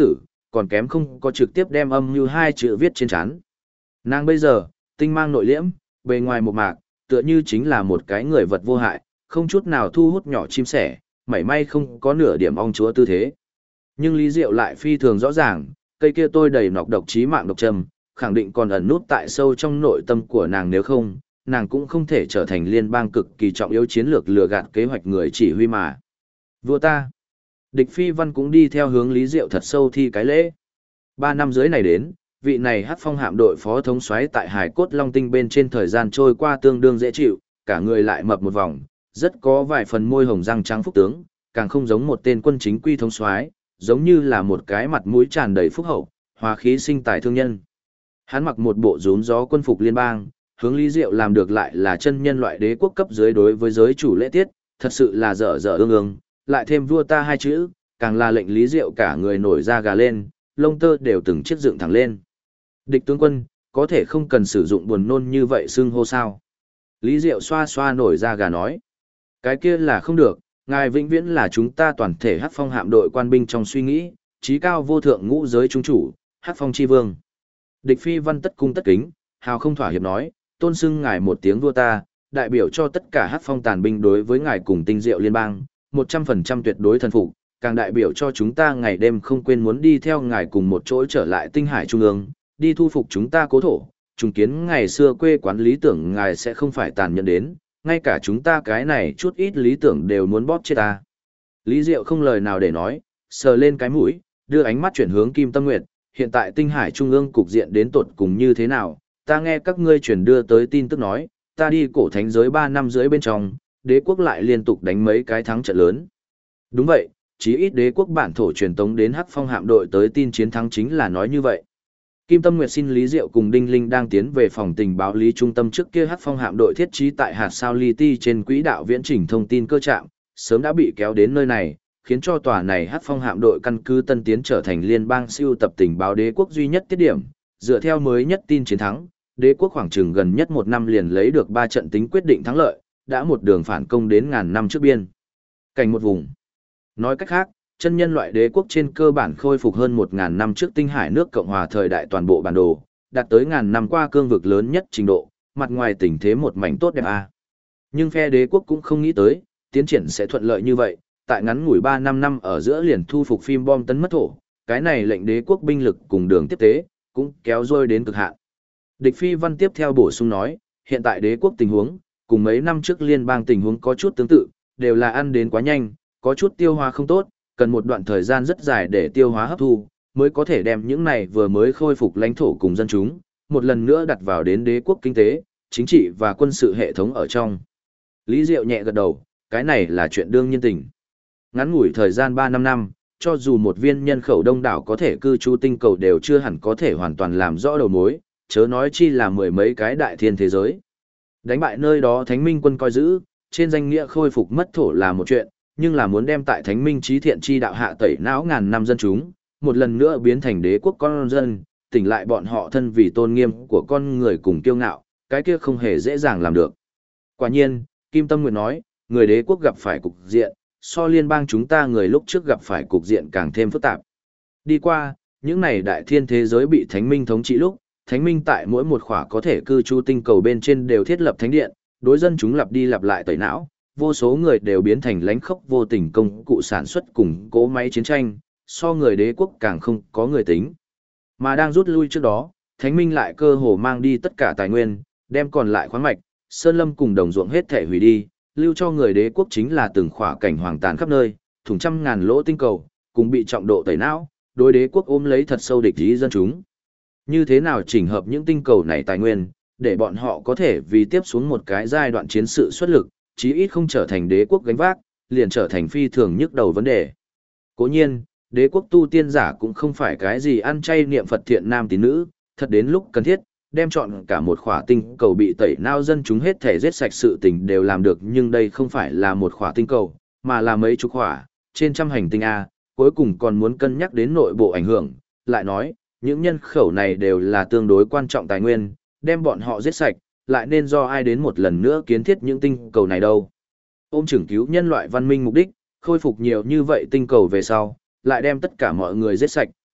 còn kém không có trực tiếp đem âm như hai chữ viết trên trán. Nàng bây giờ, tinh mang nội liễm, bề ngoài một mạc, tựa như chính là một cái người vật vô hại, không chút nào thu hút nhỏ chim sẻ, mảy may không có nửa điểm ong chúa tư thế. Nhưng Lý Diệu lại phi thường rõ ràng, cây kia tôi đầy nọc độc chí mạng độc trầm, khẳng định còn ẩn nút tại sâu trong nội tâm của nàng, nếu không, nàng cũng không thể trở thành liên bang cực kỳ trọng yếu chiến lược lừa gạt kế hoạch người chỉ huy mà. Vua ta. Địch Phi Văn cũng đi theo hướng Lý Diệu thật sâu thi cái lễ. 3 năm dưới này đến, vị này Hắc Phong hạm đội phó thống soái tại Hải Cốt Long Tinh bên trên thời gian trôi qua tương đương dễ chịu, cả người lại mập một vòng, rất có vài phần môi hồng răng trắng phúc tướng, càng không giống một tên quân chính quy thống soái, giống như là một cái mặt mũi tràn đầy phúc hậu, hòa khí sinh tài thương nhân. Hắn mặc một bộ rúm gió quân phục liên bang, hướng Lý Diệu làm được lại là chân nhân loại đế quốc cấp dưới đối với giới chủ lễ tiết, thật sự là dở dở ương ương, lại thêm vua ta hai chữ, càng là lệnh Lý Diệu cả người nổi da gà lên, lông tơ đều từng chiếc dựng thẳng lên. Địch tướng quân, có thể không cần sử dụng buồn nôn như vậy xưng hô sao? Lý Diệu xoa xoa nổi da gà nói. Cái kia là không được, ngài vĩnh viễn là chúng ta toàn thể Hắc Phong hạm đội quan binh trong suy nghĩ, trí cao vô thượng ngũ giới trung chủ, Hắc Phong chi vương. Địch Phi Văn tất cung tất kính, hào không thỏa hiệp nói, tôn xưng ngài một tiếng vua ta, đại biểu cho tất cả Hắc Phong tàn binh đối với ngài cùng tinh diệu liên bang, 100% tuyệt đối thần phục, càng đại biểu cho chúng ta ngày đêm không quên muốn đi theo ngài cùng một chỗ trở lại tinh hải trung ương, đi thu phục chúng ta cố thổ, trùng kiến ngày xưa quê quán lý tưởng ngài sẽ không phải tàn nhẫn đến, ngay cả chúng ta cái này chút ít lý tưởng đều muốn bóp chết ta. Lý Diệu không lời nào để nói, sờ lên cái mũi, đưa ánh mắt chuyển hướng Kim Tâm Nguyệt, hiện tại tinh hải trung ương cục diện đến tột cùng như thế nào, ta nghe các ngươi truyền đưa tới tin tức nói, ta đi cổ thánh giới 3 năm dưới bên trong, đế quốc lại liên tục đánh mấy cái thắng trận lớn. Đúng vậy, chí ít đế quốc bản thổ truyền tống đến Hắc Phong hạm đội tới tin chiến thắng chính là nói như vậy. Kim Tâm Nguyệt xin Lý Diệu cùng Đinh Linh đang tiến về phòng tình báo lý trung tâm trước kia Hắc Phong hạm đội thiết trí tại hạt sao li ti trên quỹ đạo viễn trình thông tin cơ trạm, sớm đã bị kéo đến nơi này, khiến cho tòa này Hắc Phong hạm đội căn cứ tân tiến trở thành liên bang siêu tập tình báo đế quốc duy nhất tiết điểm, dựa theo mới nhất tin chiến thắng, đế quốc khoảng chừng gần nhất 1 năm liền lấy được 3 trận tính quyết định thắng lợi, đã một đường phản công đến ngàn năm trước biên cảnh một vùng. Nói cách khác, chân nhân loại đế quốc trên cơ bản khôi phục hơn 1000 năm trước tinh hải nước Cộng hòa thời đại toàn bộ bản đồ, đạt tới ngàn năm qua cương vực lớn nhất trình độ, mặt ngoài tình thế một mảnh tốt đẹp a. Nhưng phe đế quốc cũng không nghĩ tới, tiến triển sẽ thuận lợi như vậy, tại ngắn ngủi 3-5 năm ở giữa liền thu phục phim bom tấn mất thổ, cái này lệnh đế quốc binh lực cùng đường tiếp tế cũng kéo dôi đến cực hạn. Địch Phi Văn tiếp theo bổ sung nói, hiện tại đế quốc tình huống cùng mấy năm trước liên bang tình huống có chút tương tự, đều là ăn đến quá nhanh, có chút tiêu hóa không tốt, cần một đoạn thời gian rất dài để tiêu hóa hấp thu, mới có thể đem những này vừa mới khôi phục lãnh thổ cùng dân chúng, một lần nữa đặt vào đến đế quốc kinh tế, chính trị và quân sự hệ thống ở trong. Lý Diệu nhẹ gật đầu, cái này là chuyện đương nhiên tình. Ngắn ngủi thời gian 3-5 năm, cho dù một viên nhân khẩu đông đảo có thể cư trú tinh cầu đều chưa hẳn có thể hoàn toàn làm rõ đầu mối, chớ nói chi là mười mấy cái đại thiên thế giới. Đánh bại nơi đó Thánh Minh quân coi giữ, trên danh nghĩa khôi phục mất thổ là một chuyện, nhưng là muốn đem tại Thánh Minh trí thiện chi đạo hạ tẩy não ngàn năm dân chúng, một lần nữa biến thành đế quốc con dân, tỉnh lại bọn họ thân vì tôn nghiêm của con người cùng kiêu ngạo, cái kia không hề dễ dàng làm được. Quả nhiên, Kim Tâm Nguyệt nói, người đế quốc gặp phải cục diện, so liên bang chúng ta người lúc trước gặp phải cục diện càng thêm phức tạp. Đi qua, những này đại thiên thế giới bị Thánh Minh thống trị lúc, Thánh Minh tại mỗi một khỏa có thể cư trú tinh cầu bên trên đều thiết lập thánh điện, đối dân chúng lặp đi lặp lại tẩy não, vô số người đều biến thành lánh khốc vô tình công cụ sản xuất cùng cỗ máy chiến tranh, so người đế quốc càng không có người tính. Mà đang rút lui trước đó, Thánh Minh lại cơ hồ mang đi tất cả tài nguyên, đem còn lại khoáng mạch, sơn lâm cùng đồng ruộng hết thể hủy đi, lưu cho người đế quốc chính là từng khỏa cảnh hoàng tàn khắp nơi, thủng trăm ngàn lỗ tinh cầu, cùng bị trọng độ tẩy não, đối đế quốc ôm lấy thật sâu địch ý dân chúng. Như thế nào chỉnh hợp những tinh cầu này tài nguyên, để bọn họ có thể vì tiếp xuống một cái giai đoạn chiến sự xuất lực, chí ít không trở thành đế quốc gánh vác, liền trở thành phi thường nhức đầu vấn đề. Cố nhiên, đế quốc tu tiên giả cũng không phải cái gì ăn chay niệm Phật thiện nam tín nữ, thật đến lúc cần thiết, đem chọn cả một khỏa tinh cầu bị tẩy não dân chúng hết thể giết sạch sự tình đều làm được, nhưng đây không phải là một khỏa tinh cầu, mà là mấy chục khỏa, trên trăm hành tinh A, cuối cùng còn muốn cân nhắc đến nội bộ ảnh hưởng, lại nói, những nhân khẩu này đều là tương đối quan trọng tài nguyên, đem bọn họ giết sạch, lại nên do ai đến một lần nữa kiến thiết những tinh cầu này đâu. Ôm trưởng cứu nhân loại văn minh mục đích, khôi phục nhiều như vậy tinh cầu về sau, lại đem tất cả mọi người giết sạch,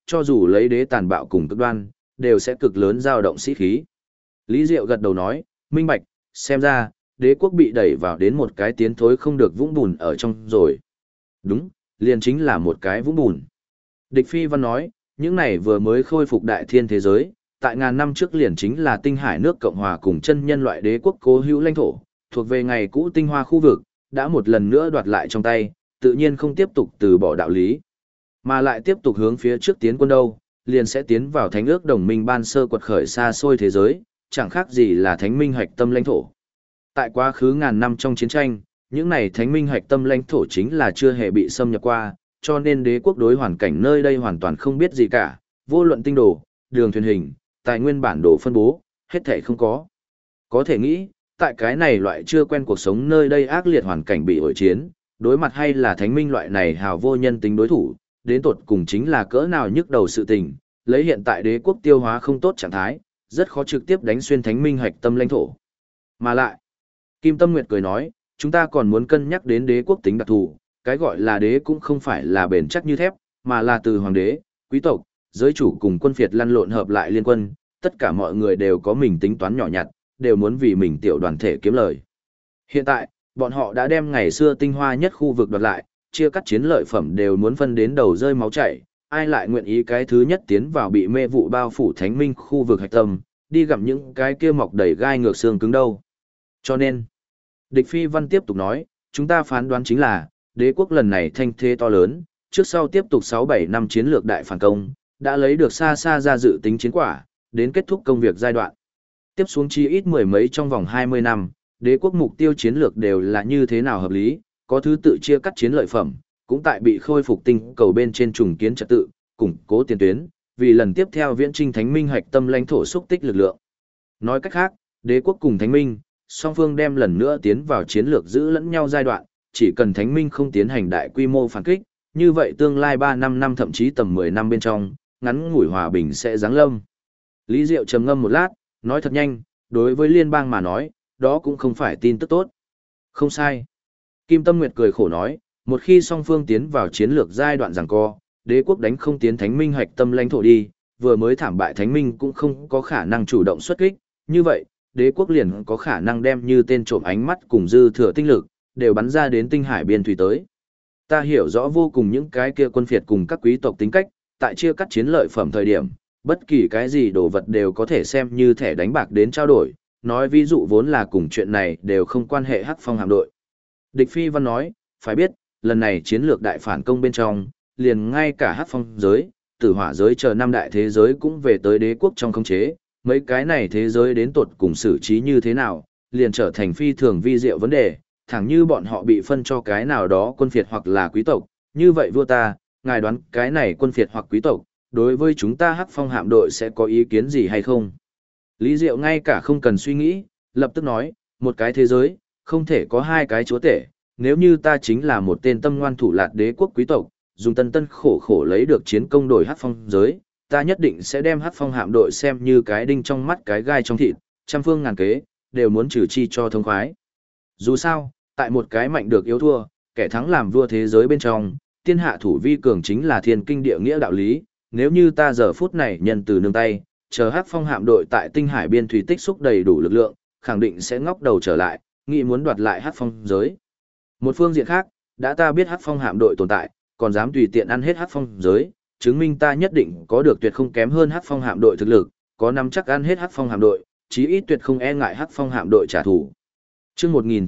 cho dù lấy đế tàn bạo cùng cực đoan, đều sẽ cực lớn dao động sĩ khí. Lý Diệu gật đầu nói, minh bạch, xem ra, đế quốc bị đẩy vào đến một cái tiến thối không được vũng bùn ở trong rồi. Đúng, liền chính là một cái vũng bùn. Địch Phi Văn nói, những này vừa mới khôi phục đại thiên thế giới, tại ngàn năm trước liền chính là tinh hải nước Cộng hòa cùng chân nhân loại đế quốc cố hữu lãnh thổ, thuộc về ngày cũ tinh hoa khu vực, đã một lần nữa đoạt lại trong tay, tự nhiên không tiếp tục từ bỏ đạo lý, mà lại tiếp tục hướng phía trước tiến quân đâu, liền sẽ tiến vào thánh ước đồng minh ban sơ quật khởi xa xôi thế giới, chẳng khác gì là thánh minh hoạch tâm lãnh thổ. Tại quá khứ ngàn năm trong chiến tranh, những này thánh minh hoạch tâm lãnh thổ chính là chưa hề bị xâm nhập qua, cho nên đế quốc đối hoàn cảnh nơi đây hoàn toàn không biết gì cả, vô luận tinh đồ, đường thuyền hình, tài nguyên bản đồ phân bố, hết thảy không có. Có thể nghĩ, tại cái này loại chưa quen cuộc sống nơi đây ác liệt hoàn cảnh bị hội chiến, đối mặt hay là thánh minh loại này hào vô nhân tính đối thủ, đến tột cùng chính là cỡ nào nhức đầu sự tình, lấy hiện tại đế quốc tiêu hóa không tốt trạng thái, rất khó trực tiếp đánh xuyên thánh minh hoạch tâm lãnh thổ. Mà lại, Kim Tâm Nguyệt cười nói, chúng ta còn muốn cân nhắc đến đế quốc tính đặc thù, cái gọi là đế cũng không phải là bền chắc như thép, mà là từ hoàng đế, quý tộc, giới chủ cùng quân phiệt lăn lộn hợp lại liên quân, tất cả mọi người đều có mình tính toán nhỏ nhặt, đều muốn vì mình tiểu đoàn thể kiếm lời. Hiện tại, bọn họ đã đem ngày xưa tinh hoa nhất khu vực đoạt lại, chia cắt chiến lợi phẩm đều muốn phân đến đầu rơi máu chảy, ai lại nguyện ý cái thứ nhất tiến vào bị mê vụ bao phủ thánh minh khu vực hạch tâm, đi gặm những cái kia mọc đầy gai ngược xương cứng đâu. Cho nên, Địch Phi Văn tiếp tục nói, chúng ta phán đoán chính là, đế quốc lần này thanh thế to lớn, trước sau tiếp tục 6-7 năm chiến lược đại phản công, đã lấy được xa xa ra dự tính chiến quả, đến kết thúc công việc giai đoạn. Tiếp xuống chi ít mười mấy trong vòng 20 năm, đế quốc mục tiêu chiến lược đều là như thế nào hợp lý, có thứ tự chia cắt chiến lợi phẩm, cũng tại bị khôi phục tinh cầu bên trên trùng kiến trật tự, củng cố tiền tuyến, vì lần tiếp theo viễn trinh thánh minh hoạch tâm lãnh thổ xúc tích lực lượng. Nói cách khác, đế quốc cùng thánh minh, song phương đem lần nữa tiến vào chiến lược giữ lẫn nhau giai đoạn, chỉ cần thánh minh không tiến hành đại quy mô phản kích, như vậy tương lai 3-5 năm thậm chí tầm 10 năm bên trong, ngắn ngủi hòa bình sẽ giáng lâm. Lý Diệu trầm ngâm một lát, nói thật nhanh, đối với liên bang mà nói, đó cũng không phải tin tức tốt. Không sai. Kim Tâm Nguyệt cười khổ nói, một khi song phương tiến vào chiến lược giai đoạn giằng co, đế quốc đánh không tiến thánh minh hoạch tâm lãnh thổ đi, vừa mới thảm bại thánh minh cũng không có khả năng chủ động xuất kích, như vậy, đế quốc liền có khả năng đem như tên trộm ánh mắt cùng dư thừa tinh lực, đều bắn ra đến tinh hải biên thủy tới. Ta hiểu rõ vô cùng những cái kia quân phiệt cùng các quý tộc tính cách, tại chia cắt chiến lợi phẩm thời điểm, bất kỳ cái gì đồ vật đều có thể xem như thẻ đánh bạc đến trao đổi, nói ví dụ vốn là cùng chuyện này đều không quan hệ Hắc Phong hạm đội. Địch Phi Văn nói, phải biết, lần này chiến lược đại phản công bên trong, liền ngay cả Hắc Phong giới, Tử Hỏa giới chờ năm đại thế giới cũng về tới đế quốc trong khống chế, mấy cái này thế giới đến tột cùng xử trí như thế nào, liền trở thành phi thường vi diệu vấn đề, thẳng như bọn họ bị phân cho cái nào đó quân phiệt hoặc là quý tộc, như vậy vua ta, ngài đoán cái này quân phiệt hoặc quý tộc, đối với chúng ta Hắc Phong hạm đội sẽ có ý kiến gì hay không? Lý Diệu ngay cả không cần suy nghĩ, lập tức nói, một cái thế giới, không thể có hai cái chúa tể, nếu như ta chính là một tên tâm ngoan thủ lạt đế quốc quý tộc, dùng tân tân khổ khổ lấy được chiến công đổi Hắc Phong giới, ta nhất định sẽ đem Hắc Phong hạm đội xem như cái đinh trong mắt cái gai trong thịt, trăm phương ngàn kế, đều muốn trừ chi cho thông khoái. Dù sao, tại một cái mạnh được yếu thua, kẻ thắng làm vua thế giới bên trong, thiên hạ thủ vi cường chính là thiên kinh địa nghĩa đạo lý, nếu như ta giờ phút này nhân từ nương tay, chờ Hắc Phong hạm đội tại tinh hải biên thủy tích xúc đầy đủ lực lượng, khẳng định sẽ ngóc đầu trở lại, nghĩ muốn đoạt lại Hắc Phong giới. Một phương diện khác, đã ta biết Hắc Phong hạm đội tồn tại, còn dám tùy tiện ăn hết Hắc Phong giới, chứng minh ta nhất định có được tuyệt không kém hơn Hắc Phong hạm đội thực lực, có nắm chắc ăn hết Hắc Phong hạm đội, chí ít tuyệt không e ngại Hắc Phong hạm đội trả thù. Chương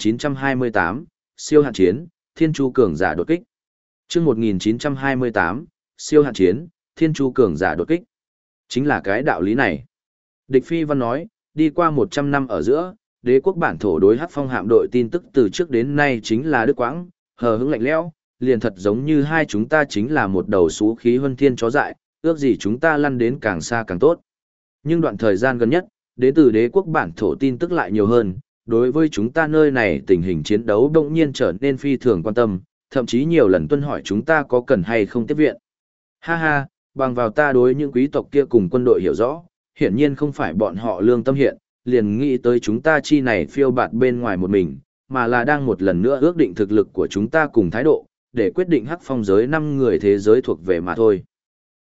1928, siêu hạn chiến, Thiên Chu cường giả đột kích. Chương 1928, siêu hạn chiến, Thiên Chu cường giả đột kích. Chính là cái đạo lý này. Địch Phi Văn nói, đi qua 100 năm ở giữa, đế quốc bản thổ đối Hắc Phong hạm đội tin tức từ trước đến nay chính là đứt quãng, hờ hững lạnh lẽo, liền thật giống như hai chúng ta chính là một đầu xú khí huân thiên chó dại, ước gì chúng ta lăn đến càng xa càng tốt. Nhưng đoạn thời gian gần nhất, đến từ đế quốc bản thổ tin tức lại nhiều hơn, đối với chúng ta nơi này tình hình chiến đấu đột nhiên trở nên phi thường quan tâm, thậm chí nhiều lần tuân hỏi chúng ta có cần hay không tiếp viện. Ha ha, bằng vào ta đối những quý tộc kia cùng quân đội hiểu rõ, hiển nhiên không phải bọn họ lương tâm hiện, liền nghĩ tới chúng ta chi này phiêu bạt bên ngoài một mình, mà là đang một lần nữa ước định thực lực của chúng ta cùng thái độ, để quyết định Hắc Phong giới 5 người thế giới thuộc về mà thôi.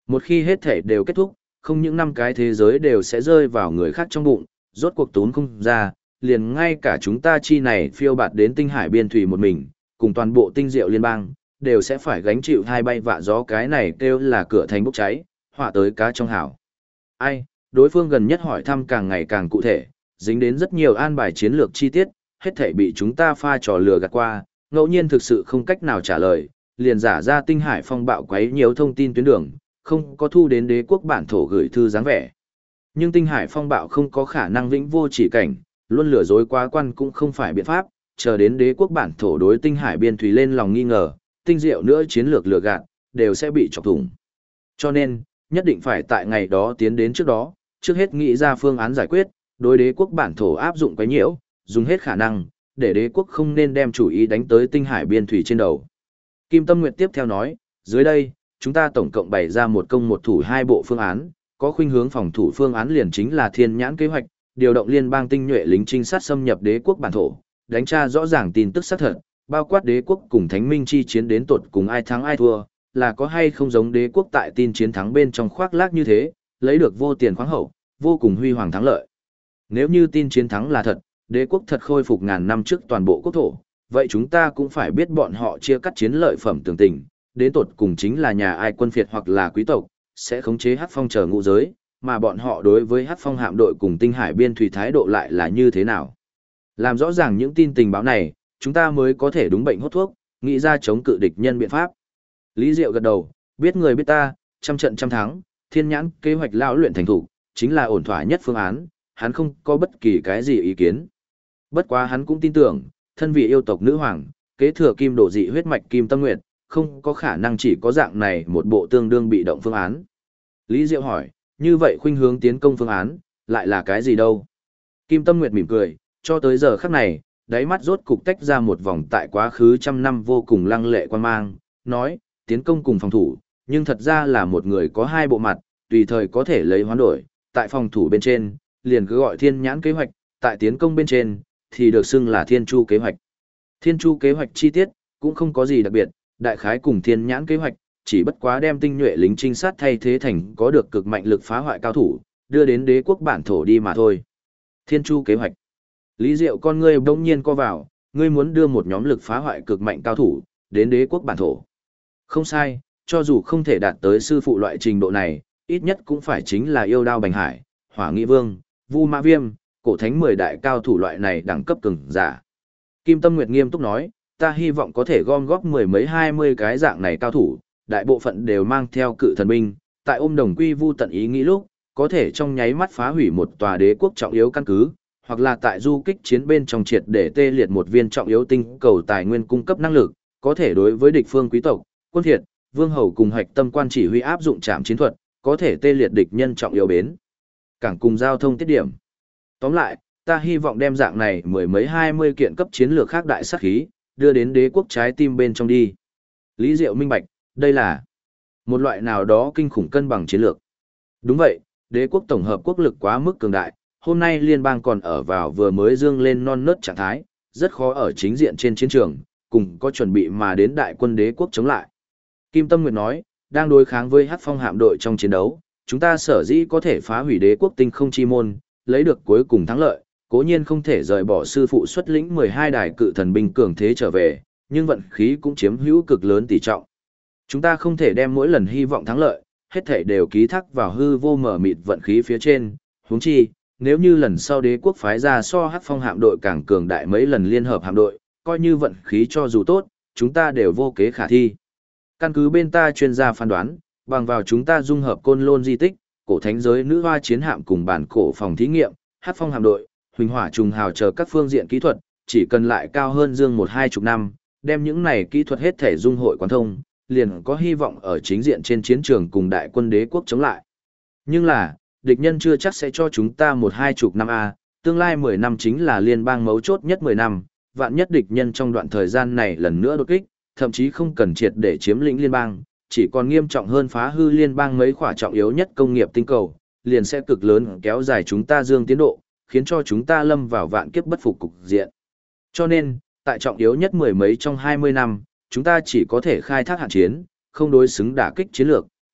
Một khi hết thể đều kết thúc, không những năm cái thế giới đều sẽ rơi vào người khác trong bụng, rốt cuộc tốn không ra, liền ngay cả chúng ta chi này phiêu bạt đến tinh hải biên thủy một mình, cùng toàn bộ tinh diệu liên bang, đều sẽ phải gánh chịu hai bay vạ gió, cái này kêu là cửa thành bốc cháy, họa tới cá trong hảo. Ai, đối phương gần nhất hỏi thăm càng ngày càng cụ thể, dính đến rất nhiều an bài chiến lược chi tiết, hết thảy bị chúng ta pha trò lừa gạt qua, ngẫu nhiên thực sự không cách nào trả lời, liền giả ra tinh hải phong bạo quấy nhiều thông tin tuyến đường, không có thu đến đế quốc bản thổ gửi thư dáng vẻ. Nhưng tinh hải phong bạo không có khả năng vĩnh vô chỉ cảnh, luôn lừa dối quá quan cũng không phải biện pháp, chờ đến đế quốc bản thổ đối tinh hải biên thủy lên lòng nghi ngờ, tinh diệu nữa chiến lược lừa gạt, đều sẽ bị chọc thủng. Cho nên, nhất định phải tại ngày đó tiến đến trước đó, trước hết nghĩ ra phương án giải quyết, đối đế quốc bản thổ áp dụng quấy nhiễu, dùng hết khả năng, để đế quốc không nên đem chủ ý đánh tới tinh hải biên thủy trên đầu. Kim Tâm Nguyệt tiếp theo nói, dưới đây, chúng ta tổng cộng bày ra một công một thủ hai bộ phương án, có khuynh hướng phòng thủ phương án liền chính là thiên nhãn kế hoạch, điều động liên bang tinh nhuệ lính trinh sát xâm nhập đế quốc bản thổ, đánh tra rõ ràng tin tức xác thật, bao quát đế quốc cùng thánh minh chi chiến đến tột cùng ai thắng ai thua, là có hay không giống đế quốc tại tin chiến thắng bên trong khoác lác như thế, lấy được vô tiền khoáng hậu, vô cùng huy hoàng thắng lợi. Nếu như tin chiến thắng là thật, đế quốc thật khôi phục ngàn năm trước toàn bộ quốc thổ, vậy chúng ta cũng phải biết bọn họ chia cắt chiến lợi phẩm tường tình, đến tột cùng chính là nhà ai quân phiệt hoặc là quý tộc, sẽ khống chế Hắc Phong chờ ngũ giới, mà bọn họ đối với Hắc Phong hạm đội cùng tinh hải biên thủy thái độ lại là như thế nào. Làm rõ ràng những tin tình báo này, chúng ta mới có thể đúng bệnh hốt thuốc, nghĩ ra chống cự địch nhân biện pháp. Lý Diệu gật đầu, biết người biết ta, trăm trận trăm thắng, thiên nhãn kế hoạch lão luyện thành thủ, chính là ổn thỏa nhất phương án, hắn không có bất kỳ cái gì ý kiến. Bất quá hắn cũng tin tưởng, thân vị yêu tộc nữ hoàng, kế thừa kim đổ dị huyết mạch Kim Tâm Nguyệt, không có khả năng chỉ có dạng này một bộ tương đương bị động phương án. Lý Diệu hỏi, như vậy khuynh hướng tiến công phương án, lại là cái gì đâu? Kim Tâm Nguyệt mỉm cười, cho tới giờ khắc này, đáy mắt rốt cục tách ra một vòng tại quá khứ trăm năm vô cùng lăng lệ quan mang, nói, tiến công cùng phòng thủ, nhưng thật ra là một người có hai bộ mặt, tùy thời có thể lấy hoán đổi, tại phòng thủ bên trên, liền cứ gọi thiên nhãn kế hoạch, tại tiến công bên trên, thì được xưng là thiên chu kế hoạch. Thiên chu kế hoạch chi tiết, cũng không có gì đặc biệt, đại khái cùng thiên nhãn kế hoạch, chỉ bất quá đem tinh nhuệ lính trinh sát thay thế thành có được cực mạnh lực phá hoại cao thủ, đưa đến đế quốc bản thổ đi mà thôi. Thiên chu kế hoạch. Lý Diệu con ngươi bỗng nhiên co vào, ngươi muốn đưa một nhóm lực phá hoại cực mạnh cao thủ, đến đế quốc bản thổ. Không sai, cho dù không thể đạt tới sư phụ loại trình độ này, ít nhất cũng phải chính là yêu đao bành hải, hỏa nghị vương, vu mã viêm, cổ thánh 10 đại cao thủ loại này đẳng cấp cường giả. Kim Tâm Nguyệt nghiêm túc nói, ta hy vọng có thể gom góp mười mấy 20 cái dạng này cao thủ, đại bộ phận đều mang theo cự thần binh, tại ôm đồng quy vu tận ý nghĩ lúc, có thể trong nháy mắt phá hủy một tòa đế quốc trọng yếu căn cứ, hoặc là tại du kích chiến bên trong triệt để tê liệt một viên trọng yếu tinh cầu tài nguyên cung cấp năng lực, có thể đối với địch phương quý tộc, quân thiệt, vương hầu cùng hạch tâm quan chỉ huy áp dụng trảm chiến thuật, có thể tê liệt địch nhân trọng yếu bến. Cảng cùng giao thông tiết điểm. Tóm lại, ta hy vọng đem dạng này mười mấy 20 kiện cấp chiến lược khác đại sát khí, đưa đến đế quốc trái tim bên trong đi. Lý Diệu minh bạch, đây là một loại nào đó kinh khủng cân bằng chiến lược. Đúng vậy, đế quốc tổng hợp quốc lực quá mức cường đại, hôm nay liên bang còn ở vào vừa mới dương lên non nớt trạng thái, rất khó ở chính diện trên chiến trường, cùng có chuẩn bị mà đến đại quân đế quốc chống lại. Kim Tâm Nguyệt nói, đang đối kháng với Hắc Phong hạm đội trong chiến đấu, chúng ta sở dĩ có thể phá hủy đế quốc tinh không chi môn, lấy được cuối cùng thắng lợi, cố nhiên không thể rời bỏ sư phụ xuất lĩnh 12 đài cự thần binh cường thế trở về, nhưng vận khí cũng chiếm hữu cực lớn tỷ trọng. Chúng ta không thể đem mỗi lần hy vọng thắng lợi, hết thảy đều ký thác vào hư vô mở mịt vận khí phía trên, huống chi, nếu như lần sau đế quốc phái ra so Hắc Phong hạm đội càng cường đại mấy lần liên hợp hạm đội, coi như vận khí cho dù tốt, chúng ta đều vô kế khả thi. Căn cứ bên ta chuyên gia phán đoán, bằng vào chúng ta dung hợp côn lôn di tích, cổ thánh giới nữ hoa chiến hạm cùng bản cổ phòng thí nghiệm, Hắc Phong hạm đội, huỳnh hỏa trùng hào chờ các phương diện kỹ thuật, chỉ cần lại cao hơn dương 1-20 năm, đem những này kỹ thuật hết thể dung hội quán thông, liền có hy vọng ở chính diện trên chiến trường cùng đại quân đế quốc chống lại. Nhưng là, địch nhân chưa chắc sẽ cho chúng ta 1-20 năm a, tương lai 10 năm chính là liên bang mấu chốt nhất 10 năm, vạn nhất địch nhân trong đoạn thời gian này lần nữa đột kích, thậm chí không cần triệt để chiếm lĩnh liên bang, chỉ còn nghiêm trọng hơn phá hư liên bang mấy khỏa trọng yếu nhất công nghiệp tinh cầu, liền sẽ cực lớn kéo dài chúng ta dương tiến độ, khiến cho chúng ta lâm vào vạn kiếp bất phục cục diện. Cho nên, tại trọng yếu nhất mười mấy trong 20 năm, chúng ta chỉ có thể khai thác hạn chiến, không đối xứng đả kích chiến lược,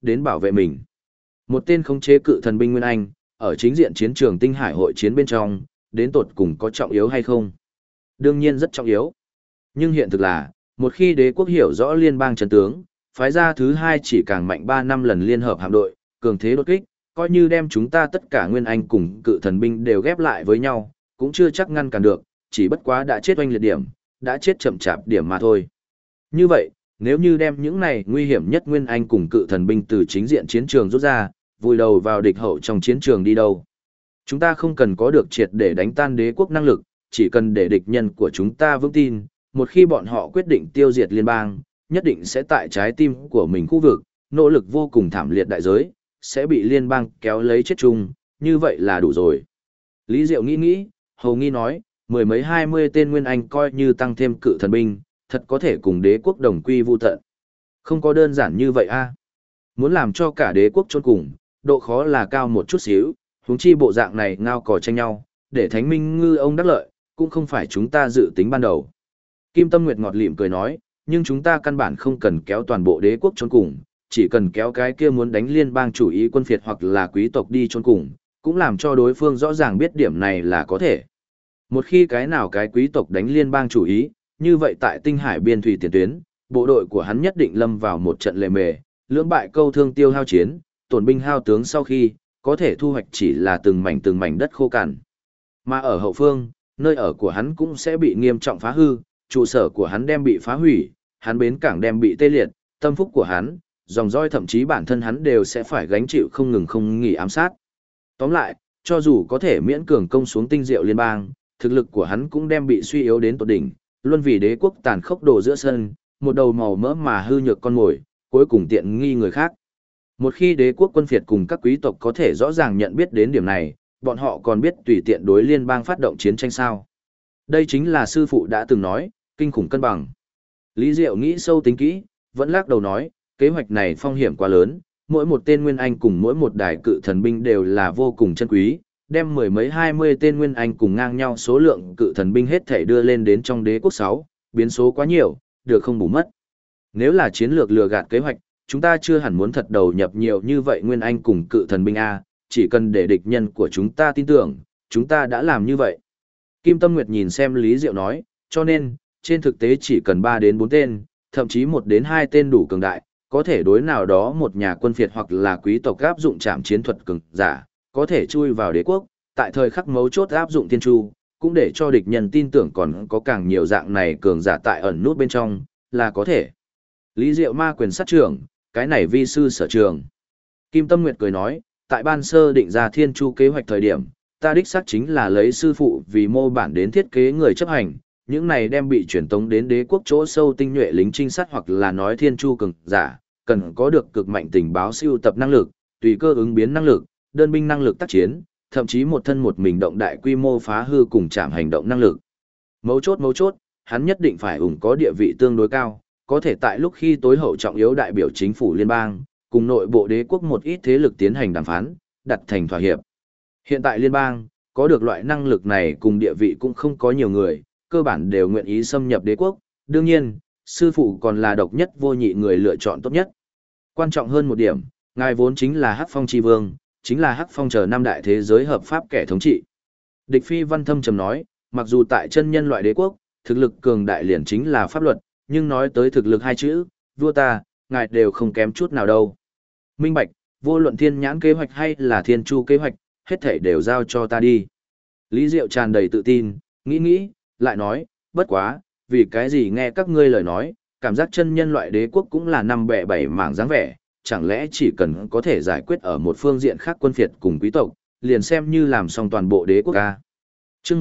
đến bảo vệ mình. Một tên khống chế cự thần binh Nguyên Anh, ở chính diện chiến trường Tinh Hải hội chiến bên trong, đến tột cùng có trọng yếu hay không? Đương nhiên rất trọng yếu. Nhưng hiện thực là, một khi đế quốc hiểu rõ liên bang trận tướng, phái ra thứ hai chỉ càng mạnh 3 năm lần liên hợp hạm đội, cường thế đột kích, coi như đem chúng ta tất cả Nguyên Anh cùng cự thần binh đều ghép lại với nhau, cũng chưa chắc ngăn cản được, chỉ bất quá đã chết oanh liệt điểm, đã chết chậm chạp điểm mà thôi. Như vậy, nếu như đem những này nguy hiểm nhất Nguyên Anh cùng cự thần binh từ chính diện chiến trường rút ra, vùi đầu vào địch hậu trong chiến trường đi đâu? Chúng ta không cần có được triệt để đánh tan đế quốc năng lực, chỉ cần để địch nhân của chúng ta vững tin, một khi bọn họ quyết định tiêu diệt liên bang, nhất định sẽ tại trái tim của mình khu vực, nỗ lực vô cùng thảm liệt đại giới, sẽ bị liên bang kéo lấy chết chung, như vậy là đủ rồi. Lý Diệu nghĩ, hầu nghi nói, mười mấy 20 tên Nguyên Anh coi như tăng thêm cự thần binh, thật có thể cùng đế quốc đồng quy vu tận. Không có đơn giản như vậy a. Muốn làm cho cả đế quốc chôn cùng, độ khó là cao một chút xíu, huống chi bộ dạng này ngao cò tranh nhau, để Thánh Minh ngư ông đắc lợi, cũng không phải chúng ta dự tính ban đầu. Kim Tâm Nguyệt ngọt lịm cười nói, nhưng chúng ta căn bản không cần kéo toàn bộ đế quốc chôn cùng, chỉ cần kéo cái kia muốn đánh liên bang chủ ý quân phiệt hoặc là quý tộc đi chôn cùng, cũng làm cho đối phương rõ ràng biết điểm này là có thể. Một khi cái nào cái quý tộc đánh liên bang chủ ý, như vậy tại Tinh Hải biên thủy tiền tuyến, bộ đội của hắn nhất định lâm vào một trận lề mề, lưỡng bại câu thương tiêu hao chiến, tổn binh hao tướng sau khi, có thể thu hoạch chỉ là từng mảnh đất khô cằn. Mà ở hậu phương, nơi ở của hắn cũng sẽ bị nghiêm trọng phá hư, trụ sở của hắn đem bị phá hủy, hắn bến cảng đem bị tê liệt, tâm phúc của hắn, dòng roi thậm chí bản thân hắn đều sẽ phải gánh chịu không ngừng không nghỉ ám sát. Tóm lại, cho dù có thể miễn cường công xuống Tinh Diệu liên bang, thực lực của hắn cũng đem bị suy yếu đến tột đỉnh, luôn vì đế quốc tàn khốc đồ giữa sân, một đầu màu mỡ mà hư nhược con mồi, cuối cùng tiện nghi người khác. Một khi đế quốc quân phiệt cùng các quý tộc có thể rõ ràng nhận biết đến điểm này, bọn họ còn biết tùy tiện đối liên bang phát động chiến tranh sao. Đây chính là sư phụ đã từng nói, kinh khủng cân bằng. Lý Diệu nghĩ sâu tính kỹ, vẫn lắc đầu nói, kế hoạch này phong hiểm quá lớn, mỗi một tên Nguyên Anh cùng mỗi một đài cự thần binh đều là vô cùng chân quý, đem mười mấy 20 tên Nguyên Anh cùng ngang nhau số lượng cự thần binh hết thể đưa lên đến trong đế quốc 6, biến số quá nhiều, được không bù mất. Nếu là chiến lược lừa gạt kế hoạch, chúng ta chưa hẳn muốn thật đầu nhập nhiều như vậy Nguyên Anh cùng cự thần binh A, chỉ cần để địch nhân của chúng ta tin tưởng, chúng ta đã làm như vậy. Kim Tâm Nguyệt nhìn xem Lý Diệu nói, cho nên, trên thực tế chỉ cần 3 đến 4 tên, thậm chí 1 đến 2 tên đủ cường đại, có thể đối nào đó một nhà quân phiệt hoặc là quý tộc áp dụng trảm chiến thuật cường giả, có thể chui vào đế quốc, tại thời khắc mấu chốt áp dụng thiên chu, cũng để cho địch nhân tin tưởng còn có càng nhiều dạng này cường giả tại ẩn nút bên trong, là có thể. Lý Diệu ma quyền sát trưởng, cái này vi sư sở trường. Kim Tâm Nguyệt cười nói, tại ban sơ định ra thiên chu kế hoạch thời điểm, ta đích xác chính là lấy sư phụ vì mô bản đến thiết kế người chấp hành, những này đem bị truyền tống đến đế quốc chỗ sâu tinh nhuệ lính trinh sát hoặc là nói thiên chu cường giả, cần có được cực mạnh tình báo siêu tập năng lực, tùy cơ ứng biến năng lực, đơn binh năng lực tác chiến, thậm chí một thân một mình động đại quy mô phá hư cùng chạm hành động năng lực. Mấu chốt, hắn nhất định phải có địa vị tương đối cao, có thể tại lúc khi tối hậu trọng yếu đại biểu chính phủ liên bang, cùng nội bộ đế quốc một ít thế lực tiến hành đàm phán, đặt thành thỏa hiệp. Hiện tại liên bang, có được loại năng lực này cùng địa vị cũng không có nhiều người, cơ bản đều nguyện ý xâm nhập đế quốc, đương nhiên, sư phụ còn là độc nhất vô nhị người lựa chọn tốt nhất. Quan trọng hơn một điểm, ngài vốn chính là Hắc Phong Chi Vương, chính là Hắc Phong chờ năm đại thế giới hợp pháp kẻ thống trị. Địch Phi Văn thâm trầm nói, mặc dù tại chân nhân loại đế quốc, thực lực cường đại liền chính là pháp luật, nhưng nói tới thực lực hai chữ, vua ta, ngài đều không kém chút nào đâu. Minh bạch, vô luận thiên nhãn kế hoạch hay là thiên chu kế hoạch, hết thảy đều giao cho ta đi. Lý Diệu tràn đầy tự tin, nghĩ, lại nói, bất quá, vì cái gì nghe các ngươi lời nói, cảm giác chân nhân loại đế quốc cũng là năm bẻ bảy mảng dáng vẻ, chẳng lẽ chỉ cần có thể giải quyết ở một phương diện khác quân phiệt cùng quý tộc, liền xem như làm xong toàn bộ đế quốc ca. Chương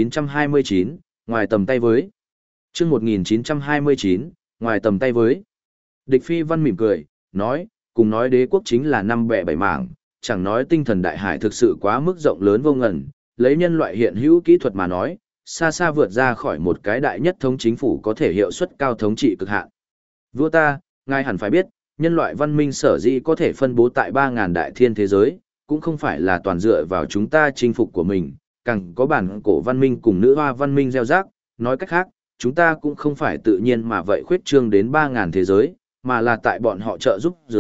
1929, ngoài tầm tay với. Chương 1929, ngoài tầm tay với. Địch Phi Văn mỉm cười, nói, cùng nói đế quốc chính là năm bẻ bảy mảng, chẳng nói tinh thần đại hải thực sự quá mức rộng lớn vô ngần, lấy nhân loại hiện hữu kỹ thuật mà nói, xa xa vượt ra khỏi một cái đại nhất thống chính phủ có thể hiệu suất cao thống trị cực hạn. Vua ta, ngài hẳn phải biết, nhân loại văn minh sở dĩ có thể phân bố tại 3.000 đại thiên thế giới, cũng không phải là toàn dựa vào chúng ta chinh phục của mình, càng có bản cổ văn minh cùng nữ hoa văn minh gieo rắc, nói cách khác, chúng ta cũng không phải tự nhiên mà vậy khuyết trương đến 3.000 thế giới, mà là tại bọn họ trợ giúp dưới,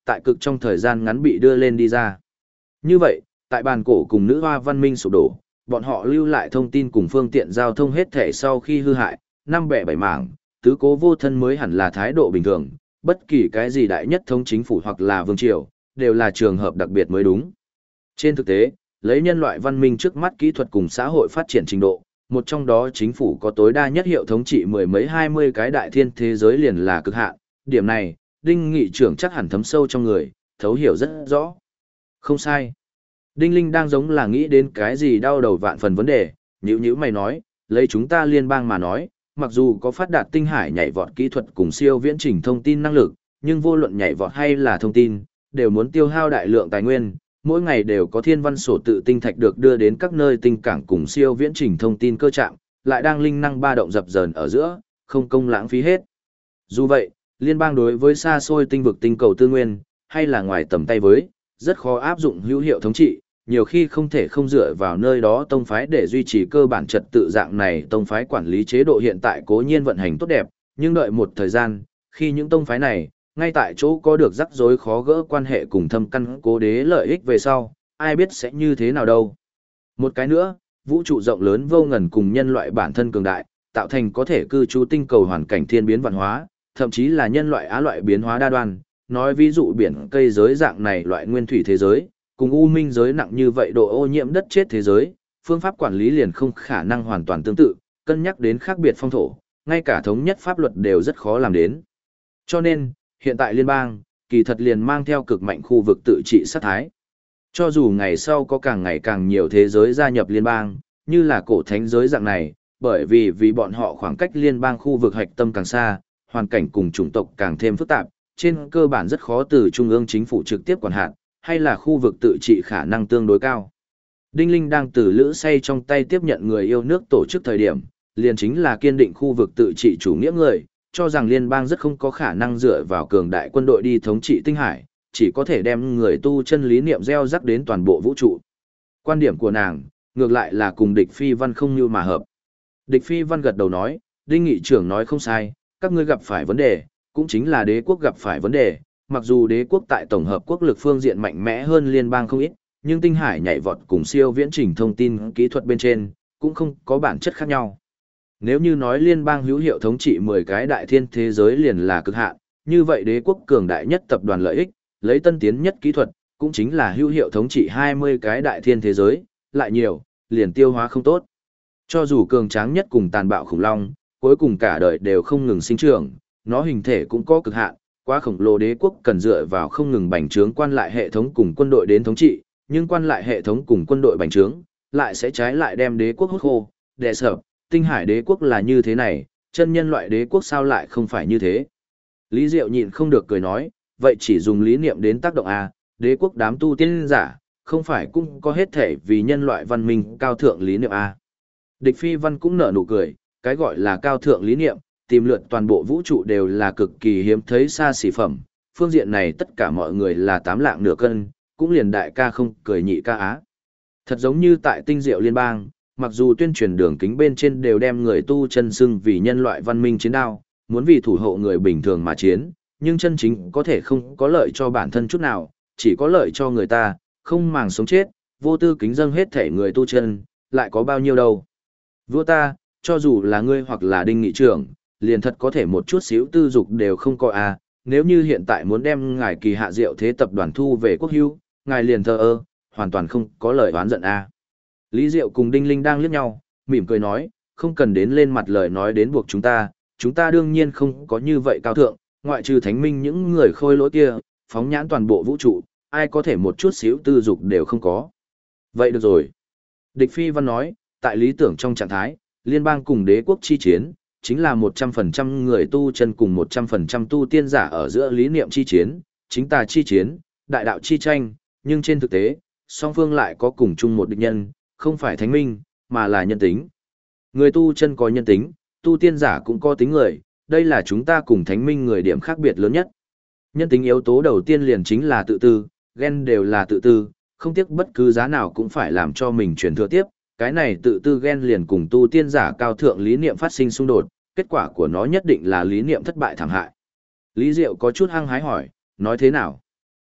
tại cực trong thời gian ngắn bị đưa lên đi ra. Như vậy, tại bàn cổ cùng nữ hoa văn minh sụp đổ, bọn họ lưu lại thông tin cùng phương tiện giao thông hết thể sau khi hư hại, năm bẻ bảy mảng, tứ cố vô thân mới hẳn là thái độ bình thường, bất kỳ cái gì đại nhất thống chính phủ hoặc là vương triều, đều là trường hợp đặc biệt mới đúng. Trên thực tế, lấy nhân loại văn minh trước mắt kỹ thuật cùng xã hội phát triển trình độ, một trong đó chính phủ có tối đa nhất hiệu thống trị mười mấy 20 cái đại thiên thế giới liền là cực hạn, điểm này, Đinh Nghị trưởng chắc hẳn thấm sâu trong người, thấu hiểu rất rõ. Không sai. Đinh Linh đang giống là nghĩ đến cái gì đau đầu vạn phần vấn đề, nhữ mày nói, lấy chúng ta liên bang mà nói, mặc dù có phát đạt tinh hải nhảy vọt kỹ thuật cùng siêu viễn trình thông tin năng lực, nhưng vô luận nhảy vọt hay là thông tin, đều muốn tiêu hao đại lượng tài nguyên, mỗi ngày đều có thiên văn sổ tự tinh thạch được đưa đến các nơi tinh cảng cùng siêu viễn trình thông tin cơ trạng, lại đang linh năng ba động dập dờn ở giữa, không công lãng phí hết. Dù vậy, liên bang đối với xa xôi tinh vực tinh cầu tư nguyên, hay là ngoài tầm tay với, rất khó áp dụng hữu hiệu thống trị, nhiều khi không thể không dựa vào nơi đó tông phái để duy trì cơ bản trật tự dạng này. Tông phái quản lý chế độ hiện tại cố nhiên vận hành tốt đẹp, nhưng đợi một thời gian, khi những tông phái này, ngay tại chỗ có được rắc rối khó gỡ quan hệ cùng thâm căn cố đế lợi ích về sau, ai biết sẽ như thế nào đâu. Một cái nữa, vũ trụ rộng lớn vô ngần cùng nhân loại bản thân cường đại, tạo thành có thể cư trú tinh cầu hoàn cảnh thiên biến vạn hóa, thậm chí là nhân loại á loại biến hóa đa đoan, nói ví dụ biển cây giới dạng này loại nguyên thủy thế giới, cùng u minh giới nặng như vậy độ ô nhiễm đất chết thế giới, phương pháp quản lý liền không khả năng hoàn toàn tương tự, cân nhắc đến khác biệt phong thổ, ngay cả thống nhất pháp luật đều rất khó làm đến. Cho nên, hiện tại liên bang, kỳ thật liền mang theo cực mạnh khu vực tự trị sát thái. Cho dù ngày sau có càng ngày càng nhiều thế giới gia nhập liên bang, như là cổ thánh giới dạng này, bởi vì bọn họ khoảng cách liên bang khu vực hạch tâm càng xa, hoàn cảnh cùng chủng tộc càng thêm phức tạp, trên cơ bản rất khó từ trung ương chính phủ trực tiếp quản hạt, hay là khu vực tự trị khả năng tương đối cao. Đinh Linh đang từ lữ say trong tay tiếp nhận người yêu nước tổ chức thời điểm, liền chính là kiên định khu vực tự trị chủ nghĩa người, cho rằng liên bang rất không có khả năng dựa vào cường đại quân đội đi thống trị tinh hải, chỉ có thể đem người tu chân lý niệm gieo rắc đến toàn bộ vũ trụ. Quan điểm của nàng, ngược lại là cùng Địch Phi Văn không như mà hợp. Địch Phi Văn gật đầu nói, Đinh Nghị trưởng nói không sai, các ngươi gặp phải vấn đề, cũng chính là đế quốc gặp phải vấn đề, mặc dù đế quốc tại tổng hợp quốc lực phương diện mạnh mẽ hơn liên bang không ít, nhưng tinh hải nhảy vọt cùng siêu viễn trình thông tin kỹ thuật bên trên, cũng không có bản chất khác nhau. Nếu như nói liên bang hữu hiệu thống trị 10 cái đại thiên thế giới liền là cực hạn, như vậy đế quốc cường đại nhất tập đoàn lợi ích, lấy tân tiến nhất kỹ thuật, cũng chính là hữu hiệu thống trị 20 cái đại thiên thế giới, lại nhiều, liền tiêu hóa không tốt. Cho dù cường tráng nhất cùng tàn bạo khủng long, cuối cùng cả đời đều không ngừng sinh trưởng, nó hình thể cũng có cực hạn, quá khổng lồ đế quốc cần dựa vào không ngừng bành trướng quan lại hệ thống cùng quân đội đến thống trị, nhưng quan lại hệ thống cùng quân đội bành trướng, lại sẽ trái lại đem đế quốc hút khô, đè sập, tinh hải đế quốc là như thế này, chân nhân loại đế quốc sao lại không phải như thế. Lý Diệu nhịn không được cười nói, vậy chỉ dùng lý niệm đến tác động à, đế quốc đám tu tiên giả, không phải cũng có hết thể vì nhân loại văn minh cao thượng lý niệm à. Địch Phi Văn cũng nở nụ cười, cái gọi là cao thượng lý niệm, tìm lượt toàn bộ vũ trụ đều là cực kỳ hiếm thấy xa xỉ phẩm, phương diện này tất cả mọi người là 8 lạng nửa cân, cũng liền đại ca không cười nhị ca á. Thật giống như tại tinh diệu liên bang, mặc dù tuyên truyền đường kính bên trên đều đem người tu chân xưng vì nhân loại văn minh chiến đao, muốn vì thủ hộ người bình thường mà chiến, nhưng chân chính có thể không có lợi cho bản thân chút nào, chỉ có lợi cho người ta, không màng sống chết, vô tư kính dâng hết thể người tu chân, lại có bao nhiêu đâu. Vua ta, cho dù là ngươi hoặc là Đinh Nghị trưởng, liền thật có thể một chút xíu tư dục đều không có à, nếu như hiện tại muốn đem ngài Kỳ Hạ Diệu Thế tập đoàn thu về quốc hữu, ngài liền thờ ơ, hoàn toàn không có lời oán giận à. Lý Diệu cùng Đinh Linh đang liếc nhau, mỉm cười nói, không cần đến lên mặt lời nói đến buộc chúng ta đương nhiên không có như vậy cao thượng, ngoại trừ thánh minh những người khôi lỗi kia, phóng nhãn toàn bộ vũ trụ, ai có thể một chút xíu tư dục đều không có. Vậy được rồi. Địch Phi Văn nói, tại lý tưởng trong trạng thái, liên bang cùng đế quốc chi chiến, chính là 100% người tu chân cùng 100% tu tiên giả ở giữa lý niệm chi chiến, chính tà chi chiến, đại đạo chi tranh, nhưng trên thực tế, song phương lại có cùng chung một địch nhân, không phải thánh minh, mà là nhân tính. Người tu chân có nhân tính, tu tiên giả cũng có tính người, đây là chúng ta cùng thánh minh người điểm khác biệt lớn nhất. Nhân tính yếu tố đầu tiên liền chính là tự tư, ghen đều là tự tư, không tiếc bất cứ giá nào cũng phải làm cho mình truyền thừa tiếp, cái này tự tư ghen liền cùng tu tiên giả cao thượng lý niệm phát sinh xung đột, kết quả của nó nhất định là lý niệm thất bại thảm hại. Lý Diệu có chút hăng hái hỏi, nói thế nào?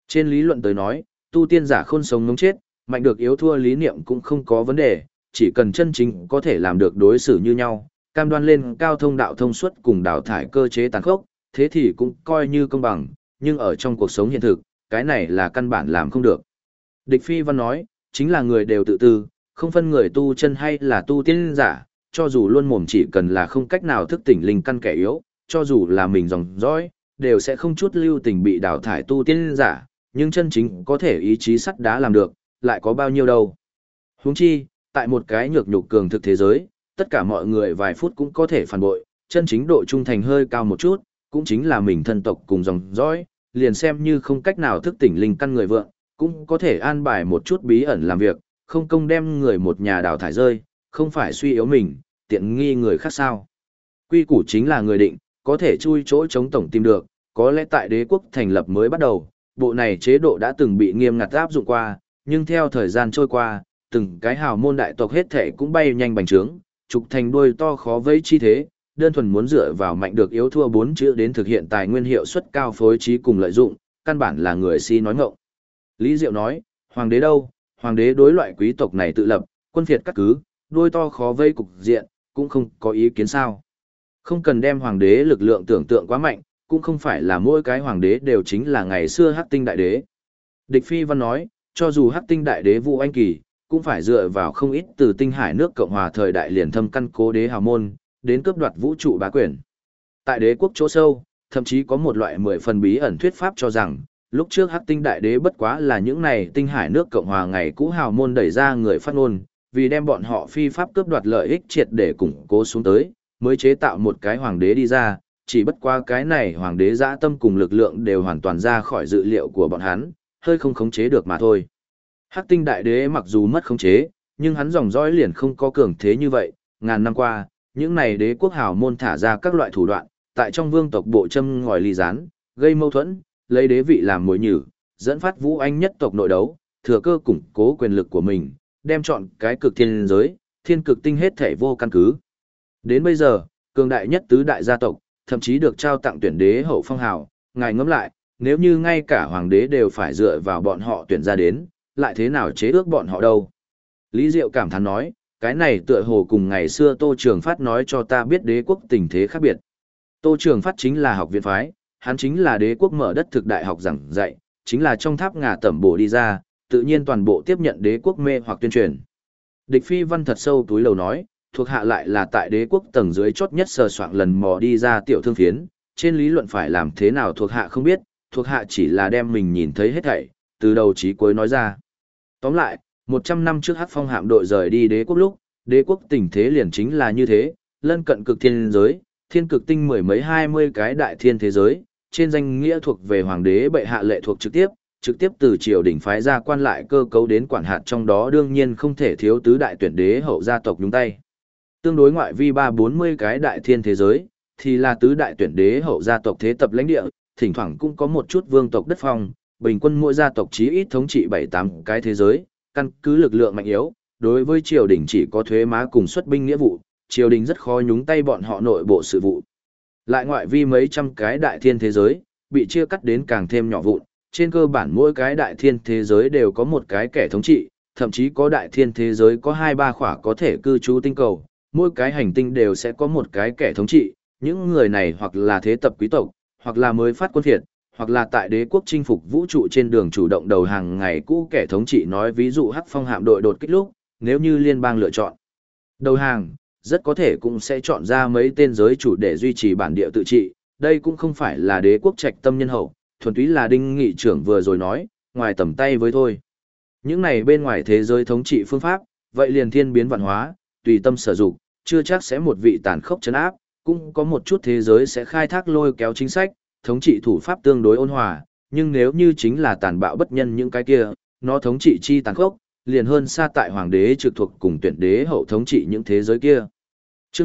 Trên lý luận tới nói, tu tiên giả khôn sống ngống chết, mạnh được yếu thua lý niệm cũng không có vấn đề, chỉ cần chân chính có thể làm được đối xử như nhau, cam đoan lên cao thông đạo thông suốt cùng đào thải cơ chế tàn khốc, thế thì cũng coi như công bằng, nhưng ở trong cuộc sống hiện thực, cái này là căn bản làm không được. Địch Phi Văn nói, chính là người đều tự tư, không phân người tu chân hay là tu tiên giả, cho dù luôn mồm chỉ cần là không cách nào thức tỉnh linh căn kẻ yếu, cho dù là mình dòng dõi, đều sẽ không chút lưu tình bị đào thải tu tiên giả, nhưng chân chính có thể ý chí sắt đá làm được, lại có bao nhiêu đâu. Huống chi, tại một cái nhược nhục cường thực thế giới, tất cả mọi người vài phút cũng có thể phản bội, chân chính độ trung thành hơi cao một chút, cũng chính là mình thân tộc cùng dòng dõi, liền xem như không cách nào thức tỉnh linh căn người vượng, cũng có thể an bài một chút bí ẩn làm việc, không công đem người một nhà đào thải rơi, không phải suy yếu mình, tiện nghi người khác sao. Quy củ chính là người định, có thể chui chỗ chống tổng tìm được, có lẽ tại đế quốc thành lập mới bắt đầu, bộ này chế độ đã từng bị nghiêm ngặt áp dụng qua, nhưng theo thời gian trôi qua, từng cái hào môn đại tộc hết thể cũng bay nhanh bành trướng, trục thành đuôi to khó vây chi thế, đơn thuần muốn dựa vào mạnh được yếu thua bốn chữ đến thực hiện tài nguyên hiệu suất cao phối trí cùng lợi dụng, căn bản là người si nói ngọng. Lý Diệu nói, hoàng đế đâu, hoàng đế đối loại quý tộc này tự lập, quân phiệt các cứ, đuôi to khó vây cục diện, cũng không có ý kiến sao. Không cần đem hoàng đế lực lượng tưởng tượng quá mạnh, cũng không phải là mỗi cái hoàng đế đều chính là ngày xưa Hắc Tinh đại đế. Địch Phi Văn nói, cho dù Hắc Tinh đại đế Vũ Anh Kỳ, cũng phải dựa vào không ít từ tinh hải nước Cộng hòa thời đại liền thâm căn cố đế hào môn, đến cướp đoạt vũ trụ bá quyền. Tại đế quốc chỗ sâu, thậm chí có một loại 10 phần bí ẩn thuyết pháp cho rằng, lúc trước Hắc Tinh đại đế bất quá là những này tinh hải nước Cộng hòa ngày cũ hào môn đẩy ra người phát ngôn, vì đem bọn họ phi pháp cướp đoạt lợi ích triệt để củng cố xuống tới, mới chế tạo một cái hoàng đế đi ra, chỉ bất qua cái này hoàng đế dã tâm cùng lực lượng đều hoàn toàn ra khỏi dự liệu của bọn hắn, hơi không khống chế được mà thôi. Hắc Tinh đại đế mặc dù mất khống chế, nhưng hắn dòng dõi liền không có cường thế như vậy, ngàn năm qua, những này đế quốc hào môn thả ra các loại thủ đoạn, tại trong vương tộc bộ châm ngòi ly gián, gây mâu thuẫn, lấy đế vị làm mồi nhử, dẫn phát Vũ Anh nhất tộc nội đấu, thừa cơ củng cố quyền lực của mình, đem chọn cái cực thiên giới, thiên cực tinh hết thể vô căn cứ. Đến bây giờ, cường đại nhất tứ đại gia tộc, thậm chí được trao tặng tuyển đế hậu phong hào, ngài ngẫm lại, nếu như ngay cả hoàng đế đều phải dựa vào bọn họ tuyển ra đến, lại thế nào chế ước bọn họ đâu. Lý Diệu cảm thán nói, cái này tựa hồ cùng ngày xưa Tô Trường Phát nói cho ta biết đế quốc tình thế khác biệt. Tô Trường Phát chính là học viện phái, hắn chính là đế quốc mở đất thực đại học giảng dạy, chính là trong tháp ngà tẩm bổ đi ra, tự nhiên toàn bộ tiếp nhận đế quốc mê hoặc tuyên truyền. Địch Phi Văn thật sâu túi lầu nói, thuộc hạ lại là tại đế quốc tầng dưới chốt nhất sờ soạng lần mò đi ra tiểu thương phiến, trên lý luận phải làm thế nào thuộc hạ không biết, thuộc hạ chỉ là đem mình nhìn thấy hết thảy, từ đầu chí cuối nói ra. Tóm lại, 100 năm trước Hắc Phong hạm đội rời đi đế quốc lúc, đế quốc tình thế liền chính là như thế, lân cận cực thiên giới, thiên cực tinh mười mấy 20 cái đại thiên thế giới, trên danh nghĩa thuộc về hoàng đế bệ hạ lệ thuộc trực tiếp từ triều đình phái ra quan lại cơ cấu đến quản hạt, trong đó đương nhiên không thể thiếu tứ đại tuyển đế hậu gia tộc nhúng tay. Tương đối ngoại vi 3-40 cái đại thiên thế giới, thì là tứ đại tuyển đế hậu gia tộc thế tập lãnh địa, thỉnh thoảng cũng có một chút vương tộc đất phong, bình quân mỗi gia tộc chí ít thống trị 7-8 cái thế giới, căn cứ lực lượng mạnh yếu, đối với triều đình chỉ có thuế má cùng xuất binh nghĩa vụ, triều đình rất khó nhúng tay bọn họ nội bộ sự vụ. Lại ngoại vi mấy trăm cái đại thiên thế giới, bị chia cắt đến càng thêm nhỏ vụn, trên cơ bản mỗi cái đại thiên thế giới đều có một cái kẻ thống trị, thậm chí có đại thiên thế giới có 2-3 khỏa có thể cư trú tinh cầu, mỗi cái hành tinh đều sẽ có một cái kẻ thống trị, những người này hoặc là thế tập quý tộc, hoặc là mới phát quân phiệt, hoặc là tại đế quốc chinh phục vũ trụ trên đường chủ động đầu hàng ngày cũ kẻ thống trị. Nói ví dụ Hắc Phong hạm đội đột kích lúc, nếu như liên bang lựa chọn đầu hàng, rất có thể cũng sẽ chọn ra mấy tên giới chủ để duy trì bản địa tự trị, đây cũng không phải là đế quốc trạch tâm nhân hậu, thuần túy là Đinh nghị trưởng vừa rồi nói, ngoài tầm tay với thôi. Những này bên ngoài thế giới thống trị phương pháp, vậy liền thiên biến vạn hóa, tùy tâm sở dụng, chưa chắc sẽ một vị tàn khốc trấn áp, cũng có một chút thế giới sẽ khai thác lôi kéo chính sách, thống trị thủ pháp tương đối ôn hòa, nhưng nếu như chính là tàn bạo bất nhân những cái kia, nó thống trị chi tàn khốc, liền hơn xa tại hoàng đế trực thuộc cùng tuyển đế hậu thống trị những thế giới kia. Chương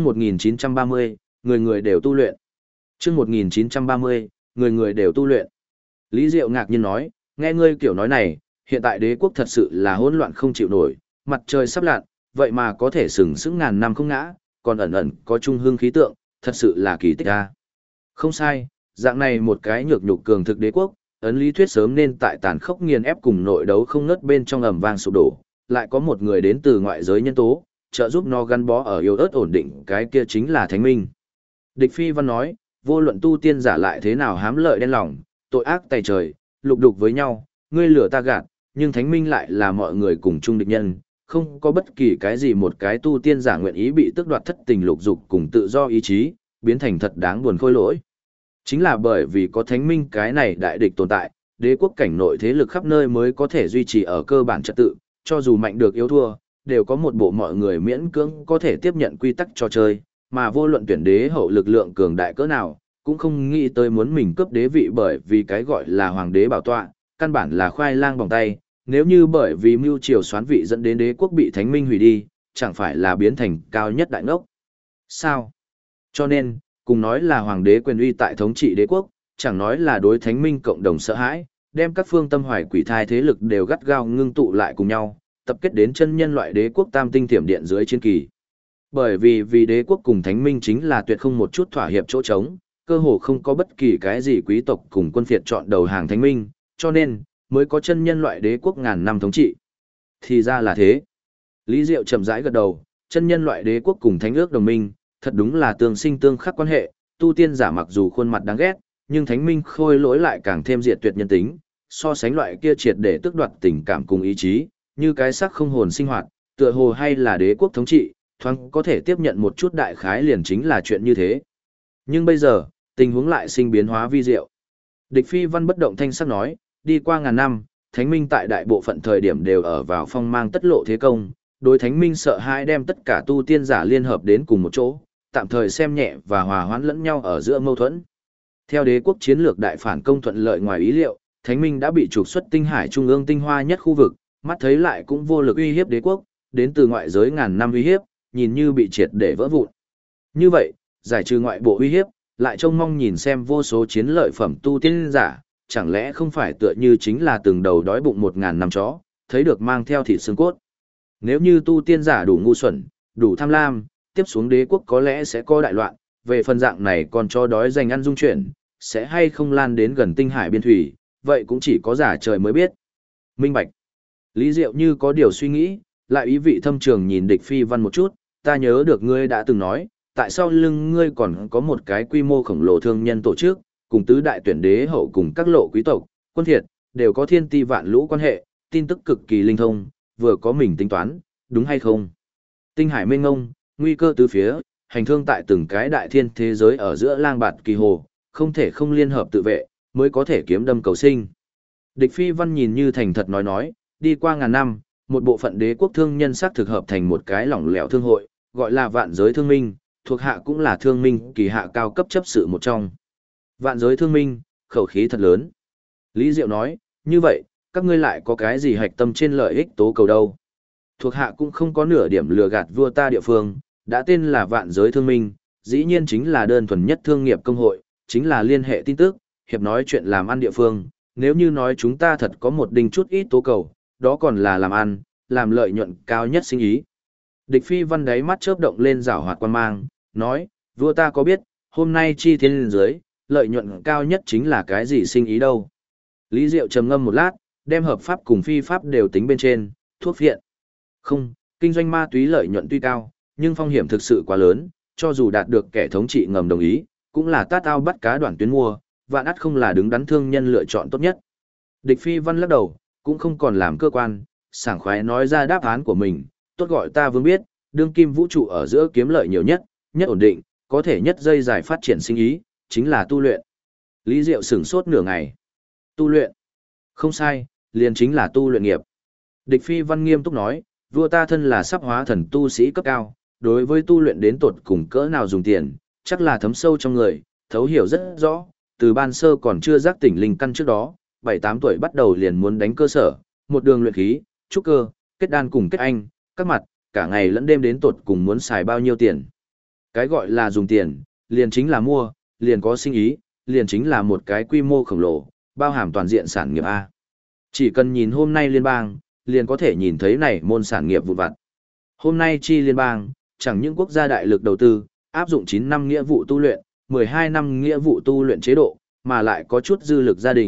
1930, người người đều tu luyện. Chương 1930, người người đều tu luyện. Lý Diệu ngạc nhiên nói, nghe ngươi kiểu nói này, hiện tại đế quốc thật sự là hỗn loạn không chịu nổi, mặt trời sắp lặn, vậy mà có thể sừng sững ngàn năm không ngã, còn ẩn ẩn có trung hương khí tượng, thật sự là kỳ tích a. Không sai, dạng này một cái nhược nhục cường thực đế quốc, ấn lý thuyết sớm nên tại tàn khốc nghiền ép cùng nội đấu không ngớt bên trong ầm vang sụp đổ, lại có một người đến từ ngoại giới nhân tố, trợ giúp nó gắn bó ở yếu ớt ổn định, cái kia chính là Thánh Minh. Địch Phi Văn nói, vô luận tu tiên giả lại thế nào hám lợi đen lòng, tội ác tày trời, lục đục với nhau, ngươi lửa ta gạt, nhưng Thánh Minh lại là mọi người cùng chung địch nhân, không có bất kỳ cái gì một cái tu tiên giả nguyện ý bị tước đoạt thất tình lục dục cùng tự do ý chí, biến thành thật đáng buồn khôi lỗi. Chính là bởi vì có Thánh Minh cái này đại địch tồn tại, đế quốc cảnh nội thế lực khắp nơi mới có thể duy trì ở cơ bản trật tự, cho dù mạnh được yếu thua, đều có một bộ mọi người miễn cưỡng có thể tiếp nhận quy tắc trò chơi, mà vô luận tuyển đế hậu lực lượng cường đại cỡ nào, cũng không nghĩ tới muốn mình cướp đế vị bởi vì cái gọi là hoàng đế bảo tọa, căn bản là khoai lang bằng tay, nếu như bởi vì mưu triều xoán vị dẫn đến đế quốc bị Thánh Minh hủy đi, chẳng phải là biến thành cao nhất đại ngốc. Sao? Cho nên, cùng nói là hoàng đế quyền uy tại thống trị đế quốc, chẳng nói là đối Thánh Minh cộng đồng sợ hãi, đem các phương tâm hoài quỷ thai thế lực đều gắt gao ngưng tụ lại cùng nhau, tập kết đến chân nhân loại đế quốc tam tinh thiểm điện dưới chiến kỳ. Bởi vì đế quốc cùng Thánh Minh chính là tuyệt không một chút thỏa hiệp chỗ trống, cơ hồ không có bất kỳ cái gì quý tộc cùng quân phiệt chọn đầu hàng Thánh Minh, cho nên mới có chân nhân loại đế quốc ngàn năm thống trị. Thì ra là thế. Lý Diệu chậm rãi gật đầu, chân nhân loại đế quốc cùng Thánh ước đồng minh, thật đúng là tương sinh tương khắc quan hệ, tu tiên giả mặc dù khuôn mặt đáng ghét, nhưng Thánh Minh khôi lỗi lại càng thêm diệt tuyệt nhân tính, so sánh loại kia triệt để tước đoạt tình cảm cùng ý chí, như cái xác không hồn sinh hoạt, tựa hồ hay là đế quốc thống trị, thoáng có thể tiếp nhận một chút đại khái liền chính là chuyện như thế. Nhưng bây giờ, tình huống lại sinh biến hóa vi diệu. Địch Phi Văn bất động thanh sắc nói, đi qua ngàn năm, Thánh Minh tại đại bộ phận thời điểm đều ở vào phong mang tất lộ thế công, đối Thánh Minh sợ hãi đem tất cả tu tiên giả liên hợp đến cùng một chỗ, tạm thời xem nhẹ và hòa hoãn lẫn nhau ở giữa mâu thuẫn. Theo đế quốc chiến lược đại phản công thuận lợi ngoài ý liệu, Thánh Minh đã bị trục xuất tinh hải trung ương tinh hoa nhất khu vực, mắt thấy lại cũng vô lực uy hiếp đế quốc, đến từ ngoại giới ngàn năm uy hiếp, nhìn như bị triệt để vỡ vụn. Như vậy, giải trừ ngoại bộ uy hiếp, lại trông mong nhìn xem vô số chiến lợi phẩm tu tiên giả, chẳng lẽ không phải tựa như chính là từng đầu đói bụng 1000 năm chó, thấy được mang theo thịt xương cốt. Nếu như tu tiên giả đủ ngu xuẩn, đủ tham lam, tiếp xuống đế quốc có lẽ sẽ có đại loạn, về phần dạng này còn cho đói dành ăn dung chuyển, sẽ hay không lan đến gần tinh hải biên thủy, vậy cũng chỉ có giả trời mới biết. Minh bạch. Lý Diệu như có điều suy nghĩ, lại ý vị thâm trường nhìn Địch Phi Văn một chút, ta nhớ được ngươi đã từng nói, tại sao lưng ngươi còn có một cái quy mô khổng lồ thương nhân tổ chức, cùng tứ đại tuyển đế hậu cùng các lộ quý tộc, quân thiệt, đều có thiên ti vạn lũ quan hệ, tin tức cực kỳ linh thông, vừa có mình tính toán, đúng hay không? Tinh hải mênh ngông, nguy cơ tứ phía, hành thương tại từng cái đại thiên thế giới ở giữa lang bạt kỳ hồ, không thể không liên hợp tự vệ, mới có thể kiếm đâm cầu sinh. Địch Phi Văn nhìn như thành thật nói, đi qua ngàn năm, một bộ phận đế quốc thương nhân sắc thực hợp thành một cái lỏng lẻo thương hội, gọi là Vạn Giới Thương Minh, thuộc hạ cũng là thương minh kỳ hạ cao cấp chấp sự một trong. Vạn Giới Thương Minh, khẩu khí thật lớn. Lý Diệu nói, như vậy, các ngươi lại có cái gì hạch tâm trên lợi ích tố cầu đâu? Thuộc hạ cũng không có nửa điểm lừa gạt vua ta địa phương, đã tên là Vạn Giới Thương Minh, dĩ nhiên chính là đơn thuần nhất thương nghiệp công hội, chính là liên hệ tin tức, hiệp nói chuyện làm ăn địa phương. Nếu như nói chúng ta thật có một đinh chút ít tố cầu, đó còn là làm ăn, làm lợi nhuận cao nhất sinh ý. Địch Phi Văn đáy mắt chớp động lên rảo hoạt quan mang, nói, vua ta có biết, hôm nay chi thiên lên dưới, lợi nhuận cao nhất chính là cái gì sinh ý đâu. Lý Diệu trầm ngâm một lát, đem hợp pháp cùng phi pháp đều tính bên trên, thuốc viện. Không, kinh doanh ma túy lợi nhuận tuy cao, nhưng phong hiểm thực sự quá lớn, cho dù đạt được kẻ thống trị ngầm đồng ý, cũng là tát ao bắt cá đoạn tuyến mua, vạn ắt không là đứng đắn thương nhân lựa chọn tốt nhất. Địch Phi Văn lắc đầu, cũng không còn làm cơ quan, sảng khoái nói ra đáp án của mình, tốt gọi ta vương biết, đương kim vũ trụ ở giữa kiếm lợi nhiều nhất, nhất ổn định, có thể nhất dây dài phát triển sinh ý, chính là tu luyện. Lý Diệu sửng sốt nửa ngày. Tu luyện? Không sai, liền chính là tu luyện nghiệp. Địch Phi Văn nghiêm túc nói, vua ta thân là sắp hóa thần tu sĩ cấp cao, đối với tu luyện đến tột cùng cỡ nào dùng tiền, chắc là thấm sâu trong người, thấu hiểu rất rõ, từ ban sơ còn chưa giác tỉnh linh căn trước đó, 7-8 tuổi bắt đầu liền muốn đánh cơ sở, một đường luyện khí, trúc cơ, kết đan cùng kết anh, các mặt, cả ngày lẫn đêm đến tột cùng muốn xài bao nhiêu tiền. Cái gọi là dùng tiền, liền chính là mua, liền có sinh ý, liền chính là một cái quy mô khổng lồ, bao hàm toàn diện sản nghiệp A. Chỉ cần nhìn hôm nay liên bang, liền có thể nhìn thấy này môn sản nghiệp vụn vặt. Hôm nay chi liên bang, chẳng những quốc gia đại lực đầu tư, áp dụng 9 năm nghĩa vụ tu luyện, 12 năm nghĩa vụ tu luyện chế độ, mà lại có chút dư lực gia đình,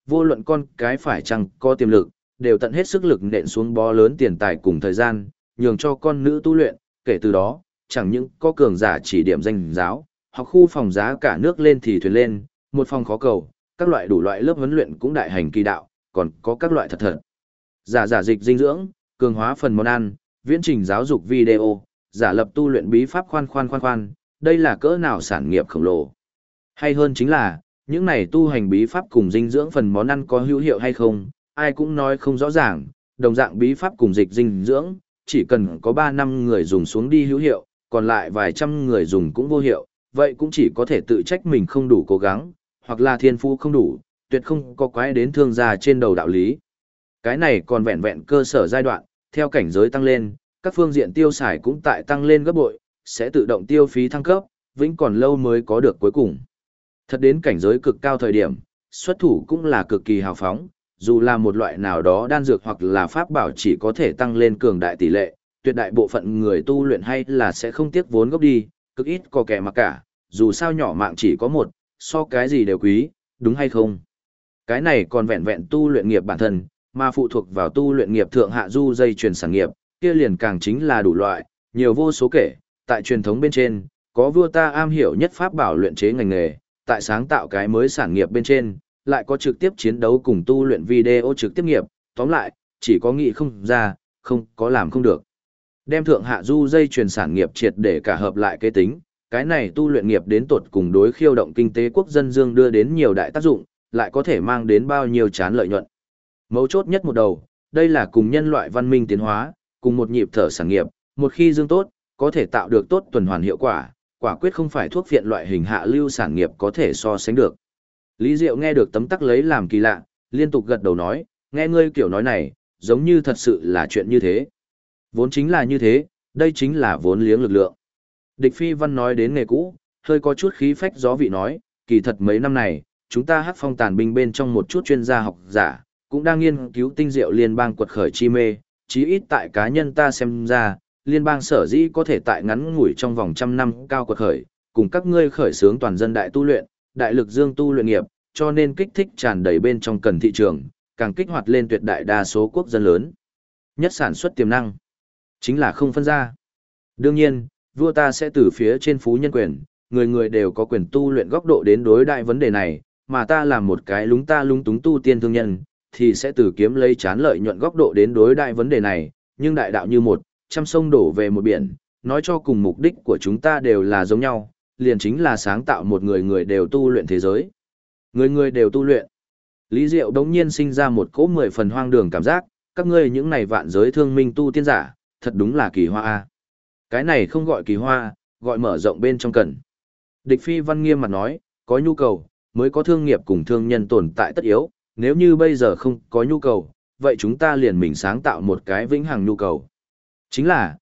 vô luận con cái phải chăng có tiềm lực, đều tận hết sức lực nện xuống bó lớn tiền tài cùng thời gian, nhường cho con nữ tu luyện, kể từ đó, chẳng những có cường giả chỉ điểm danh giáo, học khu phòng giá cả nước lên thì thuyền lên, một phòng khó cầu, các loại đủ loại lớp huấn luyện cũng đại hành kỳ đạo, còn có các loại thật thật. Giả dịch dinh dưỡng, cường hóa phần món ăn, viễn trình giáo dục video, giả lập tu luyện bí pháp khoan, đây là cỡ nào sản nghiệp khổng lồ. Hay hơn chính là, những này tu hành bí pháp cùng dinh dưỡng phần món ăn có hữu hiệu hay không, ai cũng nói không rõ ràng, đồng dạng bí pháp cùng dịch dinh dưỡng, chỉ cần có 3 năm người dùng xuống đi hữu hiệu, còn lại vài trăm người dùng cũng vô hiệu, vậy cũng chỉ có thể tự trách mình không đủ cố gắng, hoặc là thiên phú không đủ, tuyệt không có quái đến thương gia trên đầu đạo lý. Cái này còn vẹn vẹn cơ sở giai đoạn, theo cảnh giới tăng lên, các phương diện tiêu xài cũng tại tăng lên gấp bội, sẽ tự động tiêu phí thăng cấp, vĩnh còn lâu mới có được cuối cùng. Thật đến cảnh giới cực cao thời điểm, xuất thủ cũng là cực kỳ hào phóng, dù là một loại nào đó đan dược hoặc là pháp bảo chỉ có thể tăng lên cường đại tỷ lệ, tuyệt đại bộ phận người tu luyện hay là sẽ không tiếc vốn gốc đi, cực ít có kẻ mặc cả, dù sao nhỏ mạng chỉ có một, so cái gì đều quý, đúng hay không? Cái này còn vẹn vẹn tu luyện nghiệp bản thân, mà phụ thuộc vào tu luyện nghiệp thượng hạ du dây truyền sản nghiệp, kia liền càng chính là đủ loại, nhiều vô số kể, tại truyền thống bên trên, có vua ta am hiểu nhất pháp bảo luyện chế ngành nghề, tại sáng tạo cái mới sản nghiệp bên trên, lại có trực tiếp chiến đấu cùng tu luyện video trực tiếp nghiệp, tóm lại, chỉ có nghĩ không ra, không có làm không được. Đem thượng hạ du dây truyền sản nghiệp triệt để cả hợp lại kế tính, cái này tu luyện nghiệp đến tột cùng đối khiêu động kinh tế quốc dân dương đưa đến nhiều đại tác dụng, lại có thể mang đến bao nhiêu chán lợi nhuận. Mấu chốt nhất một đầu, đây là cùng nhân loại văn minh tiến hóa, cùng một nhịp thở sản nghiệp, một khi dương tốt, có thể tạo được tốt tuần hoàn hiệu quả, quả quyết không phải thuốc viện loại hình hạ lưu sản nghiệp có thể so sánh được. Lý Diệu nghe được tấm tắc lấy làm kỳ lạ, liên tục gật đầu nói, nghe ngươi kiểu nói này, giống như thật sự là chuyện như thế. Vốn chính là như thế, đây chính là vốn liếng lực lượng. Địch Phi Văn nói đến nghề cũ, hơi có chút khí phách gió vị nói, kỳ thật mấy năm này, chúng ta Hắc Phong tàn binh bên trong một chút chuyên gia học giả, cũng đang nghiên cứu tinh diệu liên bang quật khởi chi mê, chí ít tại cá nhân ta xem ra, liên bang sở dĩ có thể tại ngắn ngủi trong vòng trăm năm cao quật khởi, cùng các ngươi khởi xướng toàn dân đại tu luyện, đại lực dương tu luyện nghiệp, cho nên kích thích tràn đầy bên trong cần thị trường, càng kích hoạt lên tuyệt đại đa số quốc dân lớn. Nhất sản xuất tiềm năng, chính là không phân ra. Đương nhiên, vua ta sẽ từ phía trên phú nhân quyền, người người đều có quyền tu luyện góc độ đến đối đại vấn đề này, mà ta làm một cái lúng túng tu tiên thương nhân, thì sẽ từ kiếm lấy chán lợi nhuận góc độ đến đối đại vấn đề này, nhưng đại đạo như một, trăm sông đổ về một biển, nói cho cùng mục đích của chúng ta đều là giống nhau, liền chính là sáng tạo một người người đều tu luyện thế giới. Người người đều tu luyện. Lý Diệu đống nhiên sinh ra một cỗ 10 phần hoang đường cảm giác, các ngươi những này vạn giới thương minh tu tiên giả, thật đúng là kỳ hoa a. Cái này không gọi kỳ hoa, gọi mở rộng bên trong cần. Địch Phi Văn nghiêm mặt nói, có nhu cầu, mới có thương nghiệp cùng thương nhân tồn tại tất yếu, nếu như bây giờ không có nhu cầu, vậy chúng ta liền mình sáng tạo một cái vĩnh hằng nhu cầu. Chính là,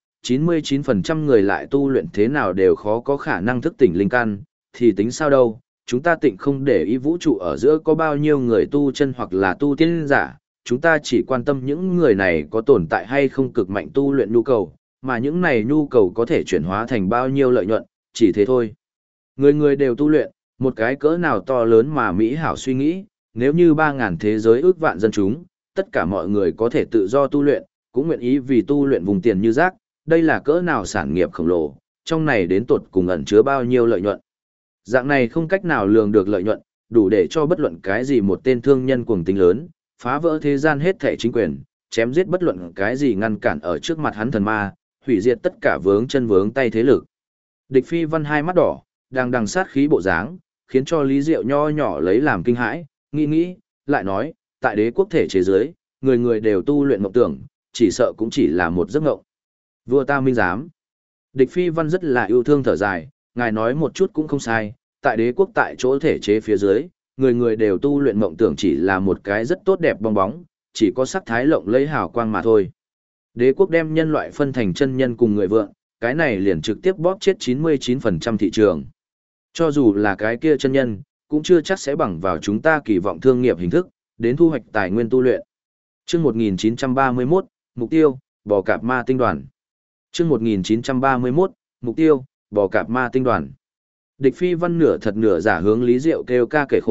99% người lại tu luyện thế nào đều khó có khả năng thức tỉnh linh căn, thì tính sao đâu, chúng ta tịnh không để ý vũ trụ ở giữa có bao nhiêu người tu chân hoặc là tu tiên giả, chúng ta chỉ quan tâm những người này có tồn tại hay không cực mạnh tu luyện nhu cầu, mà những này nhu cầu có thể chuyển hóa thành bao nhiêu lợi nhuận, chỉ thế thôi. Người người đều tu luyện, một cái cỡ nào to lớn mà Mỹ hảo suy nghĩ, nếu như 3.000 thế giới ước vạn dân chúng, tất cả mọi người có thể tự do tu luyện, cũng nguyện ý vì tu luyện vùng tiền như rác, đây là cỡ nào sản nghiệp khổng lồ, trong này đến tột cùng ẩn chứa bao nhiêu lợi nhuận. Dạng này không cách nào lường được lợi nhuận, đủ để cho bất luận cái gì một tên thương nhân cuồng tính lớn, phá vỡ thế gian hết thảy chính quyền, chém giết bất luận cái gì ngăn cản ở trước mặt hắn thần ma, hủy diệt tất cả vướng chân vướng tay thế lực. Địch Phi Văn hai mắt đỏ, đang đằng sát khí bộ dáng, khiến cho Lý Diệu nho nhỏ lấy làm kinh hãi, nghĩ, lại nói, tại đế quốc thể chế giới, người người đều tu luyện mộng tưởng, chỉ sợ cũng chỉ là một giấc mộng. Vua ta minh giám. Địch Phi Văn rất là yêu thương thở dài, ngài nói một chút cũng không sai, tại đế quốc tại chỗ thể chế phía dưới, người người đều tu luyện mộng tưởng chỉ là một cái rất tốt đẹp bong bóng, chỉ có sắc thái lộng lẫy hào quang mà thôi. Đế quốc đem nhân loại phân thành chân nhân cùng người vượng, cái này liền trực tiếp bóp chết 99% thị trường. Cho dù là cái kia chân nhân, cũng chưa chắc sẽ bằng vào chúng ta kỳ vọng thương nghiệp hình thức, đến thu hoạch tài nguyên tu luyện. Chương 1931, mục tiêu, bò cạp ma tinh đoàn. Chương 1931, mục tiêu, bò cạp ma tinh đoàn. Địch Phi Văn nửa thật nửa giả hướng Lý Diệu kêu ca kể khổ,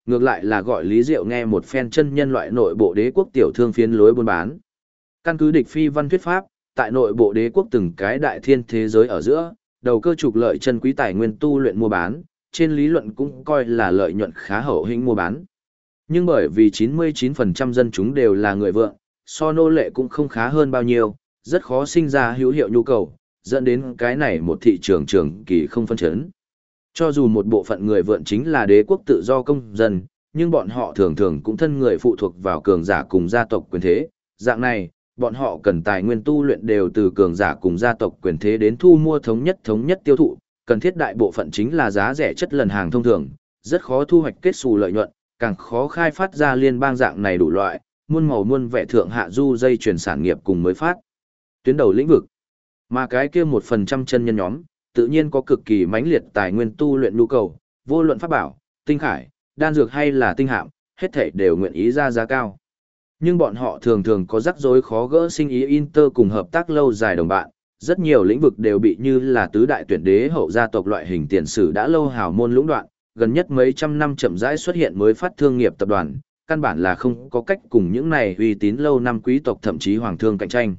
ngược lại là gọi Lý Diệu nghe một phen chân nhân loại nội bộ đế quốc tiểu thương phiến lối buôn bán. Căn cứ địch phi văn thuyết pháp, tại nội bộ đế quốc từng cái đại thiên thế giới ở giữa, đầu cơ trục lợi chân quý tài nguyên tu luyện mua bán, trên lý luận cũng coi là lợi nhuận khá hậu hĩnh mua bán. Nhưng bởi vì 99% dân chúng đều là người vượng, so nô lệ cũng không khá hơn bao nhiêu, rất khó sinh ra hữu hiệu nhu cầu, dẫn đến cái này một thị trường trường kỳ không phân chấn. Cho dù một bộ phận người vượn chính là đế quốc tự do công dân, nhưng bọn họ thường thường cũng thân người phụ thuộc vào cường giả cùng gia tộc quyền thế. Dạng này, bọn họ cần tài nguyên tu luyện đều từ cường giả cùng gia tộc quyền thế đến thu mua thống nhất tiêu thụ, cần thiết đại bộ phận chính là giá rẻ chất lần hàng thông thường, rất khó thu hoạch kết xù lợi nhuận, càng khó khai phát ra liên bang dạng này đủ loại, muôn màu muôn vẻ thượng hạ du dây chuyển sản nghiệp cùng mới phát. Tuyến đầu lĩnh vực. Mà cái kia 1% chân nhân nhóm, tự nhiên có cực kỳ mãnh liệt tài nguyên tu luyện nhu cầu, vô luận pháp bảo, tinh khải, đan dược hay là tinh hạm, hết thảy đều nguyện ý ra giá cao. Nhưng bọn họ thường thường có rắc rối khó gỡ sinh ý Inter cùng hợp tác lâu dài đồng bạn, rất nhiều lĩnh vực đều bị như là tứ đại tuyển đế hậu gia tộc loại hình tiền sử đã lâu hào môn lũng đoạn, gần nhất mấy trăm năm chậm rãi xuất hiện mới phát thương nghiệp tập đoàn, căn bản là không có cách cùng những này uy tín lâu năm quý tộc thậm chí hoàng thương cạnh tranh.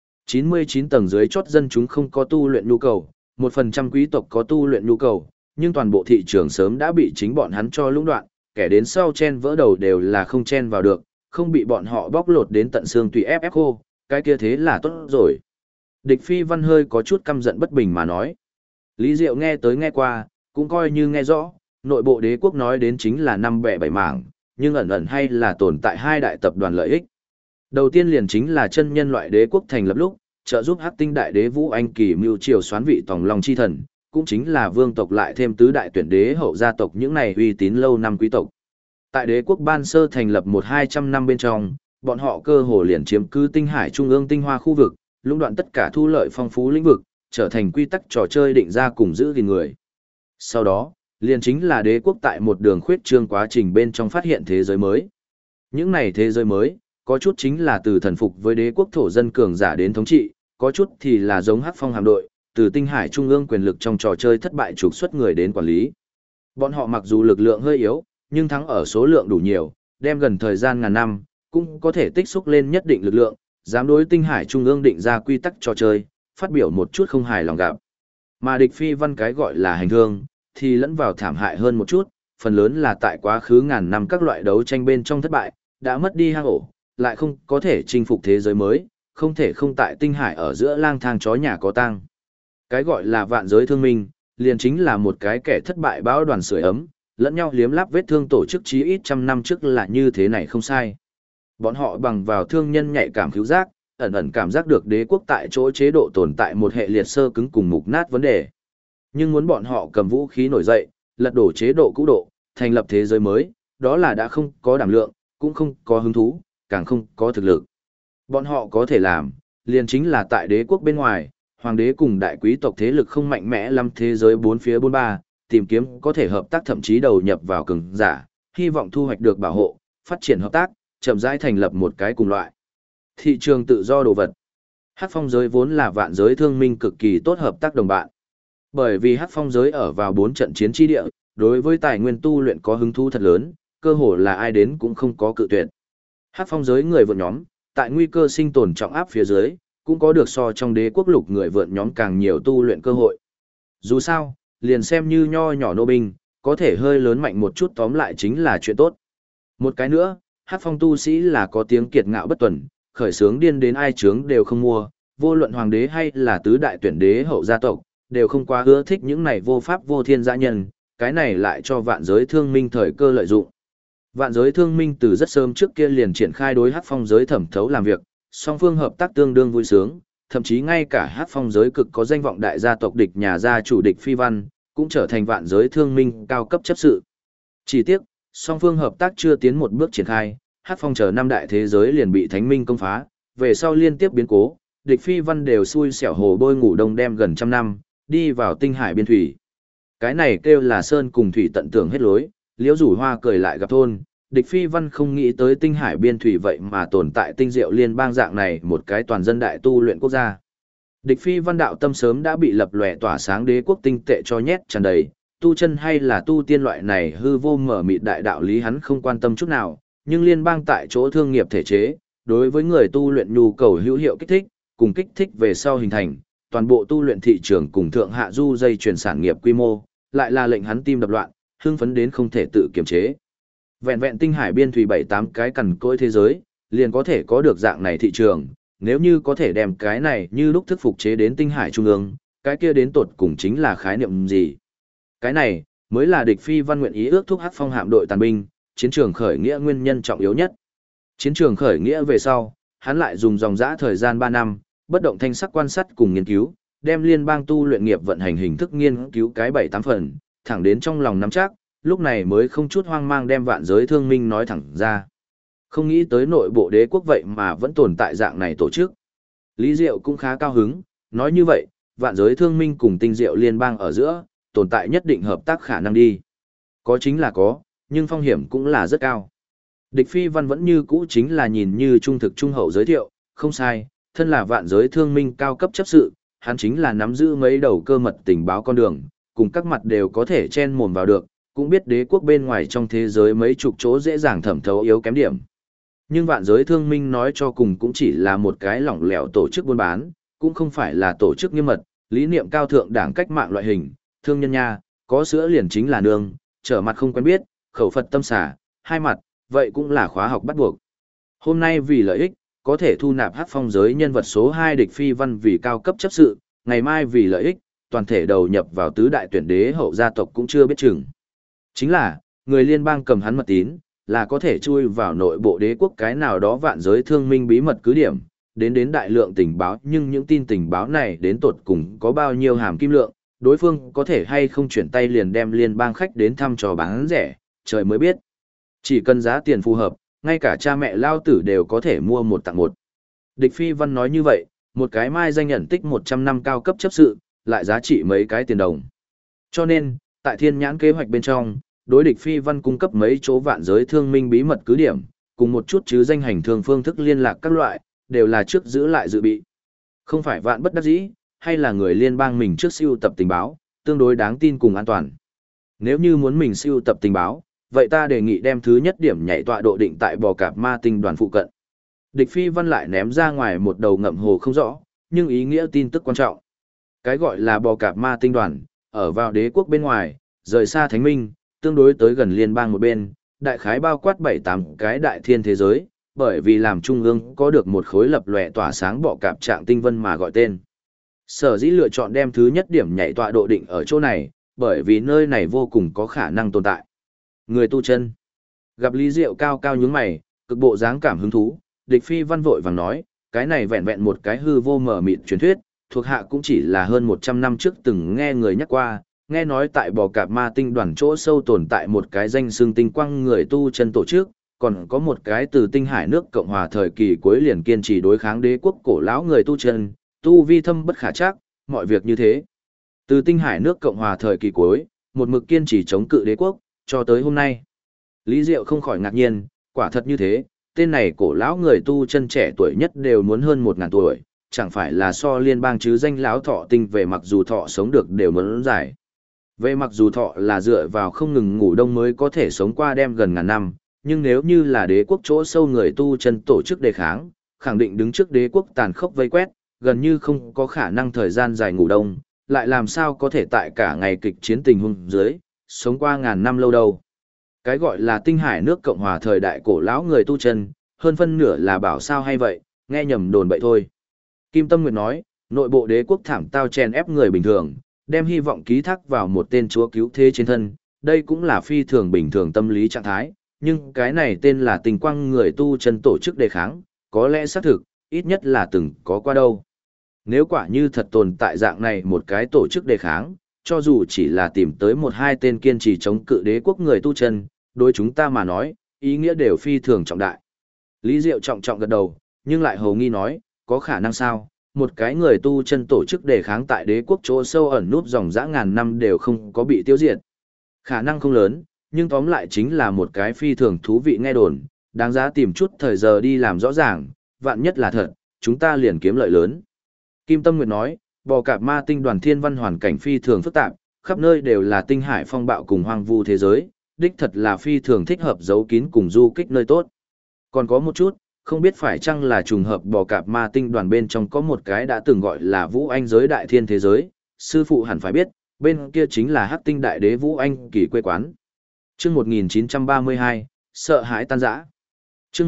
99 tầng dưới chót dân chúng không có tu luyện nhu cầu, 1% quý tộc có tu luyện nhu cầu, nhưng toàn bộ thị trường sớm đã bị chính bọn hắn cho lũng đoạn, kẻ đến sau chen vỡ đầu đều là không chen vào được, không bị bọn họ bóc lột đến tận xương tùy ép khô, cái kia thế là tốt rồi. Địch Phi Văn hơi có chút căm giận bất bình mà nói. Lý Diệu nghe tới nghe qua, cũng coi như nghe rõ, nội bộ đế quốc nói đến chính là năm bẻ bảy mảng, nhưng ẩn ẩn hay là tồn tại hai đại tập đoàn lợi ích. Đầu tiên liền chính là chân nhân loại đế quốc thành lập lúc, trợ giúp Hắc Tinh đại đế Vũ Anh Kỳ mưu triều xoán vị tòng long chi thần, cũng chính là vương tộc lại thêm tứ đại tuyển đế hậu gia tộc những này uy tín lâu năm quý tộc. Tại đế quốc ban sơ thành lập 1-200 năm bên trong, bọn họ cơ hồ liền chiếm cứ tinh hải trung ương tinh hoa khu vực, lũng đoạn tất cả thu lợi phong phú lĩnh vực, trở thành quy tắc trò chơi định ra cùng giữ gìn người. Sau đó, liền chính là đế quốc tại một đường khuyết trương quá trình bên trong phát hiện thế giới mới. Những này thế giới mới, có chút chính là từ thần phục với đế quốc thổ dân cường giả đến thống trị, có chút thì là giống Hắc Phong hạm đội, từ tinh hải trung ương quyền lực trong trò chơi thất bại trục xuất người đến quản lý. Bọn họ mặc dù lực lượng hơi yếu, nhưng thắng ở số lượng đủ nhiều, đem gần thời gian ngàn năm, cũng có thể tích xúc lên nhất định lực lượng, dám đối tinh hải trung ương định ra quy tắc trò chơi, phát biểu một chút không hài lòng gặp. Mà địch Phi Văn cái gọi là hành thương, thì lẫn vào thảm hại hơn một chút, phần lớn là tại quá khứ ngàn năm các loại đấu tranh bên trong thất bại, đã mất đi hang ổ, lại không có thể chinh phục thế giới mới, không thể không tại tinh hải ở giữa lang thang chó nhà có tang. Cái gọi là vạn giới thương minh, liền chính là một cái kẻ thất bại bão đoàn sưởi ấm, lẫn nhau liếm láp vết thương tổ chức chí ít trăm năm trước là như thế này không sai. Bọn họ bằng vào thương nhân nhạy cảm cứu giác, ẩn ẩn cảm giác được đế quốc tại chỗ chế độ tồn tại một hệ liệt sơ cứng cùng mục nát vấn đề. Nhưng muốn bọn họ cầm vũ khí nổi dậy, lật đổ chế độ cũ độ, thành lập thế giới mới, đó là đã không có đảm lượng, cũng không có hứng thú, càng không có thực lực. Bọn họ có thể làm, liền chính là tại đế quốc bên ngoài, hoàng đế cùng đại quý tộc thế lực không mạnh mẽ lắm thế giới bốn phía bốn ba, tìm kiếm có thể hợp tác thậm chí đầu nhập vào cường giả, hy vọng thu hoạch được bảo hộ, phát triển hợp tác, chậm rãi thành lập một cái cùng loại. Thị trường tự do đồ vật. Hắc Phong giới vốn là vạn giới thương minh cực kỳ tốt hợp tác đồng bạn. Bởi vì Hắc Phong giới ở vào 4 trận chiến chi địa, đối với tài nguyên tu luyện có hứng thú thật lớn, cơ hồ là ai đến cũng không có cự tuyệt. Hắc Phong giới người vượn nhóm, tại nguy cơ sinh tồn trọng áp phía dưới, cũng có được so trong đế quốc lục người vượn nhóm càng nhiều tu luyện cơ hội. Dù sao, liền xem như nho nhỏ nô binh, có thể hơi lớn mạnh một chút tóm lại chính là chuyện tốt. Một cái nữa, Hắc Phong tu sĩ là có tiếng kiệt ngạo bất tuần, khởi sướng điên đến ai chướng đều không mua, vô luận hoàng đế hay là tứ đại tuyển đế hậu gia tộc, đều không quá ưa thích những này vô pháp vô thiên dã nhân, cái này lại cho vạn giới thương minh thời cơ lợi dụng. Vạn giới thương minh từ rất sớm trước kia liền triển khai đối Hắc Phong giới thẩm thấu làm việc, song phương hợp tác tương đương vui sướng, thậm chí ngay cả Hắc Phong giới cực có danh vọng đại gia tộc địch nhà gia chủ địch Phi Văn, cũng trở thành vạn giới thương minh cao cấp chấp sự. Chỉ tiếc, song phương hợp tác chưa tiến một bước triển khai, Hắc Phong chờ năm đại thế giới liền bị Thánh Minh công phá, về sau liên tiếp biến cố, địch Phi Văn đều xui xẻo hồ bôi ngủ đông đem gần trăm năm, đi vào tinh hải biên thủy. Cái này kêu là sơn cùng thủy tận tưởng hết lối, liễu rủ hoa cười lại gặp thôn, địch Phi Văn không nghĩ tới tinh hải biên thủy vậy mà tồn tại tinh diệu liên bang dạng này một cái toàn dân đại tu luyện quốc gia. Địch Phi Văn đạo tâm sớm đã bị lập lòe tỏa sáng đế quốc tinh tệ cho nhét tràn đầy, tu chân hay là tu tiên loại này hư vô mở mịt đại đạo lý hắn không quan tâm chút nào, nhưng liên bang tại chỗ thương nghiệp thể chế, đối với người tu luyện nhu cầu hữu hiệu kích thích, cùng kích thích về sau hình thành, toàn bộ tu luyện thị trường cùng thượng hạ du dây chuyển sản nghiệp quy mô, lại là lệnh hắn tim đập loạn, hưng phấn đến không thể tự kiềm chế. Vẹn vẹn tinh hải biên thủy 7-8 cái cằn cỗi thế giới, liền có thể có được dạng này thị trường, nếu như có thể đem cái này như lúc thức phục chế đến tinh hải trung ương, cái kia đến tột cùng chính là khái niệm gì? Cái này mới là địch phi văn nguyện ý ước thúc Hắc Phong hạm đội tàn binh, chiến trường khởi nghĩa nguyên nhân trọng yếu nhất. Chiến trường khởi nghĩa về sau, hắn lại dùng dòng dã thời gian 3 năm, bất động thanh sắc quan sát cùng nghiên cứu, đem liên bang tu luyện nghiệp vận hành hình thức nghiên cứu cái 7-8 phần, thẳng đến trong lòng nắm chắc, lúc này mới không chút hoang mang đem vạn giới thương minh nói thẳng ra. Không nghĩ tới nội bộ đế quốc vậy mà vẫn tồn tại dạng này tổ chức. Lý Diệu cũng khá cao hứng, nói như vậy, vạn giới thương minh cùng tinh diệu liên bang ở giữa, tồn tại nhất định hợp tác khả năng đi. Có chính là có, nhưng phong hiểm cũng là rất cao. Địch phi văn vẫn như cũ chính là nhìn như trung thực trung hậu giới thiệu, không sai, thân là vạn giới thương minh cao cấp chấp sự, hắn chính là nắm giữ mấy đầu cơ mật tình báo con đường, cùng các mặt đều có thể chen mồm vào được, cũng biết đế quốc bên ngoài trong thế giới mấy chục chỗ dễ dàng thẩm thấu yếu kém điểm. Nhưng vạn giới thương minh nói cho cùng cũng chỉ là một cái lỏng lẻo tổ chức buôn bán, cũng không phải là tổ chức nghiêm mật, lý niệm cao thượng đảng cách mạng loại hình, thương nhân nha, có sữa liền chính là nương, trở mặt không quen biết, khẩu Phật tâm xả, hai mặt, vậy cũng là khóa học bắt buộc. Hôm nay vì lợi ích, có thể thu nạp Hắc Phong giới nhân vật số 2 địch phi văn vì cao cấp chấp sự, ngày mai vì lợi ích, toàn thể đầu nhập vào tứ đại tuyển đế hậu gia tộc cũng chưa biết chừng. Chính là, người liên bang cầm hắn mật tín, là có thể chui vào nội bộ đế quốc cái nào đó vạn giới thương minh bí mật cứ điểm, đến đại lượng tình báo, nhưng những tin tình báo này đến tột cùng có bao nhiêu hàm kim lượng, đối phương có thể hay không chuyển tay liền đem liên bang khách đến thăm trò bán rẻ, trời mới biết. Chỉ cần giá tiền phù hợp, ngay cả cha mẹ lao tử đều có thể mua một tặng một. Địch phi văn nói như vậy, một cái mai danh nhận tích 100 năm cao cấp chấp sự, lại giá trị mấy cái tiền đồng. Cho nên, tại thiên nhãn kế hoạch bên trong, đối địch phi văn cung cấp mấy chỗ vạn giới thương minh bí mật cứ điểm, cùng một chút chứ danh hành thương phương thức liên lạc các loại, đều là trước giữ lại dự bị. Không phải vạn bất đắc dĩ, hay là người liên bang mình trước siêu tập tình báo, tương đối đáng tin cùng an toàn. Nếu như muốn mình siêu tập tình báo, vậy ta đề nghị đem thứ nhất điểm nhảy tọa độ định tại bò cạp ma tinh đoàn phụ cận. Địch phi văn lại ném ra ngoài một đầu ngậm hồ không rõ, nhưng ý nghĩa tin tức quan trọng. Cái gọi là bò cạp ma tinh đoàn, ở vào đế quốc bên ngoài, rời xa thánh minh, tương đối tới gần liên bang một bên, đại khái bao quát 7-8 cái đại thiên thế giới, bởi vì làm trung ương có được một khối lập lòe tỏa sáng bọ cạp trạng tinh vân mà gọi tên. Sở dĩ lựa chọn đem thứ nhất điểm nhảy tọa độ định ở chỗ này, bởi vì nơi này vô cùng có khả năng tồn tại. Người tu chân. Gặp Lý Diệu cao cao nhướng mày, cực bộ dáng cảm hứng thú, địch phi văn vội vàng nói, cái này vẹn vẹn một cái hư vô mở mịt truyền thuyết, thuộc hạ cũng chỉ là hơn 100 năm trước từng nghe người nhắc qua, nghe nói tại bò cạp ma tinh đoàn chỗ sâu tồn tại một cái danh xưng tinh quang người tu chân tổ chức, còn có một cái từ tinh hải nước Cộng hòa thời kỳ cuối liền kiên trì đối kháng đế quốc cổ lão người tu chân, tu vi thâm bất khả trắc, mọi việc như thế. Từ tinh hải nước Cộng hòa thời kỳ cuối, một mực kiên trì chống cự đế quốc, cho tới hôm nay. Lý Diệu không khỏi ngạc nhiên, quả thật như thế, tên này cổ lão người tu chân trẻ tuổi nhất đều muốn hơn 1000 tuổi, chẳng phải là so liên bang chứ danh lão thọ tinh về mặc dù thọ sống được đều muốn dài. Về mặc dù thọ là dựa vào không ngừng ngủ đông mới có thể sống qua đem gần ngàn năm, nhưng nếu như là đế quốc chỗ sâu người tu chân tổ chức đề kháng, khẳng định đứng trước đế quốc tàn khốc vây quét, gần như không có khả năng thời gian dài ngủ đông, lại làm sao có thể tại cả ngày kịch chiến tình huống dưới, sống qua ngàn năm lâu đâu. Cái gọi là tinh hải nước Cộng hòa thời đại cổ lão người tu chân, hơn phân nửa là bảo sao hay vậy, nghe nhầm đồn bậy thôi. Kim Tâm Nguyệt nói, nội bộ đế quốc thảm tao chèn ép người bình thường, đem hy vọng ký thác vào một tên chúa cứu thế trên thân, đây cũng là phi thường bình thường tâm lý trạng thái, nhưng cái này tên là tình quang người tu chân tổ chức đề kháng, có lẽ xác thực, ít nhất là từng có qua đâu. Nếu quả như thật tồn tại dạng này một cái tổ chức đề kháng, cho dù chỉ là tìm tới một hai tên kiên trì chống cự đế quốc người tu chân, đối chúng ta mà nói, ý nghĩa đều phi thường trọng đại. Lý Diệu trọng trọng gật đầu, nhưng lại hầu nghi nói, có khả năng sao, một cái người tu chân tổ chức đề kháng tại đế quốc chỗ sâu ẩn núp dòng dã ngàn năm đều không có bị tiêu diệt. Khả năng không lớn, nhưng tóm lại chính là một cái phi thường thú vị nghe đồn, đáng giá tìm chút thời giờ đi làm rõ ràng, vạn nhất là thật, chúng ta liền kiếm lợi lớn. Kim Tâm Nguyệt nói, bò cạp ma tinh đoàn thiên văn hoàn cảnh phi thường phức tạp, khắp nơi đều là tinh hải phong bạo cùng hoang vu thế giới, đích thật là phi thường thích hợp giấu kín cùng du kích nơi tốt. Còn có một chút, không biết phải chăng là trùng hợp bò cạp ma tinh đoàn bên trong có một cái đã từng gọi là Vũ Anh giới đại thiên thế giới, sư phụ hẳn phải biết, bên kia chính là Hắc Tinh đại đế Vũ Anh kỳ quê quán. Chương 1932, sợ hãi tan rã. Chương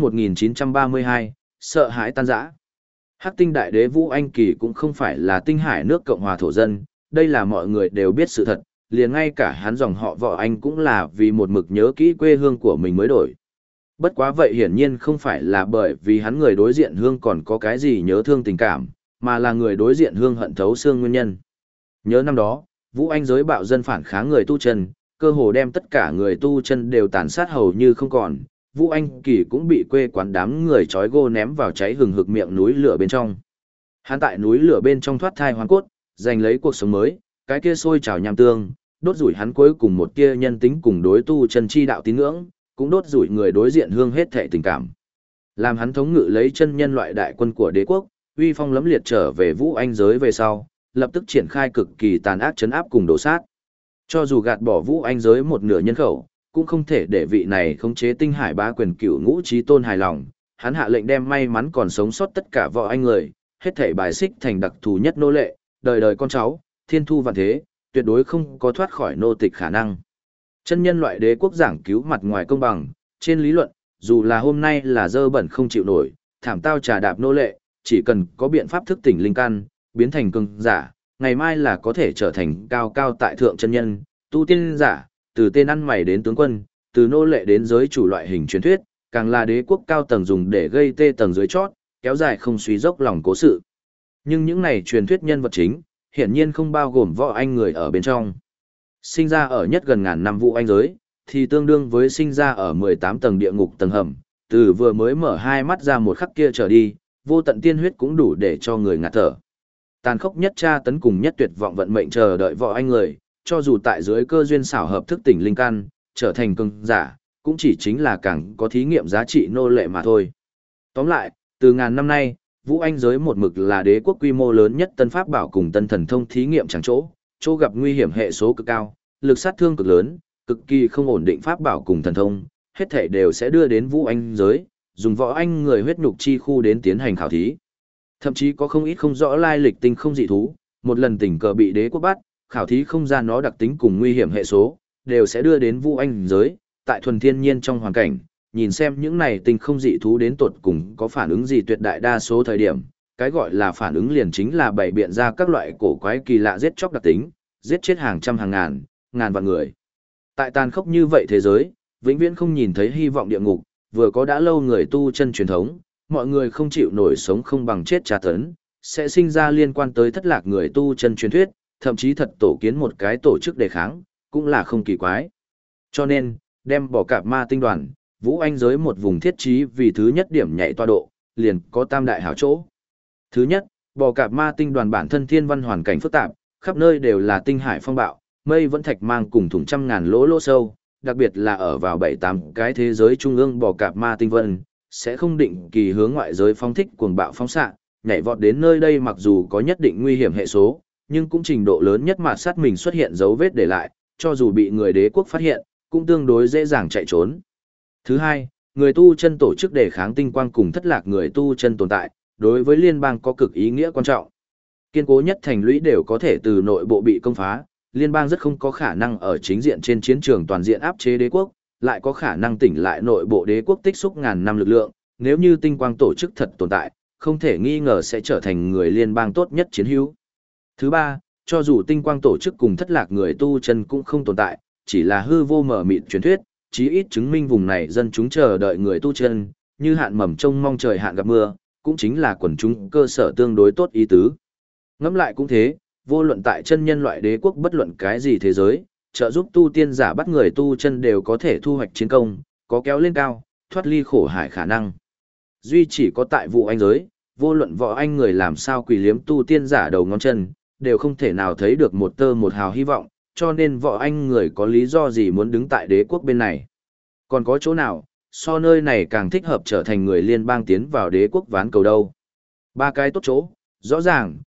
1932, sợ hãi tan rã. Hắc Tinh đại đế Vũ Anh kỳ cũng không phải là tinh hải nước Cộng hòa thổ dân, đây là mọi người đều biết sự thật, liền ngay cả hắn dòng họ Võ Anh cũng là vì một mực nhớ kỹ quê hương của mình mới đổi. Bất quá vậy hiển nhiên không phải là bởi vì hắn người đối diện hương còn có cái gì nhớ thương tình cảm, mà là người đối diện hương hận thấu xương nguyên nhân. Nhớ năm đó, Vũ Anh giới bạo dân phản kháng người tu chân, cơ hồ đem tất cả người tu chân đều tàn sát hầu như không còn. Vũ Anh Kỳ cũng bị quê quán đám người trói gô ném vào cháy hừng hực miệng núi lửa bên trong. Hắn tại núi lửa bên trong thoát thai hoàn cốt, giành lấy cuộc sống mới, cái kia sôi trào nham tương, đốt rủi hắn cuối cùng một tia nhân tính cùng đối tu chân chi đạo tín ngưỡng, cũng đốt rủi người đối diện hương hết thệ tình cảm. Làm hắn thống ngự lấy chân nhân loại đại quân của đế quốc, uy phong lẫm liệt trở về Vũ Anh giới về sau, lập tức triển khai cực kỳ tàn ác trấn áp cùng đổ sát. Cho dù gạt bỏ Vũ Anh giới một nửa nhân khẩu, cũng không thể để vị này khống chế tinh hải bá quyền cửu ngũ chí tôn hài lòng. Hắn hạ lệnh đem may mắn còn sống sót tất cả võ anh người, hết thảy bài xích thành đặc thù nhất nô lệ, đời đời con cháu, thiên thu vạn thế, tuyệt đối không có thoát khỏi nô tịch khả năng. Chân nhân loại đế quốc giảng cứu mặt ngoài công bằng, trên lý luận, dù là hôm nay là dơ bẩn không chịu nổi, thảm tao trà đạp nô lệ, chỉ cần có biện pháp thức tỉnh linh căn, biến thành cường giả, ngày mai là có thể trở thành cao cao tại thượng chân nhân, tu tiên giả, từ tên ăn mày đến tướng quân, từ nô lệ đến giới chủ loại hình truyền thuyết, càng là đế quốc cao tầng dùng để gây tê tầng dưới chót, kéo dài không suy dốc lòng cố sự. Nhưng những này truyền thuyết nhân vật chính, hiển nhiên không bao gồm võ anh người ở bên trong. Sinh ra ở nhất gần ngàn năm Vũ Anh giới, thì tương đương với sinh ra ở 18 tầng địa ngục tầng hầm, từ vừa mới mở hai mắt ra một khắc kia trở đi, vô tận tiên huyết cũng đủ để cho người ngạt thở. Tàn khốc nhất tra tấn cùng nhất tuyệt vọng vận mệnh chờ đợi võ anh người, cho dù tại dưới cơ duyên xảo hợp thức tỉnh linh căn, trở thành cường giả, cũng chỉ chính là càng có thí nghiệm giá trị nô lệ mà thôi. Tóm lại, từ ngàn năm nay, Vũ Anh giới một mực là đế quốc quy mô lớn nhất tân pháp bảo cùng tân thần thông thí nghiệm chẳng chỗ gặp nguy hiểm hệ số cực cao, lực sát thương cực lớn, cực kỳ không ổn định pháp bảo cùng thần thông, hết thể đều sẽ đưa đến Vũ Anh giới, dùng võ anh người huyết nhục chi khu đến tiến hành khảo thí. Thậm chí có không ít không rõ lai lịch tinh không dị thú, một lần tình cờ bị đế quốc bắt, khảo thí không ra nó đặc tính cùng nguy hiểm hệ số, đều sẽ đưa đến Vũ Anh giới, tại thuần thiên nhiên trong hoàn cảnh, nhìn xem những này tinh không dị thú đến tột cùng có phản ứng gì tuyệt đại đa số thời điểm, cái gọi là phản ứng liền chính là bày biện ra các loại cổ quái kỳ lạ giết chóc đặc tính, giết chết hàng trăm hàng ngàn, ngàn vạn người. Tại tàn khốc như vậy thế giới, vĩnh viễn không nhìn thấy hy vọng địa ngục, vừa có đã lâu người tu chân truyền thống, mọi người không chịu nổi sống không bằng chết tra tấn, sẽ sinh ra liên quan tới thất lạc người tu chân truyền thuyết, thậm chí thật tổ kiến một cái tổ chức đề kháng, cũng là không kỳ quái. Cho nên, đem bỏ cạp ma tinh đoàn, Vũ Anh giới một vùng thiết trí vì thứ nhất điểm nhảy toa độ, liền có tam đại hảo chỗ. Thứ nhất, bò cạp ma tinh đoàn bản thân thiên văn hoàn cảnh phức tạp, khắp nơi đều là tinh hải phong bạo, mây vẫn thạch mang cùng thủng trăm ngàn lỗ sâu, đặc biệt là ở vào 7-8 cái thế giới trung ương bò cạp ma tinh vân, sẽ không định kỳ hướng ngoại giới phóng thích cuồng bạo phóng xạ, nhảy vọt đến nơi đây mặc dù có nhất định nguy hiểm hệ số, nhưng cũng trình độ lớn nhất mà sát mình xuất hiện dấu vết để lại, cho dù bị người đế quốc phát hiện, cũng tương đối dễ dàng chạy trốn. Thứ hai, người tu chân tổ chức đề kháng tinh quang cùng thất lạc người tu chân tồn tại, đối với liên bang có cực ý nghĩa quan trọng. Kiên cố nhất thành lũy đều có thể từ nội bộ bị công phá, liên bang rất không có khả năng ở chính diện trên chiến trường toàn diện áp chế đế quốc, lại có khả năng tỉnh lại nội bộ đế quốc tích xúc ngàn năm lực lượng, nếu như tinh quang tổ chức thật tồn tại, không thể nghi ngờ sẽ trở thành người liên bang tốt nhất chiến hữu. Thứ ba, cho dù tinh quang tổ chức cùng thất lạc người tu chân cũng không tồn tại, chỉ là hư vô mở mịt truyền thuyết, chí ít chứng minh vùng này dân chúng chờ đợi người tu chân, như hạn mầm trông mong trời hạn gặp mưa, cũng chính là quần chúng cơ sở tương đối tốt ý tứ. Ngẫm lại cũng thế, vô luận tại chân nhân loại đế quốc bất luận cái gì thế giới, trợ giúp tu tiên giả bắt người tu chân đều có thể thu hoạch chiến công, có kéo lên cao, thoát ly khổ hải khả năng. Duy chỉ có tại Vũ Anh giới, vô luận võ anh người làm sao quỷ liếm tu tiên giả đầu ngón chân, đều không thể nào thấy được một tơ một hào hy vọng, cho nên võ anh người có lý do gì muốn đứng tại đế quốc bên này. Còn có chỗ nào, so nơi này càng thích hợp trở thành người liên bang tiến vào đế quốc ván cầu đâu. Ba cái tốt chỗ, rõ ràng,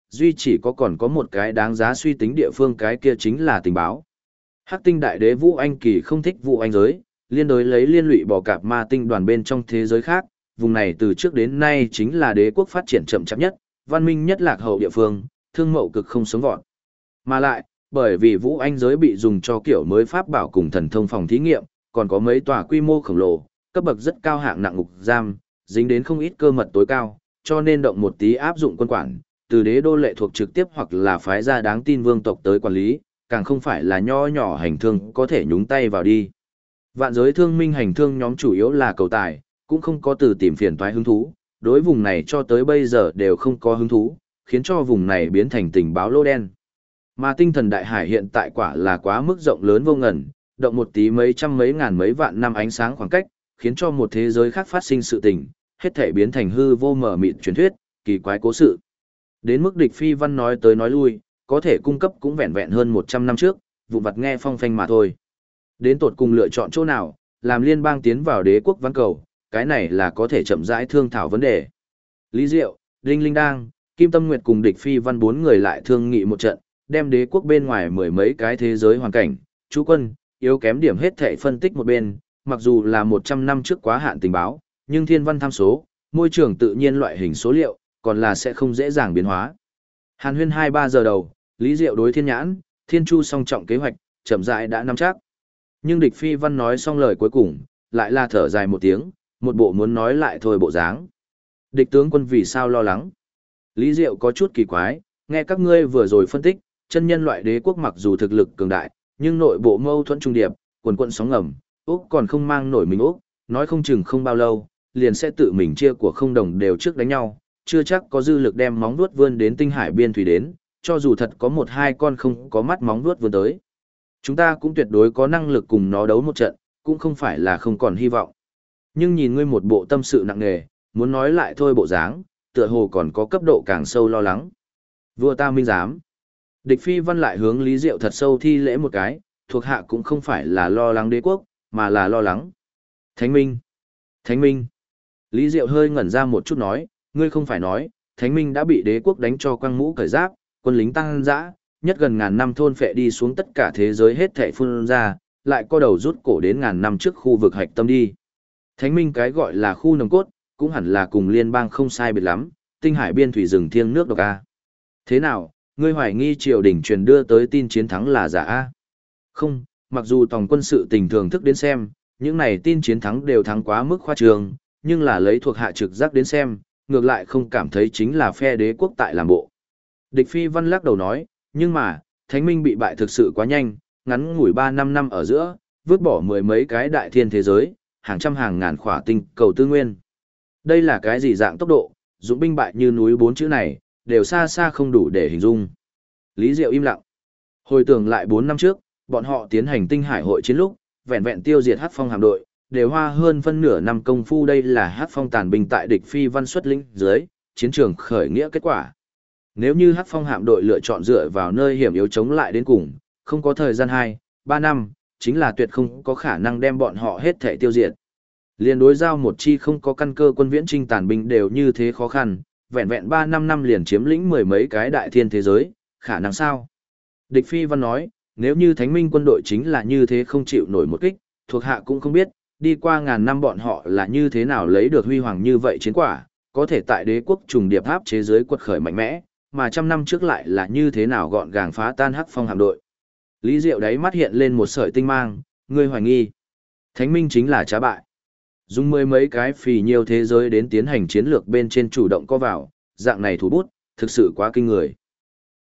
duy chỉ có còn có một cái đáng giá suy tính địa phương, cái kia chính là tình báo. Hắc tinh đại đế Vũ Anh Kỳ không thích Vũ Anh giới, liên đối lấy liên lụy bỏ cạp ma tinh đoàn bên trong thế giới khác, vùng này từ trước đến nay chính là đế quốc phát triển chậm chạp nhất, văn minh nhất lạc hậu địa phương, thương mậu cực không sống vọt. Mà lại, bởi vì Vũ Anh giới bị dùng cho kiểu mới pháp bảo cùng thần thông phòng thí nghiệm, còn có mấy tòa quy mô khổng lồ, cấp bậc rất cao hạng nặng ngục giam, dính đến không ít cơ mật tối cao, cho nên động một tí áp dụng quân quản, từ đế đô lệ thuộc trực tiếp hoặc là phái ra đáng tin vương tộc tới quản lý, càng không phải là nho nhỏ hành thương có thể nhúng tay vào đi. Vạn giới thương minh hành thương nhóm chủ yếu là cầu tài, cũng không có từ tìm phiền toái hứng thú, đối vùng này cho tới bây giờ đều không có hứng thú, khiến cho vùng này biến thành tình báo lô đen. Mà tinh thần đại hải hiện tại quả là quá mức rộng lớn vô ngần, động một tí mấy trăm mấy ngàn mấy vạn năm ánh sáng khoảng cách, khiến cho một thế giới khác phát sinh sự tình, hết thể biến thành hư vô mờ mịt truyền thuyết, kỳ quái cố sự. Đến mức địch phi văn nói tới nói lui, có thể cung cấp cũng vẹn vẹn hơn 100 năm trước, vụ vặt nghe phong phanh mà thôi. Đến tột cùng lựa chọn chỗ nào, làm liên bang tiến vào đế quốc ván cầu, cái này là có thể chậm rãi thương thảo vấn đề. Lý Diệu, Đinh Linh Đang, Kim Tâm Nguyệt cùng địch phi văn 4 người lại thương nghị một trận, đem đế quốc bên ngoài mười mấy cái thế giới hoàn cảnh, chú quân, yếu kém điểm hết thể phân tích một bên, mặc dù là 100 năm trước quá hạn tình báo, nhưng thiên văn tham số, môi trường tự nhiên loại hình số liệu, còn là sẽ không dễ dàng biến hóa. Hàn huyên 2-3 giờ đầu, Lý Diệu đối thiên nhãn, thiên chu song trọng kế hoạch, chậm rãi đã nắm chắc. Nhưng địch phi văn nói xong lời cuối cùng, lại là thở dài một tiếng, một bộ muốn nói lại thôi bộ dáng. Địch tướng quân vì sao lo lắng? Lý Diệu có chút kỳ quái, nghe các ngươi vừa rồi phân tích, chân nhân loại đế quốc mặc dù thực lực cường đại, nhưng nội bộ mâu thuẫn trung điệp, quần quận sóng ngầm, Úc còn không mang nổi mình Úc, nói không chừng không bao lâu, liền sẽ tự mình chia của không đồng đều trước đánh nhau, chưa chắc có dư lực đem móng vuốt vươn đến tinh hải biên thủy đến, cho dù thật có 1-2 con không có mắt móng vuốt vươn tới. Chúng ta cũng tuyệt đối có năng lực cùng nó đấu một trận, cũng không phải là không còn hy vọng. Nhưng nhìn ngươi một bộ tâm sự nặng nề, muốn nói lại thôi bộ dáng, tựa hồ còn có cấp độ càng sâu lo lắng. Vua ta minh giám. Địch phi văn lại hướng Lý Diệu thật sâu thi lễ một cái, thuộc hạ cũng không phải là lo lắng đế quốc, mà là lo lắng. Thánh Minh. Thánh Minh. Lý Diệu hơi ngẩn ra một chút nói, ngươi không phải nói, Thánh Minh đã bị đế quốc đánh cho quăng mũ cởi giáp, quân lính tăng dã, nhất gần ngàn năm thôn phệ đi xuống tất cả thế giới hết thảy phun ra, lại co đầu rút cổ đến ngàn năm trước khu vực hạch tâm đi. Thánh Minh cái gọi là khu nòng cốt, cũng hẳn là cùng liên bang không sai biệt lắm, tinh hải biên thủy rừng thiêng nước độc a. Thế nào, ngươi hoài nghi triều đình truyền đưa tới tin chiến thắng là giả a? Không, mặc dù tổng quân sự tình thường thức đến xem, những này tin chiến thắng đều thắng quá mức khoa trương, nhưng là lấy thuộc hạ trực giác đến xem, ngược lại không cảm thấy chính là phe đế quốc tại làm bộ. Địch phi văn lắc đầu nói, nhưng mà, Thánh Minh bị bại thực sự quá nhanh, ngắn ngủi 3-5 năm ở giữa, vứt bỏ mười mấy cái đại thiên thế giới, hàng trăm hàng ngàn khỏa tinh cầu tư nguyên. Đây là cái gì dạng tốc độ, dũng binh bại như núi 4 chữ này, đều xa xa không đủ để hình dung. Lý Diệu im lặng. Hồi tưởng lại 4 năm trước, bọn họ tiến hành tinh hải hội chiến lúc, vẹn vẹn tiêu diệt Hắc Phong hạm đội, đều hoa hơn phân nửa năm công phu. Đây là Hắc Phong tàn binh tại địch phi văn xuất lĩnh dưới, chiến trường khởi nghĩa kết quả. Nếu như Hắc Phong hạm đội lựa chọn dựa vào nơi hiểm yếu chống lại đến cùng, không có thời gian 2-3 năm, chính là tuyệt không có khả năng đem bọn họ hết thể tiêu diệt. Liên đối giao một chi không có căn cơ quân viễn trinh tàn binh đều như thế khó khăn, vẹn vẹn 3-5 năm liền chiếm lĩnh mười mấy cái đại thiên thế giới, khả năng sao? Địch phi văn nói, nếu như Thánh Minh quân đội chính là như thế không chịu nổi một kích, thuộc hạ cũng không biết, đi qua ngàn năm bọn họ là như thế nào lấy được huy hoàng như vậy chiến quả, có thể tại đế quốc trùng điệp áp chế giới quật khởi mạnh mẽ, mà trăm năm trước lại là như thế nào gọn gàng phá tan Hắc Phong hạm đội. Lý Diệu đáy mắt hiện lên một sợi tinh mang, ngươi hoài nghi. Thánh Minh chính là trá bại. Dùng mười mấy cái phì nhiều thế giới đến tiến hành chiến lược bên trên chủ động co vào, dạng này thủ bút, thực sự quá kinh người.